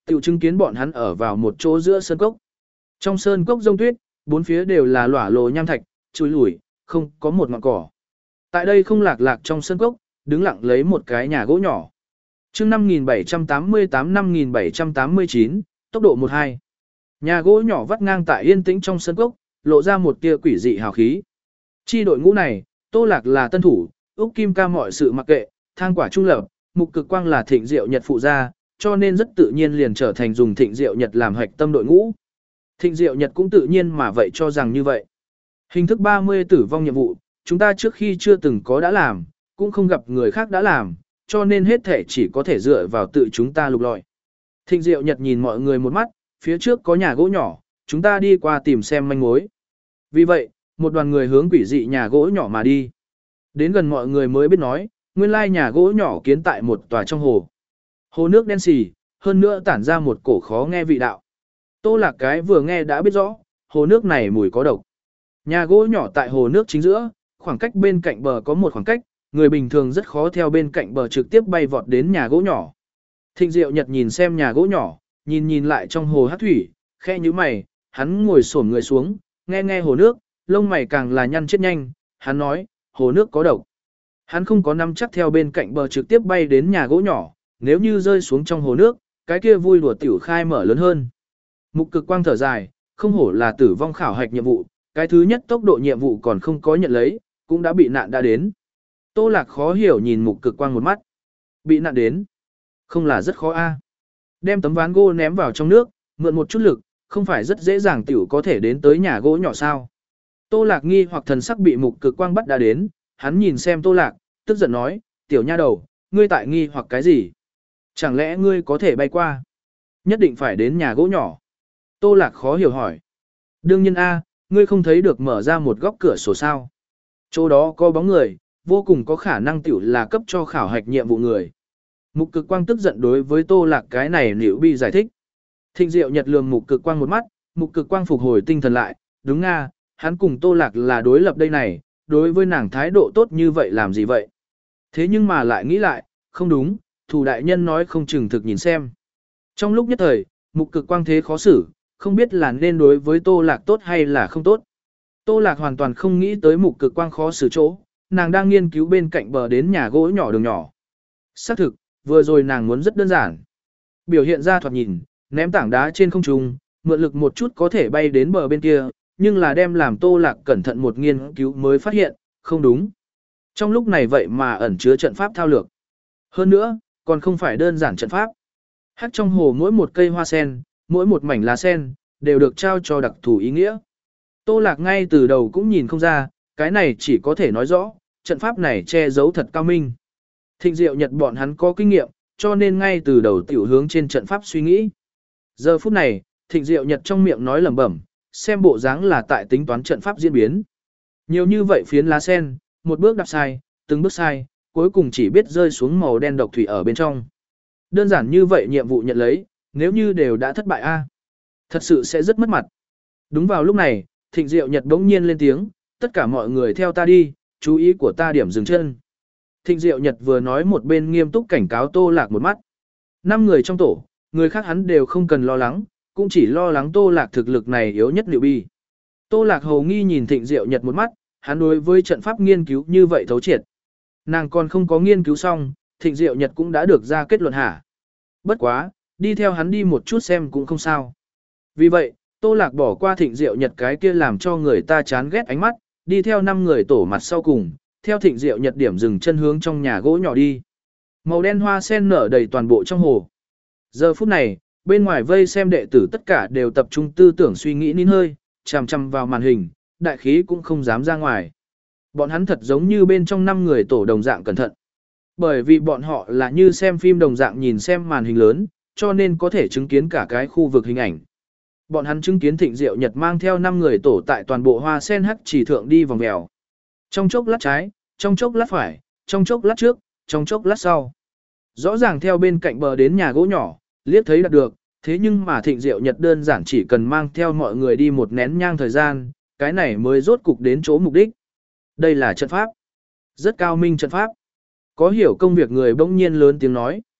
Tiểu chứng kiến bọn hắn ở vào một chỗ giữa sơn cốc. Trong sơn cốc rông tuyết, bốn phía đều là lỏa lồ nham thạch, chùi lủi, không có một ngọn cỏ. Tại đây không lạc lạc trong sơn cốc, đứng lặng lấy một cái nhà gỗ nhỏ. Chương năm nghìn bảy trăm tám mươi tám năm nghìn bảy trăm tám mươi chín, tốc độ một hai. Nhà gỗ nhỏ vắt ngang tại yên tĩnh trong sơn cốc, lộ ra một tia quỷ dị hào khí. Chi đội ngũ này, Tô Lạc là tân thủ, Úc Kim Ca mọi sự mặc kệ, Thang Quả trung lập, Mục Cực Quang là Thịnh Diệu Nhật phụ gia, cho nên rất tự nhiên liền trở thành dùng Thịnh Diệu Nhật làm hạch tâm đội ngũ. Thịnh Diệu Nhật cũng tự nhiên mà vậy cho rằng như vậy. Hình thức ba mươi tử vong nhiệm vụ, chúng ta trước khi chưa từng có đã làm, cũng không gặp người khác đã làm, cho nên hết thể chỉ có thể dựa vào tự chúng ta lục lọi. Thịnh Diệu Nhật nhìn mọi người một mắt, phía trước có nhà gỗ nhỏ, chúng ta đi qua tìm xem manh mối. Vì vậy, một đoàn người hướng quỷ dị nhà gỗ nhỏ mà đi. Đến gần mọi người mới biết nói, nguyên lai nhà gỗ nhỏ kiến tại một tòa trong hồ. Hồ nước đen xì, hơn nữa tản ra một cổ khó nghe vị đạo. Tô Lạc cái vừa nghe đã biết rõ, hồ nước này mùi có độc. Nhà gỗ nhỏ tại hồ nước chính giữa, khoảng cách bên cạnh bờ có một khoảng cách, người bình thường rất khó theo bên cạnh bờ trực tiếp bay vọt đến nhà gỗ nhỏ. Thịnh Diệu Nhật nhìn xem nhà gỗ nhỏ, nhìn nhìn lại trong hồ hát thủy, khe như mày, hắn ngồi xổm người xuống, nghe nghe hồ nước, lông mày càng là nhăn chết nhanh, hắn nói, hồ nước có độc. Hắn không có nắm chắc theo bên cạnh bờ trực tiếp bay đến nhà gỗ nhỏ, nếu như rơi xuống trong hồ nước, cái kia vui đùa tiểu khai mở lớn hơn. Mục Cực Quang thở dài, không hổ là tử vong khảo hạch nhiệm vụ, cái thứ nhất tốc độ nhiệm vụ còn không có nhận lấy, cũng đã bị nạn đã đến. Tô Lạc khó hiểu nhìn Mục Cực Quang một mắt. Bị nạn đến. Không là rất khó a. Đem tấm ván gỗ ném vào trong nước, mượn một chút lực, không phải rất dễ dàng tiểu có thể đến tới nhà gỗ nhỏ sao. Tô Lạc nghi hoặc thần sắc bị Mục Cực Quang bắt đã đến, hắn nhìn xem Tô Lạc, tức giận nói, tiểu nha đầu, ngươi tại nghi hoặc cái gì? Chẳng lẽ ngươi có thể bay qua? Nhất định phải đến nhà gỗ nhỏ. Tô Lạc khó hiểu hỏi. Đương nhiên a, ngươi không thấy được mở ra một góc cửa sổ sao. Chỗ đó có bóng người, vô cùng có khả năng tiểu là cấp cho khảo hạch nhiệm vụ người. Mục Cực Quang tức giận đối với Tô Lạc cái này liễu bi giải thích. Thịnh Diệu Nhật lườm Mục Cực Quang một mắt, Mục Cực Quang phục hồi tinh thần lại, đúng nga, hắn cùng Tô Lạc là đối lập đây này, đối với nàng thái độ tốt như vậy làm gì vậy? Thế nhưng mà lại nghĩ lại, không đúng, thủ đại nhân nói không chừng thực nhìn xem. Trong lúc nhất thời, Mục Cực Quang thế khó xử, không biết là nên đối với Tô Lạc tốt hay là không tốt. Tô Lạc hoàn toàn không nghĩ tới Mục Cực Quang khó xử chỗ, nàng đang nghiên cứu bên cạnh bờ đến nhà gỗ nhỏ đường nhỏ. Xác thực, vừa rồi nàng muốn rất đơn giản. Biểu hiện ra thoạt nhìn, ném tảng đá trên không trung, mượn lực một chút có thể bay đến bờ bên kia, nhưng là đem làm Tô Lạc cẩn thận một nghiên cứu mới phát hiện, không đúng. Trong lúc này vậy mà ẩn chứa trận pháp thao lược. Hơn nữa, còn không phải đơn giản trận pháp. Hắc trong hồ mỗi một cây hoa sen, mỗi một mảnh lá sen, đều được trao cho đặc thù ý nghĩa. Tô Lạc ngay từ đầu cũng nhìn không ra, cái này chỉ có thể nói rõ, trận pháp này che giấu thật cao minh. Thịnh Diệu Nhật bọn hắn có kinh nghiệm, cho nên ngay từ đầu tiểu hướng trên trận pháp suy nghĩ. Giờ phút này, Thịnh Diệu Nhật trong miệng nói lẩm bẩm, xem bộ dáng là tại tính toán trận pháp diễn biến. Nhiều như vậy phiến lá sen, một bước đạp sai, từng bước sai, cuối cùng chỉ biết rơi xuống màu đen độc thủy ở bên trong. Đơn giản như vậy nhiệm vụ nhận lấy, nếu như đều đã thất bại a, thật sự sẽ rất mất mặt. Đúng vào lúc này, Thịnh Diệu Nhật bỗng nhiên lên tiếng, tất cả mọi người theo ta đi, chú ý của ta điểm dừng chân. Thịnh Diệu Nhật vừa nói một bên nghiêm túc cảnh cáo Tô Lạc một mắt. Năm người trong tổ, người khác hắn đều không cần lo lắng, cũng chỉ lo lắng Tô Lạc thực lực này yếu nhất liệu bi. Tô Lạc hầu nghi nhìn Thịnh Diệu Nhật một mắt, hắn đối với trận pháp nghiên cứu như vậy thấu triệt. Nàng còn không có nghiên cứu xong, Thịnh Diệu Nhật cũng đã được ra kết luận hả. Bất quá, đi theo hắn đi một chút xem cũng không sao. Vì vậy, Tô Lạc bỏ qua Thịnh Diệu Nhật cái kia làm cho người ta chán ghét ánh mắt, đi theo năm người tổ mặt sau cùng, theo Thịnh Diệu Nhật điểm dừng chân hướng trong nhà gỗ nhỏ đi. Màu đen hoa sen nở đầy toàn bộ trong hồ. Giờ phút này, bên ngoài vây xem đệ tử tất cả đều tập trung tư tưởng suy nghĩ nín hơi, chằm chằm vào màn hình, đại khí cũng không dám ra ngoài. Bọn hắn thật giống như bên trong năm người tổ đồng dạng cẩn thận. Bởi vì bọn họ là như xem phim đồng dạng nhìn xem màn hình lớn, cho nên có thể chứng kiến cả cái khu vực hình ảnh. Bọn hắn chứng kiến Thịnh Diệu Nhật mang theo năm người tổ tại toàn bộ hoa sen hắc chỉ thượng đi vòng vèo. Trong chốc lát trái, trong chốc lát phải, trong chốc lát trước, trong chốc lát sau. Rõ ràng theo bên cạnh bờ đến nhà gỗ nhỏ, liếc thấy đạt được, thế nhưng mà Thịnh Diệu Nhật đơn giản chỉ cần mang theo mọi người đi một nén nhang thời gian, cái này mới rốt cục đến chỗ mục đích. Đây là trận pháp. Rất cao minh trận pháp. Có hiểu công việc người bỗng nhiên lớn tiếng nói.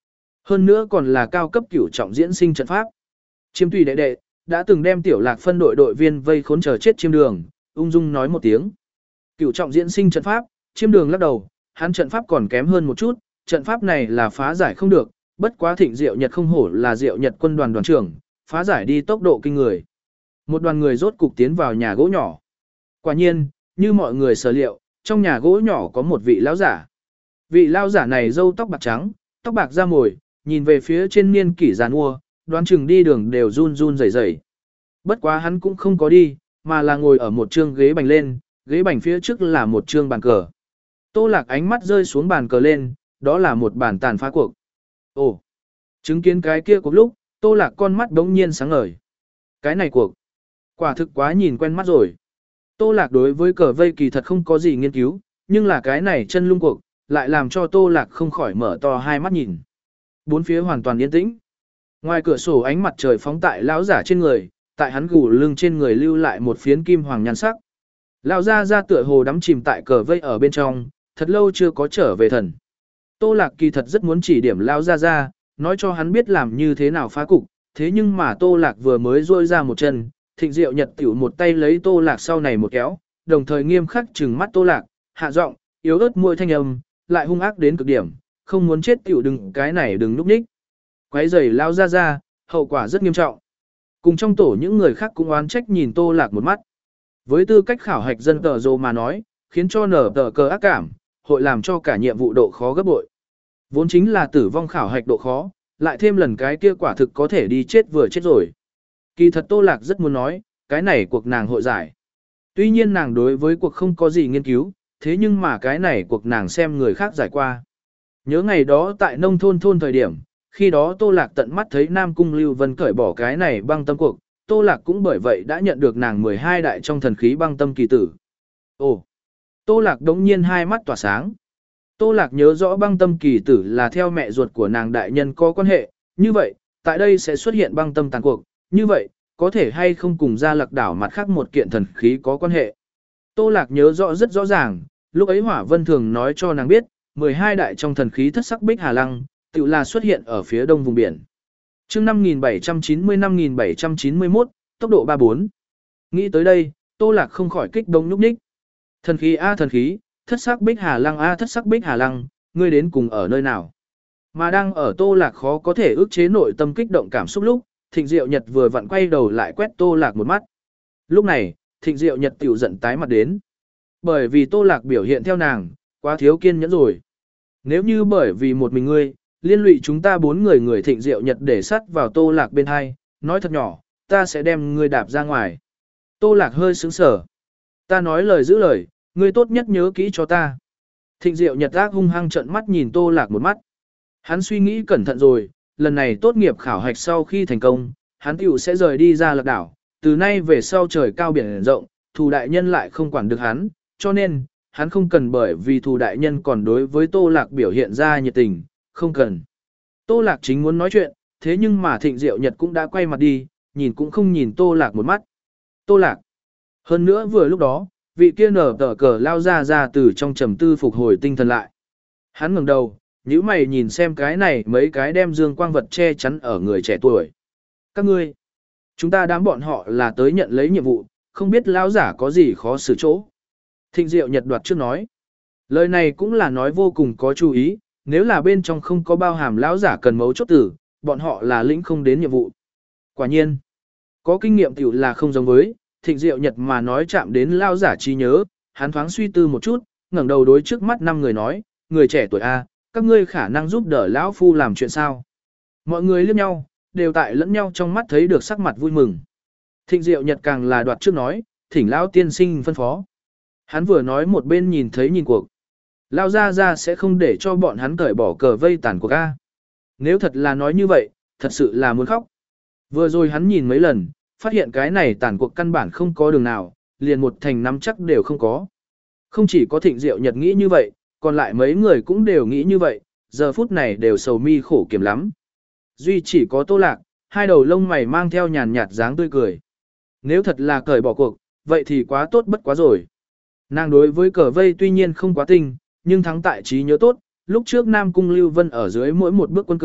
Hơn nữa còn là cao cấp cửu trọng diễn sinh trận pháp. Chiêm tùy đệ đệ, đã từng đem tiểu lạc phân đội đội viên vây khốn chờ chết chiêm đường, ung dung nói một tiếng. Cửu trọng diễn sinh trận pháp, chiêm đường lắc đầu, hắn trận pháp còn kém hơn một chút, trận pháp này là phá giải không được, bất quá thịnh diệu nhật không hổ là diệu nhật quân đoàn đoàn trưởng, phá giải đi tốc độ kinh người. Một đoàn người rốt cục tiến vào nhà gỗ nhỏ. Quả nhiên, như mọi người sở liệu, trong nhà gỗ nhỏ có một vị lão giả. Vị lão giả này râu tóc bạc trắng, tóc bạc da mồi, nhìn về phía trên niên kỷ giàn mua, đoán chừng đi đường đều run run rẩy rẩy. Bất quá hắn cũng không có đi, mà là ngồi ở một trương ghế bành lên, ghế bành phía trước là một trương bàn cờ. Tô Lạc ánh mắt rơi xuống bàn cờ lên, đó là một bàn tàn phá cuộc. Ồ, chứng kiến cái kia cuộc lúc, Tô Lạc con mắt đống nhiên sáng ngời. Cái này cuộc, quả thực quá nhìn quen mắt rồi. Tô Lạc đối với cờ vây kỳ thật không có gì nghiên cứu, nhưng là cái này chân lung cuộc, lại làm cho Tô Lạc không khỏi mở to hai mắt nhìn. Bốn phía hoàn toàn yên tĩnh. Ngoài cửa sổ ánh mặt trời phóng tại lão giả trên người, tại hắn gù lưng trên người lưu lại một phiến kim hoàng nhan sắc. Lão gia ra tựa hồ đắm chìm tại cờ vây ở bên trong, thật lâu chưa có trở về thần. Tô Lạc kỳ thật rất muốn chỉ điểm lão gia ra, nói cho hắn biết làm như thế nào phá cục, thế nhưng mà Tô Lạc vừa mới rôi ra một chân, Thịnh Diệu Nhật tiểu một tay lấy Tô Lạc sau này một kéo, đồng thời nghiêm khắc trừng mắt Tô Lạc, hạ giọng, yếu ớt môi thanh âm, lại hung ác đến cực điểm, không muốn chết tiểu đừng cái này đừng núp ních. Quấy rầy lão gia ra, hậu quả rất nghiêm trọng. Cùng trong tổ những người khác cũng oán trách nhìn Tô Lạc một mắt. Với tư cách khảo hạch dân tờ rồ mà nói, khiến cho nở tờ cờ ác cảm, hội làm cho cả nhiệm vụ độ khó gấp bội. Vốn chính là tử vong khảo hạch độ khó, lại thêm lần cái kia quả thực có thể đi chết vừa chết rồi. Kỳ thật Tô Lạc rất muốn nói, cái này cuộc nàng hội giải. Tuy nhiên nàng đối với cuộc không có gì nghiên cứu, thế nhưng mà cái này cuộc nàng xem người khác giải qua. Nhớ ngày đó tại nông thôn thôn thời điểm, khi đó Tô Lạc tận mắt thấy Nam Cung Lưu Vân cởi bỏ cái này băng tâm cuộc, Tô Lạc cũng bởi vậy đã nhận được nàng mười hai đại trong thần khí băng tâm kỳ tử. Ồ! Tô Lạc đống nhiên hai mắt tỏa sáng. Tô Lạc nhớ rõ băng tâm kỳ tử là theo mẹ ruột của nàng đại nhân có quan hệ, như vậy, tại đây sẽ xuất hiện băng tâm tàn cuộc, như vậy, có thể hay không cùng Gia Lạc đảo mặt khác một kiện thần khí có quan hệ. Tô Lạc nhớ rõ rất rõ ràng, lúc ấy Hỏa Vân thường nói cho nàng biết, mười hai đại trong thần khí thất sắc bích hà lăng, tự là xuất hiện ở phía đông vùng biển. Chương năm nghìn bảy trăm chín mươi năm nghìn bảy trăm chín mươi mốt, tốc độ ba mươi bốn. Nghĩ tới đây, Tô Lạc không khỏi kích động nhúc nhích. Thần khí a thần khí, thất sắc bích hà lăng a thất sắc bích hà lăng, ngươi đến cùng ở nơi nào? Mà đang ở Tô Lạc khó có thể ức chế nội tâm kích động cảm xúc lúc, Thịnh Diệu Nhật vừa vặn quay đầu lại quét Tô Lạc một mắt. Lúc này, Thịnh Diệu Nhật tiểu giận tái mặt đến. Bởi vì Tô Lạc biểu hiện theo nàng, quá thiếu kiên nhẫn rồi. Nếu như bởi vì một mình ngươi, liên lụy chúng ta bốn người người Thịnh Diệu Nhật để sắt vào Tô Lạc bên hai, nói thật nhỏ, ta sẽ đem ngươi đạp ra ngoài. Tô Lạc hơi sững sờ. Ta nói lời giữ lời, ngươi tốt nhất nhớ kỹ cho ta. Thịnh Diệu Nhật ác hung hăng trợn mắt nhìn Tô Lạc một mắt. Hắn suy nghĩ cẩn thận rồi, lần này tốt nghiệp khảo hạch sau khi thành công, hắn tiểu sẽ rời đi ra Lạc đảo, từ nay về sau trời cao biển rộng, Thù đại nhân lại không quản được hắn, cho nên, hắn không cần bởi vì Thù đại nhân còn đối với Tô Lạc biểu hiện ra nhiệt tình, không cần. Tô Lạc chính muốn nói chuyện, thế nhưng mà Thịnh Diệu Nhật cũng đã quay mặt đi, nhìn cũng không nhìn Tô Lạc một mắt. Tô Lạc. Hơn nữa vừa lúc đó, vị kia nở tờ cờ lao ra ra từ trong trầm tư phục hồi tinh thần lại. Hắn ngẩng đầu, nhíu mày nhìn xem cái này mấy cái đem dương quang vật che chắn ở người trẻ tuổi. Các ngươi, chúng ta đám bọn họ là tới nhận lấy nhiệm vụ, không biết lão giả có gì khó xử chỗ. Thịnh Diệu Nhật đoạt trước nói. Lời này cũng là nói vô cùng có chú ý, nếu là bên trong không có bao hàm lão giả cần mấu chốt tử, bọn họ là lĩnh không đến nhiệm vụ. Quả nhiên, có kinh nghiệm tiểu là không giống với, Thịnh Diệu Nhật mà nói chạm đến lão giả trí nhớ, hắn thoáng suy tư một chút, ngẩng đầu đối trước mắt năm người nói, người trẻ tuổi A, các ngươi khả năng giúp đỡ lão phu làm chuyện sao. Mọi người liếc nhau, đều tại lẫn nhau trong mắt thấy được sắc mặt vui mừng. Thịnh Diệu Nhật càng là đoạt trước nói, thỉnh lão tiên sinh phân phó. Hắn vừa nói một bên nhìn thấy nhìn cuộc. Lao ra ra sẽ không để cho bọn hắn cởi bỏ cờ vây tàn cuộc A. Nếu thật là nói như vậy, thật sự là muốn khóc. Vừa rồi hắn nhìn mấy lần, phát hiện cái này tàn cuộc căn bản không có đường nào, liền một thành nắm chắc đều không có. Không chỉ có Thịnh Diệu Nhật nghĩ như vậy, còn lại mấy người cũng đều nghĩ như vậy, giờ phút này đều sầu mi khổ kiểm lắm. Duy chỉ có Tô Lạc, hai đầu lông mày mang theo nhàn nhạt dáng tươi cười. Nếu thật là cởi bỏ cuộc, vậy thì quá tốt bất quá rồi. Nàng đối với cờ vây tuy nhiên không quá tinh, nhưng thắng tại trí nhớ tốt, lúc trước Nam Cung Lưu Vân ở dưới mỗi một bước quân cờ,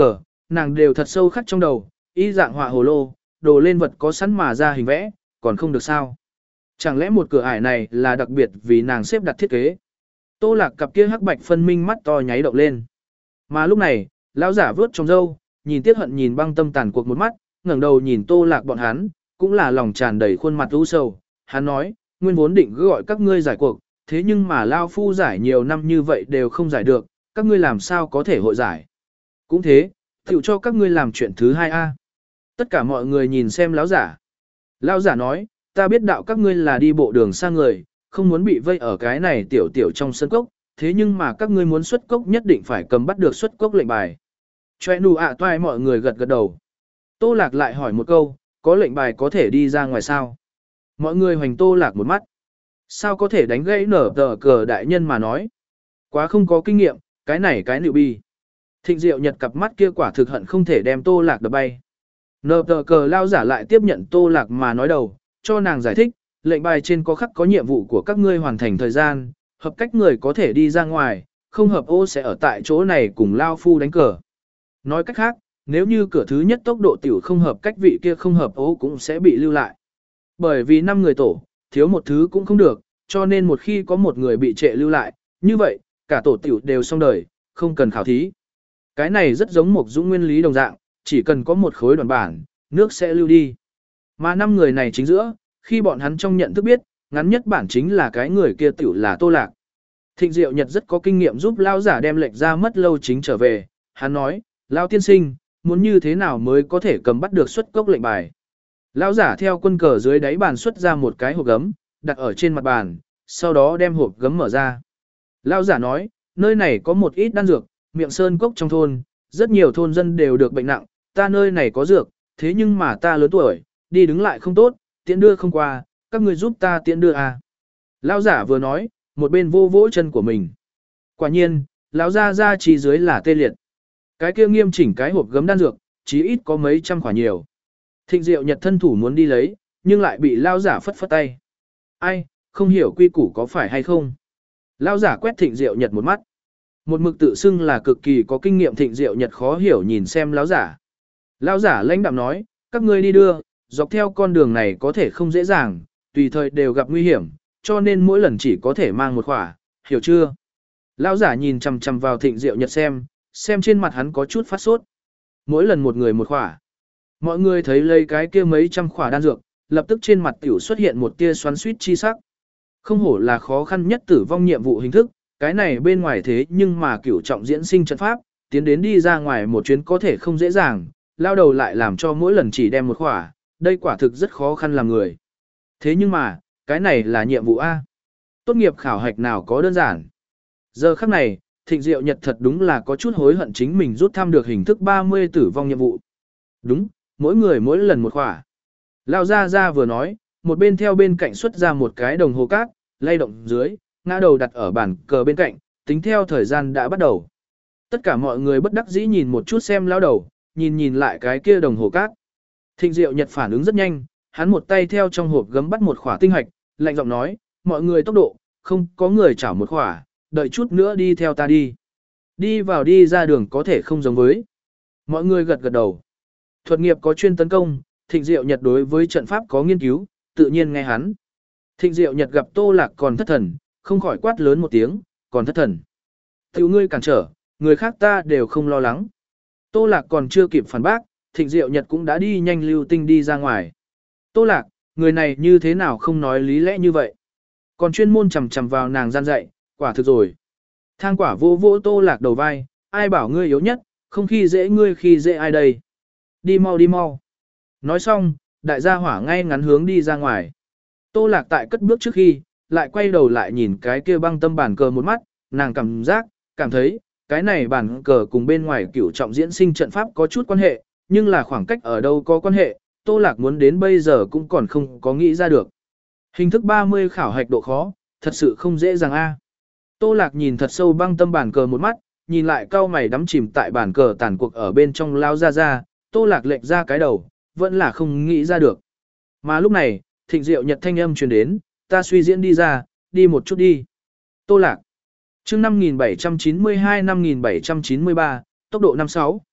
nàng đều thật sâu khắc trong đầu, y dạng họa hồ lô, đồ lên vật có sẵn mà ra hình vẽ, còn không được sao. Chẳng lẽ một cửa ải này là đặc biệt vì nàng xếp đặt thiết kế. Tô Lạc cặp kia hắc bạch phân minh mắt to nháy động lên. Mà lúc này, lão giả vướt trong râu, nhìn tiếc hận nhìn băng tâm tàn cuộc một mắt, ngẩng đầu nhìn Tô Lạc bọn hắn, cũng là lòng tràn đầy khuôn mặt u sầu. Hắn nói, nguyên vốn định cứ gọi các ngươi giải cuộc, thế nhưng mà lao phu giải nhiều năm như vậy đều không giải được, các ngươi làm sao có thể hội giải. Cũng thế, tiểu cho các ngươi làm chuyện thứ hai a. Tất cả mọi người nhìn xem lão giả. Lão giả nói, ta biết đạo các ngươi là đi bộ đường xa người, không muốn bị vây ở cái này tiểu tiểu trong sân cốc, thế nhưng mà các ngươi muốn xuất cốc nhất định phải cầm bắt được xuất cốc lệnh bài. Choe nụ ạ toai mọi người gật gật đầu. Tô Lạc lại hỏi một câu, có lệnh bài có thể đi ra ngoài sao? Mọi người hoành Tô Lạc một mắt. Sao có thể đánh gãy nở tờ cờ đại nhân mà nói? Quá không có kinh nghiệm, cái này cái nịu bi. Thịnh Diệu Nhật cặp mắt kia quả thực hận không thể đem Tô Lạc đập bay. Nở tờ cờ lao giả lại tiếp nhận Tô Lạc mà nói đầu, cho nàng giải thích, lệnh bài trên có khắc có nhiệm vụ của các ngươi hoàn thành thời gian, hợp cách người có thể đi ra ngoài, không hợp ô sẽ ở tại chỗ này cùng lao phu đánh cờ. Nói cách khác, nếu như cửa thứ nhất tốc độ tiểu không hợp cách vị kia không hợp ô cũng sẽ bị lưu lại. Bởi vì năm người tổ, thiếu một thứ cũng không được, cho nên một khi có một người bị trệ lưu lại, như vậy, cả tổ tiểu đều xong đời, không cần khảo thí. Cái này rất giống một dũng nguyên lý đồng dạng, chỉ cần có một khối đoàn bản, nước sẽ lưu đi. Mà năm người này chính giữa, khi bọn hắn trong nhận thức biết, ngắn nhất bản chính là cái người kia tiểu là Tô Lạc. Thịnh Diệu Nhật rất có kinh nghiệm giúp lao giả đem lệnh ra mất lâu chính trở về, hắn nói, lao tiên sinh, muốn như thế nào mới có thể cầm bắt được xuất cốc lệnh bài. Lao giả theo quân cờ dưới đáy bàn xuất ra một cái hộp gấm, đặt ở trên mặt bàn, sau đó đem hộp gấm mở ra. Lao giả nói, nơi này có một ít đan dược, miệng sơn cốc trong thôn, rất nhiều thôn dân đều được bệnh nặng, ta nơi này có dược, thế nhưng mà ta lớn tuổi, đi đứng lại không tốt, tiễn đưa không qua, các người giúp ta tiễn đưa à. Lão giả vừa nói, một bên vô vỗ chân của mình. Quả nhiên, lão ra ra chỉ dưới là tê liệt. Cái kia nghiêm chỉnh cái hộp gấm đan dược, chí ít có mấy trăm quả nhiều. Thịnh Diệu Nhật thân thủ muốn đi lấy, nhưng lại bị lão giả phất phất tay. Ai, không hiểu quy củ có phải hay không? Lão giả quét Thịnh Diệu Nhật một mắt. Một mực tự xưng là cực kỳ có kinh nghiệm Thịnh Diệu Nhật khó hiểu nhìn xem lão giả. Lão giả lãnh đạm nói, các ngươi đi đưa, dọc theo con đường này có thể không dễ dàng, tùy thời đều gặp nguy hiểm, cho nên mỗi lần chỉ có thể mang một khỏa, hiểu chưa? Lão giả nhìn chằm chằm vào Thịnh Diệu Nhật xem, xem trên mặt hắn có chút phát sốt. Mỗi lần một người một khỏa. Mọi người thấy lấy cái kia mấy trăm khỏa đan dược, lập tức trên mặt tiểu xuất hiện một tia xoắn xuýt chi sắc. Không hổ là khó khăn nhất tử vong nhiệm vụ hình thức, cái này bên ngoài thế nhưng mà cửu trọng diễn sinh trận pháp, tiến đến đi ra ngoài một chuyến có thể không dễ dàng, lao đầu lại làm cho mỗi lần chỉ đem một khỏa, đây quả thực rất khó khăn làm người. Thế nhưng mà, cái này là nhiệm vụ A. Tốt nghiệp khảo hạch nào có đơn giản. Giờ khắc này, Thịnh Diệu Nhật thật đúng là có chút hối hận chính mình rút thăm được hình thức ba mươi tử vong nhiệm vụ. Đúng, mỗi người mỗi lần một khỏa. Lao ra ra vừa nói, một bên theo bên cạnh xuất ra một cái đồng hồ cát, lay động dưới, ngã đầu đặt ở bàn cờ bên cạnh, tính theo thời gian đã bắt đầu. Tất cả mọi người bất đắc dĩ nhìn một chút xem lao đầu, nhìn nhìn lại cái kia đồng hồ cát. Thịnh Diệu Nhật phản ứng rất nhanh, hắn một tay theo trong hộp gấm bắt một khỏa tinh hạch, lạnh giọng nói, mọi người tốc độ, không có người chảo một khỏa, đợi chút nữa đi theo ta đi. Đi vào đi ra đường có thể không giống với. Mọi người gật gật đầu. Thuật nghiệp có chuyên tấn công, Thịnh Diệu Nhật đối với trận pháp có nghiên cứu, tự nhiên nghe hắn. Thịnh Diệu Nhật gặp Tô Lạc còn thất thần, không khỏi quát lớn một tiếng, còn thất thần. Tiểu ngươi cản trở, người khác ta đều không lo lắng. Tô Lạc còn chưa kịp phản bác, Thịnh Diệu Nhật cũng đã đi nhanh lưu tinh đi ra ngoài. Tô Lạc, người này như thế nào không nói lý lẽ như vậy. Còn chuyên môn chầm chầm vào nàng gian dạy, quả thực rồi. Thang quả vô vỗ Tô Lạc đầu vai, ai bảo ngươi yếu nhất, không khi dễ ngươi khi dễ ai đây. Đi mau đi mau. Nói xong, đại gia hỏa ngay ngắn hướng đi ra ngoài. Tô Lạc tại cất bước trước khi, lại quay đầu lại nhìn cái kia băng tâm bản cờ một mắt, nàng cảm giác, cảm thấy, cái này bản cờ cùng bên ngoài cửu trọng diễn sinh trận pháp có chút quan hệ, nhưng là khoảng cách ở đâu có quan hệ, Tô Lạc muốn đến bây giờ cũng còn không có nghĩ ra được. Hình thức ba mươi khảo hạch độ khó, thật sự không dễ dàng a. Tô Lạc nhìn thật sâu băng tâm bản cờ một mắt, nhìn lại cao mày đắm chìm tại bản cờ tàn cuộc ở bên trong lao ra ra, Tô Lạc lệch ra cái đầu, vẫn là không nghĩ ra được. Mà lúc này, Thịnh Diệu Nhật thanh âm truyền đến, ta suy diễn đi ra, đi một chút đi. Tô Lạc. Chương năm nghìn bảy trăm chín mươi hai năm nghìn bảy trăm chín mươi ba, tốc độ năm sáu.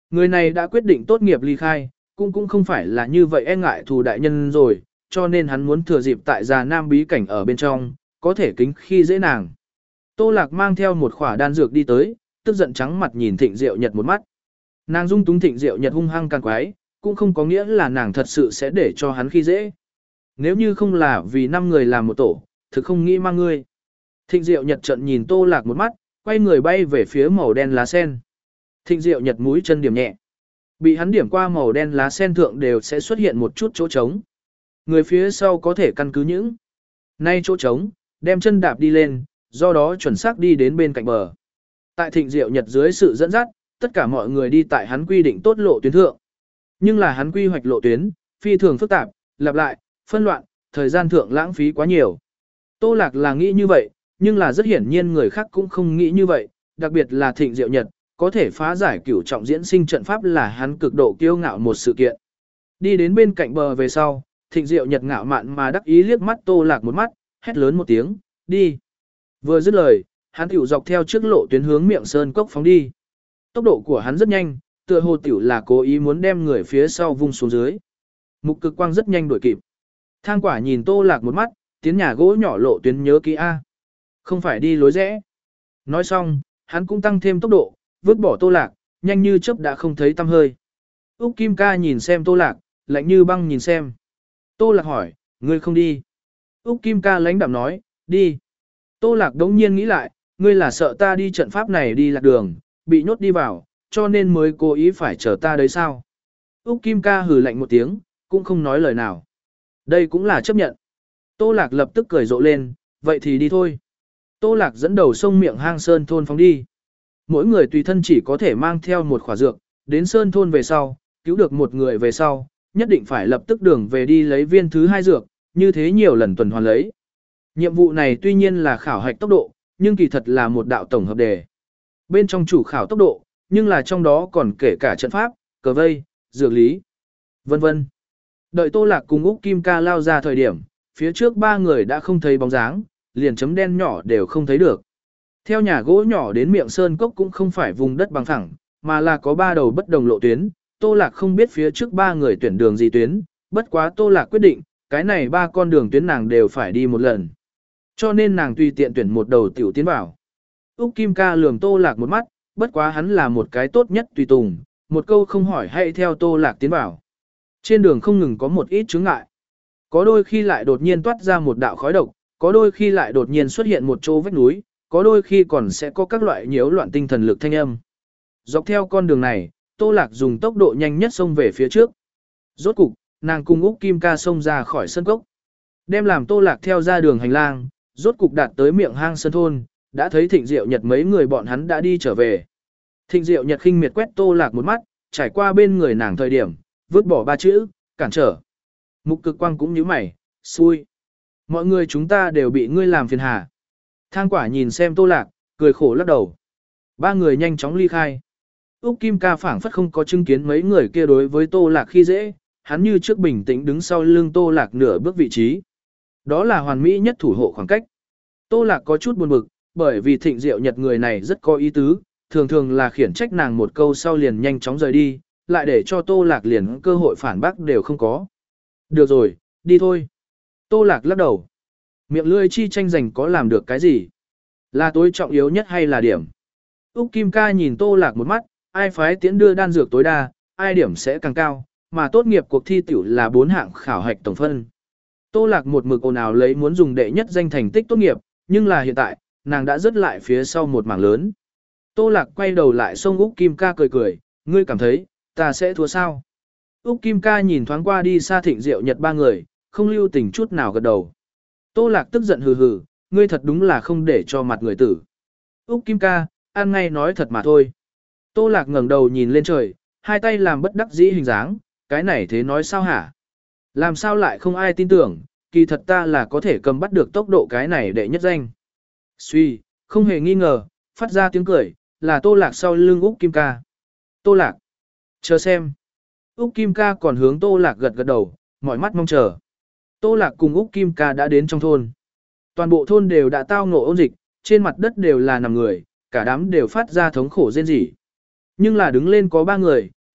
Người này đã quyết định tốt nghiệp ly khai, cũng cũng không phải là như vậy e ngại thù đại nhân rồi, cho nên hắn muốn thừa dịp tại già nam bí cảnh ở bên trong, có thể kính khi dễ nàng. Tô Lạc mang theo một khỏa đan dược đi tới, tức giận trắng mặt nhìn Thịnh Diệu Nhật một mắt. Nàng dung túng Thịnh Diệu Nhật hung hăng càng quái, cũng không có nghĩa là nàng thật sự sẽ để cho hắn khi dễ. Nếu như không là vì năm người làm một tổ, thực không nghĩ mang ngươi. Thịnh Diệu Nhật trận nhìn Tô Lạc một mắt, quay người bay về phía màu đen lá sen. Thịnh Diệu Nhật mũi chân điểm nhẹ. Bị hắn điểm qua màu đen lá sen thượng đều sẽ xuất hiện một chút chỗ trống. Người phía sau có thể căn cứ những nay chỗ trống, đem chân đạp đi lên, do đó chuẩn xác đi đến bên cạnh bờ. Tại Thịnh Diệu Nhật dưới sự dẫn dắt, tất cả mọi người đi tại hắn quy định tốt lộ tuyến thượng. Nhưng là hắn quy hoạch lộ tuyến, phi thường phức tạp, lặp lại, phân loạn, thời gian thượng lãng phí quá nhiều. Tô Lạc là nghĩ như vậy, nhưng là rất hiển nhiên người khác cũng không nghĩ như vậy, đặc biệt là Thịnh Diệu Nhật, có thể phá giải cửu trọng diễn sinh trận pháp là hắn cực độ kiêu ngạo một sự kiện. Đi đến bên cạnh bờ về sau, Thịnh Diệu Nhật ngạo mạn mà đắc ý liếc mắt Tô Lạc một mắt, hét lớn một tiếng, đi. Vừa dứt lời, hắn tiểu dọc theo trước lộ tuyến hướng miệng sơn cốc phóng đi. Tốc độ của hắn rất nhanh, tựa hồ tiểu là cố ý muốn đem người phía sau vung xuống dưới. Mục cực quang rất nhanh đuổi kịp. Thang quả nhìn Tô Lạc một mắt, tiến nhà gỗ nhỏ lộ tuyến nhớ kỹ A. Không phải đi lối rẽ. Nói xong, hắn cũng tăng thêm tốc độ, vứt bỏ Tô Lạc, nhanh như chớp đã không thấy tăm hơi. Úc Kim Ca nhìn xem Tô Lạc, lạnh như băng nhìn xem. Tô Lạc hỏi, ngươi không đi. Úc Kim Ca lãnh đạm nói, đi. Tô Lạc đống nhiên nghĩ lại, ngươi là sợ ta đi trận pháp này đi lạc đường, bị nhốt đi vào, cho nên mới cố ý phải chờ ta đấy sao. Úc Kim Ca hừ lạnh một tiếng, cũng không nói lời nào. Đây cũng là chấp nhận. Tô Lạc lập tức cười rộ lên, vậy thì đi thôi. Tô Lạc dẫn đầu sông miệng hang sơn thôn phóng đi. Mỗi người tùy thân chỉ có thể mang theo một khỏa dược, đến sơn thôn về sau, cứu được một người về sau, nhất định phải lập tức đường về đi lấy viên thứ hai dược, như thế nhiều lần tuần hoàn lấy. Nhiệm vụ này tuy nhiên là khảo hạch tốc độ, nhưng kỳ thật là một đạo tổng hợp đề. Bên trong chủ khảo tốc độ, nhưng là trong đó còn kể cả trận pháp, cờ vây, dược lý, vân vân. Đợi Tô Lạc cùng Úc Kim Ca lao ra thời điểm, phía trước ba người đã không thấy bóng dáng, liền chấm đen nhỏ đều không thấy được. Theo nhà gỗ nhỏ đến miệng sơn cốc cũng không phải vùng đất bằng phẳng, mà là có ba đầu bất đồng lộ tuyến. Tô Lạc không biết phía trước ba người tuyển đường gì tuyến, bất quá Tô Lạc quyết định, cái này ba con đường tuyến nàng đều phải đi một lần. Cho nên nàng tùy tiện tuyển một đầu tiểu tiến vào. Úc Kim Ca lườm Tô Lạc một mắt, bất quá hắn là một cái tốt nhất tùy tùng, một câu không hỏi hay theo Tô Lạc tiến vào. Trên đường không ngừng có một ít chướng ngại. Có đôi khi lại đột nhiên toát ra một đạo khói độc, có đôi khi lại đột nhiên xuất hiện một chỗ vách núi, có đôi khi còn sẽ có các loại nhiễu loạn tinh thần lực thanh âm. Dọc theo con đường này, Tô Lạc dùng tốc độ nhanh nhất xông về phía trước. Rốt cục, nàng cùng Úc Kim Ca xông ra khỏi sân cốc. Đem làm Tô Lạc theo ra đường hành lang, rốt cục đạt tới miệng hang sơn thôn, đã thấy Thịnh Diệu Nhật mấy người bọn hắn đã đi trở về. Thịnh Diệu Nhật khinh miệt quét Tô Lạc một mắt, trải qua bên người nàng thời điểm, vứt bỏ ba chữ, cản trở. Mục cực quang cũng nhíu mày, xui. Mọi người chúng ta đều bị ngươi làm phiền hà. Thang quả nhìn xem Tô Lạc, cười khổ lắc đầu. Ba người nhanh chóng ly khai. Úc Kim Ca phảng phất không có chứng kiến mấy người kia đối với Tô Lạc khi dễ, hắn như trước bình tĩnh đứng sau lưng Tô Lạc nửa bước vị trí. Đó là hoàn mỹ nhất thủ hộ khoảng cách. Tô Lạc có chút buồn bực, bởi vì Thịnh Diệu Nhật người này rất có ý tứ, thường thường là khiển trách nàng một câu sau liền nhanh chóng rời đi, lại để cho Tô Lạc liền cơ hội phản bác đều không có. Được rồi, đi thôi. Tô Lạc lắc đầu. Miệng lưỡi chi tranh giành có làm được cái gì? Là tối trọng yếu nhất hay là điểm? Úc Kim Ca nhìn Tô Lạc một mắt, ai phái tiễn đưa đan dược tối đa, ai điểm sẽ càng cao, mà tốt nghiệp cuộc thi tiểu là bốn hạng khảo hạch tổng phân. Tô Lạc một mực ồn ào lấy muốn dùng đệ nhất danh thành tích tốt nghiệp, nhưng là hiện tại, nàng đã rớt lại phía sau một mảng lớn. Tô Lạc quay đầu lại xông Úc Kim Ca cười cười, ngươi cảm thấy, ta sẽ thua sao? Úc Kim Ca nhìn thoáng qua đi xa Thịnh Diệu Nhật ba người, không lưu tình chút nào gật đầu. Tô Lạc tức giận hừ hừ, ngươi thật đúng là không để cho mặt người tử. Úc Kim Ca, ăn ngay nói thật mà thôi. Tô Lạc ngẩng đầu nhìn lên trời, hai tay làm bất đắc dĩ hình dáng, cái này thế nói sao hả? Làm sao lại không ai tin tưởng, kỳ thật ta là có thể cầm bắt được tốc độ cái này đệ nhất danh. Suy, không hề nghi ngờ, phát ra tiếng cười, là Tô Lạc sau lưng Úc Kim Ca. Tô Lạc, chờ xem. Úc Kim Ca còn hướng Tô Lạc gật gật đầu, mỏi mắt mong chờ. Tô Lạc cùng Úc Kim Ca đã đến trong thôn. Toàn bộ thôn đều đã tao ngộ ôn dịch, trên mặt đất đều là nằm người, cả đám đều phát ra thống khổ rên rỉ. Nhưng là đứng lên có ba người,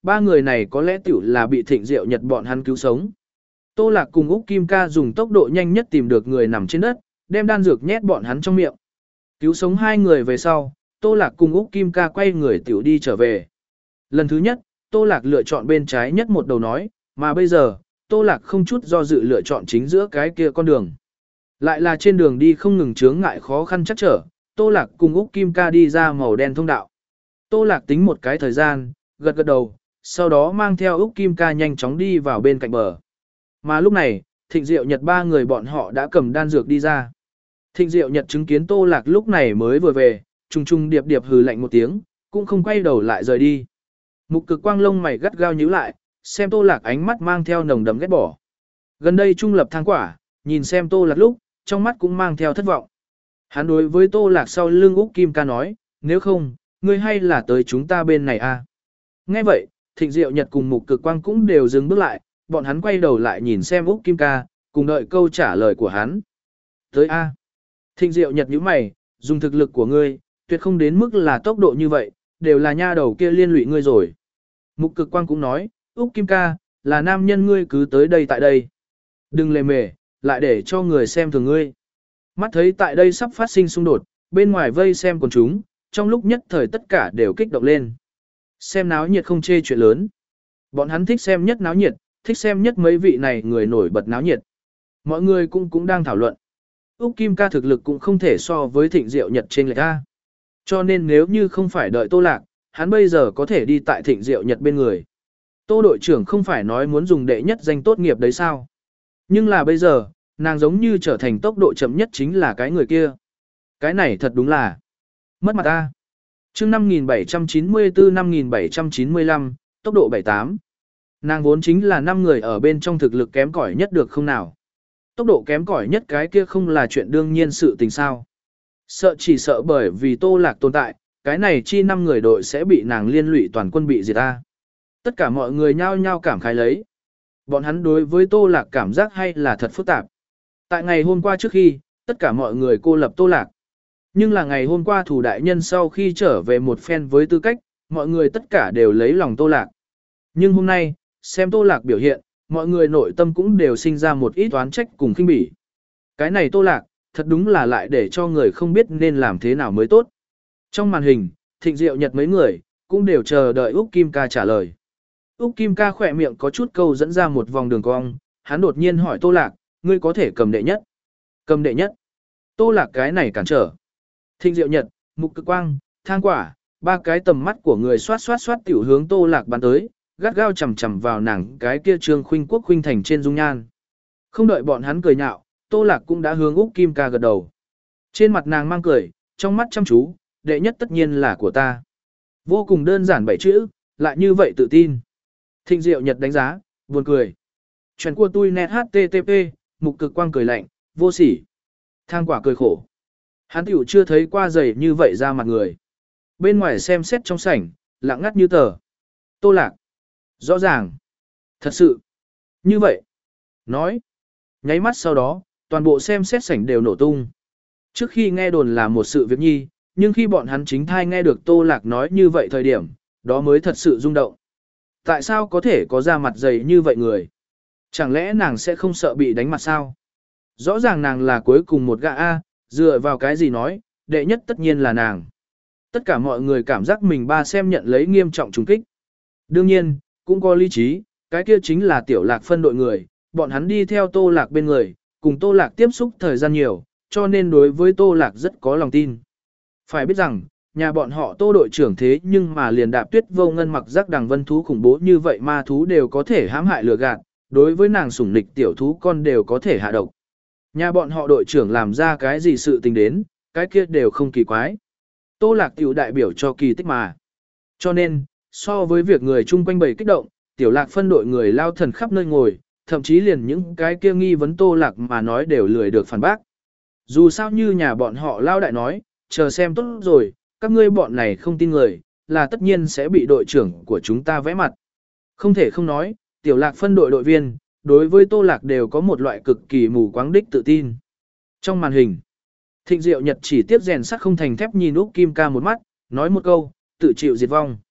ba người này có lẽ tiểu là bị Thịnh Diệu Nhật bọn hắn cứu sống. Tô Lạc cùng Úc Kim Ca dùng tốc độ nhanh nhất tìm được người nằm trên đất, đem đan dược nhét bọn hắn trong miệng. Cứu sống hai người về sau, Tô Lạc cùng Úc Kim Ca quay người tiểu đi trở về. Lần thứ nhất, Tô Lạc lựa chọn bên trái nhất một đầu nói, mà bây giờ, Tô Lạc không chút do dự lựa chọn chính giữa cái kia con đường. Lại là trên đường đi không ngừng chướng ngại khó khăn chắc trở, Tô Lạc cùng Úc Kim Ca đi ra màu đen thông đạo. Tô Lạc tính một cái thời gian, gật gật đầu, sau đó mang theo Úc Kim Ca nhanh chóng đi vào bên cạnh bờ. Mà lúc này, Thịnh Diệu Nhật ba người bọn họ đã cầm đan dược đi ra. Thịnh Diệu Nhật chứng kiến Tô Lạc lúc này mới vừa về, trùng trùng điệp điệp hừ lạnh một tiếng, cũng không quay đầu lại rời đi. Mục Cực Quang lông mày gắt gao nhíu lại, xem Tô Lạc ánh mắt mang theo nồng đậm ghét bỏ. Gần đây trung lập thang quả, nhìn xem Tô Lạc lúc, trong mắt cũng mang theo thất vọng. Hắn đối với Tô Lạc sau lưng Úc Kim Ca nói, nếu không, ngươi hay là tới chúng ta bên này à. Nghe vậy, Thịnh Diệu Nhật cùng Mục Cực Quang cũng đều dừng bước lại, bọn hắn quay đầu lại nhìn xem Úc Kim Ca, cùng đợi câu trả lời của hắn. Tới a. Thịnh Diệu Nhật nhíu mày, dùng thực lực của ngươi, tuyệt không đến mức là tốc độ như vậy, đều là nha đầu kia liên lụy ngươi rồi. Mục Cực Quang cũng nói, Úc Kim Ca, là nam nhân ngươi cứ tới đây tại đây. Đừng lề mề, lại để cho người xem thường ngươi. Mắt thấy tại đây sắp phát sinh xung đột, bên ngoài vây xem quần chúng, trong lúc nhất thời tất cả đều kích động lên. Xem náo nhiệt không chê chuyện lớn. Bọn hắn thích xem nhất náo nhiệt, thích xem nhất mấy vị này người nổi bật náo nhiệt. Mọi người cũng cũng đang thảo luận. Úc Kim Ca thực lực cũng không thể so với Thịnh Diệu Nhật trên lệch ra. Cho nên nếu như không phải đợi Tô Lạc, hắn bây giờ có thể đi tại Thịnh Diệu Nhật bên người. Tô đội trưởng không phải nói muốn dùng đệ nhất danh tốt nghiệp đấy sao? Nhưng là bây giờ, nàng giống như trở thành tốc độ chậm nhất chính là cái người kia. Cái này thật đúng là mất mặt ta. Chương năm nghìn bảy trăm chín mươi tư năm nghìn bảy trăm chín mươi lăm, tốc độ bảy mươi tám. Nàng vốn chính là năm người ở bên trong thực lực kém cỏi nhất được không nào? Tốc độ kém cỏi nhất cái kia không là chuyện đương nhiên sự tình sao? Sợ chỉ sợ bởi vì Tô Lạc tồn tại, cái này chi năm người đội sẽ bị nàng liên lụy toàn quân bị diệt ta. Tất cả mọi người nhao nhao cảm khái lấy. Bọn hắn đối với Tô Lạc cảm giác hay là thật phức tạp. Tại ngày hôm qua trước khi, tất cả mọi người cô lập Tô Lạc. Nhưng là ngày hôm qua thủ đại nhân sau khi trở về một phen với tư cách, mọi người tất cả đều lấy lòng Tô Lạc. Nhưng hôm nay, xem Tô Lạc biểu hiện, mọi người nội tâm cũng đều sinh ra một ít oán trách cùng khinh bỉ. Cái này Tô Lạc, thật đúng là lại để cho người không biết nên làm thế nào mới tốt. Trong màn hình, Thịnh Diệu Nhật mấy người, cũng đều chờ đợi Úc Kim Ca trả lời. Úc Kim Ca khỏe miệng có chút câu dẫn ra một vòng đường cong, hắn đột nhiên hỏi Tô Lạc, ngươi có thể cầm đệ nhất. Cầm đệ nhất. Tô Lạc cái này cản trở. Thịnh Diệu Nhật, Mục Cực Quang, Thang Quả, ba cái tầm mắt của người xoát xoát xoát tiểu hướng Tô Lạc bắn tới, gắt gao chầm chầm vào nàng cái kia Trương Khuynh Quốc khuynh thành trên dung nhan. Không đợi bọn hắn cười nhạo, Tô Lạc cũng đã hướng Úc Kim Ca gật đầu. Trên mặt nàng mang cười, trong mắt chăm chú, đệ nhất tất nhiên là của ta. Vô cùng đơn giản bảy chữ, lại như vậy tự tin. Thịnh Diệu Nhật đánh giá, buồn cười. Chuyện của tôi net http, Mục Cực Quang cười lạnh, vô sỉ. Thang Quả cười khổ. Hắn tiểu chưa thấy qua giày như vậy ra mặt người. Bên ngoài xem xét trong sảnh, lặng ngắt như tờ. Tô Lạc. Rõ ràng. Thật sự. Như vậy. Nói. Nháy mắt sau đó, toàn bộ xem xét sảnh đều nổ tung. Trước khi nghe đồn là một sự việc nhi, nhưng khi bọn hắn chính thai nghe được Tô Lạc nói như vậy thời điểm, đó mới thật sự rung động. Tại sao có thể có ra mặt dày như vậy người? Chẳng lẽ nàng sẽ không sợ bị đánh mặt sao? Rõ ràng nàng là cuối cùng một gã A, dựa vào cái gì nói, đệ nhất tất nhiên là nàng. Tất cả mọi người cảm giác mình ba xem nhận lấy nghiêm trọng trùng kích. Đương nhiên, cũng có lý trí, cái kia chính là Tiểu Lạc phân đội người, bọn hắn đi theo Tô Lạc bên người, cùng Tô Lạc tiếp xúc thời gian nhiều, cho nên đối với Tô Lạc rất có lòng tin. Phải biết rằng, nhà bọn họ Tô đội trưởng thế nhưng mà liền đạp tuyết vô ngân mặc giác đằng vân thú khủng bố như vậy ma thú đều có thể hãm hại lừa gạt, đối với nàng sủng nịch tiểu thú con đều có thể hạ độc. Nhà bọn họ đội trưởng làm ra cái gì sự tình đến, cái kia đều không kỳ quái. Tô Lạc tiểu đại biểu cho kỳ tích mà. Cho nên, so với việc người chung quanh bầy kích động, Tiểu Lạc phân đội người lao thần khắp nơi ngồi, thậm chí liền những cái kia nghi vấn Tô Lạc mà nói đều lười được phản bác. Dù sao như nhà bọn họ lao đại nói, chờ xem tốt rồi, các ngươi bọn này không tin người, là tất nhiên sẽ bị đội trưởng của chúng ta vẽ mặt. Không thể không nói, Tiểu Lạc phân đội đội viên, đối với Tô Lạc đều có một loại cực kỳ mù quáng đích tự tin. Trong màn hình, Thịnh Diệu Nhật chỉ tiếp rèn sắt không thành thép nhìn Úc Kim Ca một mắt, nói một câu, tự chịu diệt vong.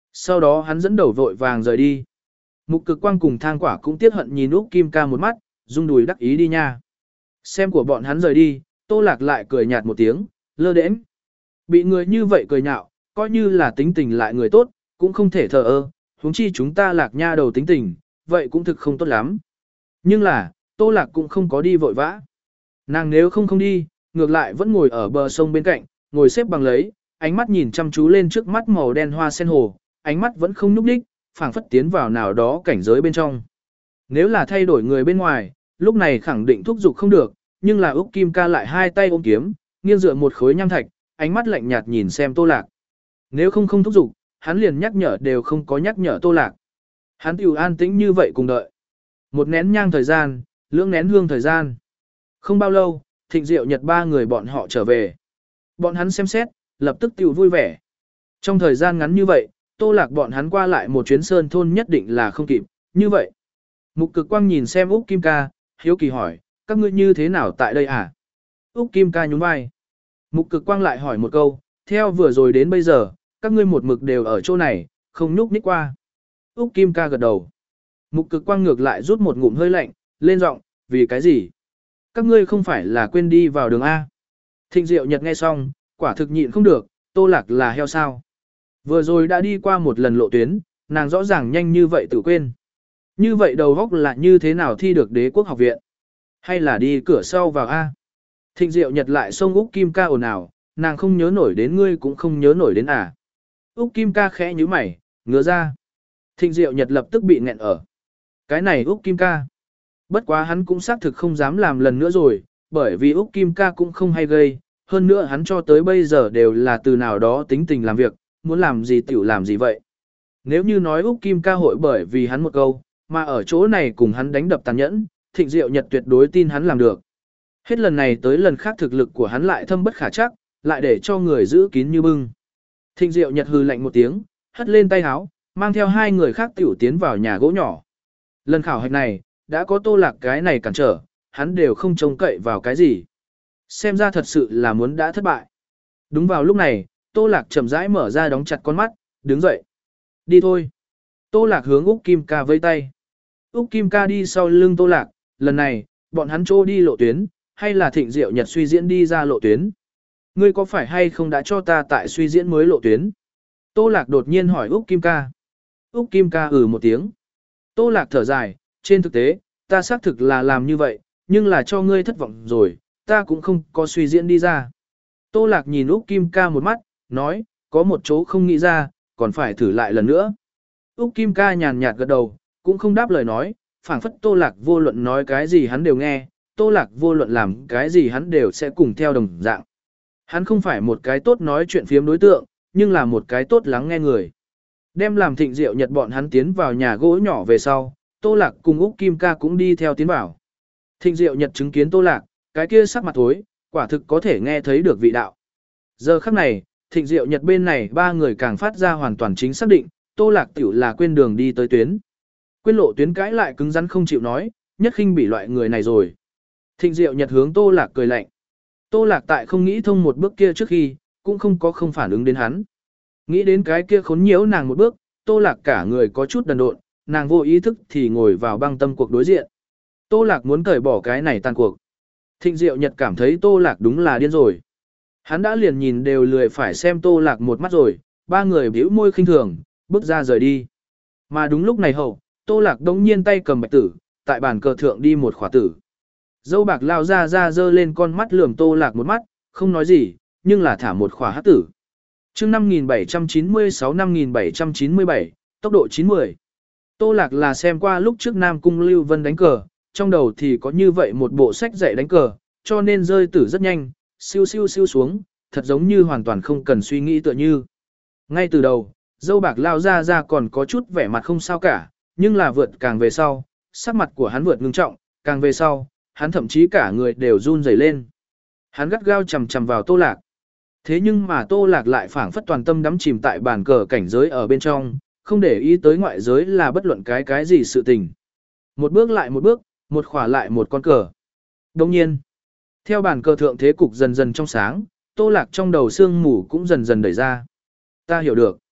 Sau đó hắn dẫn đầu vội vàng rời đi. Mục Cực Quang cùng Thang Quả cũng tiếc hận nhìn Úc Kim Ca một mắt, rung đùi đắc ý đi nha. Xem của bọn hắn rời đi, Tô Lạc lại cười nhạt một tiếng, lơ đễnh. Bị người như vậy cười nhạo, coi như là tính tình lại người tốt, cũng không thể thờ ơ, huống chi chúng ta Lạc nha đầu tính tình, vậy cũng thực không tốt lắm. Nhưng là, Tô Lạc cũng không có đi vội vã. Nàng nếu không không đi, ngược lại vẫn ngồi ở bờ sông bên cạnh, ngồi xếp bằng lấy, ánh mắt nhìn chăm chú lên trước mắt màu đen hoa sen hồ, ánh mắt vẫn không nhúc nhích, phảng phất tiến vào nào đó cảnh giới bên trong. Nếu là thay đổi người bên ngoài, lúc này khẳng định thúc giục không được, nhưng là Úc Kim Ca lại hai tay ôm kiếm, nghiêng dựa một khối nham thạch, ánh mắt lạnh nhạt nhìn xem Tô Lạc. Nếu không không thúc giục, hắn liền nhắc nhở đều không có nhắc nhở Tô Lạc. Hắn tiểu an tĩnh như vậy cùng đợi. Một nén nhang thời gian, lưỡng nén hương thời gian. Không bao lâu, Thịnh Diệu Nhật ba người bọn họ trở về. Bọn hắn xem xét, lập tức tiểu vui vẻ. Trong thời gian ngắn như vậy, Tô Lạc bọn hắn qua lại một chuyến sơn thôn nhất định là không kịp, như vậy. Mục Cực Quang nhìn xem Úc Kim Ca, hiếu kỳ hỏi, các ngươi như thế nào tại đây à? Úc Kim Ca nhún vai. Mục Cực Quang lại hỏi một câu, theo vừa rồi đến bây giờ, các ngươi một mực đều ở chỗ này, không nhúc nhích qua. Úc Kim Ca gật đầu. Mục Cực Quang ngược lại rút một ngụm hơi lạnh, lên giọng, vì cái gì? Các ngươi không phải là quên đi vào đường A. Thịnh Diệu Nhật nghe xong, quả thực nhịn không được, Tô Lạc là heo sao. Vừa rồi đã đi qua một lần lộ tuyến, nàng rõ ràng nhanh như vậy tự quên. Như vậy đầu góc là như thế nào thi được đế quốc học viện? Hay là đi cửa sau vào A? Thịnh Diệu Nhật lại xông Úc Kim Ca ồn ào, nàng không nhớ nổi đến ngươi cũng không nhớ nổi đến à. Úc Kim Ca khẽ nhíu mày, ngứa ra. Thịnh Diệu Nhật lập tức bị nghẹn ở. Cái này Úc Kim Ca. Bất quá hắn cũng xác thực không dám làm lần nữa rồi, bởi vì Úc Kim Ca cũng không hay gây, hơn nữa hắn cho tới bây giờ đều là từ nào đó tính tình làm việc, muốn làm gì tiểu làm gì vậy. Nếu như nói Úc Kim Ca hội bởi vì hắn một câu, mà ở chỗ này cùng hắn đánh đập tàn nhẫn, Thịnh Diệu Nhật tuyệt đối tin hắn làm được. Hết lần này tới lần khác thực lực của hắn lại thâm bất khả chắc, lại để cho người giữ kín như bưng. Thịnh Diệu Nhật hừ lạnh một tiếng, hất lên tay háo, mang theo hai người khác tiểu tiến vào nhà gỗ nhỏ. Lần khảo hạch này, đã có Tô Lạc cái này cản trở, hắn đều không trông cậy vào cái gì. Xem ra thật sự là muốn đã thất bại. Đúng vào lúc này, Tô Lạc chậm rãi mở ra đóng chặt con mắt, đứng dậy. Đi thôi. Tô Lạc hướng Úc Kim Ca vây tay. Úc Kim Ca đi sau lưng Tô Lạc, lần này, bọn hắn trô đi lộ tuyến, hay là Thịnh Diệu Nhật suy diễn đi ra lộ tuyến. Ngươi có phải hay không đã cho ta tại suy diễn mới lộ tuyến? Tô Lạc đột nhiên hỏi Úc Kim Ca. Úc Kim Ca ừ một tiếng. Tô Lạc thở dài, trên thực tế, ta xác thực là làm như vậy, nhưng là cho ngươi thất vọng rồi, ta cũng không có suy diễn đi ra. Tô Lạc nhìn Úc Kim Ca một mắt, nói, có một chỗ không nghĩ ra, còn phải thử lại lần nữa. Úc Kim Ca nhàn nhạt gật đầu, cũng không đáp lời nói, phảng phất Tô Lạc vô luận nói cái gì hắn đều nghe, Tô Lạc vô luận làm cái gì hắn đều sẽ cùng theo đồng dạng. Hắn không phải một cái tốt nói chuyện phiếm đối tượng, nhưng là một cái tốt lắng nghe người. Đem làm Thịnh Diệu Nhật bọn hắn tiến vào nhà gỗ nhỏ về sau, Tô Lạc cùng Úc Kim Ca cũng đi theo tiến vào. Thịnh Diệu Nhật chứng kiến Tô Lạc, cái kia sắc mặt thối, quả thực có thể nghe thấy được vị đạo. Giờ khắc này, Thịnh Diệu Nhật bên này ba người càng phát ra hoàn toàn chính xác định, Tô Lạc tiểu là quên đường đi tới tuyến. Quên lộ tuyến cãi lại cứng rắn không chịu nói, nhất khinh bị loại người này rồi. Thịnh Diệu Nhật hướng Tô Lạc cười lạnh. Tô Lạc tại không nghĩ thông một bước kia trước khi, cũng không có không phản ứng đến hắn. Nghĩ đến cái kia khốn nhiễu nàng một bước, Tô Lạc cả người có chút đần độn, nàng vô ý thức thì ngồi vào băng tâm cuộc đối diện. Tô Lạc muốn cởi bỏ cái này tan cuộc. Thịnh Diệu Nhật cảm thấy Tô Lạc đúng là điên rồi. Hắn đã liền nhìn đều lười phải xem Tô Lạc một mắt rồi, ba người bĩu môi khinh thường, bước ra rời đi. Mà đúng lúc này hậu, Tô Lạc đống nhiên tay cầm bạch tử, tại bàn cờ thượng đi một khỏa tử. Dâu bạc lao ra ra dơ lên con mắt lườm Tô Lạc một mắt, không nói gì, nhưng là thả một khỏa hắc tử. chương năm nghìn bảy trăm chín mươi sáu năm nghìn bảy trăm chín mươi bảy, tốc độ chín mươi. Tô Lạc là xem qua lúc trước Nam Cung Lưu Vân đánh cờ, trong đầu thì có như vậy một bộ sách dạy đánh cờ, cho nên rơi tử rất nhanh, siêu siêu siêu xuống, thật giống như hoàn toàn không cần suy nghĩ tựa như. Ngay từ đầu, dâu bạc lao ra ra còn có chút vẻ mặt không sao cả, nhưng là vượt càng về sau, sắc mặt của hắn vượt ngưng trọng, càng về sau, hắn thậm chí cả người đều run rẩy lên. Hắn gắt gao chầm chầm vào Tô Lạc. Thế nhưng mà Tô Lạc lại phảng phất toàn tâm đắm chìm tại bàn cờ cảnh giới ở bên trong, không để ý tới ngoại giới là bất luận cái cái gì sự tình. Một bước lại một bước, một khỏa lại một con cờ. Đồng nhiên, theo bàn cờ thượng thế cục dần dần trong sáng, Tô Lạc trong đầu sương mù cũng dần dần đẩy ra. Ta hiểu được.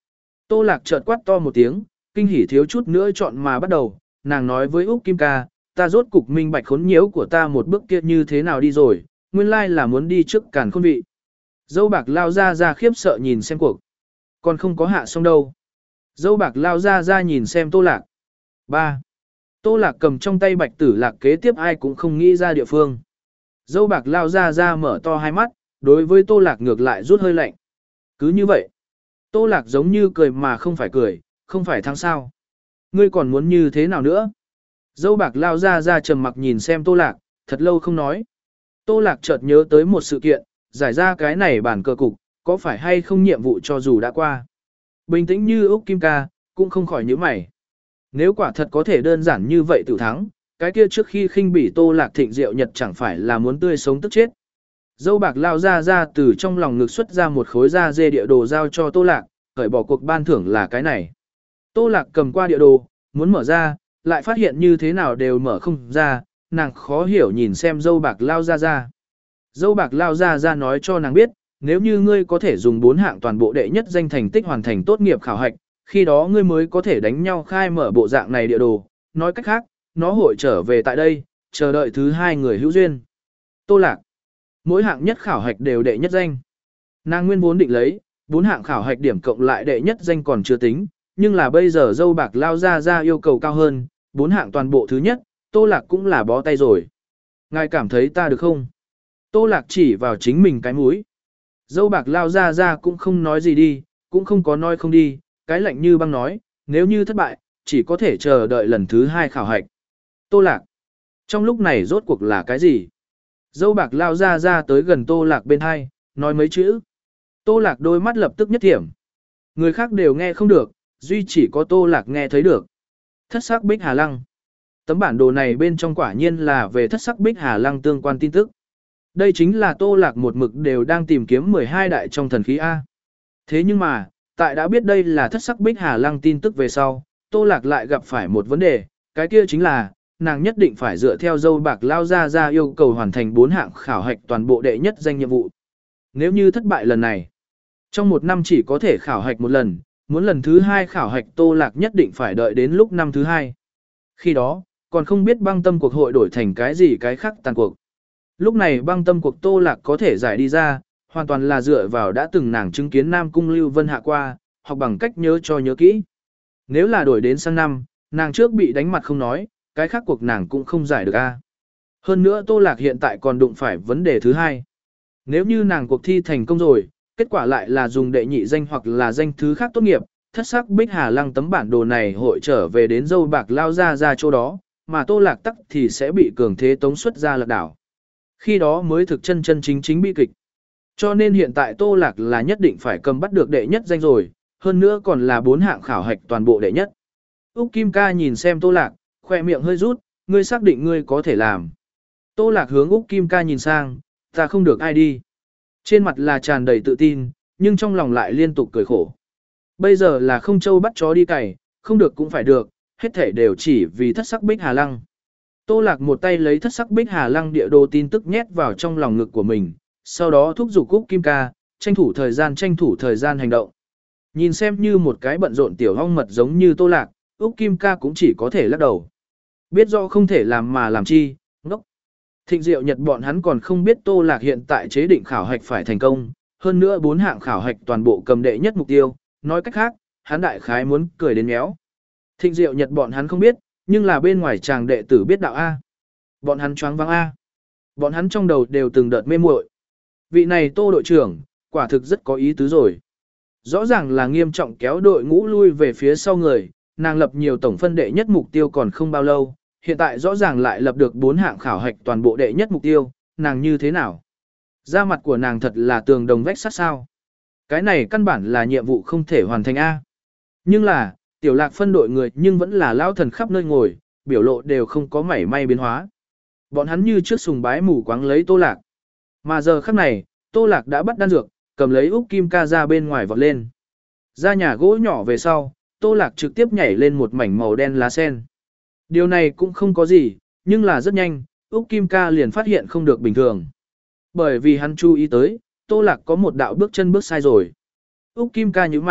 Tô Lạc chợt quát to một tiếng, kinh hỉ thiếu chút nữa chọn mà bắt đầu, nàng nói với Úc Kim ca, ta rốt cục minh bạch khốn nhiễu của ta một bước kia như thế nào đi rồi, nguyên lai là muốn đi trước càn khôn vị. Dâu bạc lao ra ra khiếp sợ nhìn xem cuộc. Còn không có hạ xong đâu. Dâu bạc lao ra ra nhìn xem Tô Lạc. ba. Tô Lạc cầm trong tay bạch tử lạc kế tiếp ai cũng không nghĩ ra địa phương. Dâu bạc lao ra ra mở to hai mắt, đối với Tô Lạc ngược lại rút hơi lạnh. Cứ như vậy. Tô Lạc giống như cười mà không phải cười, không phải thắng sao. Ngươi còn muốn như thế nào nữa? Dâu bạc lao ra ra trầm mặc nhìn xem Tô Lạc, thật lâu không nói. Tô Lạc chợt nhớ tới một sự kiện, giải ra cái này bản cờ cục, có phải hay không nhiệm vụ cho dù đã qua. Bình tĩnh như Úc Kim ca, cũng không khỏi nhíu mày. Nếu quả thật có thể đơn giản như vậy tự thắng, cái kia trước khi khinh bỉ Tô Lạc thịnh diệu nhật chẳng phải là muốn tươi sống tức chết. Dâu bạc lao ra ra từ trong lòng ngực xuất ra một khối da dê địa đồ giao cho Tô Lạc, khởi bỏ cuộc ban thưởng là cái này. Tô Lạc cầm qua địa đồ, muốn mở ra, lại phát hiện như thế nào đều mở không ra, nàng khó hiểu nhìn xem dâu bạc lao ra ra. Dâu bạc lao ra ra nói cho nàng biết, nếu như ngươi có thể dùng bốn hạng toàn bộ đệ nhất danh thành tích hoàn thành tốt nghiệp khảo hạch, khi đó ngươi mới có thể đánh nhau khai mở bộ dạng này địa đồ, nói cách khác, nó hội trở về tại đây, chờ đợi thứ hai người hữu duyên. Tô Lạc, mỗi hạng nhất khảo hạch đều đệ nhất danh. Nàng nguyên vốn định lấy, bốn hạng khảo hạch điểm cộng lại đệ nhất danh còn chưa tính, nhưng là bây giờ dâu bạc lao ra ra yêu cầu cao hơn, bốn hạng toàn bộ thứ nhất, Tô Lạc cũng là bó tay rồi. Ngài cảm thấy ta được không? Tô Lạc chỉ vào chính mình cái mũi. Dâu bạc lao ra ra cũng không nói gì đi, cũng không có nói không đi, cái lạnh như băng nói, nếu như thất bại, chỉ có thể chờ đợi lần thứ hai khảo hạch. Tô Lạc, trong lúc này rốt cuộc là cái gì? Dâu bạc lao ra ra tới gần Tô Lạc bên hai, nói mấy chữ. Tô Lạc đôi mắt lập tức nhất thiểm. Người khác đều nghe không được, duy chỉ có Tô Lạc nghe thấy được. Thất sắc bích hà lăng. Tấm bản đồ này bên trong quả nhiên là về thất sắc bích hà lăng tương quan tin tức. Đây chính là Tô Lạc một mực đều đang tìm kiếm mười hai đại trong thần khí A. Thế nhưng mà, tại đã biết đây là thất sắc bích hà lăng tin tức về sau, Tô Lạc lại gặp phải một vấn đề, cái kia chính là, nàng nhất định phải dựa theo dâu bạc lao ra ra yêu cầu hoàn thành bốn hạng khảo hạch toàn bộ đệ nhất danh nhiệm vụ. Nếu như thất bại lần này, trong một năm chỉ có thể khảo hạch một lần, muốn lần thứ hai khảo hạch Tô Lạc nhất định phải đợi đến lúc năm thứ hai. Khi đó, còn không biết băng tâm cuộc hội đổi thành cái gì cái khác tàn cuộc. Lúc này băng tâm cuộc Tô Lạc có thể giải đi ra, hoàn toàn là dựa vào đã từng nàng chứng kiến Nam Cung Lưu Vân hạ qua, học bằng cách nhớ cho nhớ kỹ. Nếu là đổi đến sang năm, nàng trước bị đánh mặt không nói, cái khác cuộc nàng cũng không giải được a. Hơn nữa Tô Lạc hiện tại còn đụng phải vấn đề thứ hai. Nếu như nàng cuộc thi thành công rồi, kết quả lại là dùng đệ nhị danh hoặc là danh thứ khác tốt nghiệp, thất sắc bích hà lăng tấm bản đồ này hội trở về đến dâu bạc lao ra ra chỗ đó, mà Tô Lạc tắc thì sẽ bị cường thế tống xuất ra lạc đảo. Khi đó mới thực chân chân chính chính bi kịch. Cho nên hiện tại Tô Lạc là nhất định phải cầm bắt được đệ nhất danh rồi, hơn nữa còn là bốn hạng khảo hạch toàn bộ đệ nhất. Úc Kim ca nhìn xem Tô Lạc, khoe miệng hơi rút, ngươi xác định ngươi có thể làm. Tô Lạc hướng Úc Kim ca nhìn sang, ta không được ai đi. Trên mặt là tràn đầy tự tin, nhưng trong lòng lại liên tục cười khổ. Bây giờ là không châu bắt chó đi cày, không được cũng phải được, hết thể đều chỉ vì thất sắc bích hà lăng. Tô Lạc một tay lấy thất sắc bích hà lăng địa đồ tin tức nhét vào trong lòng ngực của mình, sau đó thúc giục Úc Kim ca, tranh thủ thời gian tranh thủ thời gian hành động. Nhìn xem như một cái bận rộn tiểu hong mật giống như Tô Lạc, Úc Kim ca cũng chỉ có thể lắc đầu. Biết rõ không thể làm mà làm chi, ngốc. Thịnh Diệu Nhật bọn hắn còn không biết Tô Lạc hiện tại chế định khảo hạch phải thành công, hơn nữa bốn hạng khảo hạch toàn bộ cầm đệ nhất mục tiêu, nói cách khác, hắn đại khái muốn cười đến méo. Thịnh Diệu Nhật bọn hắn không biết, nhưng là bên ngoài chàng đệ tử biết đạo A. Bọn hắn choáng váng A. Bọn hắn trong đầu đều từng đợt mê muội. Vị này Tô đội trưởng, quả thực rất có ý tứ rồi. Rõ ràng là nghiêm trọng kéo đội ngũ lui về phía sau người, nàng lập nhiều tổng phân đệ nhất mục tiêu còn không bao lâu, hiện tại rõ ràng lại lập được bốn hạng khảo hạch toàn bộ đệ nhất mục tiêu, nàng như thế nào? Da mặt của nàng thật là tường đồng vách sắt sao. Cái này căn bản là nhiệm vụ không thể hoàn thành A. Nhưng là, tiểu lạc phân đội người nhưng vẫn là lao thần khắp nơi ngồi, biểu lộ đều không có mảy may biến hóa. Bọn hắn như trước sùng bái mù quáng lấy Tô Lạc. Mà giờ khắc này, Tô Lạc đã bắt đan dược, cầm lấy Úc Kim ca ra bên ngoài vọt lên. Ra nhà gỗ nhỏ về sau, Tô Lạc trực tiếp nhảy lên một mảnh màu đen lá sen. Điều này cũng không có gì, nhưng là rất nhanh, Úc Kim ca liền phát hiện không được bình thường. Bởi vì hắn chú ý tới, Tô Lạc có một đạo bước chân bước sai rồi. Úc Kim ca như mày,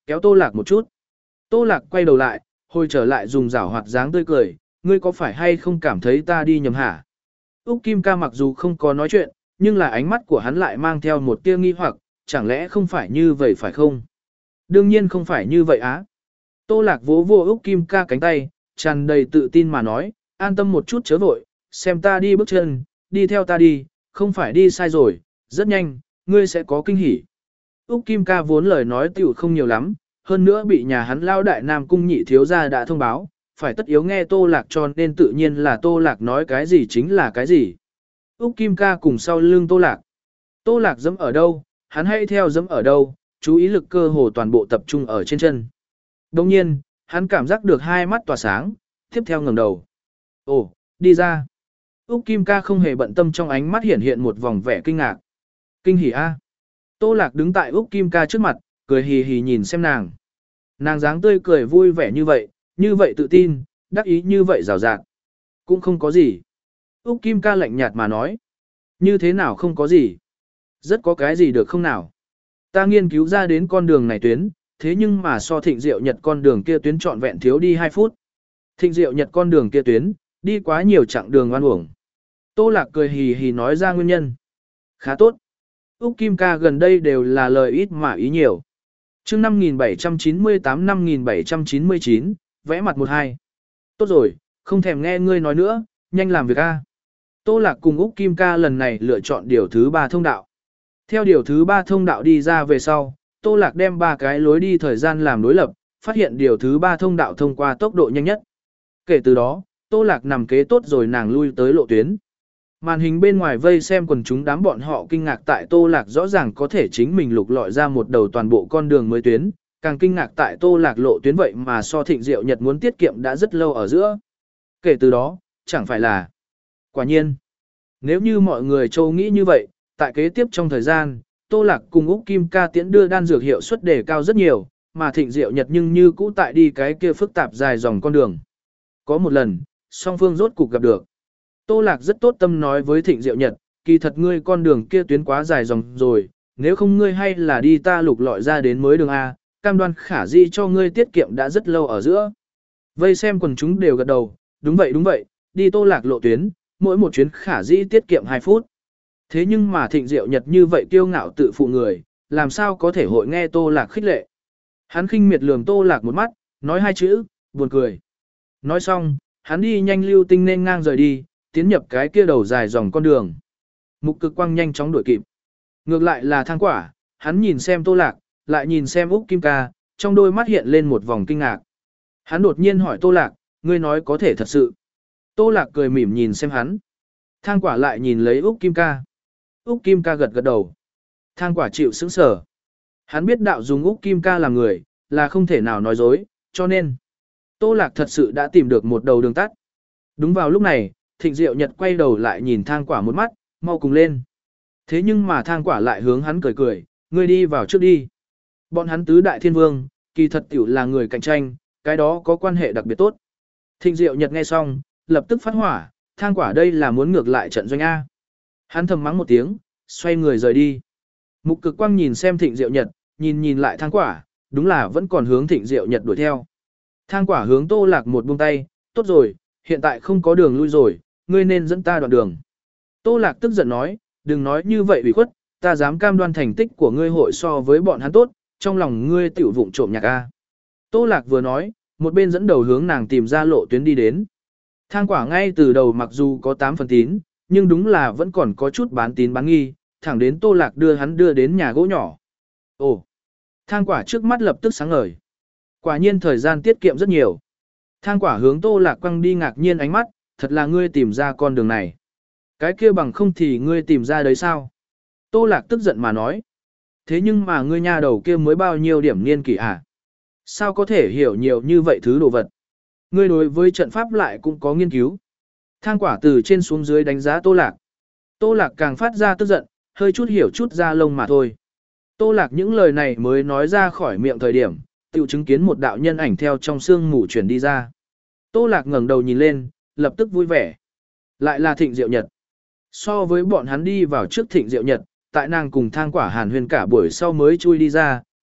kéo Tô Lạc một chút. Tô Lạc quay đầu lại, hồi trở lại dùng rảo hoạt dáng tươi cười, ngươi có phải hay không cảm thấy ta đi nhầm hả? Úc Kim ca mặc dù không có nói chuyện, nhưng là ánh mắt của hắn lại mang theo một tia nghi hoặc, chẳng lẽ không phải như vậy phải không? Đương nhiên không phải như vậy á. Tô Lạc vỗ vô Úc Kim ca cánh tay, tràn đầy tự tin mà nói, an tâm một chút chớ vội, xem ta đi bước chân, đi theo ta đi, không phải đi sai rồi, rất nhanh, ngươi sẽ có kinh hỉ. Úc Kim ca vốn lời nói tiểu không nhiều lắm, hơn nữa bị nhà hắn lao đại nam cung nhị thiếu gia đã thông báo, phải tất yếu nghe Tô Lạc cho nên tự nhiên là Tô Lạc nói cái gì chính là cái gì. Úc Kim ca cùng sau lưng Tô Lạc. Tô Lạc dẫm ở đâu, hắn hay theo dẫm ở đâu, chú ý lực cơ hồ toàn bộ tập trung ở trên chân. Đồng nhiên, hắn cảm giác được hai mắt tỏa sáng, tiếp theo ngẩng đầu. Ồ, đi ra. Úc Kim ca không hề bận tâm trong ánh mắt hiện hiện một vòng vẻ kinh ngạc. Kinh hỉ a. Tô Lạc đứng tại Úc Kim ca trước mặt, cười hì hì nhìn xem nàng. Nàng dáng tươi cười vui vẻ như vậy, như vậy tự tin, đắc ý như vậy rào rạt. Cũng không có gì. Úc Kim ca lạnh nhạt mà nói. Như thế nào không có gì? Rất có cái gì được không nào? Ta nghiên cứu ra đến con đường này tuyến, thế nhưng mà so Thịnh Diệu Nhật con đường kia tuyến trọn vẹn thiếu đi hai phút. Thịnh Diệu Nhật con đường kia tuyến, đi quá nhiều chặng đường oan uổng. Tô Lạc cười hì hì nói ra nguyên nhân. Khá tốt. Úc Kim ca gần đây đều là lời ít mà ý nhiều. Chương năm nghìn bảy trăm chín mươi tám năm nghìn bảy trăm chín mươi chín, vẽ mặt một hai. Tốt rồi, không thèm nghe ngươi nói nữa, nhanh làm việc a. Tô Lạc cùng Úc Kim ca lần này lựa chọn điều thứ ba thông đạo. Theo điều thứ ba thông đạo đi ra về sau, Tô Lạc đem ba cái lối đi thời gian làm đối lập, phát hiện điều thứ ba thông đạo thông qua tốc độ nhanh nhất. Kể từ đó, Tô Lạc nằm kế tốt rồi nàng lui tới lộ tuyến. Màn hình bên ngoài vây xem quần chúng đám bọn họ kinh ngạc tại Tô Lạc rõ ràng có thể chính mình lục lọi ra một đầu toàn bộ con đường mới tuyến, càng kinh ngạc tại Tô Lạc lộ tuyến vậy mà so Thịnh Diệu Nhật muốn tiết kiệm đã rất lâu ở giữa. Kể từ đó, chẳng phải là quả nhiên. Nếu như mọi người châu nghĩ như vậy, tại kế tiếp trong thời gian, Tô Lạc cùng Úc Kim ca tiễn đưa đan dược hiệu suất đề cao rất nhiều, mà Thịnh Diệu Nhật nhưng như cũ tại đi cái kia phức tạp dài dòng con đường. Có một lần, song phương rốt cục gặp được. Tô Lạc rất tốt tâm nói với Thịnh Diệu Nhật, kỳ thật ngươi con đường kia tuyến quá dài dòng rồi, nếu không ngươi hay là đi ta lục lọi ra đến mới đường A, cam đoan khả di cho ngươi tiết kiệm đã rất lâu ở giữa. Vây xem quần chúng đều gật đầu, đúng vậy đúng vậy, đi Tô Lạc lộ tuyến, mỗi một chuyến khả di tiết kiệm hai phút. Thế nhưng mà Thịnh Diệu Nhật như vậy kiêu ngạo tự phụ người, làm sao có thể hội nghe Tô Lạc khích lệ. Hắn khinh miệt lườm Tô Lạc một mắt, nói hai chữ, buồn cười. Nói xong, hắn đi nhanh lưu tinh nên ngang rời đi, tiến nhập cái kia đầu dài dòng con đường. Mục Cực Quang nhanh chóng đuổi kịp. Ngược lại là Thang Quả, hắn nhìn xem Tô Lạc, lại nhìn xem Úc Kim ca, trong đôi mắt hiện lên một vòng kinh ngạc. Hắn đột nhiên hỏi Tô Lạc, ngươi nói có thể thật sự. Tô Lạc cười mỉm nhìn xem hắn. Thang Quả lại nhìn lấy Úc Kim ca. Úc Kim ca gật gật đầu. Thang Quả chịu sững sờ. Hắn biết đạo dùng Úc Kim ca làm người, là không thể nào nói dối, cho nên Tô Lạc thật sự đã tìm được một đầu đường tắt. Đúng vào lúc này, Thịnh Diệu Nhật quay đầu lại nhìn Thang Quả một mắt, mau cùng lên. Thế nhưng mà Thang Quả lại hướng hắn cười cười, ngươi đi vào trước đi. Bọn hắn tứ đại thiên vương, kỳ thật tiểu là người cạnh tranh, cái đó có quan hệ đặc biệt tốt. Thịnh Diệu Nhật nghe xong, lập tức phát hỏa, Thang Quả đây là muốn ngược lại trận doanh A. Hắn thầm mắng một tiếng, xoay người rời đi. Mục Cực Quang nhìn xem Thịnh Diệu Nhật, nhìn nhìn lại Thang Quả, đúng là vẫn còn hướng Thịnh Diệu Nhật đuổi theo. Thang Quả hướng Tô Lạc một buông tay, tốt rồi, hiện tại không có đường lui rồi, ngươi nên dẫn ta đoạn đường. Tô Lạc tức giận nói, đừng nói như vậy ủy khuất, ta dám cam đoan thành tích của ngươi hội so với bọn hắn tốt, trong lòng ngươi tiểu vụng trộm nhạc A. Tô Lạc vừa nói, một bên dẫn đầu hướng nàng tìm ra lộ tuyến đi đến. Thang Quả ngay từ đầu mặc dù có tám phần tín, nhưng đúng là vẫn còn có chút bán tín bán nghi, thẳng đến Tô Lạc đưa hắn đưa đến nhà gỗ nhỏ. Ồ! Thang Quả trước mắt lập tức sáng ngời. Quả nhiên thời gian tiết kiệm rất nhiều. Thang Quả hướng Tô Lạc quăng đi ngạc nhiên ánh mắt, thật là ngươi tìm ra con đường này. Cái kia bằng không thì ngươi tìm ra đấy sao? Tô Lạc tức giận mà nói. Thế nhưng mà ngươi nhà đầu kia mới bao nhiêu điểm niên kỷ à? Sao có thể hiểu nhiều như vậy thứ đồ vật? Ngươi đối với trận pháp lại cũng có nghiên cứu. Thang Quả từ trên xuống dưới đánh giá Tô Lạc. Tô Lạc càng phát ra tức giận, hơi chút hiểu chút ra lông mà thôi. Tô Lạc những lời này mới nói ra khỏi miệng thời điểm, tiểu chứng kiến một đạo nhân ảnh theo trong sương mù chuyển đi ra. Tô Lạc ngẩng đầu nhìn lên, lập tức vui vẻ. Lại là Thịnh Diệu Nhật. So với bọn hắn đi vào trước Thịnh Diệu Nhật, tại nàng cùng Thang Quả hàn huyên cả buổi sau mới chui đi ra,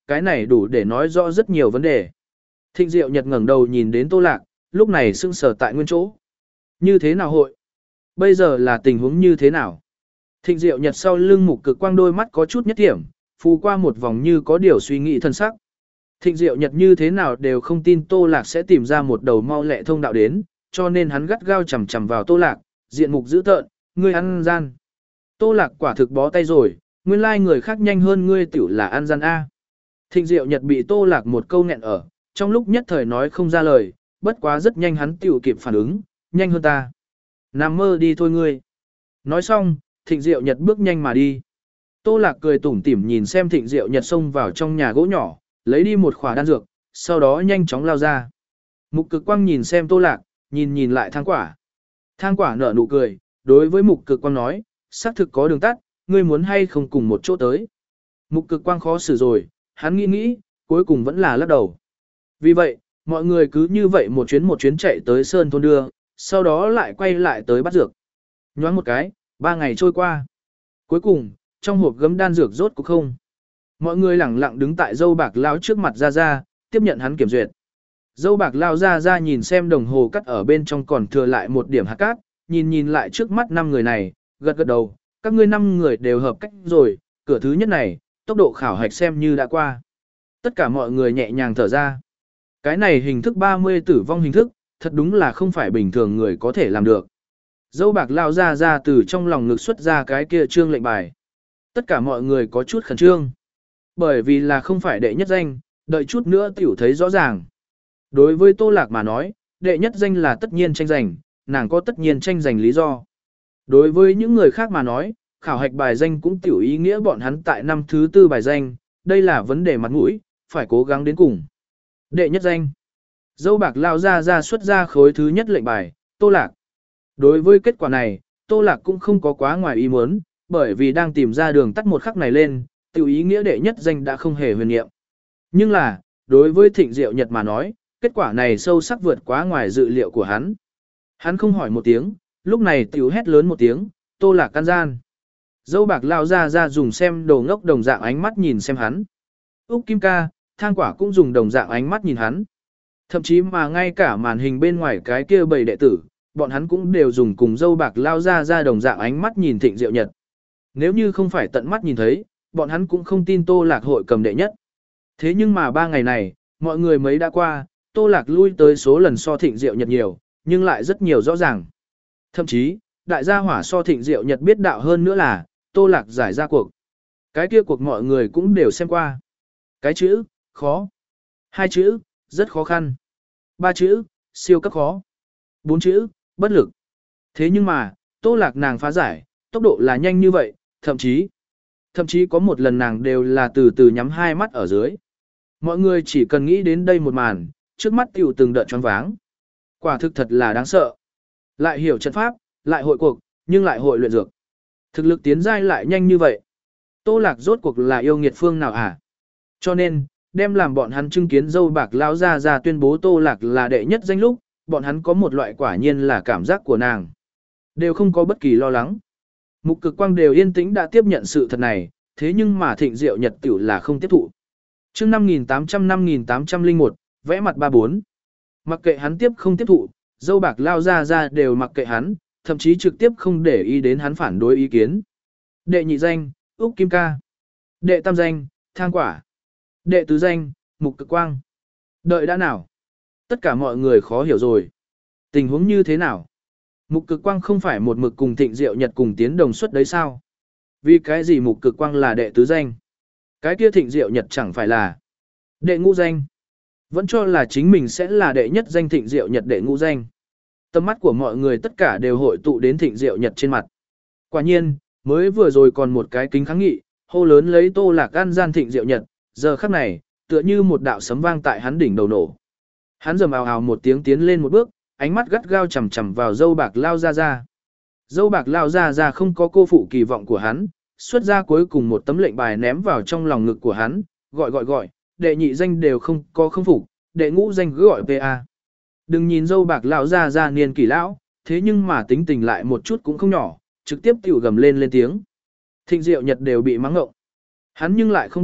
cái này đủ để nói rõ rất nhiều vấn đề. Thịnh Diệu Nhật ngẩng đầu nhìn đến Tô Lạc, lúc này sững sờ tại nguyên chỗ. Như thế nào hội? Bây giờ là tình huống như thế nào? Thịnh Diệu Nhật sau lưng Mục Cực Quang đôi mắt có chút nhất điểm, phù qua một vòng như có điều suy nghĩ thân sắc. Thịnh Diệu Nhật như thế nào đều không tin Tô Lạc sẽ tìm ra một đầu mau lẹ thông đạo đến, cho nên hắn gắt gao chằm chằm vào Tô Lạc, diện mục dữ tợn, ngươi ăn gian. Tô Lạc quả thực bó tay rồi, nguyên lai người khác nhanh hơn ngươi tiểu là ăn gian A. Thịnh Diệu Nhật bị Tô Lạc một câu nghẹn ở, trong lúc nhất thời nói không ra lời, bất quá rất nhanh hắn tiểu kịp phản ứng, nhanh hơn ta. Nằm mơ đi thôi ngươi. Nói xong, Thịnh Diệu Nhật bước nhanh mà đi. Tô Lạc cười tủm tỉm nhìn xem Thịnh Diệu Nhật xông vào trong nhà gỗ nhỏ, lấy đi một khỏa đan dược, sau đó nhanh chóng lao ra. Mục Cực Quang nhìn xem Tô Lạc, nhìn nhìn lại Thang Quả. Thang Quả nở nụ cười, đối với Mục Cực Quang nói, xác thực có đường tắt, ngươi muốn hay không cùng một chỗ tới. Mục Cực Quang khó xử rồi, hắn nghĩ nghĩ, cuối cùng vẫn là lắc đầu. Vì vậy, mọi người cứ như vậy một chuyến một chuyến chạy tới Sơn Thôn đưa, sau đó lại quay lại tới bắt dược. Nhoáng một cái, ba ngày trôi qua. Cuối cùng, trong hộp gấm đan dược rốt cuộc không. Mọi người lẳng lặng đứng tại dâu bạc lao trước mặt ra ra, tiếp nhận hắn kiểm duyệt. Dâu bạc lao ra ra nhìn xem đồng hồ cắt ở bên trong còn thừa lại một điểm hạt cát, nhìn nhìn lại trước mắt năm người này, gật gật đầu, các ngươi năm người đều hợp cách rồi, cửa thứ nhất này, tốc độ khảo hạch xem như đã qua. Tất cả mọi người nhẹ nhàng thở ra. Cái này hình thức ba mươi tử vong hình thức, thật đúng là không phải bình thường người có thể làm được. Dâu bạc lao ra ra từ trong lòng ngực xuất ra cái kia trương lệnh bài. Tất cả mọi người có chút khẩn trương. Bởi vì là không phải đệ nhất danh, đợi chút nữa tiểu thấy rõ ràng. Đối với Tô Lạc mà nói, đệ nhất danh là tất nhiên tranh giành, nàng có tất nhiên tranh giành lý do. Đối với những người khác mà nói, khảo hạch bài danh cũng tiểu ý nghĩa bọn hắn tại năm thứ tư bài danh, đây là vấn đề mặt mũi, phải cố gắng đến cùng. Đệ nhất danh. Dâu bạc lao ra ra xuất ra khối thứ nhất lệnh bài, Tô Lạc. Đối với kết quả này, Tô Lạc cũng không có quá ngoài ý muốn, bởi vì đang tìm ra đường tắt một khắc này lên, tiểu ý nghĩa đệ nhất danh đã không hề huyền niệm. Nhưng là, đối với Thịnh Diệu Nhật mà nói, kết quả này sâu sắc vượt quá ngoài dự liệu của hắn. Hắn không hỏi một tiếng, lúc này tiểu hét lớn một tiếng, Tô Lạc can gian. Dâu bạc lao ra ra dùng xem đồ ngốc đồng dạng ánh mắt nhìn xem hắn. Úc Kim Ca, Thang Quả cũng dùng đồng dạng ánh mắt nhìn hắn. Thậm chí mà ngay cả màn hình bên ngoài cái kia bầy đệ tử, bọn hắn cũng đều dùng cùng dâu bạc lao ra ra đồng dạng ánh mắt nhìn Thịnh Diệu Nhật. Nếu như không phải tận mắt nhìn thấy, bọn hắn cũng không tin Tô Lạc hội cầm đệ nhất. Thế nhưng mà ba ngày này, mọi người mấy đã qua, Tô Lạc lui tới số lần so Thịnh Diệu Nhật nhiều, nhưng lại rất nhiều rõ ràng. Thậm chí, đại gia hỏa so Thịnh Diệu Nhật biết đạo hơn nữa là, Tô Lạc giải ra cuộc. Cái kia cuộc mọi người cũng đều xem qua. Cái chữ, khó. Hai chữ, rất khó khăn. Ba chữ, siêu cấp khó. Bốn chữ, bất lực. Thế nhưng mà, Tô Lạc nàng phá giải, tốc độ là nhanh như vậy, thậm chí, thậm chí có một lần nàng đều là từ từ nhắm hai mắt ở dưới. Mọi người chỉ cần nghĩ đến đây một màn, trước mắt tiểu từng đợt choáng váng. Quả thực thật là đáng sợ. Lại hiểu trận pháp, lại hội cuộc, nhưng lại hội luyện dược. Thực lực tiến giai lại nhanh như vậy. Tô Lạc rốt cuộc là yêu nghiệt phương nào hả? Cho nên, đem làm bọn hắn chứng kiến dâu bạc lao ra ra tuyên bố Tô Lạc là đệ nhất danh lúc, bọn hắn có một loại quả nhiên là cảm giác của nàng. Đều không có bất kỳ lo lắng. Mục Cực Quang đều yên tĩnh đã tiếp nhận sự thật này, thế nhưng mà Thịnh Diệu Nhật tiểu là không tiếp thụ. Chương năm nghìn tám trăm năm nghìn tám trăm lẻ một, vẽ mặt ba bốn. Mặc kệ hắn tiếp không tiếp thụ, dâu bạc lao ra ra đều mặc kệ hắn, thậm chí trực tiếp không để ý đến hắn phản đối ý kiến. Đệ nhị danh, Úc Kim Ca. Đệ tam danh, Thang Quả. Đệ tứ danh, Mục Cực Quang. Đợi đã nào? Tất cả mọi người khó hiểu rồi. Tình huống như thế nào? Mục Cực Quang không phải một mực cùng Thịnh Diệu Nhật cùng tiến đồng suất đấy sao? Vì cái gì Mục Cực Quang là đệ tứ danh? Cái kia Thịnh Diệu Nhật chẳng phải là đệ ngũ danh? Vẫn cho là chính mình sẽ là đệ nhất danh Thịnh Diệu Nhật đệ ngũ danh. Tầm mắt của mọi người tất cả đều hội tụ đến Thịnh Diệu Nhật trên mặt. Quả nhiên, mới vừa rồi còn một cái kính kháng nghị, hô lớn lấy Tô Lạc ăn gian Thịnh Diệu Nhật, giờ khắc này, tựa như một đạo sấm vang tại hắn đỉnh đầu nổ. Hắn rầm ào ào một tiếng tiến lên một bước, ánh mắt gắt gao chằm chằm vào dâu bạc lao ra ra. Dâu bạc lao ra ra không có cô phụ kỳ vọng của hắn, xuất ra cuối cùng một tấm lệnh bài ném vào trong lòng ngực của hắn, gọi gọi gọi, đệ nhị danh đều không có không phục, đệ ngũ danh cứ gọi pê a. Đừng nhìn dâu bạc lão ra ra niên kỷ lão, thế nhưng mà tính tình lại một chút cũng không nhỏ, trực tiếp tiểu gầm lên lên tiếng. Thịnh Diệu Nhật đều bị mắng ngộng. Hắn nhưng lại không biết,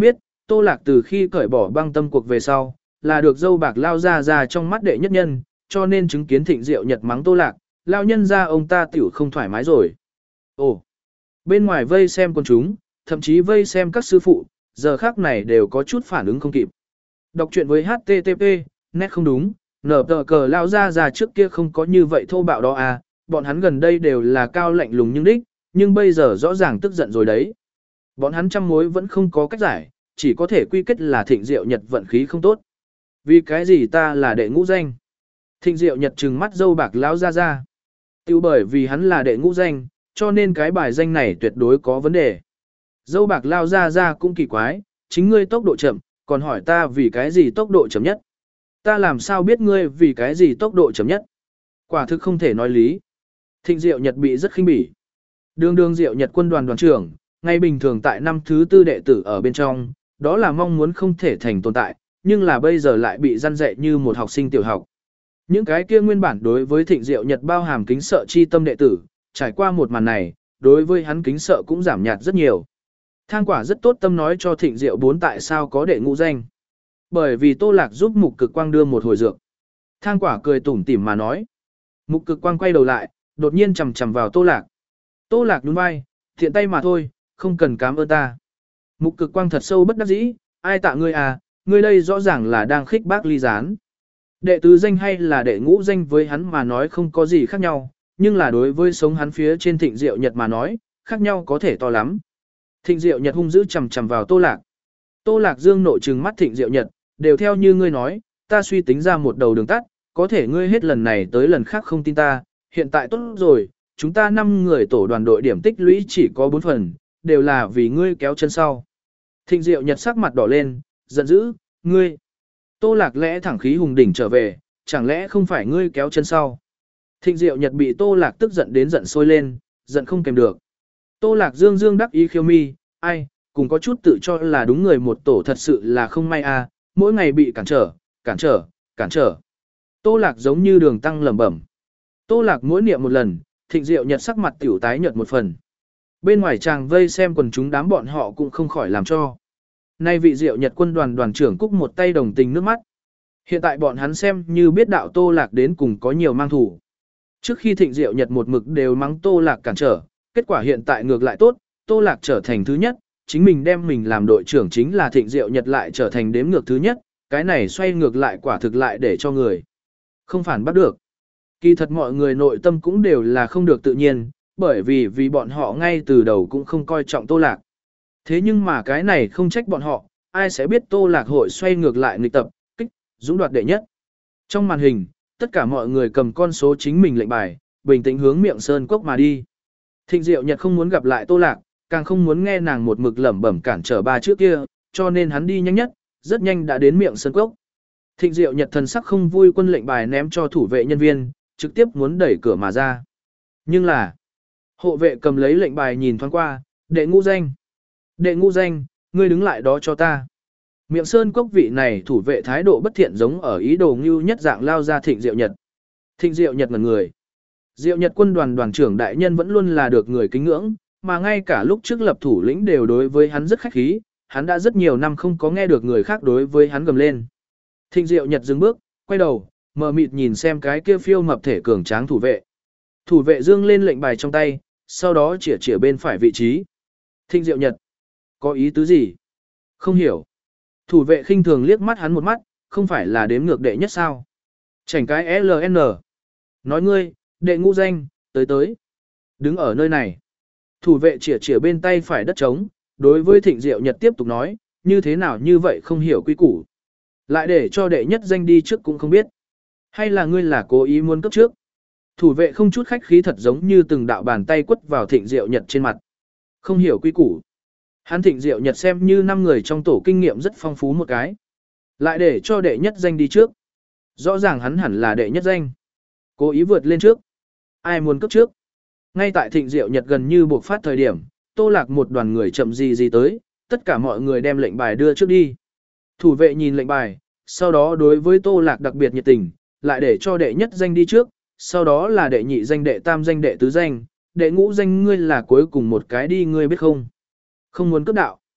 Tô Lạc từ khi cởi bỏ băng tâm cuộc về sau, là được dâu bạc lao ra ra trong mắt đệ nhất nhân, cho nên chứng kiến Thịnh Diệu Nhật mắng Tô Lạc, lao nhân ra ông ta tiểu không thoải mái rồi. Ồ, bên ngoài vây xem con chúng, thậm chí vây xem các sư phụ, giờ khác này đều có chút phản ứng không kịp. Đọc truyện với hát tê tê pê, nét không đúng, nở tờ cờ lao ra ra trước kia không có như vậy thô bạo đó à, bọn hắn gần đây đều là cao lạnh lùng nhưng đích, nhưng bây giờ rõ ràng tức giận rồi đấy. Bọn hắn trăm mối vẫn không có cách giải, chỉ có thể quy kết là Thịnh Diệu Nhật vận khí không tốt. Vì cái gì ta là đệ ngũ danh? Thịnh Diệu Nhật trừng mắt dâu bạc lão ra ra. Tiêu bởi vì hắn là đệ ngũ danh, cho nên cái bài danh này tuyệt đối có vấn đề. Dâu bạc lao ra ra cũng kỳ quái, chính ngươi tốc độ chậm, còn hỏi ta vì cái gì tốc độ chậm nhất. Ta làm sao biết ngươi vì cái gì tốc độ chậm nhất? Quả thực không thể nói lý. Thịnh Diệu Nhật bị rất khinh bỉ. Đường đường Diệu Nhật quân đoàn đoàn trưởng, ngay bình thường tại năm thứ tư đệ tử ở bên trong, đó là mong muốn không thể thành tồn tại, nhưng là bây giờ lại bị răn dạy như một học sinh tiểu học. Những cái kia nguyên bản đối với Thịnh Diệu Nhật bao hàm kính sợ chi tâm đệ tử, trải qua một màn này, đối với hắn kính sợ cũng giảm nhạt rất nhiều. Thang Quả rất tốt tâm nói cho Thịnh Diệu bốn tại sao có đệ ngũ danh. Bởi vì Tô Lạc giúp Mục Cực Quang đưa một hồi dược. Thang Quả cười tủm tỉm mà nói. Mục Cực Quang quay đầu lại, đột nhiên chầm chầm vào Tô Lạc. Tô Lạc nhún vai, thiện tay mà thôi, không cần cảm ơn ta. Mục Cực Quang thật sâu bất đắc dĩ, ai tạ ngươi à, ngươi đây rõ ràng là đang khích bác ly gián. Đệ tứ danh hay là đệ ngũ danh với hắn mà nói không có gì khác nhau, nhưng là đối với sống hắn phía trên Thịnh Diệu Nhật mà nói, khác nhau có thể to lắm. Thịnh Diệu Nhật hung dữ chầm chầm vào Tô Lạc. Tô Lạc dương nội trừng mắt Thịnh Diệu Nhật, đều theo như ngươi nói, ta suy tính ra một đầu đường tắt, có thể ngươi hết lần này tới lần khác không tin ta, hiện tại tốt rồi, chúng ta năm người tổ đoàn đội điểm tích lũy chỉ có bốn phần, đều là vì ngươi kéo chân sau. Thịnh Diệu Nhật sắc mặt đỏ lên, giận dữ, ngươi. Tô Lạc lẽ thẳng khí hùng đỉnh trở về, chẳng lẽ không phải ngươi kéo chân sau. Thịnh Diệu Nhật bị Tô Lạc tức giận đến giận sôi lên, giận không kèm được. Tô Lạc dương dương đắc ý khiêu mi, ai, cùng có chút tự cho là đúng người một tổ thật sự là không may à, mỗi ngày bị cản trở, cản trở, cản trở. Tô Lạc giống như đường tăng lẩm bẩm. Tô Lạc mỗi niệm một lần, Thịnh Diệu Nhật sắc mặt tiểu tái nhợt một phần. Bên ngoài chàng vây xem quần chúng đám bọn họ cũng không khỏi làm cho. Nay vị Diệu Nhật quân đoàn đoàn trưởng cúc một tay đồng tình nước mắt. Hiện tại bọn hắn xem như biết đạo Tô Lạc đến cùng có nhiều mang thủ. Trước khi Thịnh Diệu Nhật một mực đều mắng Tô Lạc cản trở, kết quả hiện tại ngược lại tốt, Tô Lạc trở thành thứ nhất, chính mình đem mình làm đội trưởng chính là Thịnh Diệu Nhật lại trở thành đếm ngược thứ nhất, cái này xoay ngược lại quả thực lại để cho người không phản bắt được. Kỳ thật mọi người nội tâm cũng đều là không được tự nhiên, bởi vì vì bọn họ ngay từ đầu cũng không coi trọng Tô Lạc. Thế nhưng mà cái này không trách bọn họ, ai sẽ biết Tô Lạc hội xoay ngược lại nghịch tập, kích, dũng đoạt đệ nhất. Trong màn hình, tất cả mọi người cầm con số chính mình lệnh bài, bình tĩnh hướng miệng sơn cốc mà đi. Thịnh Diệu Nhật không muốn gặp lại Tô Lạc, càng không muốn nghe nàng một mực lẩm bẩm cản trở ba trước kia, cho nên hắn đi nhanh nhất, rất nhanh đã đến miệng sơn cốc. Thịnh Diệu Nhật thần sắc không vui quân lệnh bài ném cho thủ vệ nhân viên, trực tiếp muốn đẩy cửa mà ra. Nhưng là, hộ vệ cầm lấy lệnh bài nhìn thoáng qua, đệ ngũ danh. Đệ ngũ danh, ngươi đứng lại đó cho ta. Miệng sơn cốc vị này thủ vệ thái độ bất thiện giống ở ý đồ ngưu nhất dạng lao ra Thịnh Diệu Nhật. Thịnh Diệu Nhật ngẩn người. Diệu Nhật quân đoàn đoàn trưởng đại nhân vẫn luôn là được người kính ngưỡng, mà ngay cả lúc trước lập thủ lĩnh đều đối với hắn rất khách khí, hắn đã rất nhiều năm không có nghe được người khác đối với hắn gầm lên. Thịnh Diệu Nhật dừng bước, quay đầu, mờ mịt nhìn xem cái kia phiêu mập thể cường tráng thủ vệ. Thủ vệ dương lên lệnh bài trong tay, sau đó chĩa chĩa bên phải vị trí. Thịnh Diệu Nhật, có ý tứ gì? Không hiểu. Thủ vệ khinh thường liếc mắt hắn một mắt, không phải là đếm ngược đệ nhất sao? Chảnh cái eo lờ en. Nói ngươi, đệ ngũ danh, tới tới. Đứng ở nơi này. Thủ vệ chĩa chĩa bên tay phải đất trống, đối với Thịnh Diệu Nhật tiếp tục nói, như thế nào như vậy không hiểu quy củ. Lại để cho đệ nhất danh đi trước cũng không biết. Hay là ngươi là cố ý muốn cấp trước? Thủ vệ không chút khách khí thật giống như từng đạo bàn tay quất vào Thịnh Diệu Nhật trên mặt. Không hiểu quy củ. Hắn Thịnh Diệu Nhật xem như năm người trong tổ kinh nghiệm rất phong phú một cái. Lại để cho đệ nhất danh đi trước. Rõ ràng hắn hẳn là đệ nhất danh. Cố ý vượt lên trước. Ai muốn cấp trước? Ngay tại Thịnh Diệu Nhật gần như buộc phát thời điểm, Tô Lạc một đoàn người chậm gì gì tới, tất cả mọi người đem lệnh bài đưa trước đi. Thủ vệ nhìn lệnh bài, sau đó đối với Tô Lạc đặc biệt nhiệt tình, lại để cho đệ nhất danh đi trước, sau đó là đệ nhị danh đệ tam danh đệ tứ danh, đệ ngũ danh ngươi là cuối cùng một cái đi ngươi biết không? Không muốn cấp đạo.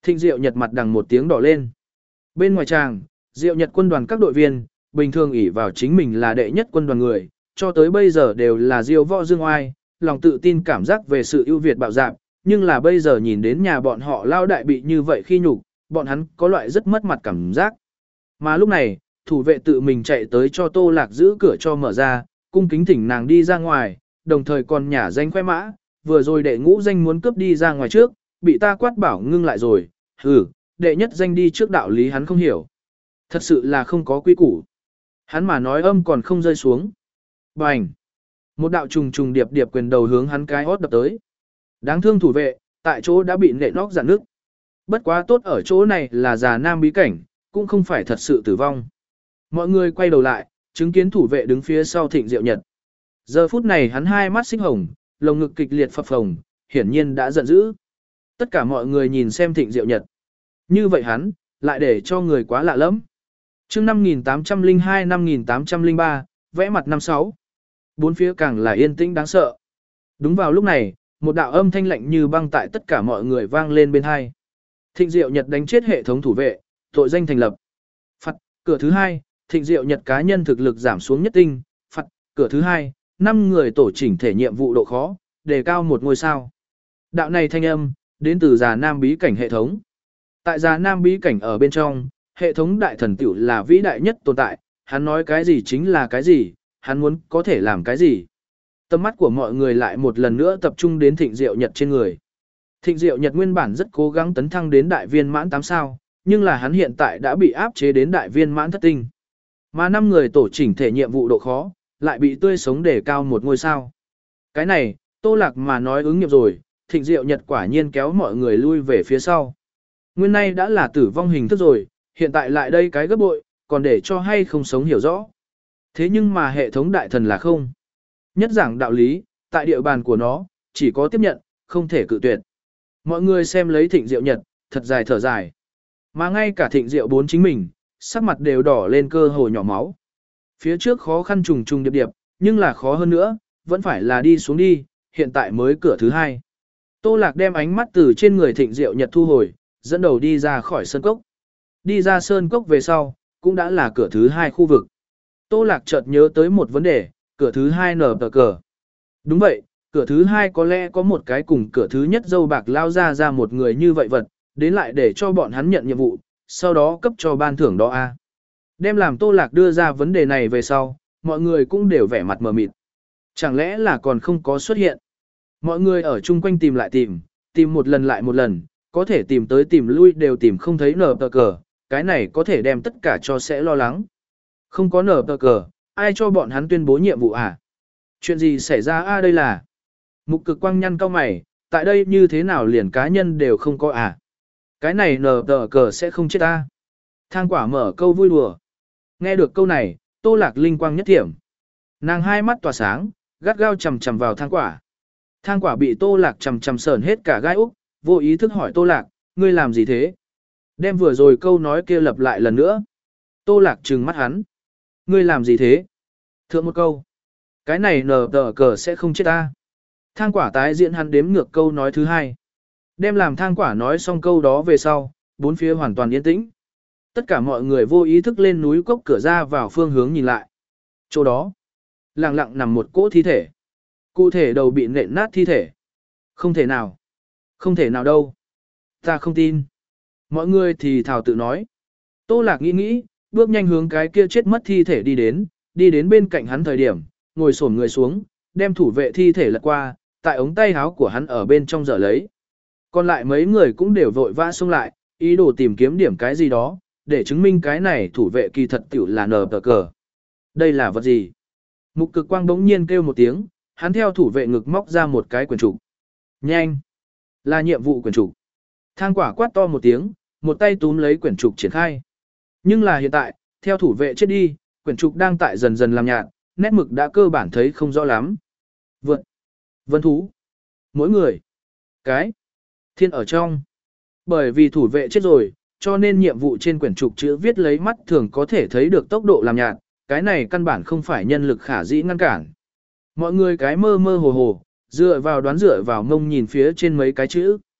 Thịnh Diệu Nhật mặt đằng một tiếng đỏ lên. Bên ngoài tràng, Diệu Nhật quân đoàn các đội viên, bình thường ỷ vào chính mình là đệ nhất quân đoàn người, cho tới bây giờ đều là diêu võ dương oai, lòng tự tin cảm giác về sự ưu việt bạo dạn, nhưng là bây giờ nhìn đến nhà bọn họ lao đại bị như vậy khi nhục, bọn hắn có loại rất mất mặt cảm giác. Mà lúc này, thủ vệ tự mình chạy tới cho Tô Lạc giữ cửa cho mở ra, cung kính thỉnh nàng đi ra ngoài, đồng thời còn nhả danh khoe mã, vừa rồi đệ ngũ danh muốn cướp đi ra ngoài trước, bị ta quát bảo ngưng lại rồi, hừ, đệ nhất danh đi trước đạo lý hắn không hiểu. Thật sự là không có quy củ. Hắn mà nói âm còn không rơi xuống. Bành! Một đạo trùng trùng điệp điệp quyền đầu hướng hắn cái hót đập tới. Đáng thương thủ vệ, tại chỗ đã bị nện nóc giạn nước. Bất quá tốt ở chỗ này là già nam bí cảnh, cũng không phải thật sự tử vong. Mọi người quay đầu lại, chứng kiến thủ vệ đứng phía sau Thịnh Diệu Nhật. Giờ phút này hắn hai mắt xích hồng, lồng ngực kịch liệt phập phồng, hiển nhiên đã giận dữ. Tất cả mọi người nhìn xem Thịnh Diệu Nhật. Như vậy hắn, lại để cho người quá lạ lắm. Chương năm nghìn tám trăm lẻ hai năm nghìn tám trăm lẻ ba, vẽ mặt năm sáu. Bốn phía càng là yên tĩnh đáng sợ. Đúng vào lúc này, một đạo âm thanh lạnh như băng tại tất cả mọi người vang lên bên hai. Thịnh Diệu Nhật đánh chết hệ thống thủ vệ, tội danh thành lập. Phạt, cửa thứ hai, Thịnh Diệu Nhật cá nhân thực lực giảm xuống nhất tinh. Phạt, cửa thứ hai, năm người tổ chỉnh thể nhiệm vụ độ khó, đề cao một ngôi sao. Đạo này thanh âm, đến từ già nam bí cảnh hệ thống. Tại già nam bí cảnh ở bên trong, hệ thống đại thần tiểu là vĩ đại nhất tồn tại, hắn nói cái gì chính là cái gì, hắn muốn có thể làm cái gì. Tầm mắt của mọi người lại một lần nữa tập trung đến Thịnh Diệu Nhật trên người. Thịnh Diệu Nhật nguyên bản rất cố gắng tấn thăng đến đại viên mãn tám sao, nhưng là hắn hiện tại đã bị áp chế đến đại viên mãn thất tinh. Mà năm người tổ chỉnh thể nhiệm vụ độ khó, lại bị tươi sống đề cao một ngôi sao. Cái này, Tô Lạc mà nói ứng nghiệm rồi, Thịnh Diệu Nhật quả nhiên kéo mọi người lui về phía sau. Nguyên nay đã là tử vong hình thức rồi, hiện tại lại đây cái gấp bội, còn để cho hay không sống hiểu rõ. Thế nhưng mà hệ thống đại thần là không. Nhất giảng đạo lý, tại địa bàn của nó, chỉ có tiếp nhận, không thể cự tuyệt. Mọi người xem lấy Thịnh Diệu Nhật, thật dài thở dài. Mà ngay cả Thịnh Diệu bốn chính mình, sắc mặt đều đỏ lên cơ hồ nhỏ máu. Phía trước khó khăn trùng trùng điệp điệp, nhưng là khó hơn nữa, vẫn phải là đi xuống đi, hiện tại mới cửa thứ hai. Tô Lạc đem ánh mắt từ trên người Thịnh Diệu Nhật thu hồi, dẫn đầu đi ra khỏi sơn cốc. Đi ra sơn cốc về sau, cũng đã là cửa thứ hai khu vực. Tô Lạc chợt nhớ tới một vấn đề, cửa thứ hai nở tờ cờ. Đúng vậy, cửa thứ hai có lẽ có một cái cùng cửa thứ nhất dâu bạc lao ra ra một người như vậy vật, đến lại để cho bọn hắn nhận nhiệm vụ, sau đó cấp cho ban thưởng đó a. Đem làm Tô Lạc đưa ra vấn đề này về sau, mọi người cũng đều vẻ mặt mờ mịt. Chẳng lẽ là còn không có xuất hiện? Mọi người ở chung quanh tìm lại tìm, tìm một lần lại một lần, có thể tìm tới tìm lui đều tìm không thấy nở tờ cờ, cái này có thể đem tất cả cho sẽ lo lắng. Không có nở tờ cờ, ai cho bọn hắn tuyên bố nhiệm vụ à? Chuyện gì xảy ra a đây là? Mục Cực Quang nhăn cau mày, tại đây như thế nào liền cá nhân đều không có à? Cái này nở tờ cờ sẽ không chết a. Thang Quả mở câu vui đùa. Nghe được câu này, Tô Lạc linh quang nhất điểm. Nàng hai mắt tỏa sáng, gắt gao chầm chầm vào Thang Quả. Thang Quả bị Tô Lạc chầm chầm sờn hết cả gai úc, vô ý thức hỏi Tô Lạc, ngươi làm gì thế? Đem vừa rồi câu nói kia lặp lại lần nữa. Tô Lạc trừng mắt hắn. Ngươi làm gì thế? Thượng một câu. Cái này nở tờ cờ sẽ không chết ta. Thang Quả tái diễn hắn đếm ngược câu nói thứ hai. Đem làm Thang Quả nói xong câu đó về sau, bốn phía hoàn toàn yên tĩnh. Tất cả mọi người vô ý thức lên núi cốc cửa ra vào phương hướng nhìn lại. Chỗ đó, lặng lặng nằm một cỗ thi thể. Cụ thể đầu bị nện nát thi thể. Không thể nào. Không thể nào đâu. Ta không tin. Mọi người thì thảo tự nói. Tô Lạc nghĩ nghĩ, bước nhanh hướng cái kia chết mất thi thể đi đến, đi đến bên cạnh hắn thời điểm, ngồi xổm người xuống, đem thủ vệ thi thể lật qua, tại ống tay áo của hắn ở bên trong giở lấy. Còn lại mấy người cũng đều vội vã xông lại, ý đồ tìm kiếm điểm cái gì đó, để chứng minh cái này thủ vệ kỳ thật tiểu là nở tờ cờ. Đây là vật gì? Mục Cực Quang bỗng nhiên kêu một tiếng, hắn theo thủ vệ ngực móc ra một cái quyển trục. Nhanh! Là nhiệm vụ quyển trục. Thang Quả quát to một tiếng, một tay túm lấy quyển trục triển khai. Nhưng là hiện tại, theo thủ vệ chết đi, quyển trục đang tại dần dần làm nhạt, nét mực đã cơ bản thấy không rõ lắm. Vượt! Vân thú! Mỗi người! Cái! Thiên ở trong! Bởi vì thủ vệ chết rồi, cho nên nhiệm vụ trên quyển trục chữ viết lấy mắt thường có thể thấy được tốc độ làm nhạt, cái này căn bản không phải nhân lực khả dĩ ngăn cản. Mọi người cái mơ mơ hồ hồ, dựa vào đoán dựa vào mông nhìn phía trên mấy cái chữ.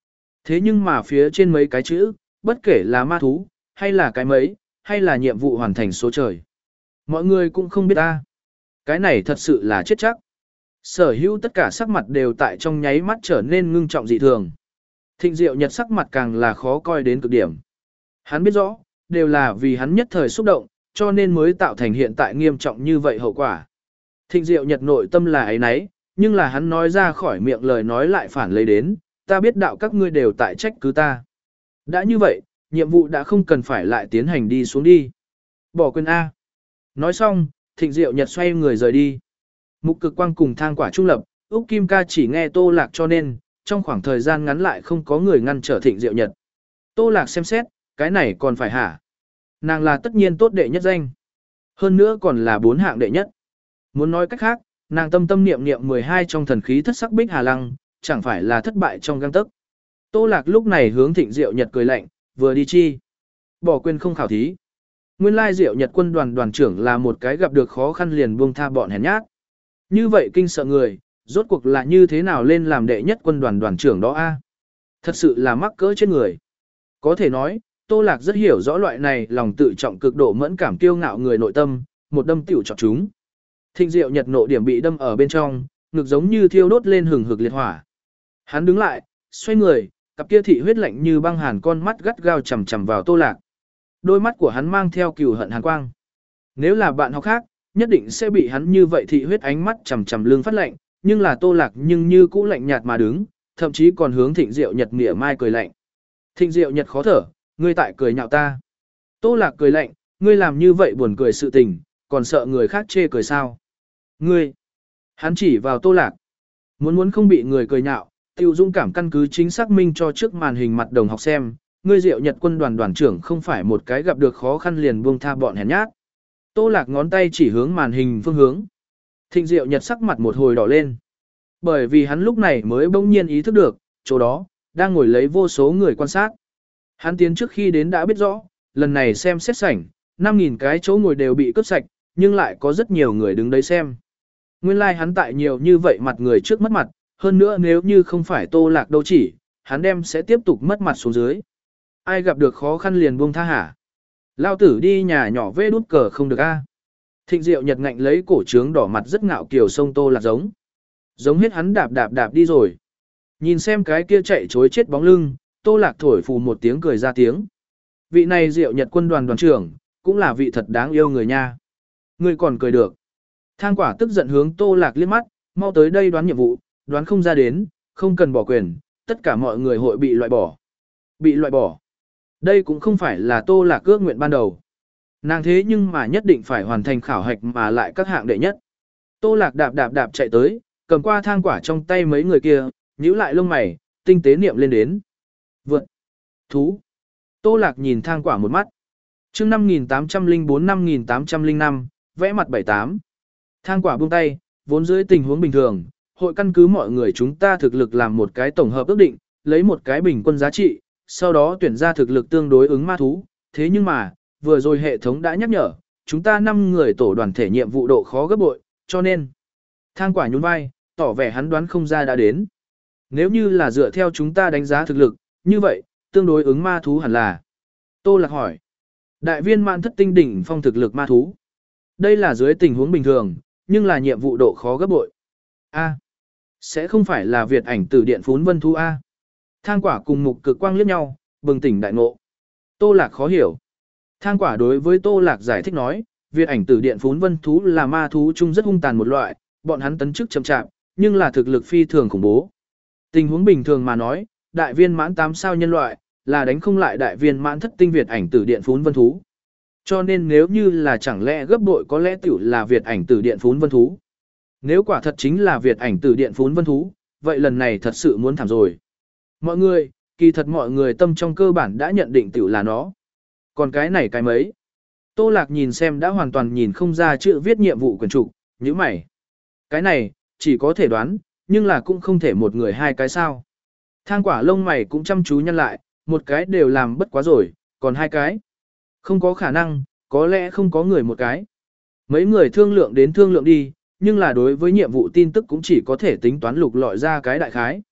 Thế nhưng mà phía trên mấy cái chữ, bất kể là ma thú, hay là cái mấy, hay là nhiệm vụ hoàn thành số trời. Mọi người cũng không biết ta. Cái này thật sự là chết chắc. Sở hữu tất cả sắc mặt đều tại trong nháy mắt trở nên ngưng trọng dị thường. Thịnh Diệu Nhật sắc mặt càng là khó coi đến cực điểm. Hắn biết rõ, đều là vì hắn nhất thời xúc động, cho nên mới tạo thành hiện tại nghiêm trọng như vậy hậu quả. Thịnh Diệu Nhật nội tâm là ấy nấy, nhưng là hắn nói ra khỏi miệng lời nói lại phản lấy đến, ta biết đạo các ngươi đều tại trách cứ ta. Đã như vậy, nhiệm vụ đã không cần phải lại tiến hành đi xuống đi. Bỏ quên A. Nói xong, Thịnh Diệu Nhật xoay người rời đi. Mục Cực Quang cùng Thang Quả trung lập, Úc Kim Ca chỉ nghe Tô Lạc cho nên, trong khoảng thời gian ngắn lại không có người ngăn trở Thịnh Diệu Nhật. Tô Lạc xem xét, cái này còn phải hả? Nàng là tất nhiên tốt đệ nhất danh. Hơn nữa còn là bốn hạng đệ nhất. Muốn nói cách khác, nàng tâm tâm niệm niệm mười hai trong thần khí thất sắc bích hà lăng, chẳng phải là thất bại trong gang tấc. Tô Lạc lúc này hướng Thịnh Diệu Nhật cười lạnh, vừa đi chi? Bỏ quên không khảo thí. Nguyên lai Diệu Nhật quân đoàn đoàn trưởng là một cái gặp được khó khăn liền buông tha bọn hèn nhát. Như vậy kinh sợ người, rốt cuộc là như thế nào lên làm đệ nhất quân đoàn đoàn trưởng đó a? Thật sự là mắc cỡ trên người. Có thể nói, Tô Lạc rất hiểu rõ loại này lòng tự trọng cực độ mẫn cảm kiêu ngạo người nội tâm, một đâm tiểu chọc chúng. Thịnh Diệu Nhật nộ điểm bị đâm ở bên trong, ngực giống như thiêu đốt lên hừng hực liệt hỏa. Hắn đứng lại, xoay người, cặp kia thị huyết lạnh như băng hàn con mắt gắt gao chằm chằm vào Tô Lạc. Đôi mắt của hắn mang theo cừu hận hàn quang. Nếu là bạn học khác, nhất định sẽ bị hắn như vậy thị huyết ánh mắt chằm chằm lưng phát lạnh, nhưng là Tô Lạc nhưng như cũ lạnh nhạt mà đứng, thậm chí còn hướng Thịnh Diệu Nhật mỉa mai cười lạnh. Thịnh Diệu Nhật khó thở, ngươi tại cười nhạo ta. Tô Lạc cười lạnh, ngươi làm như vậy buồn cười sự tình, còn sợ người khác chê cười sao? Ngươi! Hắn chỉ vào Tô Lạc. Muốn muốn không bị người cười nhạo, Tiêu Dung cảm căn cứ chính xác minh cho trước màn hình mặt đồng học xem, ngươi Diệu Nhật quân đoàn đoàn trưởng không phải một cái gặp được khó khăn liền buông tha bọn hèn nhát. Tô Lạc ngón tay chỉ hướng màn hình phương hướng. Thịnh Diệu Nhật sắc mặt một hồi đỏ lên. Bởi vì hắn lúc này mới bỗng nhiên ý thức được, chỗ đó, đang ngồi lấy vô số người quan sát. Hắn tiến trước khi đến đã biết rõ, lần này xem xét sảnh, năm nghìn cái chỗ ngồi đều bị cướp sạch, nhưng lại có rất nhiều người đứng đấy xem. Nguyên lai like hắn tại nhiều như vậy mặt người trước mất mặt, hơn nữa nếu như không phải Tô Lạc đâu chỉ, hắn đem sẽ tiếp tục mất mặt xuống dưới. Ai gặp được khó khăn liền buông tha hả? Lao tử đi nhà nhỏ vê đút cờ không được a. Thịnh Diệu Nhật ngạnh lấy cổ trướng đỏ mặt rất ngạo kiều sông Tô Lạc giống. Giống hết hắn đạp đạp đạp đi rồi. Nhìn xem cái kia chạy chối chết bóng lưng, Tô Lạc thổi phù một tiếng cười ra tiếng. Vị này Diệu Nhật quân đoàn đoàn trưởng, cũng là vị thật đáng yêu người nha. Người còn cười được. Thang Quả tức giận hướng Tô Lạc liếc mắt, mau tới đây đoán nhiệm vụ, đoán không ra đến, không cần bỏ quyền, tất cả mọi người hội bị loại bỏ. Bị loại bỏ. Đây cũng không phải là Tô Lạc ước nguyện ban đầu. Nàng thế nhưng mà nhất định phải hoàn thành khảo hạch mà lại các hạng đệ nhất. Tô Lạc đạp đạp đạp chạy tới, cầm qua Thang Quả trong tay mấy người kia, nhíu lại lông mày, tinh tế niệm lên đến. Vượt. Thú. Tô Lạc nhìn Thang Quả một mắt. chương năm nghìn tám trăm lẻ bốn năm nghìn tám trăm lẻ năm, vẽ mặt bảy tám. Thang Quả buông tay, vốn dưới tình huống bình thường, hội căn cứ mọi người chúng ta thực lực làm một cái tổng hợp ước định, lấy một cái bình quân giá trị, sau đó tuyển ra thực lực tương đối ứng ma thú. Thế nhưng mà, vừa rồi hệ thống đã nhắc nhở, chúng ta năm người tổ đoàn thể nhiệm vụ độ khó gấp bội, cho nên. Thang Quả nhún vai, tỏ vẻ hắn đoán không ra đã đến. Nếu như là dựa theo chúng ta đánh giá thực lực, như vậy, tương đối ứng ma thú hẳn là. Tô Lạc hỏi. Đại viên mãn thất tinh đỉnh phong thực lực ma thú. Đây là dưới tình huống bình thường, nhưng là nhiệm vụ độ khó gấp bội. A. Sẽ không phải là Việt ảnh tử điện phún vân thú A. Thang Quả cùng Mục Cực Quang liếc nhau, bừng tỉnh đại ngộ. Tô Lạc khó hiểu. Thang Quả đối với Tô Lạc giải thích nói, Việt ảnh tử điện phún vân thú là ma thú chung rất hung tàn một loại, bọn hắn tấn chức chậm chạp, nhưng là thực lực phi thường khủng bố. Tình huống bình thường mà nói, đại viên mãn tám sao nhân loại, là đánh không lại đại viên mãn thất tinh Việt ảnh tử điện phún vân thú. Cho nên nếu như là chẳng lẽ gấp bội có lẽ tiểu là Việt ảnh tử điện phún vân thú. Nếu quả thật chính là Việt ảnh tử điện phún vân thú, vậy lần này thật sự muốn thảm rồi. Mọi người, kỳ thật mọi người tâm trong cơ bản đã nhận định tiểu là nó. Còn cái này cái mấy? Tô Lạc nhìn xem đã hoàn toàn nhìn không ra chữ viết nhiệm vụ quyển trục, như mày. Cái này, chỉ có thể đoán, nhưng là cũng không thể một người hai cái sao. Thang Quả lông mày cũng chăm chú nhăn lại, một cái đều làm bất quá rồi, còn hai cái. Không có khả năng, có lẽ không có người một cái. Mấy người thương lượng đến thương lượng đi, nhưng là đối với nhiệm vụ tin tức cũng chỉ có thể tính toán lục lọi ra cái đại khái.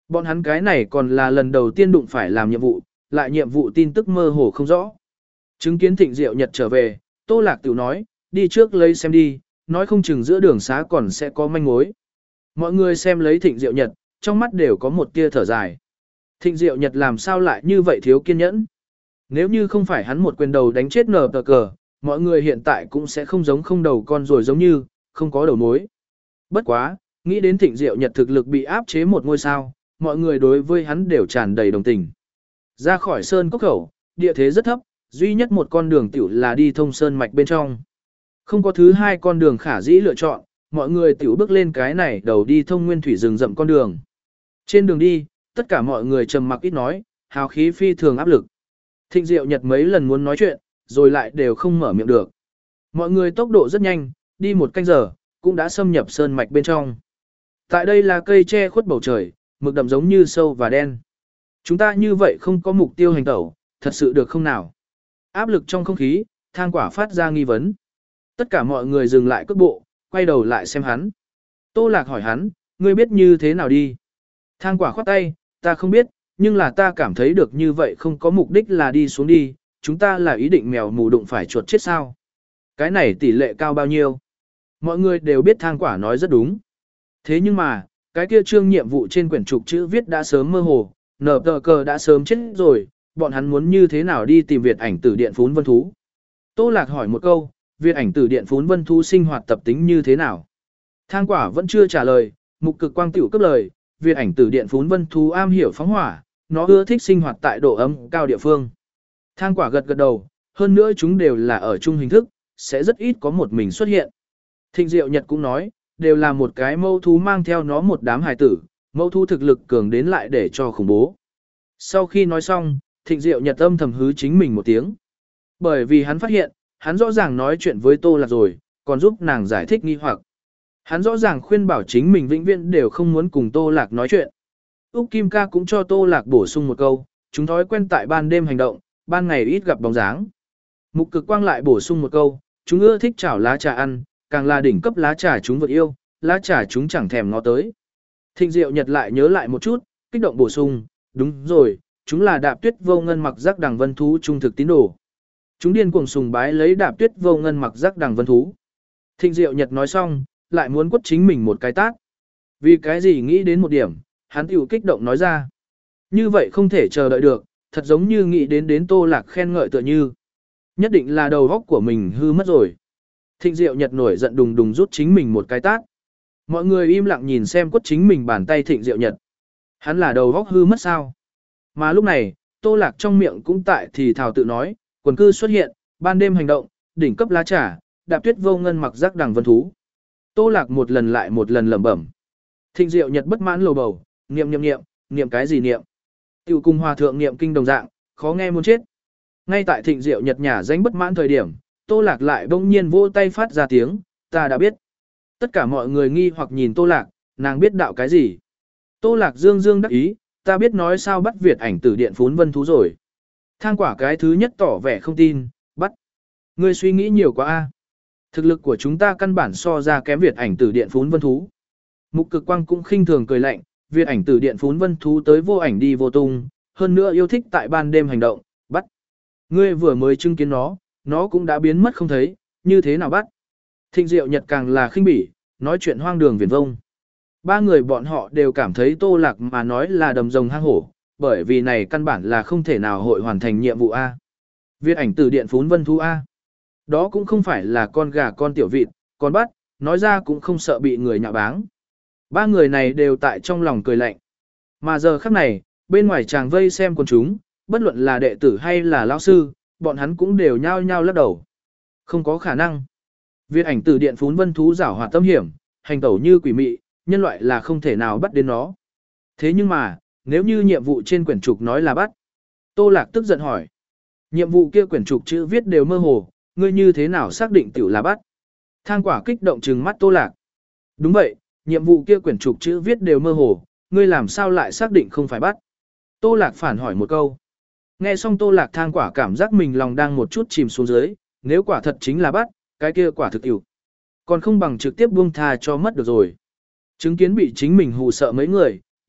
Bọn hắn cái này còn là lần đầu tiên đụng phải làm nhiệm vụ, lại nhiệm vụ tin tức mơ hồ không rõ. Chứng kiến Thịnh Diệu Nhật trở về, Tô Lạc tiểu nói, đi trước lấy xem đi, nói không chừng giữa đường xá còn sẽ có manh mối. Mọi người xem lấy Thịnh Diệu Nhật, trong mắt đều có một tia thở dài. Thịnh Diệu Nhật làm sao lại như vậy thiếu kiên nhẫn? Nếu như không phải hắn một quyền đầu đánh chết nở tờ cờ, mọi người hiện tại cũng sẽ không giống không đầu con rồi giống như, không có đầu mối. Bất quá, nghĩ đến Thịnh Diệu Nhật thực lực bị áp chế một ngôi sao, mọi người đối với hắn đều tràn đầy đồng tình. Ra khỏi sơn cốc khẩu, địa thế rất thấp, duy nhất một con đường tiểu là đi thông sơn mạch bên trong. Không có thứ hai con đường khả dĩ lựa chọn, mọi người tiểu bước lên cái này đầu đi thông nguyên thủy rừng rậm con đường. Trên đường đi, tất cả mọi người trầm mặc ít nói, hào khí phi thường áp lực. Thịnh Diệu Nhật mấy lần muốn nói chuyện, rồi lại đều không mở miệng được. Mọi người tốc độ rất nhanh, đi một canh giờ, cũng đã xâm nhập sơn mạch bên trong. Tại đây là cây che khuất bầu trời, mực đậm giống như sâu và đen. Chúng ta như vậy không có mục tiêu hành tẩu, thật sự được không nào? Áp lực trong không khí, Thang Quả phát ra nghi vấn. Tất cả mọi người dừng lại cước bộ, quay đầu lại xem hắn. Tô Lạc hỏi hắn, ngươi biết như thế nào đi? Thang Quả khoát tay, ta không biết, nhưng là ta cảm thấy được như vậy không có mục đích là đi xuống đi, chúng ta là ý định mèo mù đụng phải chuột chết sao? Cái này tỷ lệ cao bao nhiêu? Mọi người đều biết Thang Quả nói rất đúng. Thế nhưng mà, cái kia trương nhiệm vụ trên quyển trục chữ viết đã sớm mơ hồ, nở tờ cờ đã sớm chết rồi, bọn hắn muốn như thế nào đi tìm Việt ảnh tử điện phún vân thú. Tô Lạc hỏi một câu, Việt ảnh tử điện phún vân thú sinh hoạt tập tính như thế nào? Thang Quả vẫn chưa trả lời, mục cực quang tiểu cấp lời, Việt ảnh tử điện phún vân thú am hiểu phóng hỏa, nó ưa thích sinh hoạt tại độ ấm cao địa phương. Thang Quả gật gật đầu, hơn nữa chúng đều là ở chung hình thức, sẽ rất ít có một mình xuất hiện. Thịnh Diệu Nhật cũng nói, đều là một cái mâu thú mang theo nó một đám hài tử, mâu thú thực lực cường đến lại để cho khủng bố. Sau khi nói xong, Thịnh Diệu Nhật âm thầm hứ chính mình một tiếng. Bởi vì hắn phát hiện, hắn rõ ràng nói chuyện với Tô Lạc rồi, còn giúp nàng giải thích nghi hoặc. Hắn rõ ràng khuyên bảo chính mình vĩnh viễn đều không muốn cùng Tô Lạc nói chuyện. Úc Kim Ca cũng cho Tô Lạc bổ sung một câu, chúng thói quen tại ban đêm hành động, ban ngày ít gặp bóng dáng. Mục Cực Quang lại bổ sung một câu, chúng ưa thích chảo lá trà ăn, càng là đỉnh cấp lá trà chúng vật yêu, lá trà chúng chẳng thèm ngó tới. Thịnh Diệu Nhật lại nhớ lại một chút, kích động bổ sung, đúng rồi, chúng là Đạp Tuyết Vô Ngân mặc giác đằng vân thú trung thực tín đồ. Chúng điên cuồng sùng bái lấy Đạp Tuyết Vô Ngân mặc giác đằng vân thú. Thịnh Diệu Nhật nói xong, lại muốn quất chính mình một cái tát. Vì cái gì nghĩ đến một điểm, hắn tiểu kích động nói ra. Như vậy không thể chờ đợi được, thật giống như nghĩ đến đến Tô Lạc khen ngợi tựa như. Nhất định là đầu óc của mình hư mất rồi. Thịnh Diệu Nhật nổi giận đùng đùng rút chính mình một cái tát. Mọi người im lặng nhìn xem quất chính mình bàn tay Thịnh Diệu Nhật. Hắn là đầu óc hư mất sao? Mà lúc này, Tô Lạc trong miệng cũng tại thì thào tự nói, quần cư xuất hiện, ban đêm hành động, đỉnh cấp lá trà, Đạp Tuyết Vô Ngân mặc giác đằng vân thú. Tô Lạc một lần lại một lần lẩm bẩm. Thịnh Diệu Nhật bất mãn lầu bầu, niệm niệm niệm, niệm cái gì niệm? Tiểu cùng hòa thượng niệm kinh đồng dạng, khó nghe muốn chết. Ngay tại Thịnh Diệu Nhật nhả danh bất mãn thời điểm, Tô Lạc lại bỗng nhiên vỗ tay phát ra tiếng, ta đã biết. Tất cả mọi người nghi hoặc nhìn Tô Lạc, nàng biết đạo cái gì? Tô Lạc dương dương đắc ý, ta biết nói sao bắt Việt ảnh tử điện phún vân thú rồi. Thang Quả cái thứ nhất tỏ vẻ không tin, bắt. Ngươi suy nghĩ nhiều quá a. Thực lực của chúng ta căn bản so ra kém Việt ảnh tử điện phún vân thú. Mục Cực Quang cũng khinh thường cười lạnh, Việt ảnh tử điện phún vân thú tới vô ảnh đi vô tung, hơn nữa yêu thích tại ban đêm hành động, bắt. Ngươi vừa mới chứng kiến nó, nó cũng đã biến mất không thấy, như thế nào bắt? Thịnh Diệu Nhật càng là khinh bỉ, nói chuyện hoang đường viển vông. Ba người bọn họ đều cảm thấy Tô Lạc mà nói là đầm rồng hang hổ, bởi vì này căn bản là không thể nào hội hoàn thành nhiệm vụ A. Việt ảnh tử điện phún vân thú A. Đó cũng không phải là con gà con tiểu vịt, con bắt, nói ra cũng không sợ bị người nhạo báng. Ba người này đều tại trong lòng cười lạnh. Mà giờ khắc này, bên ngoài chàng vây xem con chúng, bất luận là đệ tử hay là lão sư, bọn hắn cũng đều nhao nhao lắc đầu. Không có khả năng. Việt ảnh tử điện phún vân thú giảo hoạt tâm hiểm, hành tẩu như quỷ mị, nhân loại là không thể nào bắt đến nó. Thế nhưng mà, nếu như nhiệm vụ trên quyển trục nói là bắt. Tô Lạc tức giận hỏi. Nhiệm vụ kia quyển trục chữ viết đều mơ hồ, ngươi như thế nào xác định tiểu là bắt? Thang Quả kích động trừng mắt Tô Lạc. Đúng vậy, nhiệm vụ kia quyển trục chữ viết đều mơ hồ, ngươi làm sao lại xác định không phải bắt? Tô Lạc phản hỏi một câu. Nghe xong Tô Lạc Thang Quả cảm giác mình lòng đang một chút chìm xuống dưới, nếu quả thật chính là bắt, cái kia quả thực tiểu. Còn không bằng trực tiếp buông tha cho mất được rồi. Chứng kiến bị chính mình hù sợ mấy người,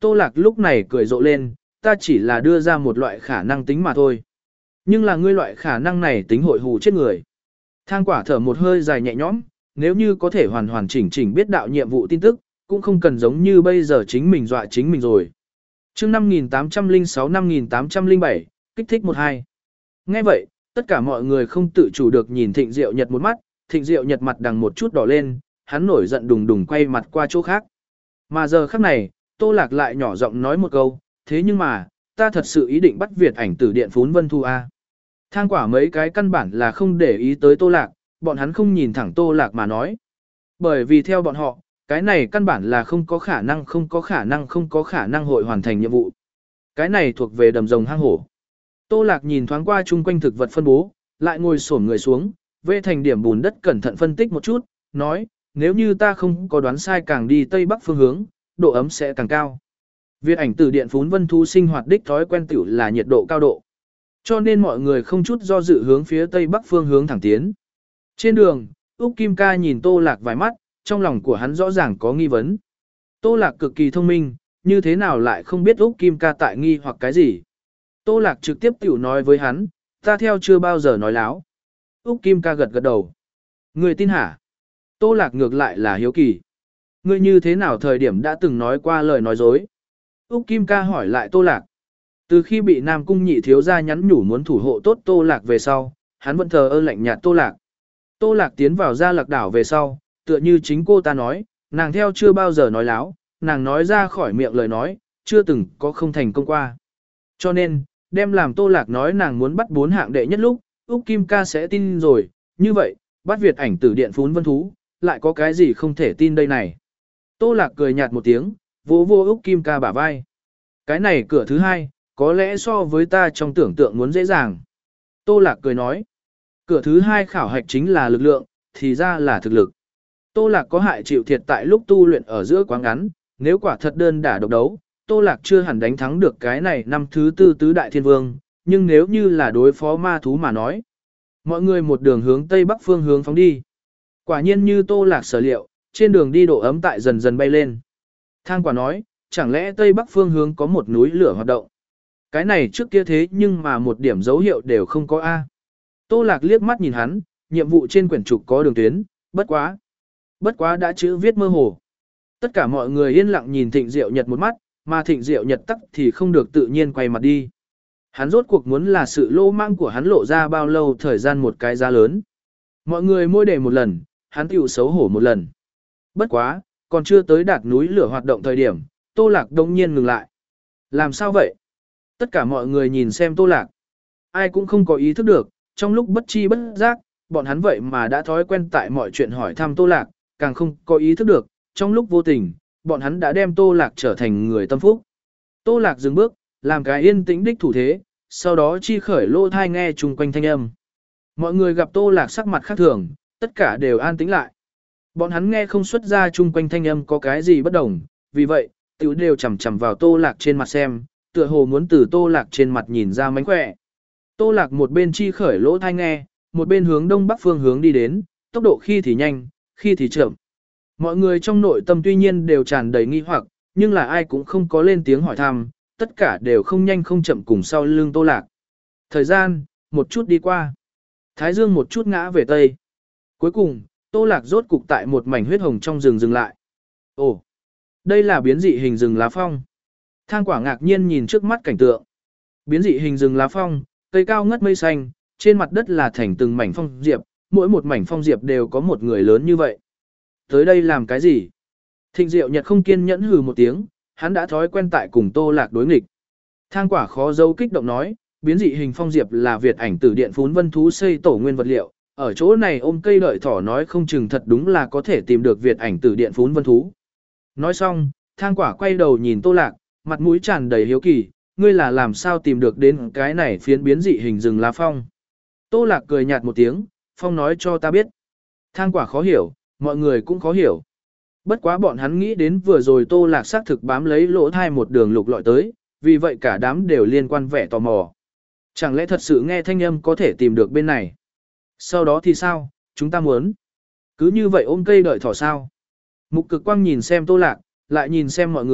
Tô Lạc lúc này cười rộ lên, ta chỉ là đưa ra một loại khả năng tính mà thôi. Nhưng là ngươi loại khả năng này tính hội hù chết người. Thang quả thở một hơi dài nhẹ nhõm, nếu như có thể hoàn hoàn chỉnh chỉnh biết đạo nhiệm vụ tin tức, cũng không cần giống như bây giờ chính mình dọa chính mình rồi. chương năm nghìn tám trăm lẻ sáu năm nghìn tám trăm lẻ bảy, kích thích một hai. Nghe vậy, tất cả mọi người không tự chủ được nhìn Thịnh Diệu Nhật một mắt, Thịnh Diệu Nhật mặt đằng một chút đỏ lên, hắn nổi giận đùng đùng quay mặt qua chỗ khác. Mà giờ khắc này, Tô Lạc lại nhỏ giọng nói một câu, thế nhưng mà, ta thật sự ý định bắt Việt ảnh tử điện Phún Vân Thu A. Thang quả mấy cái căn bản là không để ý tới Tô Lạc, bọn hắn không nhìn thẳng Tô Lạc mà nói. Bởi vì theo bọn họ, cái này căn bản là không có khả năng không có khả năng không có khả năng hội hoàn thành nhiệm vụ. Cái này thuộc về đầm rồng hang hổ. Tô Lạc nhìn thoáng qua chung quanh thực vật phân bố, lại ngồi xổm người xuống, vê thành điểm bùn đất cẩn thận phân tích một chút, nói, nếu như ta không có đoán sai càng đi tây bắc phương hướng, độ ấm sẽ càng cao. Việt ảnh tử điện Phún Vân Thu sinh hoạt đích thói quen tiểu là nhiệt độ cao độ. Cho nên mọi người không chút do dự hướng phía tây bắc phương hướng thẳng tiến. Trên đường, Úc Kim Ca nhìn Tô Lạc vài mắt, trong lòng của hắn rõ ràng có nghi vấn. Tô Lạc cực kỳ thông minh, như thế nào lại không biết Úc Kim Ca tại nghi hoặc cái gì. Tô Lạc trực tiếp tiểu nói với hắn, ta theo chưa bao giờ nói láo. Úc Kim Ca gật gật đầu. Người tin hả? Tô Lạc ngược lại là hiếu kỳ. Ngươi như thế nào thời điểm đã từng nói qua lời nói dối? Úc Kim Ca hỏi lại Tô Lạc. Từ khi bị Nam Cung nhị thiếu gia nhắn nhủ muốn thủ hộ tốt Tô Lạc về sau, hắn vẫn thờ ơ lạnh nhạt Tô Lạc. Tô Lạc tiến vào Gia Lạc đảo về sau, tựa như chính cô ta nói, nàng theo chưa bao giờ nói láo, nàng nói ra khỏi miệng lời nói, chưa từng có không thành công qua. Cho nên, đem làm Tô Lạc nói nàng muốn bắt bốn hạng đệ nhất lúc, Úc Kim Ca sẽ tin rồi, như vậy, bắt Việt ảnh tử điện Phún Vân Thú, lại có cái gì không thể tin đây này. Tô Lạc cười nhạt một tiếng, vỗ vô Úc Kim Ca bả vai. Cái này cửa thứ hai, có lẽ so với ta trong tưởng tượng muốn dễ dàng. Tô Lạc cười nói, cửa thứ hai khảo hạch chính là lực lượng, thì ra là thực lực. Tô Lạc có hại chịu thiệt tại lúc tu luyện ở giữa quá ngắn, nếu quả thật đơn đả độc đấu, Tô Lạc chưa hẳn đánh thắng được cái này năm thứ tư tứ đại thiên vương, nhưng nếu như là đối phó ma thú mà nói. Mọi người một đường hướng tây bắc phương hướng phóng đi. Quả nhiên như Tô Lạc sở liệu, trên đường đi độ ấm tại dần dần bay lên. Thang quả nói, chẳng lẽ tây bắc phương hướng có một núi lửa hoạt động. Cái này trước kia thế nhưng mà một điểm dấu hiệu đều không có A. Tô Lạc liếc mắt nhìn hắn, nhiệm vụ trên quyển trục có đường tuyến, bất quá. Bất quá đã chữ viết mơ hồ. Tất cả mọi người yên lặng nhìn Thịnh Diệu Nhật một mắt, mà Thịnh Diệu Nhật tắc thì không được tự nhiên quay mặt đi. Hắn rốt cuộc muốn là sự lô mang của hắn lộ ra bao lâu thời gian một cái giá lớn. Mọi người môi đề một lần, hắn tiểu xấu hổ một lần. Bất quá, còn chưa tới đạt núi lửa hoạt động thời điểm, Tô Lạc đông nhiên ngừng lại. Làm sao vậy? Tất cả mọi người nhìn xem Tô Lạc. Ai cũng không có ý thức được, trong lúc bất chi bất giác, bọn hắn vậy mà đã thói quen tại mọi chuyện hỏi thăm Tô Lạc, càng không có ý thức được, trong lúc vô tình, bọn hắn đã đem Tô Lạc trở thành người tâm phúc. Tô Lạc dừng bước, làm cái yên tĩnh đích thủ thế, sau đó chi khởi lô thai nghe chung quanh thanh âm. Mọi người gặp Tô Lạc sắc mặt khác thường, tất cả đều an tĩnh lại. Bọn hắn nghe không xuất ra chung quanh thanh âm có cái gì bất đồng, vì vậy, tiểu đều chầm chầm vào Tô Lạc trên mặt xem, tựa hồ muốn từ Tô Lạc trên mặt nhìn ra mánh khỏe. Tô Lạc một bên chi khởi lỗ thai nghe, một bên hướng đông bắc phương hướng đi đến, tốc độ khi thì nhanh, khi thì chậm. Mọi người trong nội tâm tuy nhiên đều tràn đầy nghi hoặc, nhưng là ai cũng không có lên tiếng hỏi thăm, tất cả đều không nhanh không chậm cùng sau lưng Tô Lạc. Thời gian, một chút đi qua. Thái dương một chút ngã về tây. Cuối cùng, Tô Lạc rốt cục tại một mảnh huyết hồng trong rừng dừng lại. Ồ, đây là biến dị hình rừng lá phong. Thang quả ngạc nhiên nhìn trước mắt cảnh tượng. Biến dị hình rừng lá phong, cây cao ngất mây xanh, trên mặt đất là thành từng mảnh phong diệp, mỗi một mảnh phong diệp đều có một người lớn như vậy. Tới đây làm cái gì? Thịnh Diệu Nhật không kiên nhẫn hừ một tiếng, hắn đã thói quen tại cùng Tô Lạc đối nghịch. Thang quả khó dấu kích động nói, biến dị hình phong diệp là Việt ảnh tử điện Phún Vân Thú xây tổ nguyên vật liệu, ở chỗ này ôm cây đợi thỏ nói không chừng thật đúng là có thể tìm được Việt ảnh tử điện Phún Vân Thú. Nói xong, thang quả quay đầu nhìn Tô Lạc, mặt mũi tràn đầy hiếu kỳ, ngươi là làm sao tìm được đến cái này phiến biến dị hình rừng lá phong. Tô Lạc cười nhạt một tiếng, phong nói cho ta biết. Thang quả khó hiểu, mọi người cũng khó hiểu. Bất quá bọn hắn nghĩ đến vừa rồi Tô Lạc xác thực bám lấy lỗ thai một đường lục lọi tới, vì vậy cả đám đều liên quan vẻ tò mò. Chẳng lẽ thật sự nghe thanh âm có thể tìm được bên này? Sau đó thì sao, chúng ta muốn? Cứ như vậy ôm cây đợi thỏ sao? Mục Cực Quang nhìn xem Tô Lạc, lại nhìn xem mọi người,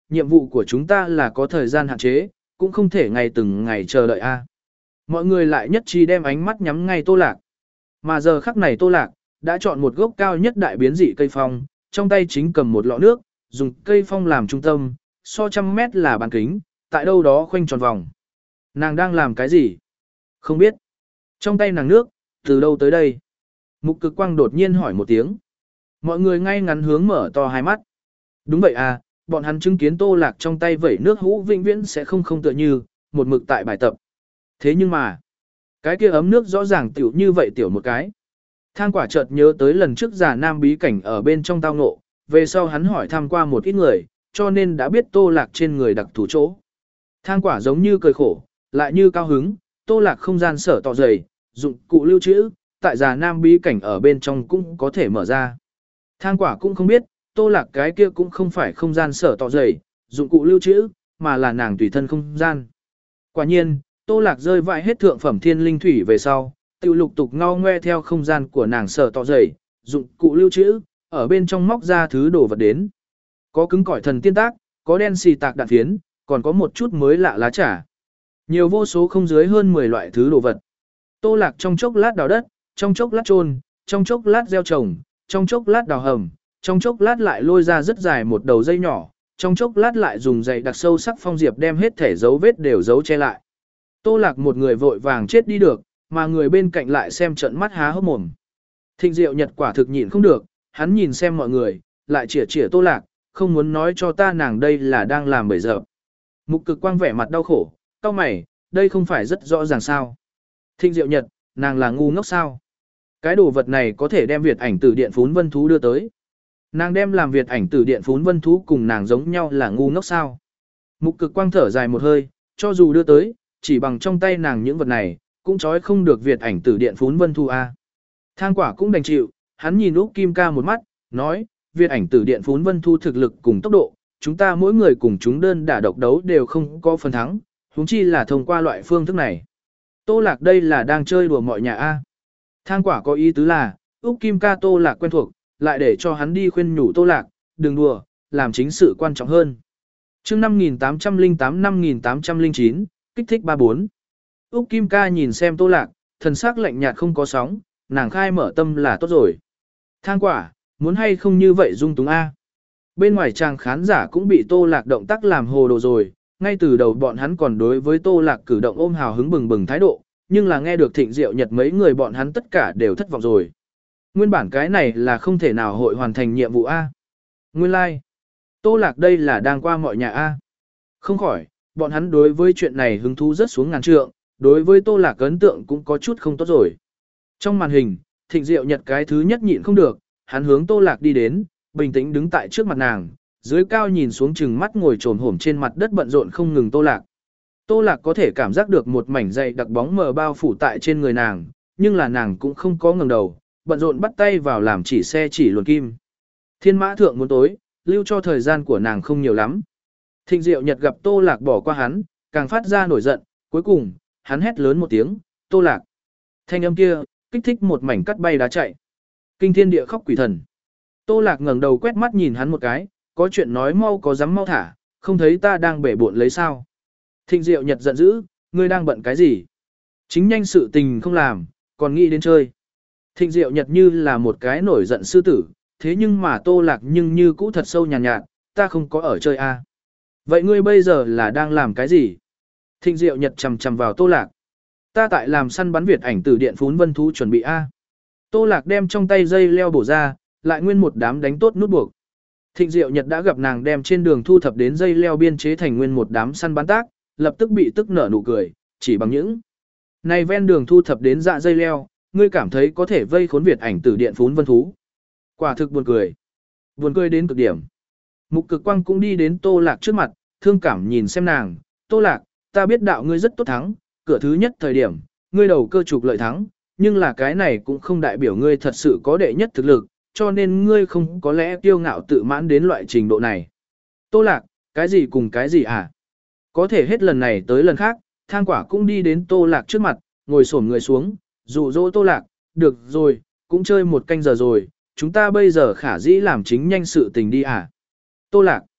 nhiệm vụ của chúng ta là có thời gian hạn chế, cũng không thể ngày từng ngày chờ đợi a. Mọi người lại nhất trí đem ánh mắt nhắm ngay Tô Lạc. Mà giờ khắc này Tô Lạc đã chọn một gốc cao nhất đại biến dị cây phong, trong tay chính cầm một lọ nước, dùng cây phong làm trung tâm, so trăm mét là bán kính, tại đâu đó khoanh tròn vòng. Nàng đang làm cái gì? Không biết. Trong tay nàng nước, từ đâu tới đây? Mục Cực Quang đột nhiên hỏi một tiếng. Mọi người ngay ngắn hướng mở to hai mắt. Đúng vậy à, bọn hắn chứng kiến Tô Lạc trong tay vẩy nước hũ vĩnh viễn sẽ không không tựa như, một mực tại bài tập. Thế nhưng mà, cái kia ấm nước rõ ràng tiểu như vậy tiểu một cái. Thang Quả chợt nhớ tới lần trước Già Nam bí cảnh ở bên trong tao ngộ, về sau hắn hỏi thăm qua một ít người, cho nên đã biết Tô Lạc trên người đặc thủ chỗ. Thang Quả giống như cười khổ, lại như cao hứng, Tô Lạc không gian sở tỏ dày, dụng cụ lưu trữ, tại Già Nam bí cảnh ở bên trong cũng có thể mở ra. Thang Quả cũng không biết, Tô Lạc cái kia cũng không phải không gian sở tỏ dày, dụng cụ lưu trữ, mà là nàng tùy thân không gian. Quả nhiên, Tô Lạc rơi vãi hết thượng phẩm thiên linh thủy về sau, tự lục tục ngao ngoe theo không gian của nàng sở tỏ dày, dụng cụ lưu trữ, ở bên trong móc ra thứ đồ vật đến. Có cứng cỏi thần tiên tác, có đen xì tạc đạn phiến, còn có một chút mới lạ lá trà. Nhiều vô số không dưới hơn mười loại thứ đồ vật. Tô Lạc trong chốc lát đào đất, trong chốc lát chôn, trong chốc lát gieo trồng, trong chốc lát đào hầm, trong chốc lát lại lôi ra rất dài một đầu dây nhỏ, trong chốc lát lại dùng dày đặc sâu sắc phong diệp đem hết thể dấu vết đều giấu che lại. Tô Lạc một người vội vàng chết đi được, mà người bên cạnh lại xem trận mắt há hốc mồm. Thịnh Diệu Nhật quả thực nhịn không được, hắn nhìn xem mọi người, lại chỉa chỉa Tô Lạc, không muốn nói cho ta nàng đây là đang làm bậy giờ. Mục Cực Quang vẻ mặt đau khổ, cau mày, đây không phải rất rõ ràng sao? Thịnh Diệu Nhật, nàng là ngu ngốc sao? Cái đồ vật này có thể đem Việt ảnh tử điện phún vân thú đưa tới. Nàng đem làm Việt ảnh tử điện phún vân thú cùng nàng giống nhau là ngu ngốc sao? Mục Cực Quang thở dài một hơi, cho dù đưa tới, chỉ bằng trong tay nàng những vật này, cũng trói không được Việt ảnh tử điện phún vân thú a. Thang Quả cũng đành chịu, hắn nhìn Úc Kim Ca một mắt, nói, Việt ảnh tử điện phún vân thu thực lực cùng tốc độ, chúng ta mỗi người cùng chúng đơn đả độc đấu đều không có phần thắng, huống chi là thông qua loại phương thức này. Tô Lạc đây là đang chơi đùa mọi nhà a. Thang Quả có ý tứ là, Úc Kim Ca Tô Lạc quen thuộc, lại để cho hắn đi khuyên nhủ Tô Lạc, đừng đùa, làm chính sự quan trọng hơn. Chương năm nghìn tám trăm lẻ tám năm nghìn tám trăm lẻ chín, kích thích ba bốn. Úc Kim Ca nhìn xem Tô Lạc, thần sắc lạnh nhạt không có sóng, nàng khai mở tâm là tốt rồi. Thang Quả, muốn hay không như vậy dung túng A. Bên ngoài chàng khán giả cũng bị Tô Lạc động tác làm hồ đồ rồi, ngay từ đầu bọn hắn còn đối với Tô Lạc cử động ôm hào hứng bừng bừng thái độ, nhưng là nghe được Thịnh Diệu Nhật mấy người bọn hắn tất cả đều thất vọng rồi. Nguyên bản cái này là không thể nào hội hoàn thành nhiệm vụ A. Nguyên lai, like. Tô Lạc đây là đang qua mọi nhà A. Không khỏi, bọn hắn đối với chuyện này hứng thú rất xuống ngàn trượng, đối với Tô Lạc ấn tượng cũng có chút không tốt rồi. Trong màn hình, Thịnh Diệu Nhật cái thứ nhất nhịn không được, hắn hướng Tô Lạc đi đến, bình tĩnh đứng tại trước mặt nàng, dưới cao nhìn xuống chừng mắt ngồi trồm hổm trên mặt đất bận rộn không ngừng Tô Lạc. Tô Lạc có thể cảm giác được một mảnh dày đặc bóng mờ bao phủ tại trên người nàng, nhưng là nàng cũng không có ngẩng đầu, bận rộn bắt tay vào làm chỉ xe chỉ luồn kim. Thiên mã thượng muốn tối, lưu cho thời gian của nàng không nhiều lắm. Thịnh Diệu Nhật gặp Tô Lạc bỏ qua hắn, càng phát ra nổi giận, cuối cùng, hắn hét lớn một tiếng, Tô Lạc. Thanh âm kia, kích thích một mảnh cắt bay đá chạy. Kinh thiên địa khóc quỷ thần. Tô Lạc ngẩng đầu quét mắt nhìn hắn một cái, có chuyện nói mau có dám mau thả, không thấy ta đang bể bộn lấy sao. Thịnh Diệu Nhật giận dữ, ngươi đang bận cái gì? Chính nhanh sự tình không làm, còn nghĩ đến chơi. Thịnh Diệu Nhật như là một cái nổi giận sư tử, thế nhưng mà Tô Lạc nhưng như cũ thật sâu nhàn nhạt, nhạt, ta không có ở chơi a. À. Vậy ngươi bây giờ là đang làm cái gì? Thịnh Diệu Nhật chầm chầm vào Tô Lạc. Ta tại làm săn bắn Việt ảnh tử điện phún vân thú chuẩn bị a. À. Tô Lạc đem trong tay dây leo bổ ra, lại nguyên một đám đánh tốt nút buộc. Thịnh Diệu Nhật đã gặp nàng đem trên đường thu thập đến dây leo biên chế thành nguyên một đám săn bắn tác, lập tức bị tức nở nụ cười, chỉ bằng những này ven đường thu thập đến dạ dây leo, ngươi cảm thấy có thể vây khốn Việt ảnh tử điện phún vân thú. Quả thực buồn cười. Buồn cười đến cực điểm. Mục Cực Quang cũng đi đến Tô Lạc trước mặt, thương cảm nhìn xem nàng, Tô Lạc, ta biết đạo ngươi rất tốt thắng, cửa thứ nhất thời điểm, ngươi đầu cơ trục lợi thắng, nhưng là cái này cũng không đại biểu ngươi thật sự có đệ nhất thực lực, cho nên ngươi không có lẽ kiêu ngạo tự mãn đến loại trình độ này. Tô Lạc, cái gì cùng cái gì à? Có thể hết lần này tới lần khác, Thang Quả cũng đi đến Tô Lạc trước mặt, ngồi xổm người xuống, dụ dỗ Tô Lạc, được rồi, cũng chơi một canh giờ rồi, chúng ta bây giờ khả dĩ làm chính nhanh sự tình đi à? Tô Lạc,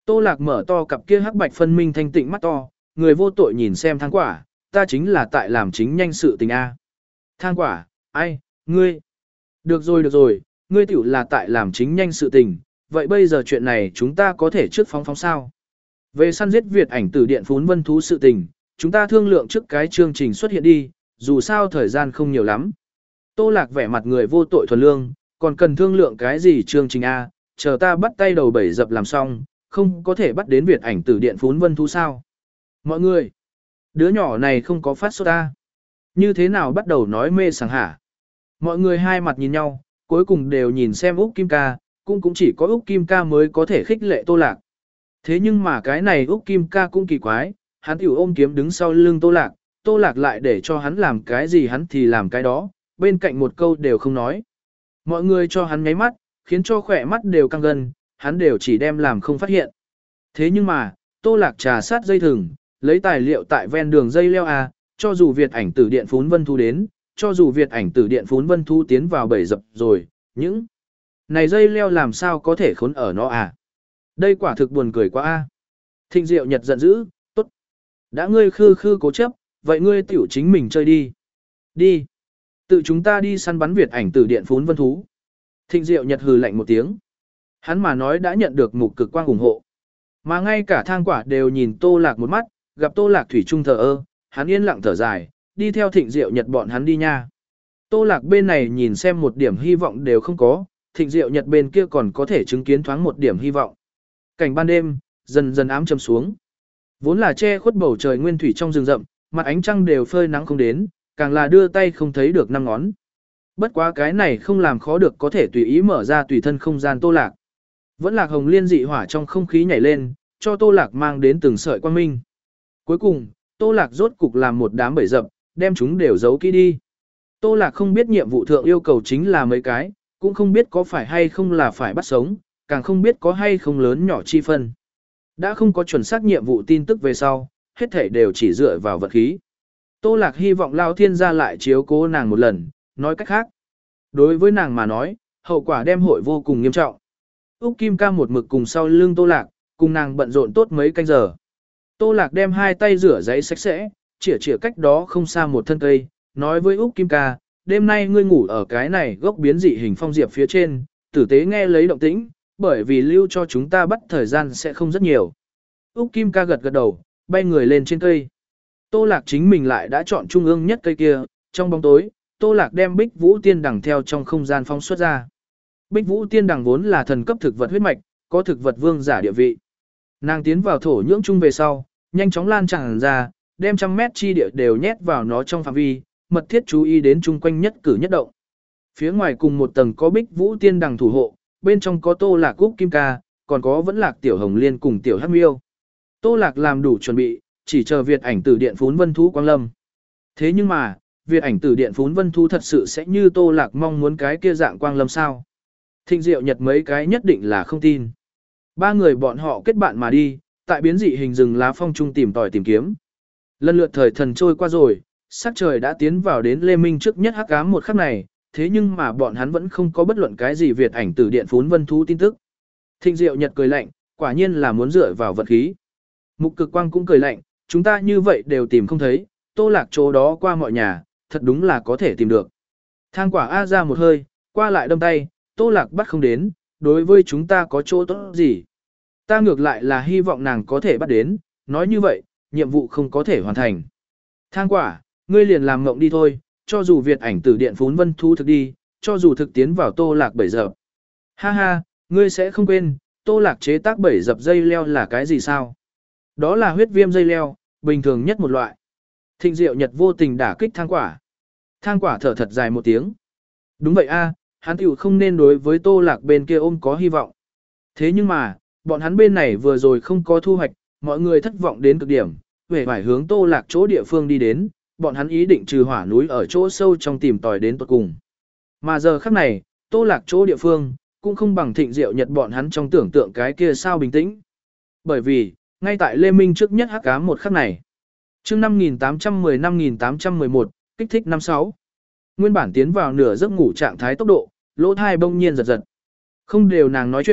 Tô Lạc mở to cặp kia hắc bạch phân minh thanh tịnh mắt to, người vô tội nhìn xem thang quả, ta chính là tại làm chính nhanh sự tình A. Thang quả, ai, ngươi. Được rồi được rồi, ngươi tiểu là tại làm chính nhanh sự tình, vậy bây giờ chuyện này chúng ta có thể trước phóng phóng sao. Về săn giết Việt ảnh tử điện phún vân thú sự tình, chúng ta thương lượng trước cái chương trình xuất hiện đi, dù sao thời gian không nhiều lắm. Tô Lạc vẻ mặt người vô tội thuần lương, còn cần thương lượng cái gì chương trình A, chờ ta bắt tay đầu bảy dập làm xong, không có thể bắt đến Việt ảnh tử điện phún vân thú sao. Mọi người, đứa nhỏ này không có phát sốt ta. Như thế nào bắt đầu nói mê sảng hả? Mọi người hai mặt nhìn nhau, cuối cùng đều nhìn xem Úc Kim Ca, cũng cũng chỉ có Úc Kim Ca mới có thể khích lệ Tô Lạc. Thế nhưng mà cái này Úc Kim Ca cũng kỳ quái, hắn tiểu ôm kiếm đứng sau lưng Tô Lạc, Tô Lạc lại để cho hắn làm cái gì hắn thì làm cái đó, bên cạnh một câu đều không nói. Mọi người cho hắn nháy mắt, khiến cho khỏe mắt đều căng gần, hắn đều chỉ đem làm không phát hiện. Thế nhưng mà, Tô Lạc trà sát dây thừng, lấy tài liệu tại ven đường dây leo à, cho dù Việt ảnh tử điện phún vân thu đến, cho dù Việt ảnh tử điện phún vân thu tiến vào bầy dập rồi, những này dây leo làm sao có thể khốn ở nó à. Đây quả thực buồn cười quá a. À. Thịnh Diệu Nhật giận dữ, tốt. Đã ngươi khư khư cố chấp, vậy ngươi tiểu chính mình chơi đi. Đi. Tự chúng ta đi săn bắn Việt ảnh tử điện phún vân thú. Thịnh Diệu Nhật hừ lạnh một tiếng. Hắn mà nói đã nhận được mục cực quang ủng hộ. Mà ngay cả thang quả đều nhìn Tô Lạc một mắt, gặp Tô Lạc thủy chung thờ ơ, hắn yên lặng thở dài, đi theo Thịnh Diệu Nhật bọn hắn đi nha. Tô Lạc bên này nhìn xem một điểm hy vọng đều không có, Thịnh Diệu Nhật bên kia còn có thể chứng kiến thoáng một điểm hy vọng. Cảnh ban đêm, dần dần ám trầm xuống. Vốn là che khuất bầu trời nguyên thủy trong rừng rậm, mặt ánh trăng đều phơi nắng không đến, càng là đưa tay không thấy được năm ngón. Bất quá cái này không làm khó được có thể tùy ý mở ra tùy thân không gian Tô Lạc. Vẫn Lạc hồng liên dị hỏa trong không khí nhảy lên, cho Tô Lạc mang đến từng sợi quang minh. Cuối cùng, Tô Lạc rốt cục làm một đám bẫy dập, đem chúng đều giấu kỹ đi. Tô Lạc không biết nhiệm vụ thượng yêu cầu chính là mấy cái, cũng không biết có phải hay không là phải bắt sống, càng không biết có hay không lớn nhỏ chi phân. Đã không có chuẩn xác nhiệm vụ tin tức về sau, hết thể đều chỉ dựa vào vật khí. Tô Lạc hy vọng Lao Thiên gia lại chiếu cố nàng một lần, nói cách khác. Đối với nàng mà nói, hậu quả đem hội vô cùng nghiêm trọng. Úc Kim Ca một mực cùng sau lưng Tô Lạc, cùng nàng bận rộn tốt mấy canh giờ. Tô Lạc đem hai tay rửa giấy sạch sẽ, chỉa chỉa cách đó không xa một thân cây, nói với Úc Kim Ca, đêm nay ngươi ngủ ở cái này gốc biến dị hình phong diệp phía trên, tử tế nghe lấy động tĩnh, bởi vì lưu cho chúng ta bắt thời gian sẽ không rất nhiều. Úc Kim Ca gật gật đầu, bay người lên trên cây. Tô Lạc chính mình lại đã chọn trung ương nhất cây kia, trong bóng tối, Tô Lạc đem Bích Vũ Tiên Đằng theo trong không gian phóng xuất ra. Bích Vũ Tiên Đằng vốn là thần cấp thực vật huyết mạch, có thực vật vương giả địa vị. Nàng tiến vào thổ nhưỡng chung về sau, nhanh chóng lan tràn ra, đem trăm mét chi địa đều nhét vào nó trong phạm vi, mật thiết chú ý đến chung quanh nhất cử nhất động. Phía ngoài cùng một tầng có Bích Vũ Tiên Đằng thủ hộ, bên trong có Tô Lạc Úc Kim Ca, còn có vẫn Lạc Tiểu Hồng Liên cùng Tiểu Hắc Miêu. Tô Lạc làm đủ chuẩn bị, chỉ chờ Việt ảnh tử điện phún vân thú quang lâm. Thế nhưng mà, Việt ảnh tử điện phún vân thú thật sự sẽ như Tô Lạc mong muốn cái kia dạng quang lâm sao? Thịnh Diệu Nhật mấy cái nhất định là không tin. Ba người bọn họ kết bạn mà đi, tại biến dị hình rừng lá phong trung tìm tòi tìm kiếm. Lần lượt thời thần trôi qua rồi, sắc trời đã tiến vào đến Lê Minh trước nhất hắc ám một khắc này, thế nhưng mà bọn hắn vẫn không có bất luận cái gì Việt ảnh tử điện phún vân thú tin tức. Thịnh Diệu Nhật cười lạnh, quả nhiên là muốn dựa vào vật khí. Mục Cực Quang cũng cười lạnh, chúng ta như vậy đều tìm không thấy, Tô Lạc chỗ đó qua mọi nhà, thật đúng là có thể tìm được. Thang quả A ra một hơi, qua lại đâm tay, Tô Lạc bắt không đến, đối với chúng ta có chỗ tốt gì. Ta ngược lại là hy vọng nàng có thể bắt đến, nói như vậy, nhiệm vụ không có thể hoàn thành. Thang quả, ngươi liền làm ngộng đi thôi, cho dù Việt ảnh tử điện phún vân thú thực đi, cho dù thực tiến vào Tô Lạc bảy dập. Ha ha, ngươi sẽ không quên, Tô Lạc chế tác bảy dập dây leo là cái gì sao? Đó là huyết viêm dây leo, bình thường nhất một loại. Thịnh Diệu Nhật vô tình đả kích thang quả. Thang quả thở thật dài một tiếng. Đúng vậy a, hắn tiểu không nên đối với Tô Lạc bên kia ôm có hy vọng. Thế nhưng mà, bọn hắn bên này vừa rồi không có thu hoạch, mọi người thất vọng đến cực điểm, về phải hướng Tô Lạc chỗ địa phương đi đến, bọn hắn ý định trừ hỏa núi ở chỗ sâu trong tìm tòi đến tuột cùng. Mà giờ khắc này, Tô Lạc chỗ địa phương, cũng không bằng Thịnh Diệu Nhật bọn hắn trong tưởng tượng cái kia sao bình tĩnh. Bởi vì, ngay tại Lê Minh trước nhất hắc ám một khắc này. Chương năm nghìn tám trăm mười năm nghìn tám trăm mười một, kích thích năm sáu. Nguyên bản tiến vào nửa giấc ngủ trạng thái tốc độ, lỗ thai bỗng nhiên giật giật. Không đều nàng nói chuyện,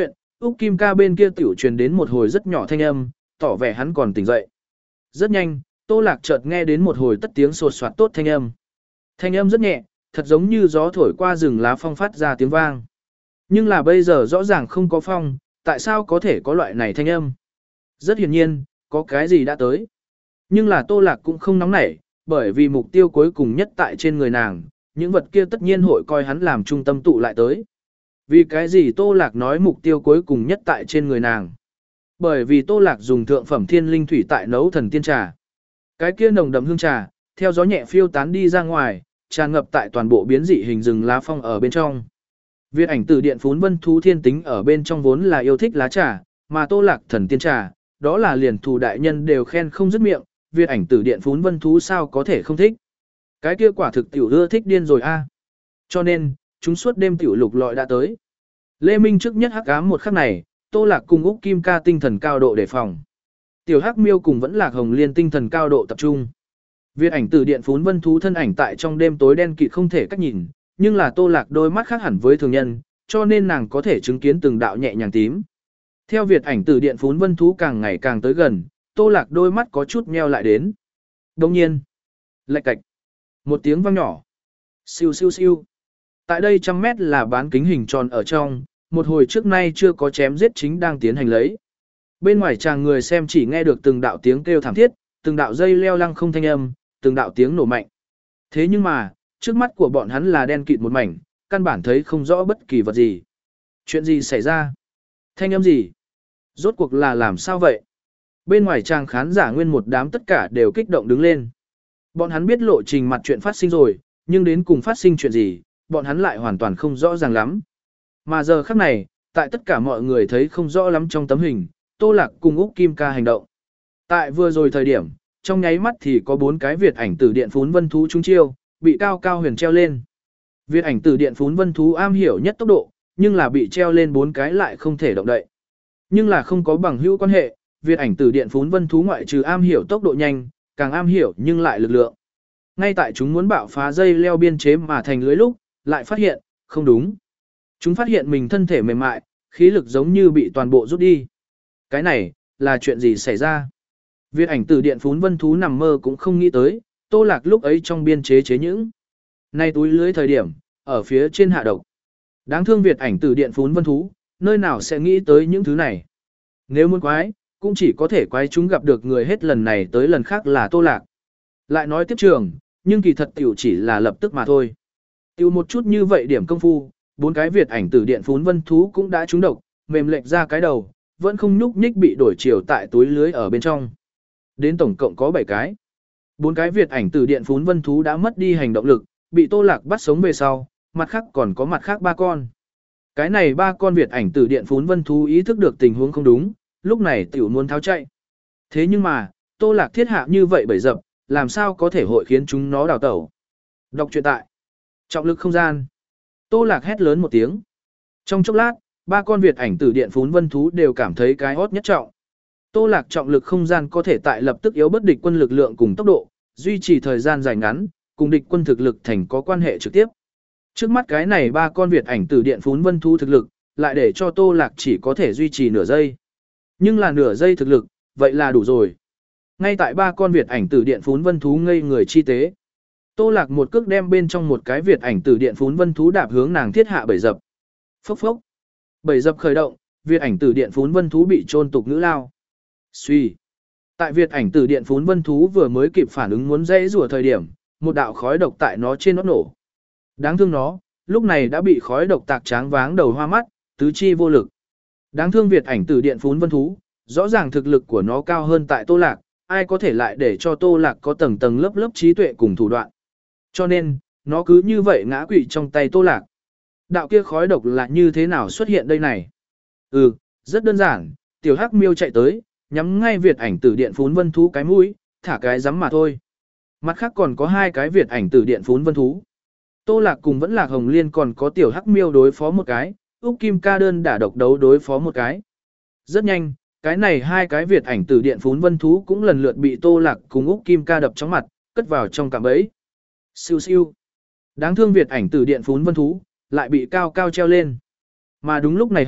Úc Kim ca bên kia tiểu truyền đến một hồi rất nhỏ thanh âm, tỏ vẻ hắn còn tỉnh dậy. Rất nhanh, Tô Lạc chợt nghe đến một hồi tất tiếng sột soạt tốt thanh âm. Thanh âm rất nhẹ, thật giống như gió thổi qua rừng lá phong phát ra tiếng vang. Nhưng là bây giờ rõ ràng không có phong, tại sao có thể có loại này thanh âm? Rất hiển nhiên, có cái gì đã tới. Nhưng là Tô Lạc cũng không nóng nảy, bởi vì mục tiêu cuối cùng nhất tại trên người nàng, những vật kia tất nhiên hội coi hắn làm trung tâm tụ lại tới. Vì cái gì Tô Lạc nói mục tiêu cuối cùng nhất tại trên người nàng? Bởi vì Tô Lạc dùng thượng phẩm thiên linh thủy tại nấu thần tiên trà. Cái kia nồng đậm hương trà, theo gió nhẹ phiêu tán đi ra ngoài, tràn ngập tại toàn bộ biến dị hình rừng lá phong ở bên trong. Việt ảnh từ điện phún vân thú thiên tính ở bên trong vốn là yêu thích lá trà, mà Tô Lạc thần tiên trà, đó là liền thù đại nhân đều khen không dứt miệng, Việt ảnh từ điện phún vân thú sao có thể không thích. Cái kia quả thực tiểu ưa thích điên rồi a. Cho nên, chúng suốt đêm tiểu lục lọi đã tới. Lê Minh trước nhất hắc ám một khắc này, Tô Lạc cùng Úc Kim ca tinh thần cao độ đề phòng. Tiểu Hắc Miêu cùng vẫn Lạc Hồng Liên tinh thần cao độ tập trung. Việt ảnh từ điện phún vân thú thân ảnh tại trong đêm tối đen kịt không thể cách nhìn, nhưng là Tô Lạc đôi mắt khác hẳn với thường nhân, cho nên nàng có thể chứng kiến từng đạo nhẹ nhàng tím. Theo Việt ảnh từ điện phún vân thú càng ngày càng tới gần, Tô Lạc đôi mắt có chút nheo lại đến. Đồng nhiên, lạch cạch, một tiếng vang nhỏ. Siêu siêu siêu. Tại đây trăm mét là bán kính hình tròn ở trong, một hồi trước nay chưa có chém giết chính đang tiến hành lấy. Bên ngoài chàng người xem chỉ nghe được từng đạo tiếng kêu thảm thiết, từng đạo dây leo lăng không thanh âm, từng đạo tiếng nổ mạnh. Thế nhưng mà, trước mắt của bọn hắn là đen kịt một mảnh, căn bản thấy không rõ bất kỳ vật gì. Chuyện gì xảy ra? Thanh âm gì? Rốt cuộc là làm sao vậy? Bên ngoài chàng khán giả nguyên một đám tất cả đều kích động đứng lên. Bọn hắn biết lộ trình mặt chuyện phát sinh rồi, nhưng đến cùng phát sinh chuyện gì, bọn hắn lại hoàn toàn không rõ ràng lắm. Mà giờ khắc này, tại tất cả mọi người thấy không rõ lắm trong tấm hình, Tô Lạc cùng Úc Kim ca hành động. Tại vừa rồi thời điểm, trong nháy mắt thì có bốn cái Việt ảnh tử điện phún vân thú trúng chiêu, bị cao cao huyền treo lên. Việt ảnh tử điện phún vân thú am hiểu nhất tốc độ, nhưng là bị treo lên bốn cái lại không thể động đậy. Nhưng là không có bằng hữu quan hệ, Việt ảnh tử điện phún vân thú ngoại trừ am hiểu tốc độ nhanh, càng am hiểu nhưng lại lực lượng. Ngay tại chúng muốn bạo phá dây leo biên chế mà thành lưới lúc, lại phát hiện, không đúng. Chúng phát hiện mình thân thể mềm mại, khí lực giống như bị toàn bộ rút đi. Cái này, là chuyện gì xảy ra? Việt ảnh tử điện phún vân thú nằm mơ cũng không nghĩ tới, Tô Lạc lúc ấy trong biên chế chế những. Nay túi lưới thời điểm, ở phía trên hạ độc. Đáng thương Việt ảnh tử điện phún vân thú, nơi nào sẽ nghĩ tới những thứ này. Nếu muốn quái, cũng chỉ có thể quái chúng gặp được người hết lần này tới lần khác là Tô Lạc. Lại nói tiếp trường, nhưng kỳ thật tiểu chỉ là lập tức mà thôi. Tiểu một chút như vậy điểm công phu, bốn cái Việt ảnh tử điện phún vân thú cũng đã trúng độc, mềm lệch ra cái đầu, vẫn không nhúc nhích bị đổi chiều tại túi lưới ở bên trong. Đến tổng cộng có bảy cái. Bốn cái Việt ảnh tử điện phún vân thú đã mất đi hành động lực, bị Tô Lạc bắt sống về sau, mặt khác còn có mặt khác ba con. Cái này ba con Việt ảnh tử điện phún vân thú ý thức được tình huống không đúng, lúc này tiểu muốn tháo chạy. Thế nhưng mà, Tô Lạc thiết hạ như vậy bẫy dập, làm sao có thể hội khiến chúng nó đào tẩu. Đọc truyện tại trọng lực không gian. Tô Lạc hét lớn một tiếng. Trong chốc lát, ba con Việt ảnh tử điện phún vân thú đều cảm thấy cái hót nhất trọng. Tô Lạc trọng lực không gian có thể tại lập tức yếu bất địch quân lực lượng cùng tốc độ, duy trì thời gian dài ngắn, cùng địch quân thực lực thành có quan hệ trực tiếp. Trước mắt cái này ba con Việt ảnh tử điện phún vân thú thực lực, lại để cho Tô Lạc chỉ có thể duy trì nửa giây. Nhưng là nửa giây thực lực, vậy là đủ rồi. Ngay tại ba con Việt ảnh tử điện phún vân thú ngây người chi tế. Tô Lạc một cước đem bên trong một cái Việt ảnh tử điện phún vân thú đạp hướng nàng thiết hạ bẫy dập. Phốc phốc. Bẫy dập khởi động, Việt ảnh tử điện phún vân thú bị chôn tục ngữ lao. Suy. Tại Việt ảnh tử điện phún vân thú vừa mới kịp phản ứng muốn dãy rùa thời điểm, một đạo khói độc tại nó trên nó nổ. Đáng thương nó, lúc này đã bị khói độc tạc tráng váng đầu hoa mắt, tứ chi vô lực. Đáng thương Việt ảnh tử điện phún vân thú, rõ ràng thực lực của nó cao hơn tại Tô Lạc, ai có thể lại để cho Tô Lạc có tầng tầng lớp lớp trí tuệ cùng thủ đoạn. Cho nên, nó cứ như vậy ngã quỵ trong tay Tô Lạc. Đạo kia khói độc là như thế nào xuất hiện đây này? Ừ, rất đơn giản, tiểu hắc miêu chạy tới, nhắm ngay Việt ảnh tử điện phún vân thú cái mũi, thả cái rắm mà thôi. Mặt khác còn có hai cái Việt ảnh tử điện phún vân thú. Tô Lạc cùng vẫn Lạc Hồng Liên còn có tiểu hắc miêu đối phó một cái, Úc Kim ca đơn đả độc đấu đối phó một cái. Rất nhanh, cái này hai cái Việt ảnh tử điện phún vân thú cũng lần lượt bị Tô Lạc cùng Úc Kim ca đập trong mặt, cất vào trong cạm bẫy. Siêu siêu. Đáng thương Việt ảnh tử điện phún vân thú, lại bị cao cao treo lên. Mà đúng lúc này hậu,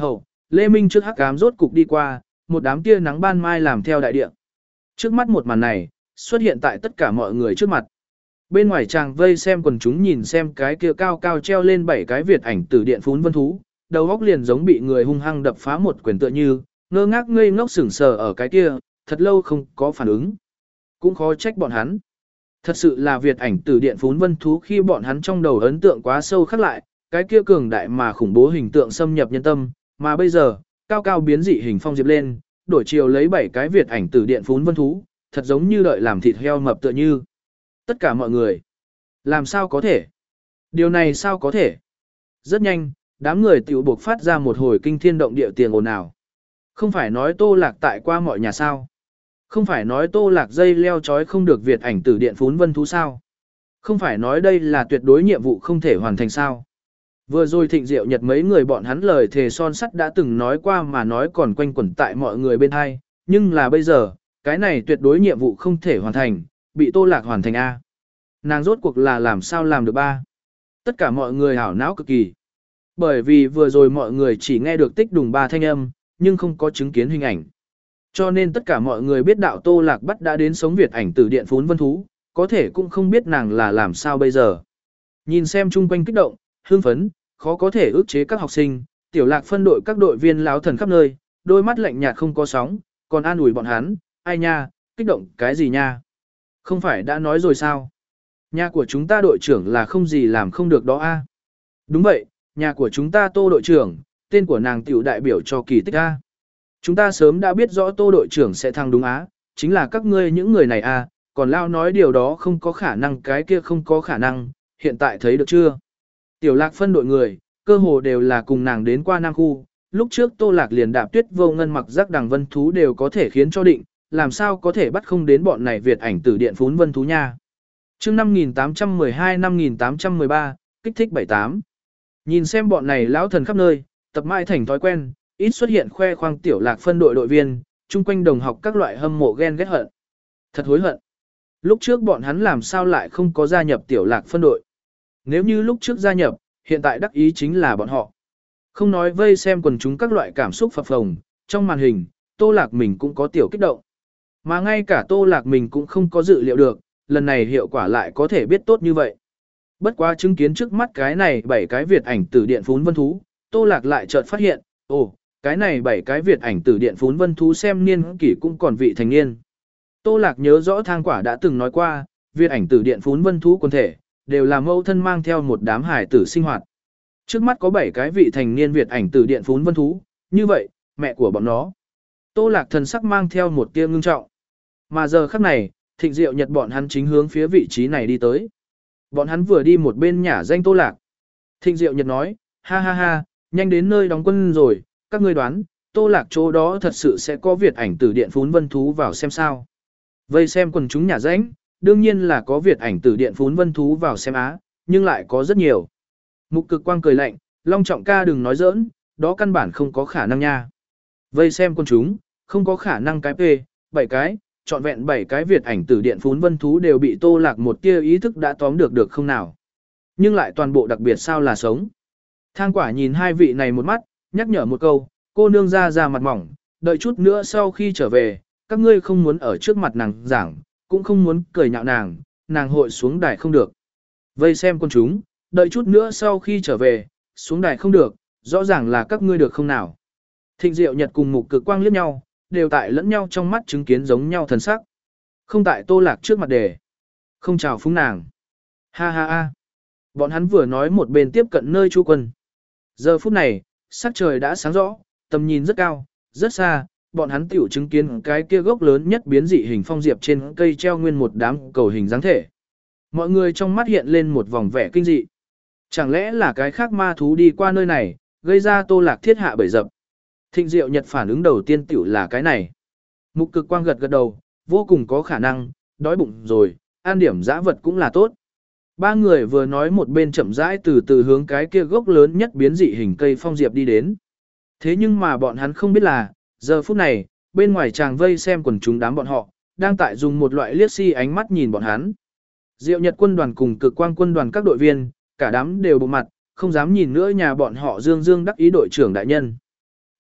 Lê Minh trước hắc ám rốt cục đi qua, một đám tia nắng ban mai làm theo đại địa. Trước mắt một màn này, xuất hiện tại tất cả mọi người trước mặt. Bên ngoài chàng vây xem quần chúng nhìn xem cái kia cao cao treo lên bảy cái Việt ảnh tử điện phún vân thú, đầu góc liền giống bị người hung hăng đập phá một quyền tựa như, ngơ ngác ngây ngốc sững sờ ở cái kia, thật lâu không có phản ứng. Cũng khó trách bọn hắn. Thật sự là Việt ảnh tử điện phún vân thú khi bọn hắn trong đầu ấn tượng quá sâu khắc lại, cái kia cường đại mà khủng bố hình tượng xâm nhập nhân tâm, mà bây giờ, cao cao biến dị hình phong diệp lên, đổi chiều lấy bảy cái Việt ảnh tử điện phún vân thú, thật giống như đợi làm thịt heo mập tựa như. Tất cả mọi người. Làm sao có thể? Điều này sao có thể? Rất nhanh, đám người tiểu buộc phát ra một hồi kinh thiên động địa tiền ồn ào. Không phải nói Tô Lạc tại qua mọi nhà sao? Không phải nói Tô Lạc dây leo chói không được Việt ảnh tử điện phún vân thú sao? Không phải nói đây là tuyệt đối nhiệm vụ không thể hoàn thành sao? Vừa rồi Thịnh Diệu Nhật mấy người bọn hắn lời thề son sắt đã từng nói qua mà nói còn quanh quẩn tại mọi người bên hai, nhưng là bây giờ, cái này tuyệt đối nhiệm vụ không thể hoàn thành, bị Tô Lạc hoàn thành A. Nàng rốt cuộc là làm sao làm được ba? Tất cả mọi người hảo não cực kỳ. Bởi vì vừa rồi mọi người chỉ nghe được tích đùng ba thanh âm, nhưng không có chứng kiến hình ảnh. Cho nên tất cả mọi người biết đạo Tô Lạc bắt đã đến sống Việt ảnh tử điện phún vân thú, có thể cũng không biết nàng là làm sao bây giờ. Nhìn xem chung quanh kích động, hưng phấn, khó có thể ức chế các học sinh, Tiểu Lạc phân đội các đội viên láo thần khắp nơi, đôi mắt lạnh nhạt không có sóng, còn an ủi bọn hắn, ai nha, kích động cái gì nha? Không phải đã nói rồi sao? Nhà của chúng ta đội trưởng là không gì làm không được đó a. Đúng vậy, nhà của chúng ta Tô đội trưởng, tên của nàng tiểu đại biểu cho kỳ tích a. Chúng ta sớm đã biết rõ Tô đội trưởng sẽ thăng đúng á, chính là các ngươi những người này a, còn lao nói điều đó không có khả năng cái kia không có khả năng, hiện tại thấy được chưa? Tiểu Lạc phân đội người, cơ hồ đều là cùng nàng đến qua Nam khu, lúc trước Tô Lạc liền đạp tuyết vô ngân mặc giác đằng vân thú đều có thể khiến cho định, làm sao có thể bắt không đến bọn này Việt ảnh tử điện phún vân thú nha. Chương năm nghìn tám trăm mười hai năm nghìn tám trăm mười ba, kích thích bảy tám. Nhìn xem bọn này lão thần khắp nơi, tập mãi thành thói quen, ít xuất hiện khoe khoang Tiểu Lạc phân đội đội viên, chung quanh đồng học các loại hâm mộ ghen ghét hận. Thật hối hận. Lúc trước bọn hắn làm sao lại không có gia nhập Tiểu Lạc phân đội. Nếu như lúc trước gia nhập, hiện tại đắc ý chính là bọn họ. Không nói vây xem quần chúng các loại cảm xúc phập phồng, trong màn hình, Tô Lạc mình cũng có tiểu kích động. Mà ngay cả Tô Lạc mình cũng không có dự liệu được, lần này hiệu quả lại có thể biết tốt như vậy. Bất quá chứng kiến trước mắt cái này bảy cái Việt ảnh tử điện phún vân thú, Tô Lạc lại chợt phát hiện, ồ, cái này bảy cái Việt ảnh tử điện phún vân thú xem niên kỷ cũng còn vị thành niên. Tô Lạc nhớ rõ Thang Quả đã từng nói qua, Việt ảnh tử điện phún vân thú quần thể, đều là mẫu thân mang theo một đám hải tử sinh hoạt. Trước mắt có bảy cái vị thành niên Việt ảnh tử điện phún vân thú, như vậy, mẹ của bọn nó. Tô Lạc thần sắc mang theo một tia ngưng trọng. Mà giờ khắc này, Thịnh Diệu Nhật bọn hắn chính hướng phía vị trí này đi tới. Bọn hắn vừa đi một bên nhả danh Tô Lạc. Thịnh Diệu Nhật nói, ha ha ha, nhanh đến nơi đóng quân rồi, các ngươi đoán, Tô Lạc chỗ đó thật sự sẽ có Việt ảnh tử điện phún vân thú vào xem sao. Vây xem quần chúng nhả danh, đương nhiên là có Việt ảnh tử điện phún vân thú vào xem á, nhưng lại có rất nhiều. Mục Cực Quang cười lạnh, Long Trọng ca đừng nói giỡn, đó căn bản không có khả năng nha. Vây xem quần chúng, không có khả năng cái P, bảy cái, trọn vẹn bảy cái Việt ảnh tử điện phún vân thú đều bị Tô Lạc một tia ý thức đã tóm được được không nào. Nhưng lại toàn bộ đặc biệt sao là sống. Thang Quả nhìn hai vị này một mắt, nhắc nhở một câu, cô nương ra ra mặt mỏng, đợi chút nữa sau khi trở về, các ngươi không muốn ở trước mặt nàng giảng, cũng không muốn cười nhạo nàng, nàng hội xuống đài không được. Vây xem con chúng, đợi chút nữa sau khi trở về, xuống đài không được, rõ ràng là các ngươi được không nào. Thịnh Diệu Nhật cùng Mục Cực Quang liếc nhau, đều tại lẫn nhau trong mắt chứng kiến giống nhau thần sắc. Không tại Tô Lạc trước mặt đề. Không chào phúng nàng. Ha ha ha. Bọn hắn vừa nói một bên tiếp cận nơi trú quân. Giờ phút này, sắc trời đã sáng rõ, tầm nhìn rất cao, rất xa, bọn hắn tiểu chứng kiến cái kia gốc lớn nhất biến dị hình phong diệp trên cây treo nguyên một đám cầu hình dáng thể. Mọi người trong mắt hiện lên một vòng vẻ kinh dị. Chẳng lẽ là cái khác ma thú đi qua nơi này, gây ra Tô Lạc thiết hạ bẫy dập. Thịnh Diệu Nhật phản ứng đầu tiên tiểu là cái này. Mục Cực Quang gật gật đầu, vô cùng có khả năng, đói bụng rồi, ăn điểm dã vật cũng là tốt. Ba người vừa nói một bên chậm rãi từ từ hướng cái kia gốc lớn nhất biến dị hình cây phong diệp đi đến. Thế nhưng mà bọn hắn không biết là, giờ phút này, bên ngoài chàng vây xem quần chúng đám bọn họ, đang tại dùng một loại liếc si ánh mắt nhìn bọn hắn. Diệu Nhật quân đoàn cùng Cực Quang quân đoàn các đội viên, cả đám đều bộ mặt, không dám nhìn nữa nhà bọn họ dương dương đắc ý đội trưởng đại nhân.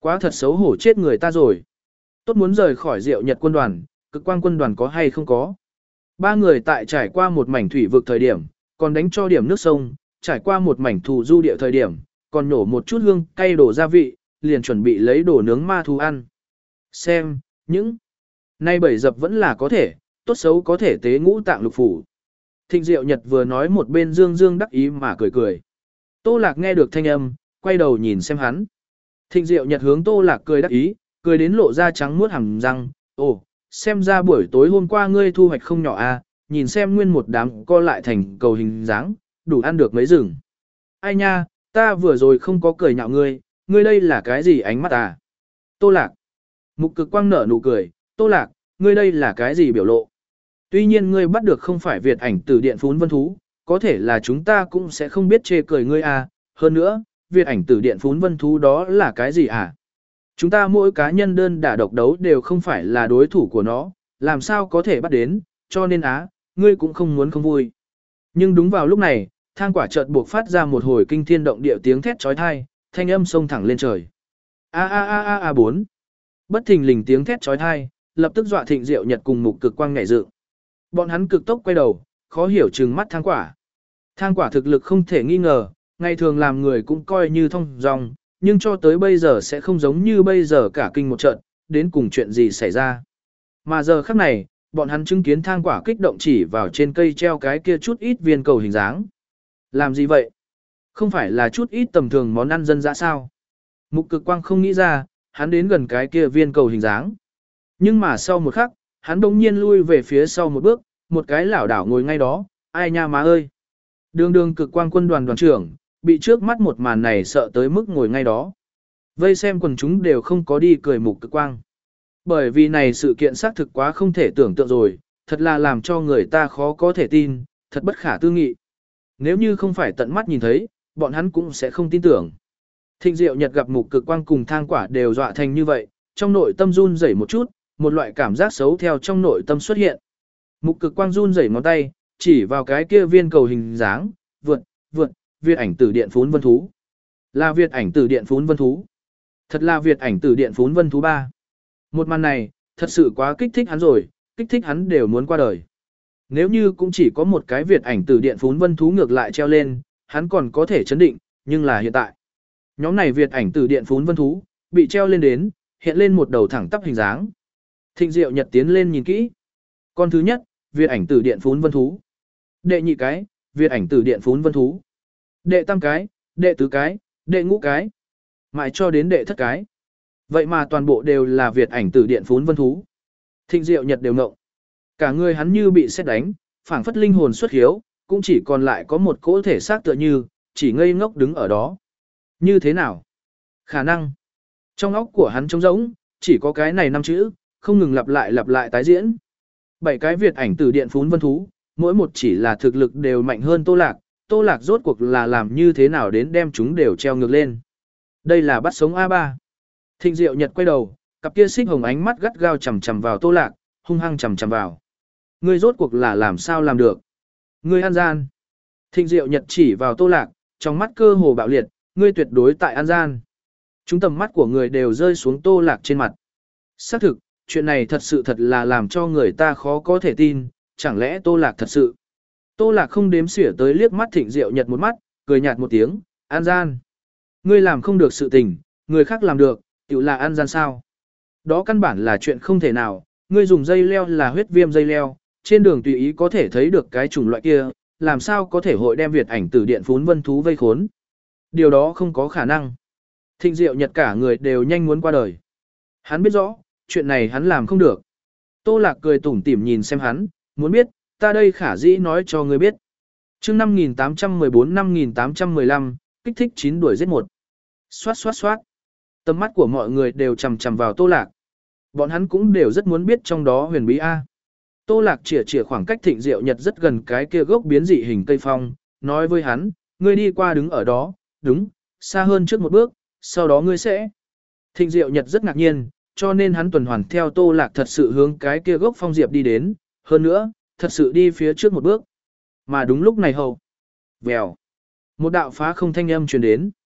Quá thật xấu hổ chết người ta rồi. Tốt muốn rời khỏi Diệu Nhật quân đoàn, Cực Quang quân đoàn có hay không có. Ba người tại trải qua một mảnh thủy vực thời điểm, còn đánh cho điểm nước sông, trải qua một mảnh thù du địa thời điểm, còn nổ một chút hương cay đổ gia vị, liền chuẩn bị lấy đồ nướng ma thú ăn. Xem, những nay bảy dập vẫn là có thể, tốt xấu có thể tế ngũ tạng lục phủ. Thịnh Diệu Nhật vừa nói một bên dương dương đắc ý mà cười cười. Tô Lạc nghe được thanh âm, quay đầu nhìn xem hắn. Thịnh Diệu Nhật hướng Tô Lạc cười đắc ý, cười đến lộ ra trắng muốt hàm răng, ồ, xem ra buổi tối hôm qua ngươi thu hoạch không nhỏ à, nhìn xem nguyên một đám co lại thành cầu hình dáng, đủ ăn được mấy rừng. Ai nha, ta vừa rồi không có cười nhạo ngươi, ngươi đây là cái gì ánh mắt à? Tô Lạc. Mục Cực Quang nở nụ cười, Tô Lạc, ngươi đây là cái gì biểu lộ? Tuy nhiên ngươi bắt được không phải Việt ảnh từ điện phún vân thú, có thể là chúng ta cũng sẽ không biết chê cười ngươi à, hơn nữa, Việt ảnh từ điện phún vân thú đó là cái gì à? Chúng ta mỗi cá nhân đơn đả độc đấu đều không phải là đối thủ của nó, làm sao có thể bắt đến, cho nên á, ngươi cũng không muốn không vui. Nhưng đúng vào lúc này, thang quả chợt buộc phát ra một hồi kinh thiên động địa tiếng thét chói tai, thanh âm xông thẳng lên trời. A a a a a bốn. Bất thình lình tiếng thét chói tai, lập tức dọa Thịnh Diệu Nhật cùng Mục Cực Quang nhảy dựng. Bọn hắn cực tốc quay đầu, khó hiểu trừng mắt thang quả. Thang quả thực lực không thể nghi ngờ, ngày thường làm người cũng coi như thông dong, nhưng cho tới bây giờ sẽ không giống như bây giờ cả kinh một trận, đến cùng chuyện gì xảy ra. Mà giờ khắc này, bọn hắn chứng kiến thang quả kích động chỉ vào trên cây treo cái kia chút ít viên cầu hình dáng. Làm gì vậy? Không phải là chút ít tầm thường món ăn dân dã sao? Mục Cực Quang không nghĩ ra, hắn đến gần cái kia viên cầu hình dáng. Nhưng mà sau một khắc, hắn bỗng nhiên lui về phía sau một bước, một cái lảo đảo ngồi ngay đó, ai nha má ơi. Đường đường Cực Quang quân đoàn đoàn trưởng, bị trước mắt một màn này sợ tới mức ngồi ngay đó. Vây xem quần chúng đều không có đi cười Mục Cực Quang. Bởi vì này sự kiện xác thực quá không thể tưởng tượng rồi, thật là làm cho người ta khó có thể tin, thật bất khả tư nghị. Nếu như không phải tận mắt nhìn thấy, bọn hắn cũng sẽ không tin tưởng. Thịnh Diệu Nhật gặp Mục Cực Quang cùng thang quả đều dọa thành như vậy, trong nội tâm run rẩy một chút, một loại cảm giác xấu theo trong nội tâm xuất hiện. Mục Cực Quang run rẩy ngón tay, chỉ vào cái kia viên cầu hình dáng, vượt, vượt, Việt ảnh tử điện phún vân thú. Là Việt ảnh tử điện phún vân thú. Thật là Việt ảnh tử điện phún vân thú ba. Một màn này, thật sự quá kích thích hắn rồi, kích thích hắn đều muốn qua đời. Nếu như cũng chỉ có một cái Việt ảnh tử điện phún vân thú ngược lại treo lên, hắn còn có thể chấn định, nhưng là hiện tại. Nhóm này Việt ảnh tử điện phún vân thú, bị treo lên đến, hiện lên một đầu thẳng tắp hình dáng. Thịnh Diệu Nhật tiến lên nhìn kỹ. Con thứ nhất, Việt ảnh tử điện phún vân thú. Đệ nhị cái, Việt ảnh tử điện phún vân thú. Đệ tam cái, đệ tứ cái, đệ ngũ cái. Mãi cho đến đệ thất cái. Vậy mà toàn bộ đều là Việt ảnh tử điện phún vân thú. Thịnh Diệu Nhật đều ngộng. Cả người hắn như bị sét đánh, phảng phất linh hồn xuất hiếu, cũng chỉ còn lại có một cỗ thể xác tựa như, chỉ ngây ngốc đứng ở đó. Như thế nào? Khả năng. Trong óc của hắn trống rỗng, chỉ có cái này năm chữ, không ngừng lặp lại lặp lại tái diễn. Bảy cái Việt ảnh tử điện phún vân thú, mỗi một chỉ là thực lực đều mạnh hơn Tô Lạc, Tô Lạc rốt cuộc là làm như thế nào đến đem chúng đều treo ngược lên. Đây là bắt sống a ba. Thịnh Diệu Nhật quay đầu, cặp kia xích hồng ánh mắt gắt gao chằm chằm vào Tô Lạc, hung hăng chằm chằm vào. Ngươi rốt cuộc là làm sao làm được? Ngươi ăn gian. Thịnh Diệu Nhật chỉ vào Tô Lạc, trong mắt cơ hồ bạo liệt, ngươi tuyệt đối tại ăn gian. Chúng tầm mắt của người đều rơi xuống Tô Lạc trên mặt. Xác thực, chuyện này thật sự thật là làm cho người ta khó có thể tin, chẳng lẽ Tô Lạc thật sự. Tô Lạc không đếm xỉa tới liếc mắt Thịnh Diệu Nhật một mắt, cười nhạt một tiếng, ăn gian. Ngươi làm không được sự tình, người khác làm được, tự là ăn gian sao. Đó căn bản là chuyện không thể nào, ngươi dùng dây leo là huyết viêm dây leo, trên đường tùy ý có thể thấy được cái chủng loại kia, làm sao có thể hội đem Việt ảnh tử điện phún vân thú vây khốn. Điều đó không có khả năng. Thịnh Diệu Nhật cả người đều nhanh muốn qua đời. Hắn biết rõ, chuyện này hắn làm không được. Tô Lạc cười tủm tỉm nhìn xem hắn, muốn biết, ta đây khả dĩ nói cho ngươi biết. chương năm nghìn tám trăm mười bốn năm nghìn tám trăm mười lăm, kích thích chín đuổi giết một. Xoát xoát xoát. Tầm mắt của mọi người đều chằm chằm vào Tô Lạc. Bọn hắn cũng đều rất muốn biết trong đó huyền bí A. Tô Lạc chỉa chỉa khoảng cách Thịnh Diệu Nhật rất gần cái kia gốc biến dị hình cây phong, nói với hắn, ngươi đi qua đứng ở đó, đúng, xa hơn trước một bước, sau đó ngươi sẽ. Thịnh Diệu Nhật rất ngạc nhiên, cho nên hắn tuần hoàn theo Tô Lạc thật sự hướng cái kia gốc phong diệp đi đến, hơn nữa, thật sự đi phía trước một bước. Mà đúng lúc này hầu. Vèo. Một đạo phá không thanh âm truyền đến.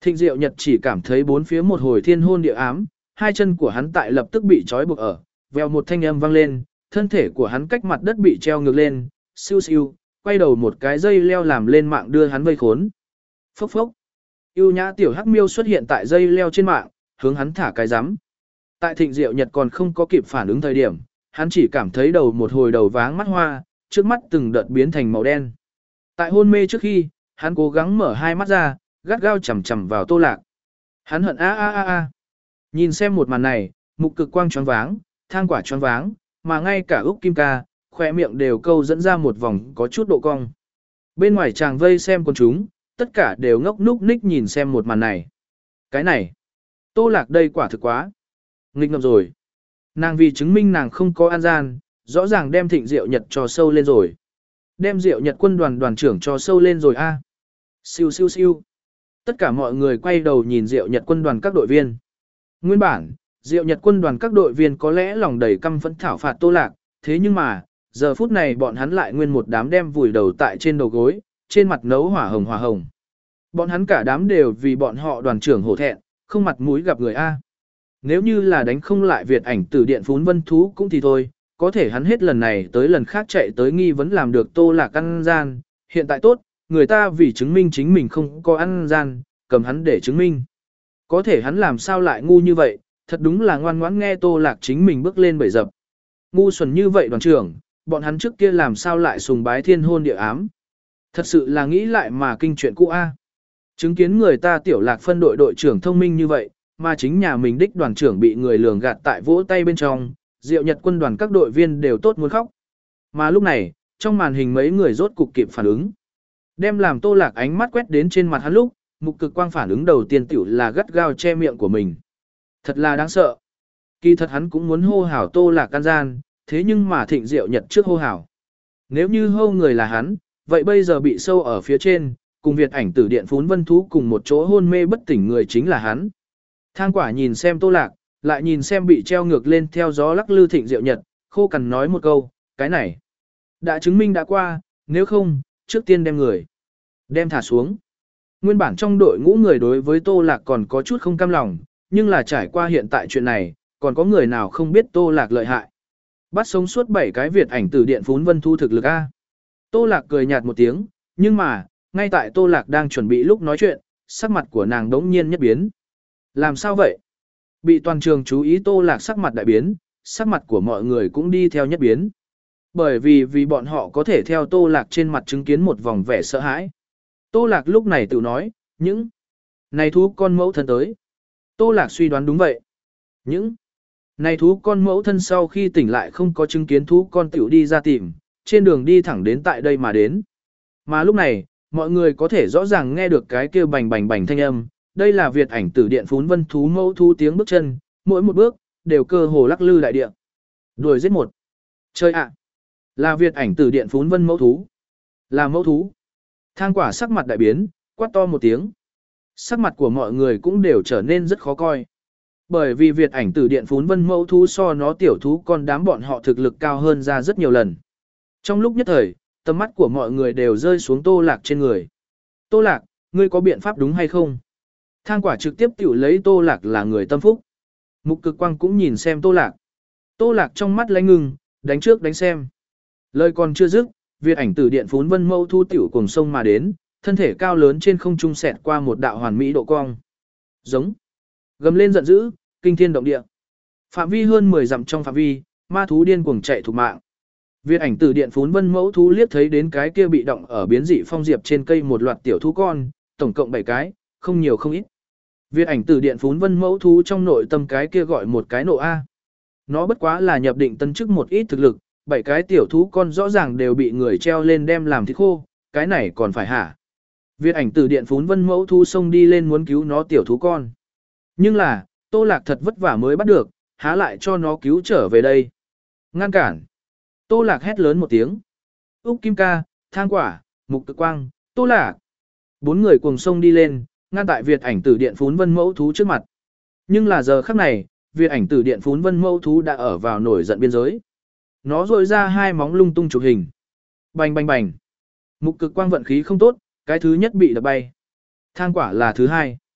Thịnh Diệu Nhật chỉ cảm thấy bốn phía một hồi thiên hôn địa ám, hai chân của hắn tại lập tức bị trói buộc ở, vèo một thanh âm vang lên, thân thể của hắn cách mặt đất bị treo ngược lên, siêu siêu, quay đầu một cái dây leo làm lên mạng đưa hắn vây khốn. Phốc phốc. Yêu nhã tiểu hắc miêu xuất hiện tại dây leo trên mạng, hướng hắn thả cái rắm. Tại Thịnh Diệu Nhật còn không có kịp phản ứng thời điểm, hắn chỉ cảm thấy đầu một hồi đầu váng mắt hoa, trước mắt từng đợt biến thành màu đen. Tại hôn mê trước khi, hắn cố gắng mở hai mắt ra, gắt gao chầm chầm vào Tô Lạc. Hắn hận a a a a. Nhìn xem một màn này, Mục Cực Quang choáng váng, Thang Quả choáng váng, mà ngay cả Úc Kim Ca, khỏe miệng đều câu dẫn ra một vòng có chút độ cong. Bên ngoài chàng vây xem con chúng, tất cả đều ngốc núc ních nhìn xem một màn này. Cái này, Tô Lạc đây quả thực quá nghịch ngợm rồi. Nàng vì chứng minh nàng không có an gian, rõ ràng đem Thịnh Diệu Nhật cho sâu lên rồi. Đem Diệu Nhật quân đoàn đoàn trưởng cho sâu lên rồi a. À. Siêu siêu siêu. Tất cả mọi người quay đầu nhìn Diệu Nhật quân đoàn các đội viên. Nguyên bản, Diệu Nhật quân đoàn các đội viên có lẽ lòng đầy căm phẫn thảo phạt Tô Lạc, thế nhưng mà, giờ phút này bọn hắn lại nguyên một đám đem vùi đầu tại trên đầu gối, trên mặt nấu hỏa hồng hỏa hồng. Bọn hắn cả đám đều vì bọn họ đoàn trưởng hổ thẹn, không mặt mũi gặp người A. Nếu như là đánh không lại Việt Ảnh Tử Điện Phún Vân Thú cũng thì thôi, có thể hắn hết lần này tới lần khác chạy tới nghi vấn làm được Tô Lạc ăn gian, hiện tại tốt, người ta vì chứng minh chính mình không có ăn gian, cầm hắn để chứng minh. Có thể hắn làm sao lại ngu như vậy, thật đúng là ngoan ngoãn nghe Tô Lạc chính mình bước lên bẫy dập. Ngu xuẩn như vậy đoàn trưởng, bọn hắn trước kia làm sao lại sùng bái thiên hôn địa ám. Thật sự là nghĩ lại mà kinh chuyện cũ A. Chứng kiến người ta Tiểu Lạc phân đội đội trưởng thông minh như vậy, mà chính nhà mình đích đoàn trưởng bị người lường gạt tại vỗ tay bên trong, Diệu Nhật quân đoàn các đội viên đều tốt muốn khóc. Mà lúc này, trong màn hình mấy người rốt cục kịp phản ứng. Đem làm Tô Lạc ánh mắt quét đến trên mặt hắn lúc, Mục Cực Quang phản ứng đầu tiên tiểu là gắt gao che miệng của mình. Thật là đáng sợ. Kỳ thật hắn cũng muốn hô hào Tô Lạc can gian, thế nhưng mà Thịnh Diệu Nhật trước hô hào. Nếu như hô người là hắn, vậy bây giờ bị sâu ở phía trên, cùng Việt Ảnh Tử Điện Phún Vân Thú cùng một chỗ hôn mê bất tỉnh người chính là hắn. Thang Quả nhìn xem Tô Lạc, lại nhìn xem bị treo ngược lên theo gió lắc lư Thịnh Diệu Nhật, khô cằn nói một câu, cái này đã chứng minh đã qua, nếu không, trước tiên đem người đem thả xuống. Nguyên bản trong đội ngũ người đối với Tô Lạc còn có chút không cam lòng, nhưng là trải qua hiện tại chuyện này, còn có người nào không biết Tô Lạc lợi hại. Bắt sống suốt bảy cái Việt Ảnh Tử Điện Phún Vân Thu thực lực A. Tô Lạc cười nhạt một tiếng, nhưng mà, ngay tại Tô Lạc đang chuẩn bị lúc nói chuyện, sắc mặt của nàng đống nhiên nhất biến. Làm sao vậy? Bị toàn trường chú ý Tô Lạc sắc mặt đại biến, sắc mặt của mọi người cũng đi theo nhất biến. Bởi vì vì bọn họ có thể theo Tô Lạc trên mặt chứng kiến một vòng vẻ sợ hãi. Tô Lạc lúc này tự nói, những này thú con mẫu thân tới. Tô Lạc suy đoán đúng vậy. Những này thú con mẫu thân sau khi tỉnh lại không có chứng kiến thú con tiểu đi ra tìm, trên đường đi thẳng đến tại đây mà đến. Mà lúc này, mọi người có thể rõ ràng nghe được cái kêu bành bành bành thanh âm, đây là Việt Ảnh Tử Điện Phún Vân Thú mẫu thú tiếng bước chân, mỗi một bước, đều cơ hồ lắc lư đại địa. Đuổi giết một. Chơi ạ! Là Việt Ảnh Tử Điện Phún Vân mẫu thú. Là mẫu thú. Thang Quả sắc mặt đại biến, quát to một tiếng. Sắc mặt của mọi người cũng đều trở nên rất khó coi. Bởi vì Việt Ảnh Tử Điện Phún Vân mẫu thú so nó tiểu thú con đám bọn họ thực lực cao hơn ra rất nhiều lần. Trong lúc nhất thời, tầm mắt của mọi người đều rơi xuống Tô Lạc trên người. Tô Lạc, ngươi có biện pháp đúng hay không? Thang Quả trực tiếp tiểu lấy Tô Lạc là người tâm phúc. Mục Cực Quang cũng nhìn xem Tô Lạc. Tô Lạc trong mắt lánh ngừng, đánh trước đánh xem. Lời còn chưa dứt, Việt Ảnh Tử Điện Phún Vân mẫu thu tiểu cùng sông mà đến, thân thể cao lớn trên không trung xẹt qua một đạo hoàn mỹ độ cong. Giống. Gầm lên giận dữ, kinh thiên động địa. Phạm vi hơn mười dặm trong phạm vi, ma thú điên cuồng chạy thục mạng. Việt Ảnh Tử Điện Phún Vân mẫu thú liếc thấy đến cái kia bị động ở biến dị phong diệp trên cây một loạt tiểu thú con, tổng cộng bảy cái, không nhiều không ít. Việt Ảnh Tử Điện Phún Vân mẫu thú trong nội tâm cái kia gọi một cái nộ A. Nó bất quá là nhập định tân chức một ít thực lực, bảy cái tiểu thú con rõ ràng đều bị người treo lên đem làm thịt khô, cái này còn phải hả? Việt Ảnh Tử Điện Phún Vân mẫu thú xông đi lên muốn cứu nó tiểu thú con. Nhưng là, Tô Lạc thật vất vả mới bắt được, há lại cho nó cứu trở về đây. Ngăn cản. Tô Lạc hét lớn một tiếng. Úc Kim Ca, Thang Quả, Mục Cực Quang, Tô Lạc. Bốn người cùng xông đi lên, ngăn tại Việt Ảnh Tử Điện Phún Vân mẫu thú trước mặt. Nhưng là giờ khắc này, Việt Ảnh Tử Điện Phún Vân mẫu thú đã ở vào nổi giận biên giới. Nó rôi ra hai móng lung tung chụp hình. Bành bành bành. Mục Cực Quang vận khí không tốt, cái thứ nhất bị đập bay. Thang Quả là thứ hai.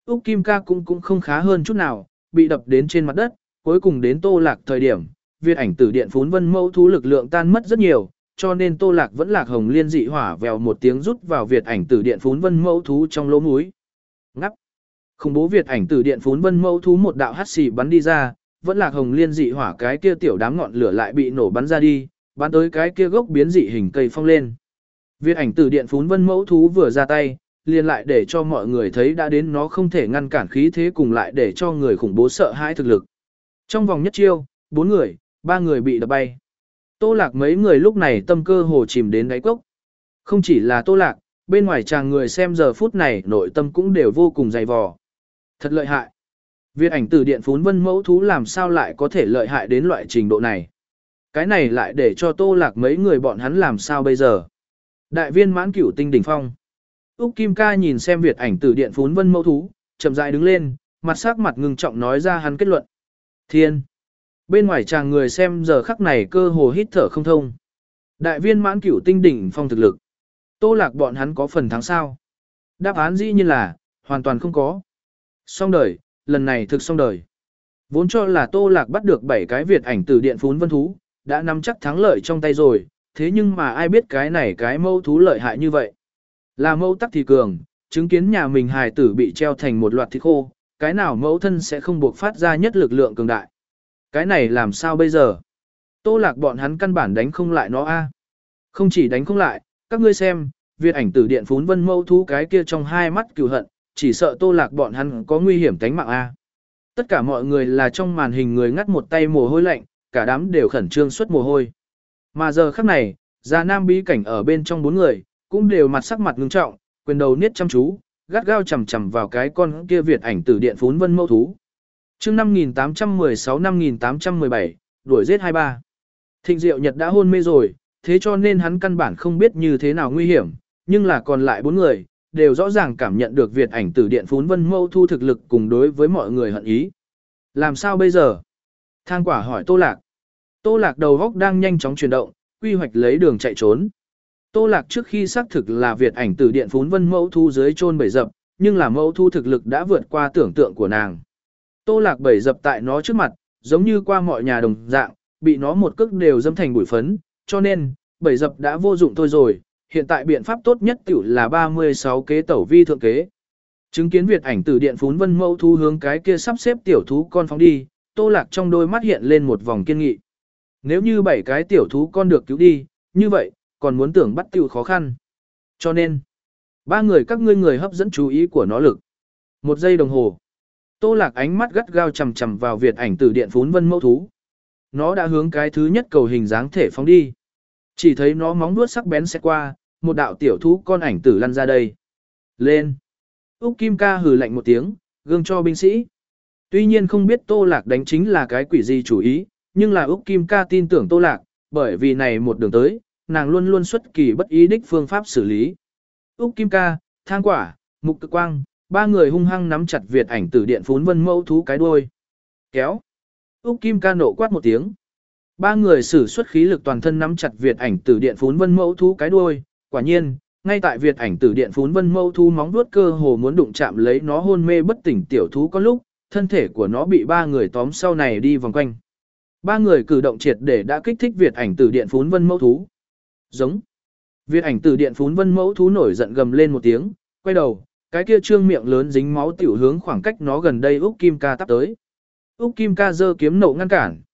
Úc Kim ca cũng cũng không khá hơn chút nào, bị đập đến trên mặt đất, cuối cùng đến Tô Lạc thời điểm, Việt ảnh tử điện phún vân mẫu thú lực lượng tan mất rất nhiều, cho nên Tô Lạc vẫn lạc hồng liên dị hỏa vèo một tiếng rút vào Việt ảnh tử điện phún vân mẫu thú trong lỗ mũi. Ngắp. Khủng bố Việt ảnh tử điện phún vân mẫu thú một đạo hắt xì bắn đi ra, vẫn lạc hồng liên dị hỏa cái kia tiểu đám ngọn lửa lại bị nổ bắn ra đi, bắn tới cái kia gốc biến dị hình cây phong lên. Việt ảnh tử điện phún vân mẫu thú vừa ra tay, liền lại để cho mọi người thấy đã đến nó không thể ngăn cản khí thế cùng lại để cho người khủng bố sợ hãi thực lực. Trong vòng nhất chiêu, bốn người, ba người bị đập bay. Tô Lạc mấy người lúc này tâm cơ hồ chìm đến đáy cốc. Không chỉ là Tô Lạc, bên ngoài chàng người xem giờ phút này nội tâm cũng đều vô cùng dày vò. Thật lợi hại. Việt ảnh tử điện phún vân mẫu thú làm sao lại có thể lợi hại đến loại trình độ này. Cái này lại để cho Tô Lạc mấy người bọn hắn làm sao bây giờ. Đại viên mãn cửu tinh đỉnh phong. Úc Kim ca nhìn xem Việt ảnh tử điện phún vân mẫu thú, chậm rãi đứng lên, mặt sắc mặt ngưng trọng nói ra hắn kết luận. Thiên. Bên ngoài chàng người xem giờ khắc này cơ hồ hít thở không thông. Đại viên mãn cửu tinh đỉnh phong thực lực. Tô Lạc bọn hắn có phần thắng sao? Đáp án dĩ nhiên là, hoàn toàn không có. Xong đời, lần này thực xong đời. Vốn cho là Tô Lạc bắt được bảy cái Việt ảnh tử điện phún vân thú, đã nắm chắc thắng lợi trong tay rồi, thế nhưng mà ai biết cái này cái mâu thú lợi hại như vậy. Là mâu tắc thì cường, chứng kiến nhà mình hài tử bị treo thành một loạt thịt khô, cái nào mẫu thân sẽ không buộc phát ra nhất lực lượng cường đại. Cái này làm sao bây giờ? Tô Lạc bọn hắn căn bản đánh không lại nó a. Không chỉ đánh không lại, các ngươi xem, Việt ảnh tử điện phún vân mâu thú cái kia trong hai mắt cừu hận, chỉ sợ Tô Lạc bọn hắn có nguy hiểm tính mạng a. Tất cả mọi người là trong màn hình người ngắt một tay mồ hôi lạnh, cả đám đều khẩn trương xuất mồ hôi. Mà giờ khắc này, già nam bí cảnh ở bên trong bốn người, cũng đều mặt sắc mặt ngưng trọng, quyền đầu niết chăm chú, gắt gao chầm chầm vào cái con kia Việt ảnh tử điện phún vân mâu thú. Chương năm nghìn tám trăm mười sáu năm nghìn tám trăm mười bảy, đuổi giết hai ba. Thịnh Diệu Nhật đã hôn mê rồi, thế cho nên hắn căn bản không biết như thế nào nguy hiểm, nhưng là còn lại bốn người, đều rõ ràng cảm nhận được Việt ảnh tử điện phún vân mâu thu thực lực cùng đối với mọi người hận ý. Làm sao bây giờ? Thang quả hỏi Tô Lạc. Tô Lạc đầu góc đang nhanh chóng chuyển động, quy hoạch lấy đường chạy trốn. Tô Lạc trước khi xác thực là Việt ảnh tử điện phún vân mẫu thu dưới chôn bầy dập, nhưng là mẫu thu thực lực đã vượt qua tưởng tượng của nàng. Tô Lạc bầy dập tại nó trước mặt, giống như qua mọi nhà đồng dạng, bị nó một cước đều dâm thành bụi phấn, cho nên, bầy dập đã vô dụng thôi rồi, hiện tại biện pháp tốt nhất tiểu là ba mươi sáu kế tẩu vi thượng kế. Chứng kiến Việt ảnh tử điện phún vân mẫu thu hướng cái kia sắp xếp tiểu thú con phóng đi, Tô Lạc trong đôi mắt hiện lên một vòng kiên nghị. Nếu như bảy cái tiểu thú con được cứu đi, như vậy, còn muốn tưởng bắt tiểu khó khăn. Cho nên, ba người các ngươi người hấp dẫn chú ý của nó lực. Một giây đồng hồ, Tô Lạc ánh mắt gắt gao chầm chầm vào Việt ảnh tử điện phún vân mẫu thú. Nó đã hướng cái thứ nhất cầu hình dáng thể phóng đi. Chỉ thấy nó móng vuốt sắc bén sẽ qua, một đạo tiểu thú con ảnh tử lăn ra đây. Lên! Úc Kim ca hừ lạnh một tiếng, gương cho binh sĩ. Tuy nhiên không biết Tô Lạc đánh chính là cái quỷ gì chủ ý, nhưng là Úc Kim ca tin tưởng Tô Lạc, bởi vì này một đường tới, nàng luôn luôn xuất kỳ bất ý đích phương pháp xử lý. Úc Kim ca, Thang quả, Mục Cực Quang, ba người hung hăng nắm chặt Việt ảnh tử điện phún vân mẫu thú cái đuôi. Kéo! Úc Kim ca nộ quát một tiếng. Ba người sử xuất khí lực toàn thân nắm chặt Việt ảnh tử điện phún vân mẫu thú cái đuôi, quả nhiên, ngay tại Việt ảnh tử điện phún vân mẫu thú móng vuốt cơ hồ muốn đụng chạm lấy nó hôn mê bất tỉnh tiểu thú có lúc, thân thể của nó bị ba người tóm sau này đi vòng quanh. Ba người cử động triệt để đã kích thích Việt ảnh tử điện phún vân mẫu thú. Giống. Việt ảnh tử điện phún vân mẫu thú nổi giận gầm lên một tiếng, quay đầu, cái kia trương miệng lớn dính máu tiểu hướng khoảng cách nó gần đây Úc Kim ca tắp tới. Úc Kim ca giơ kiếm nộ ngăn cản,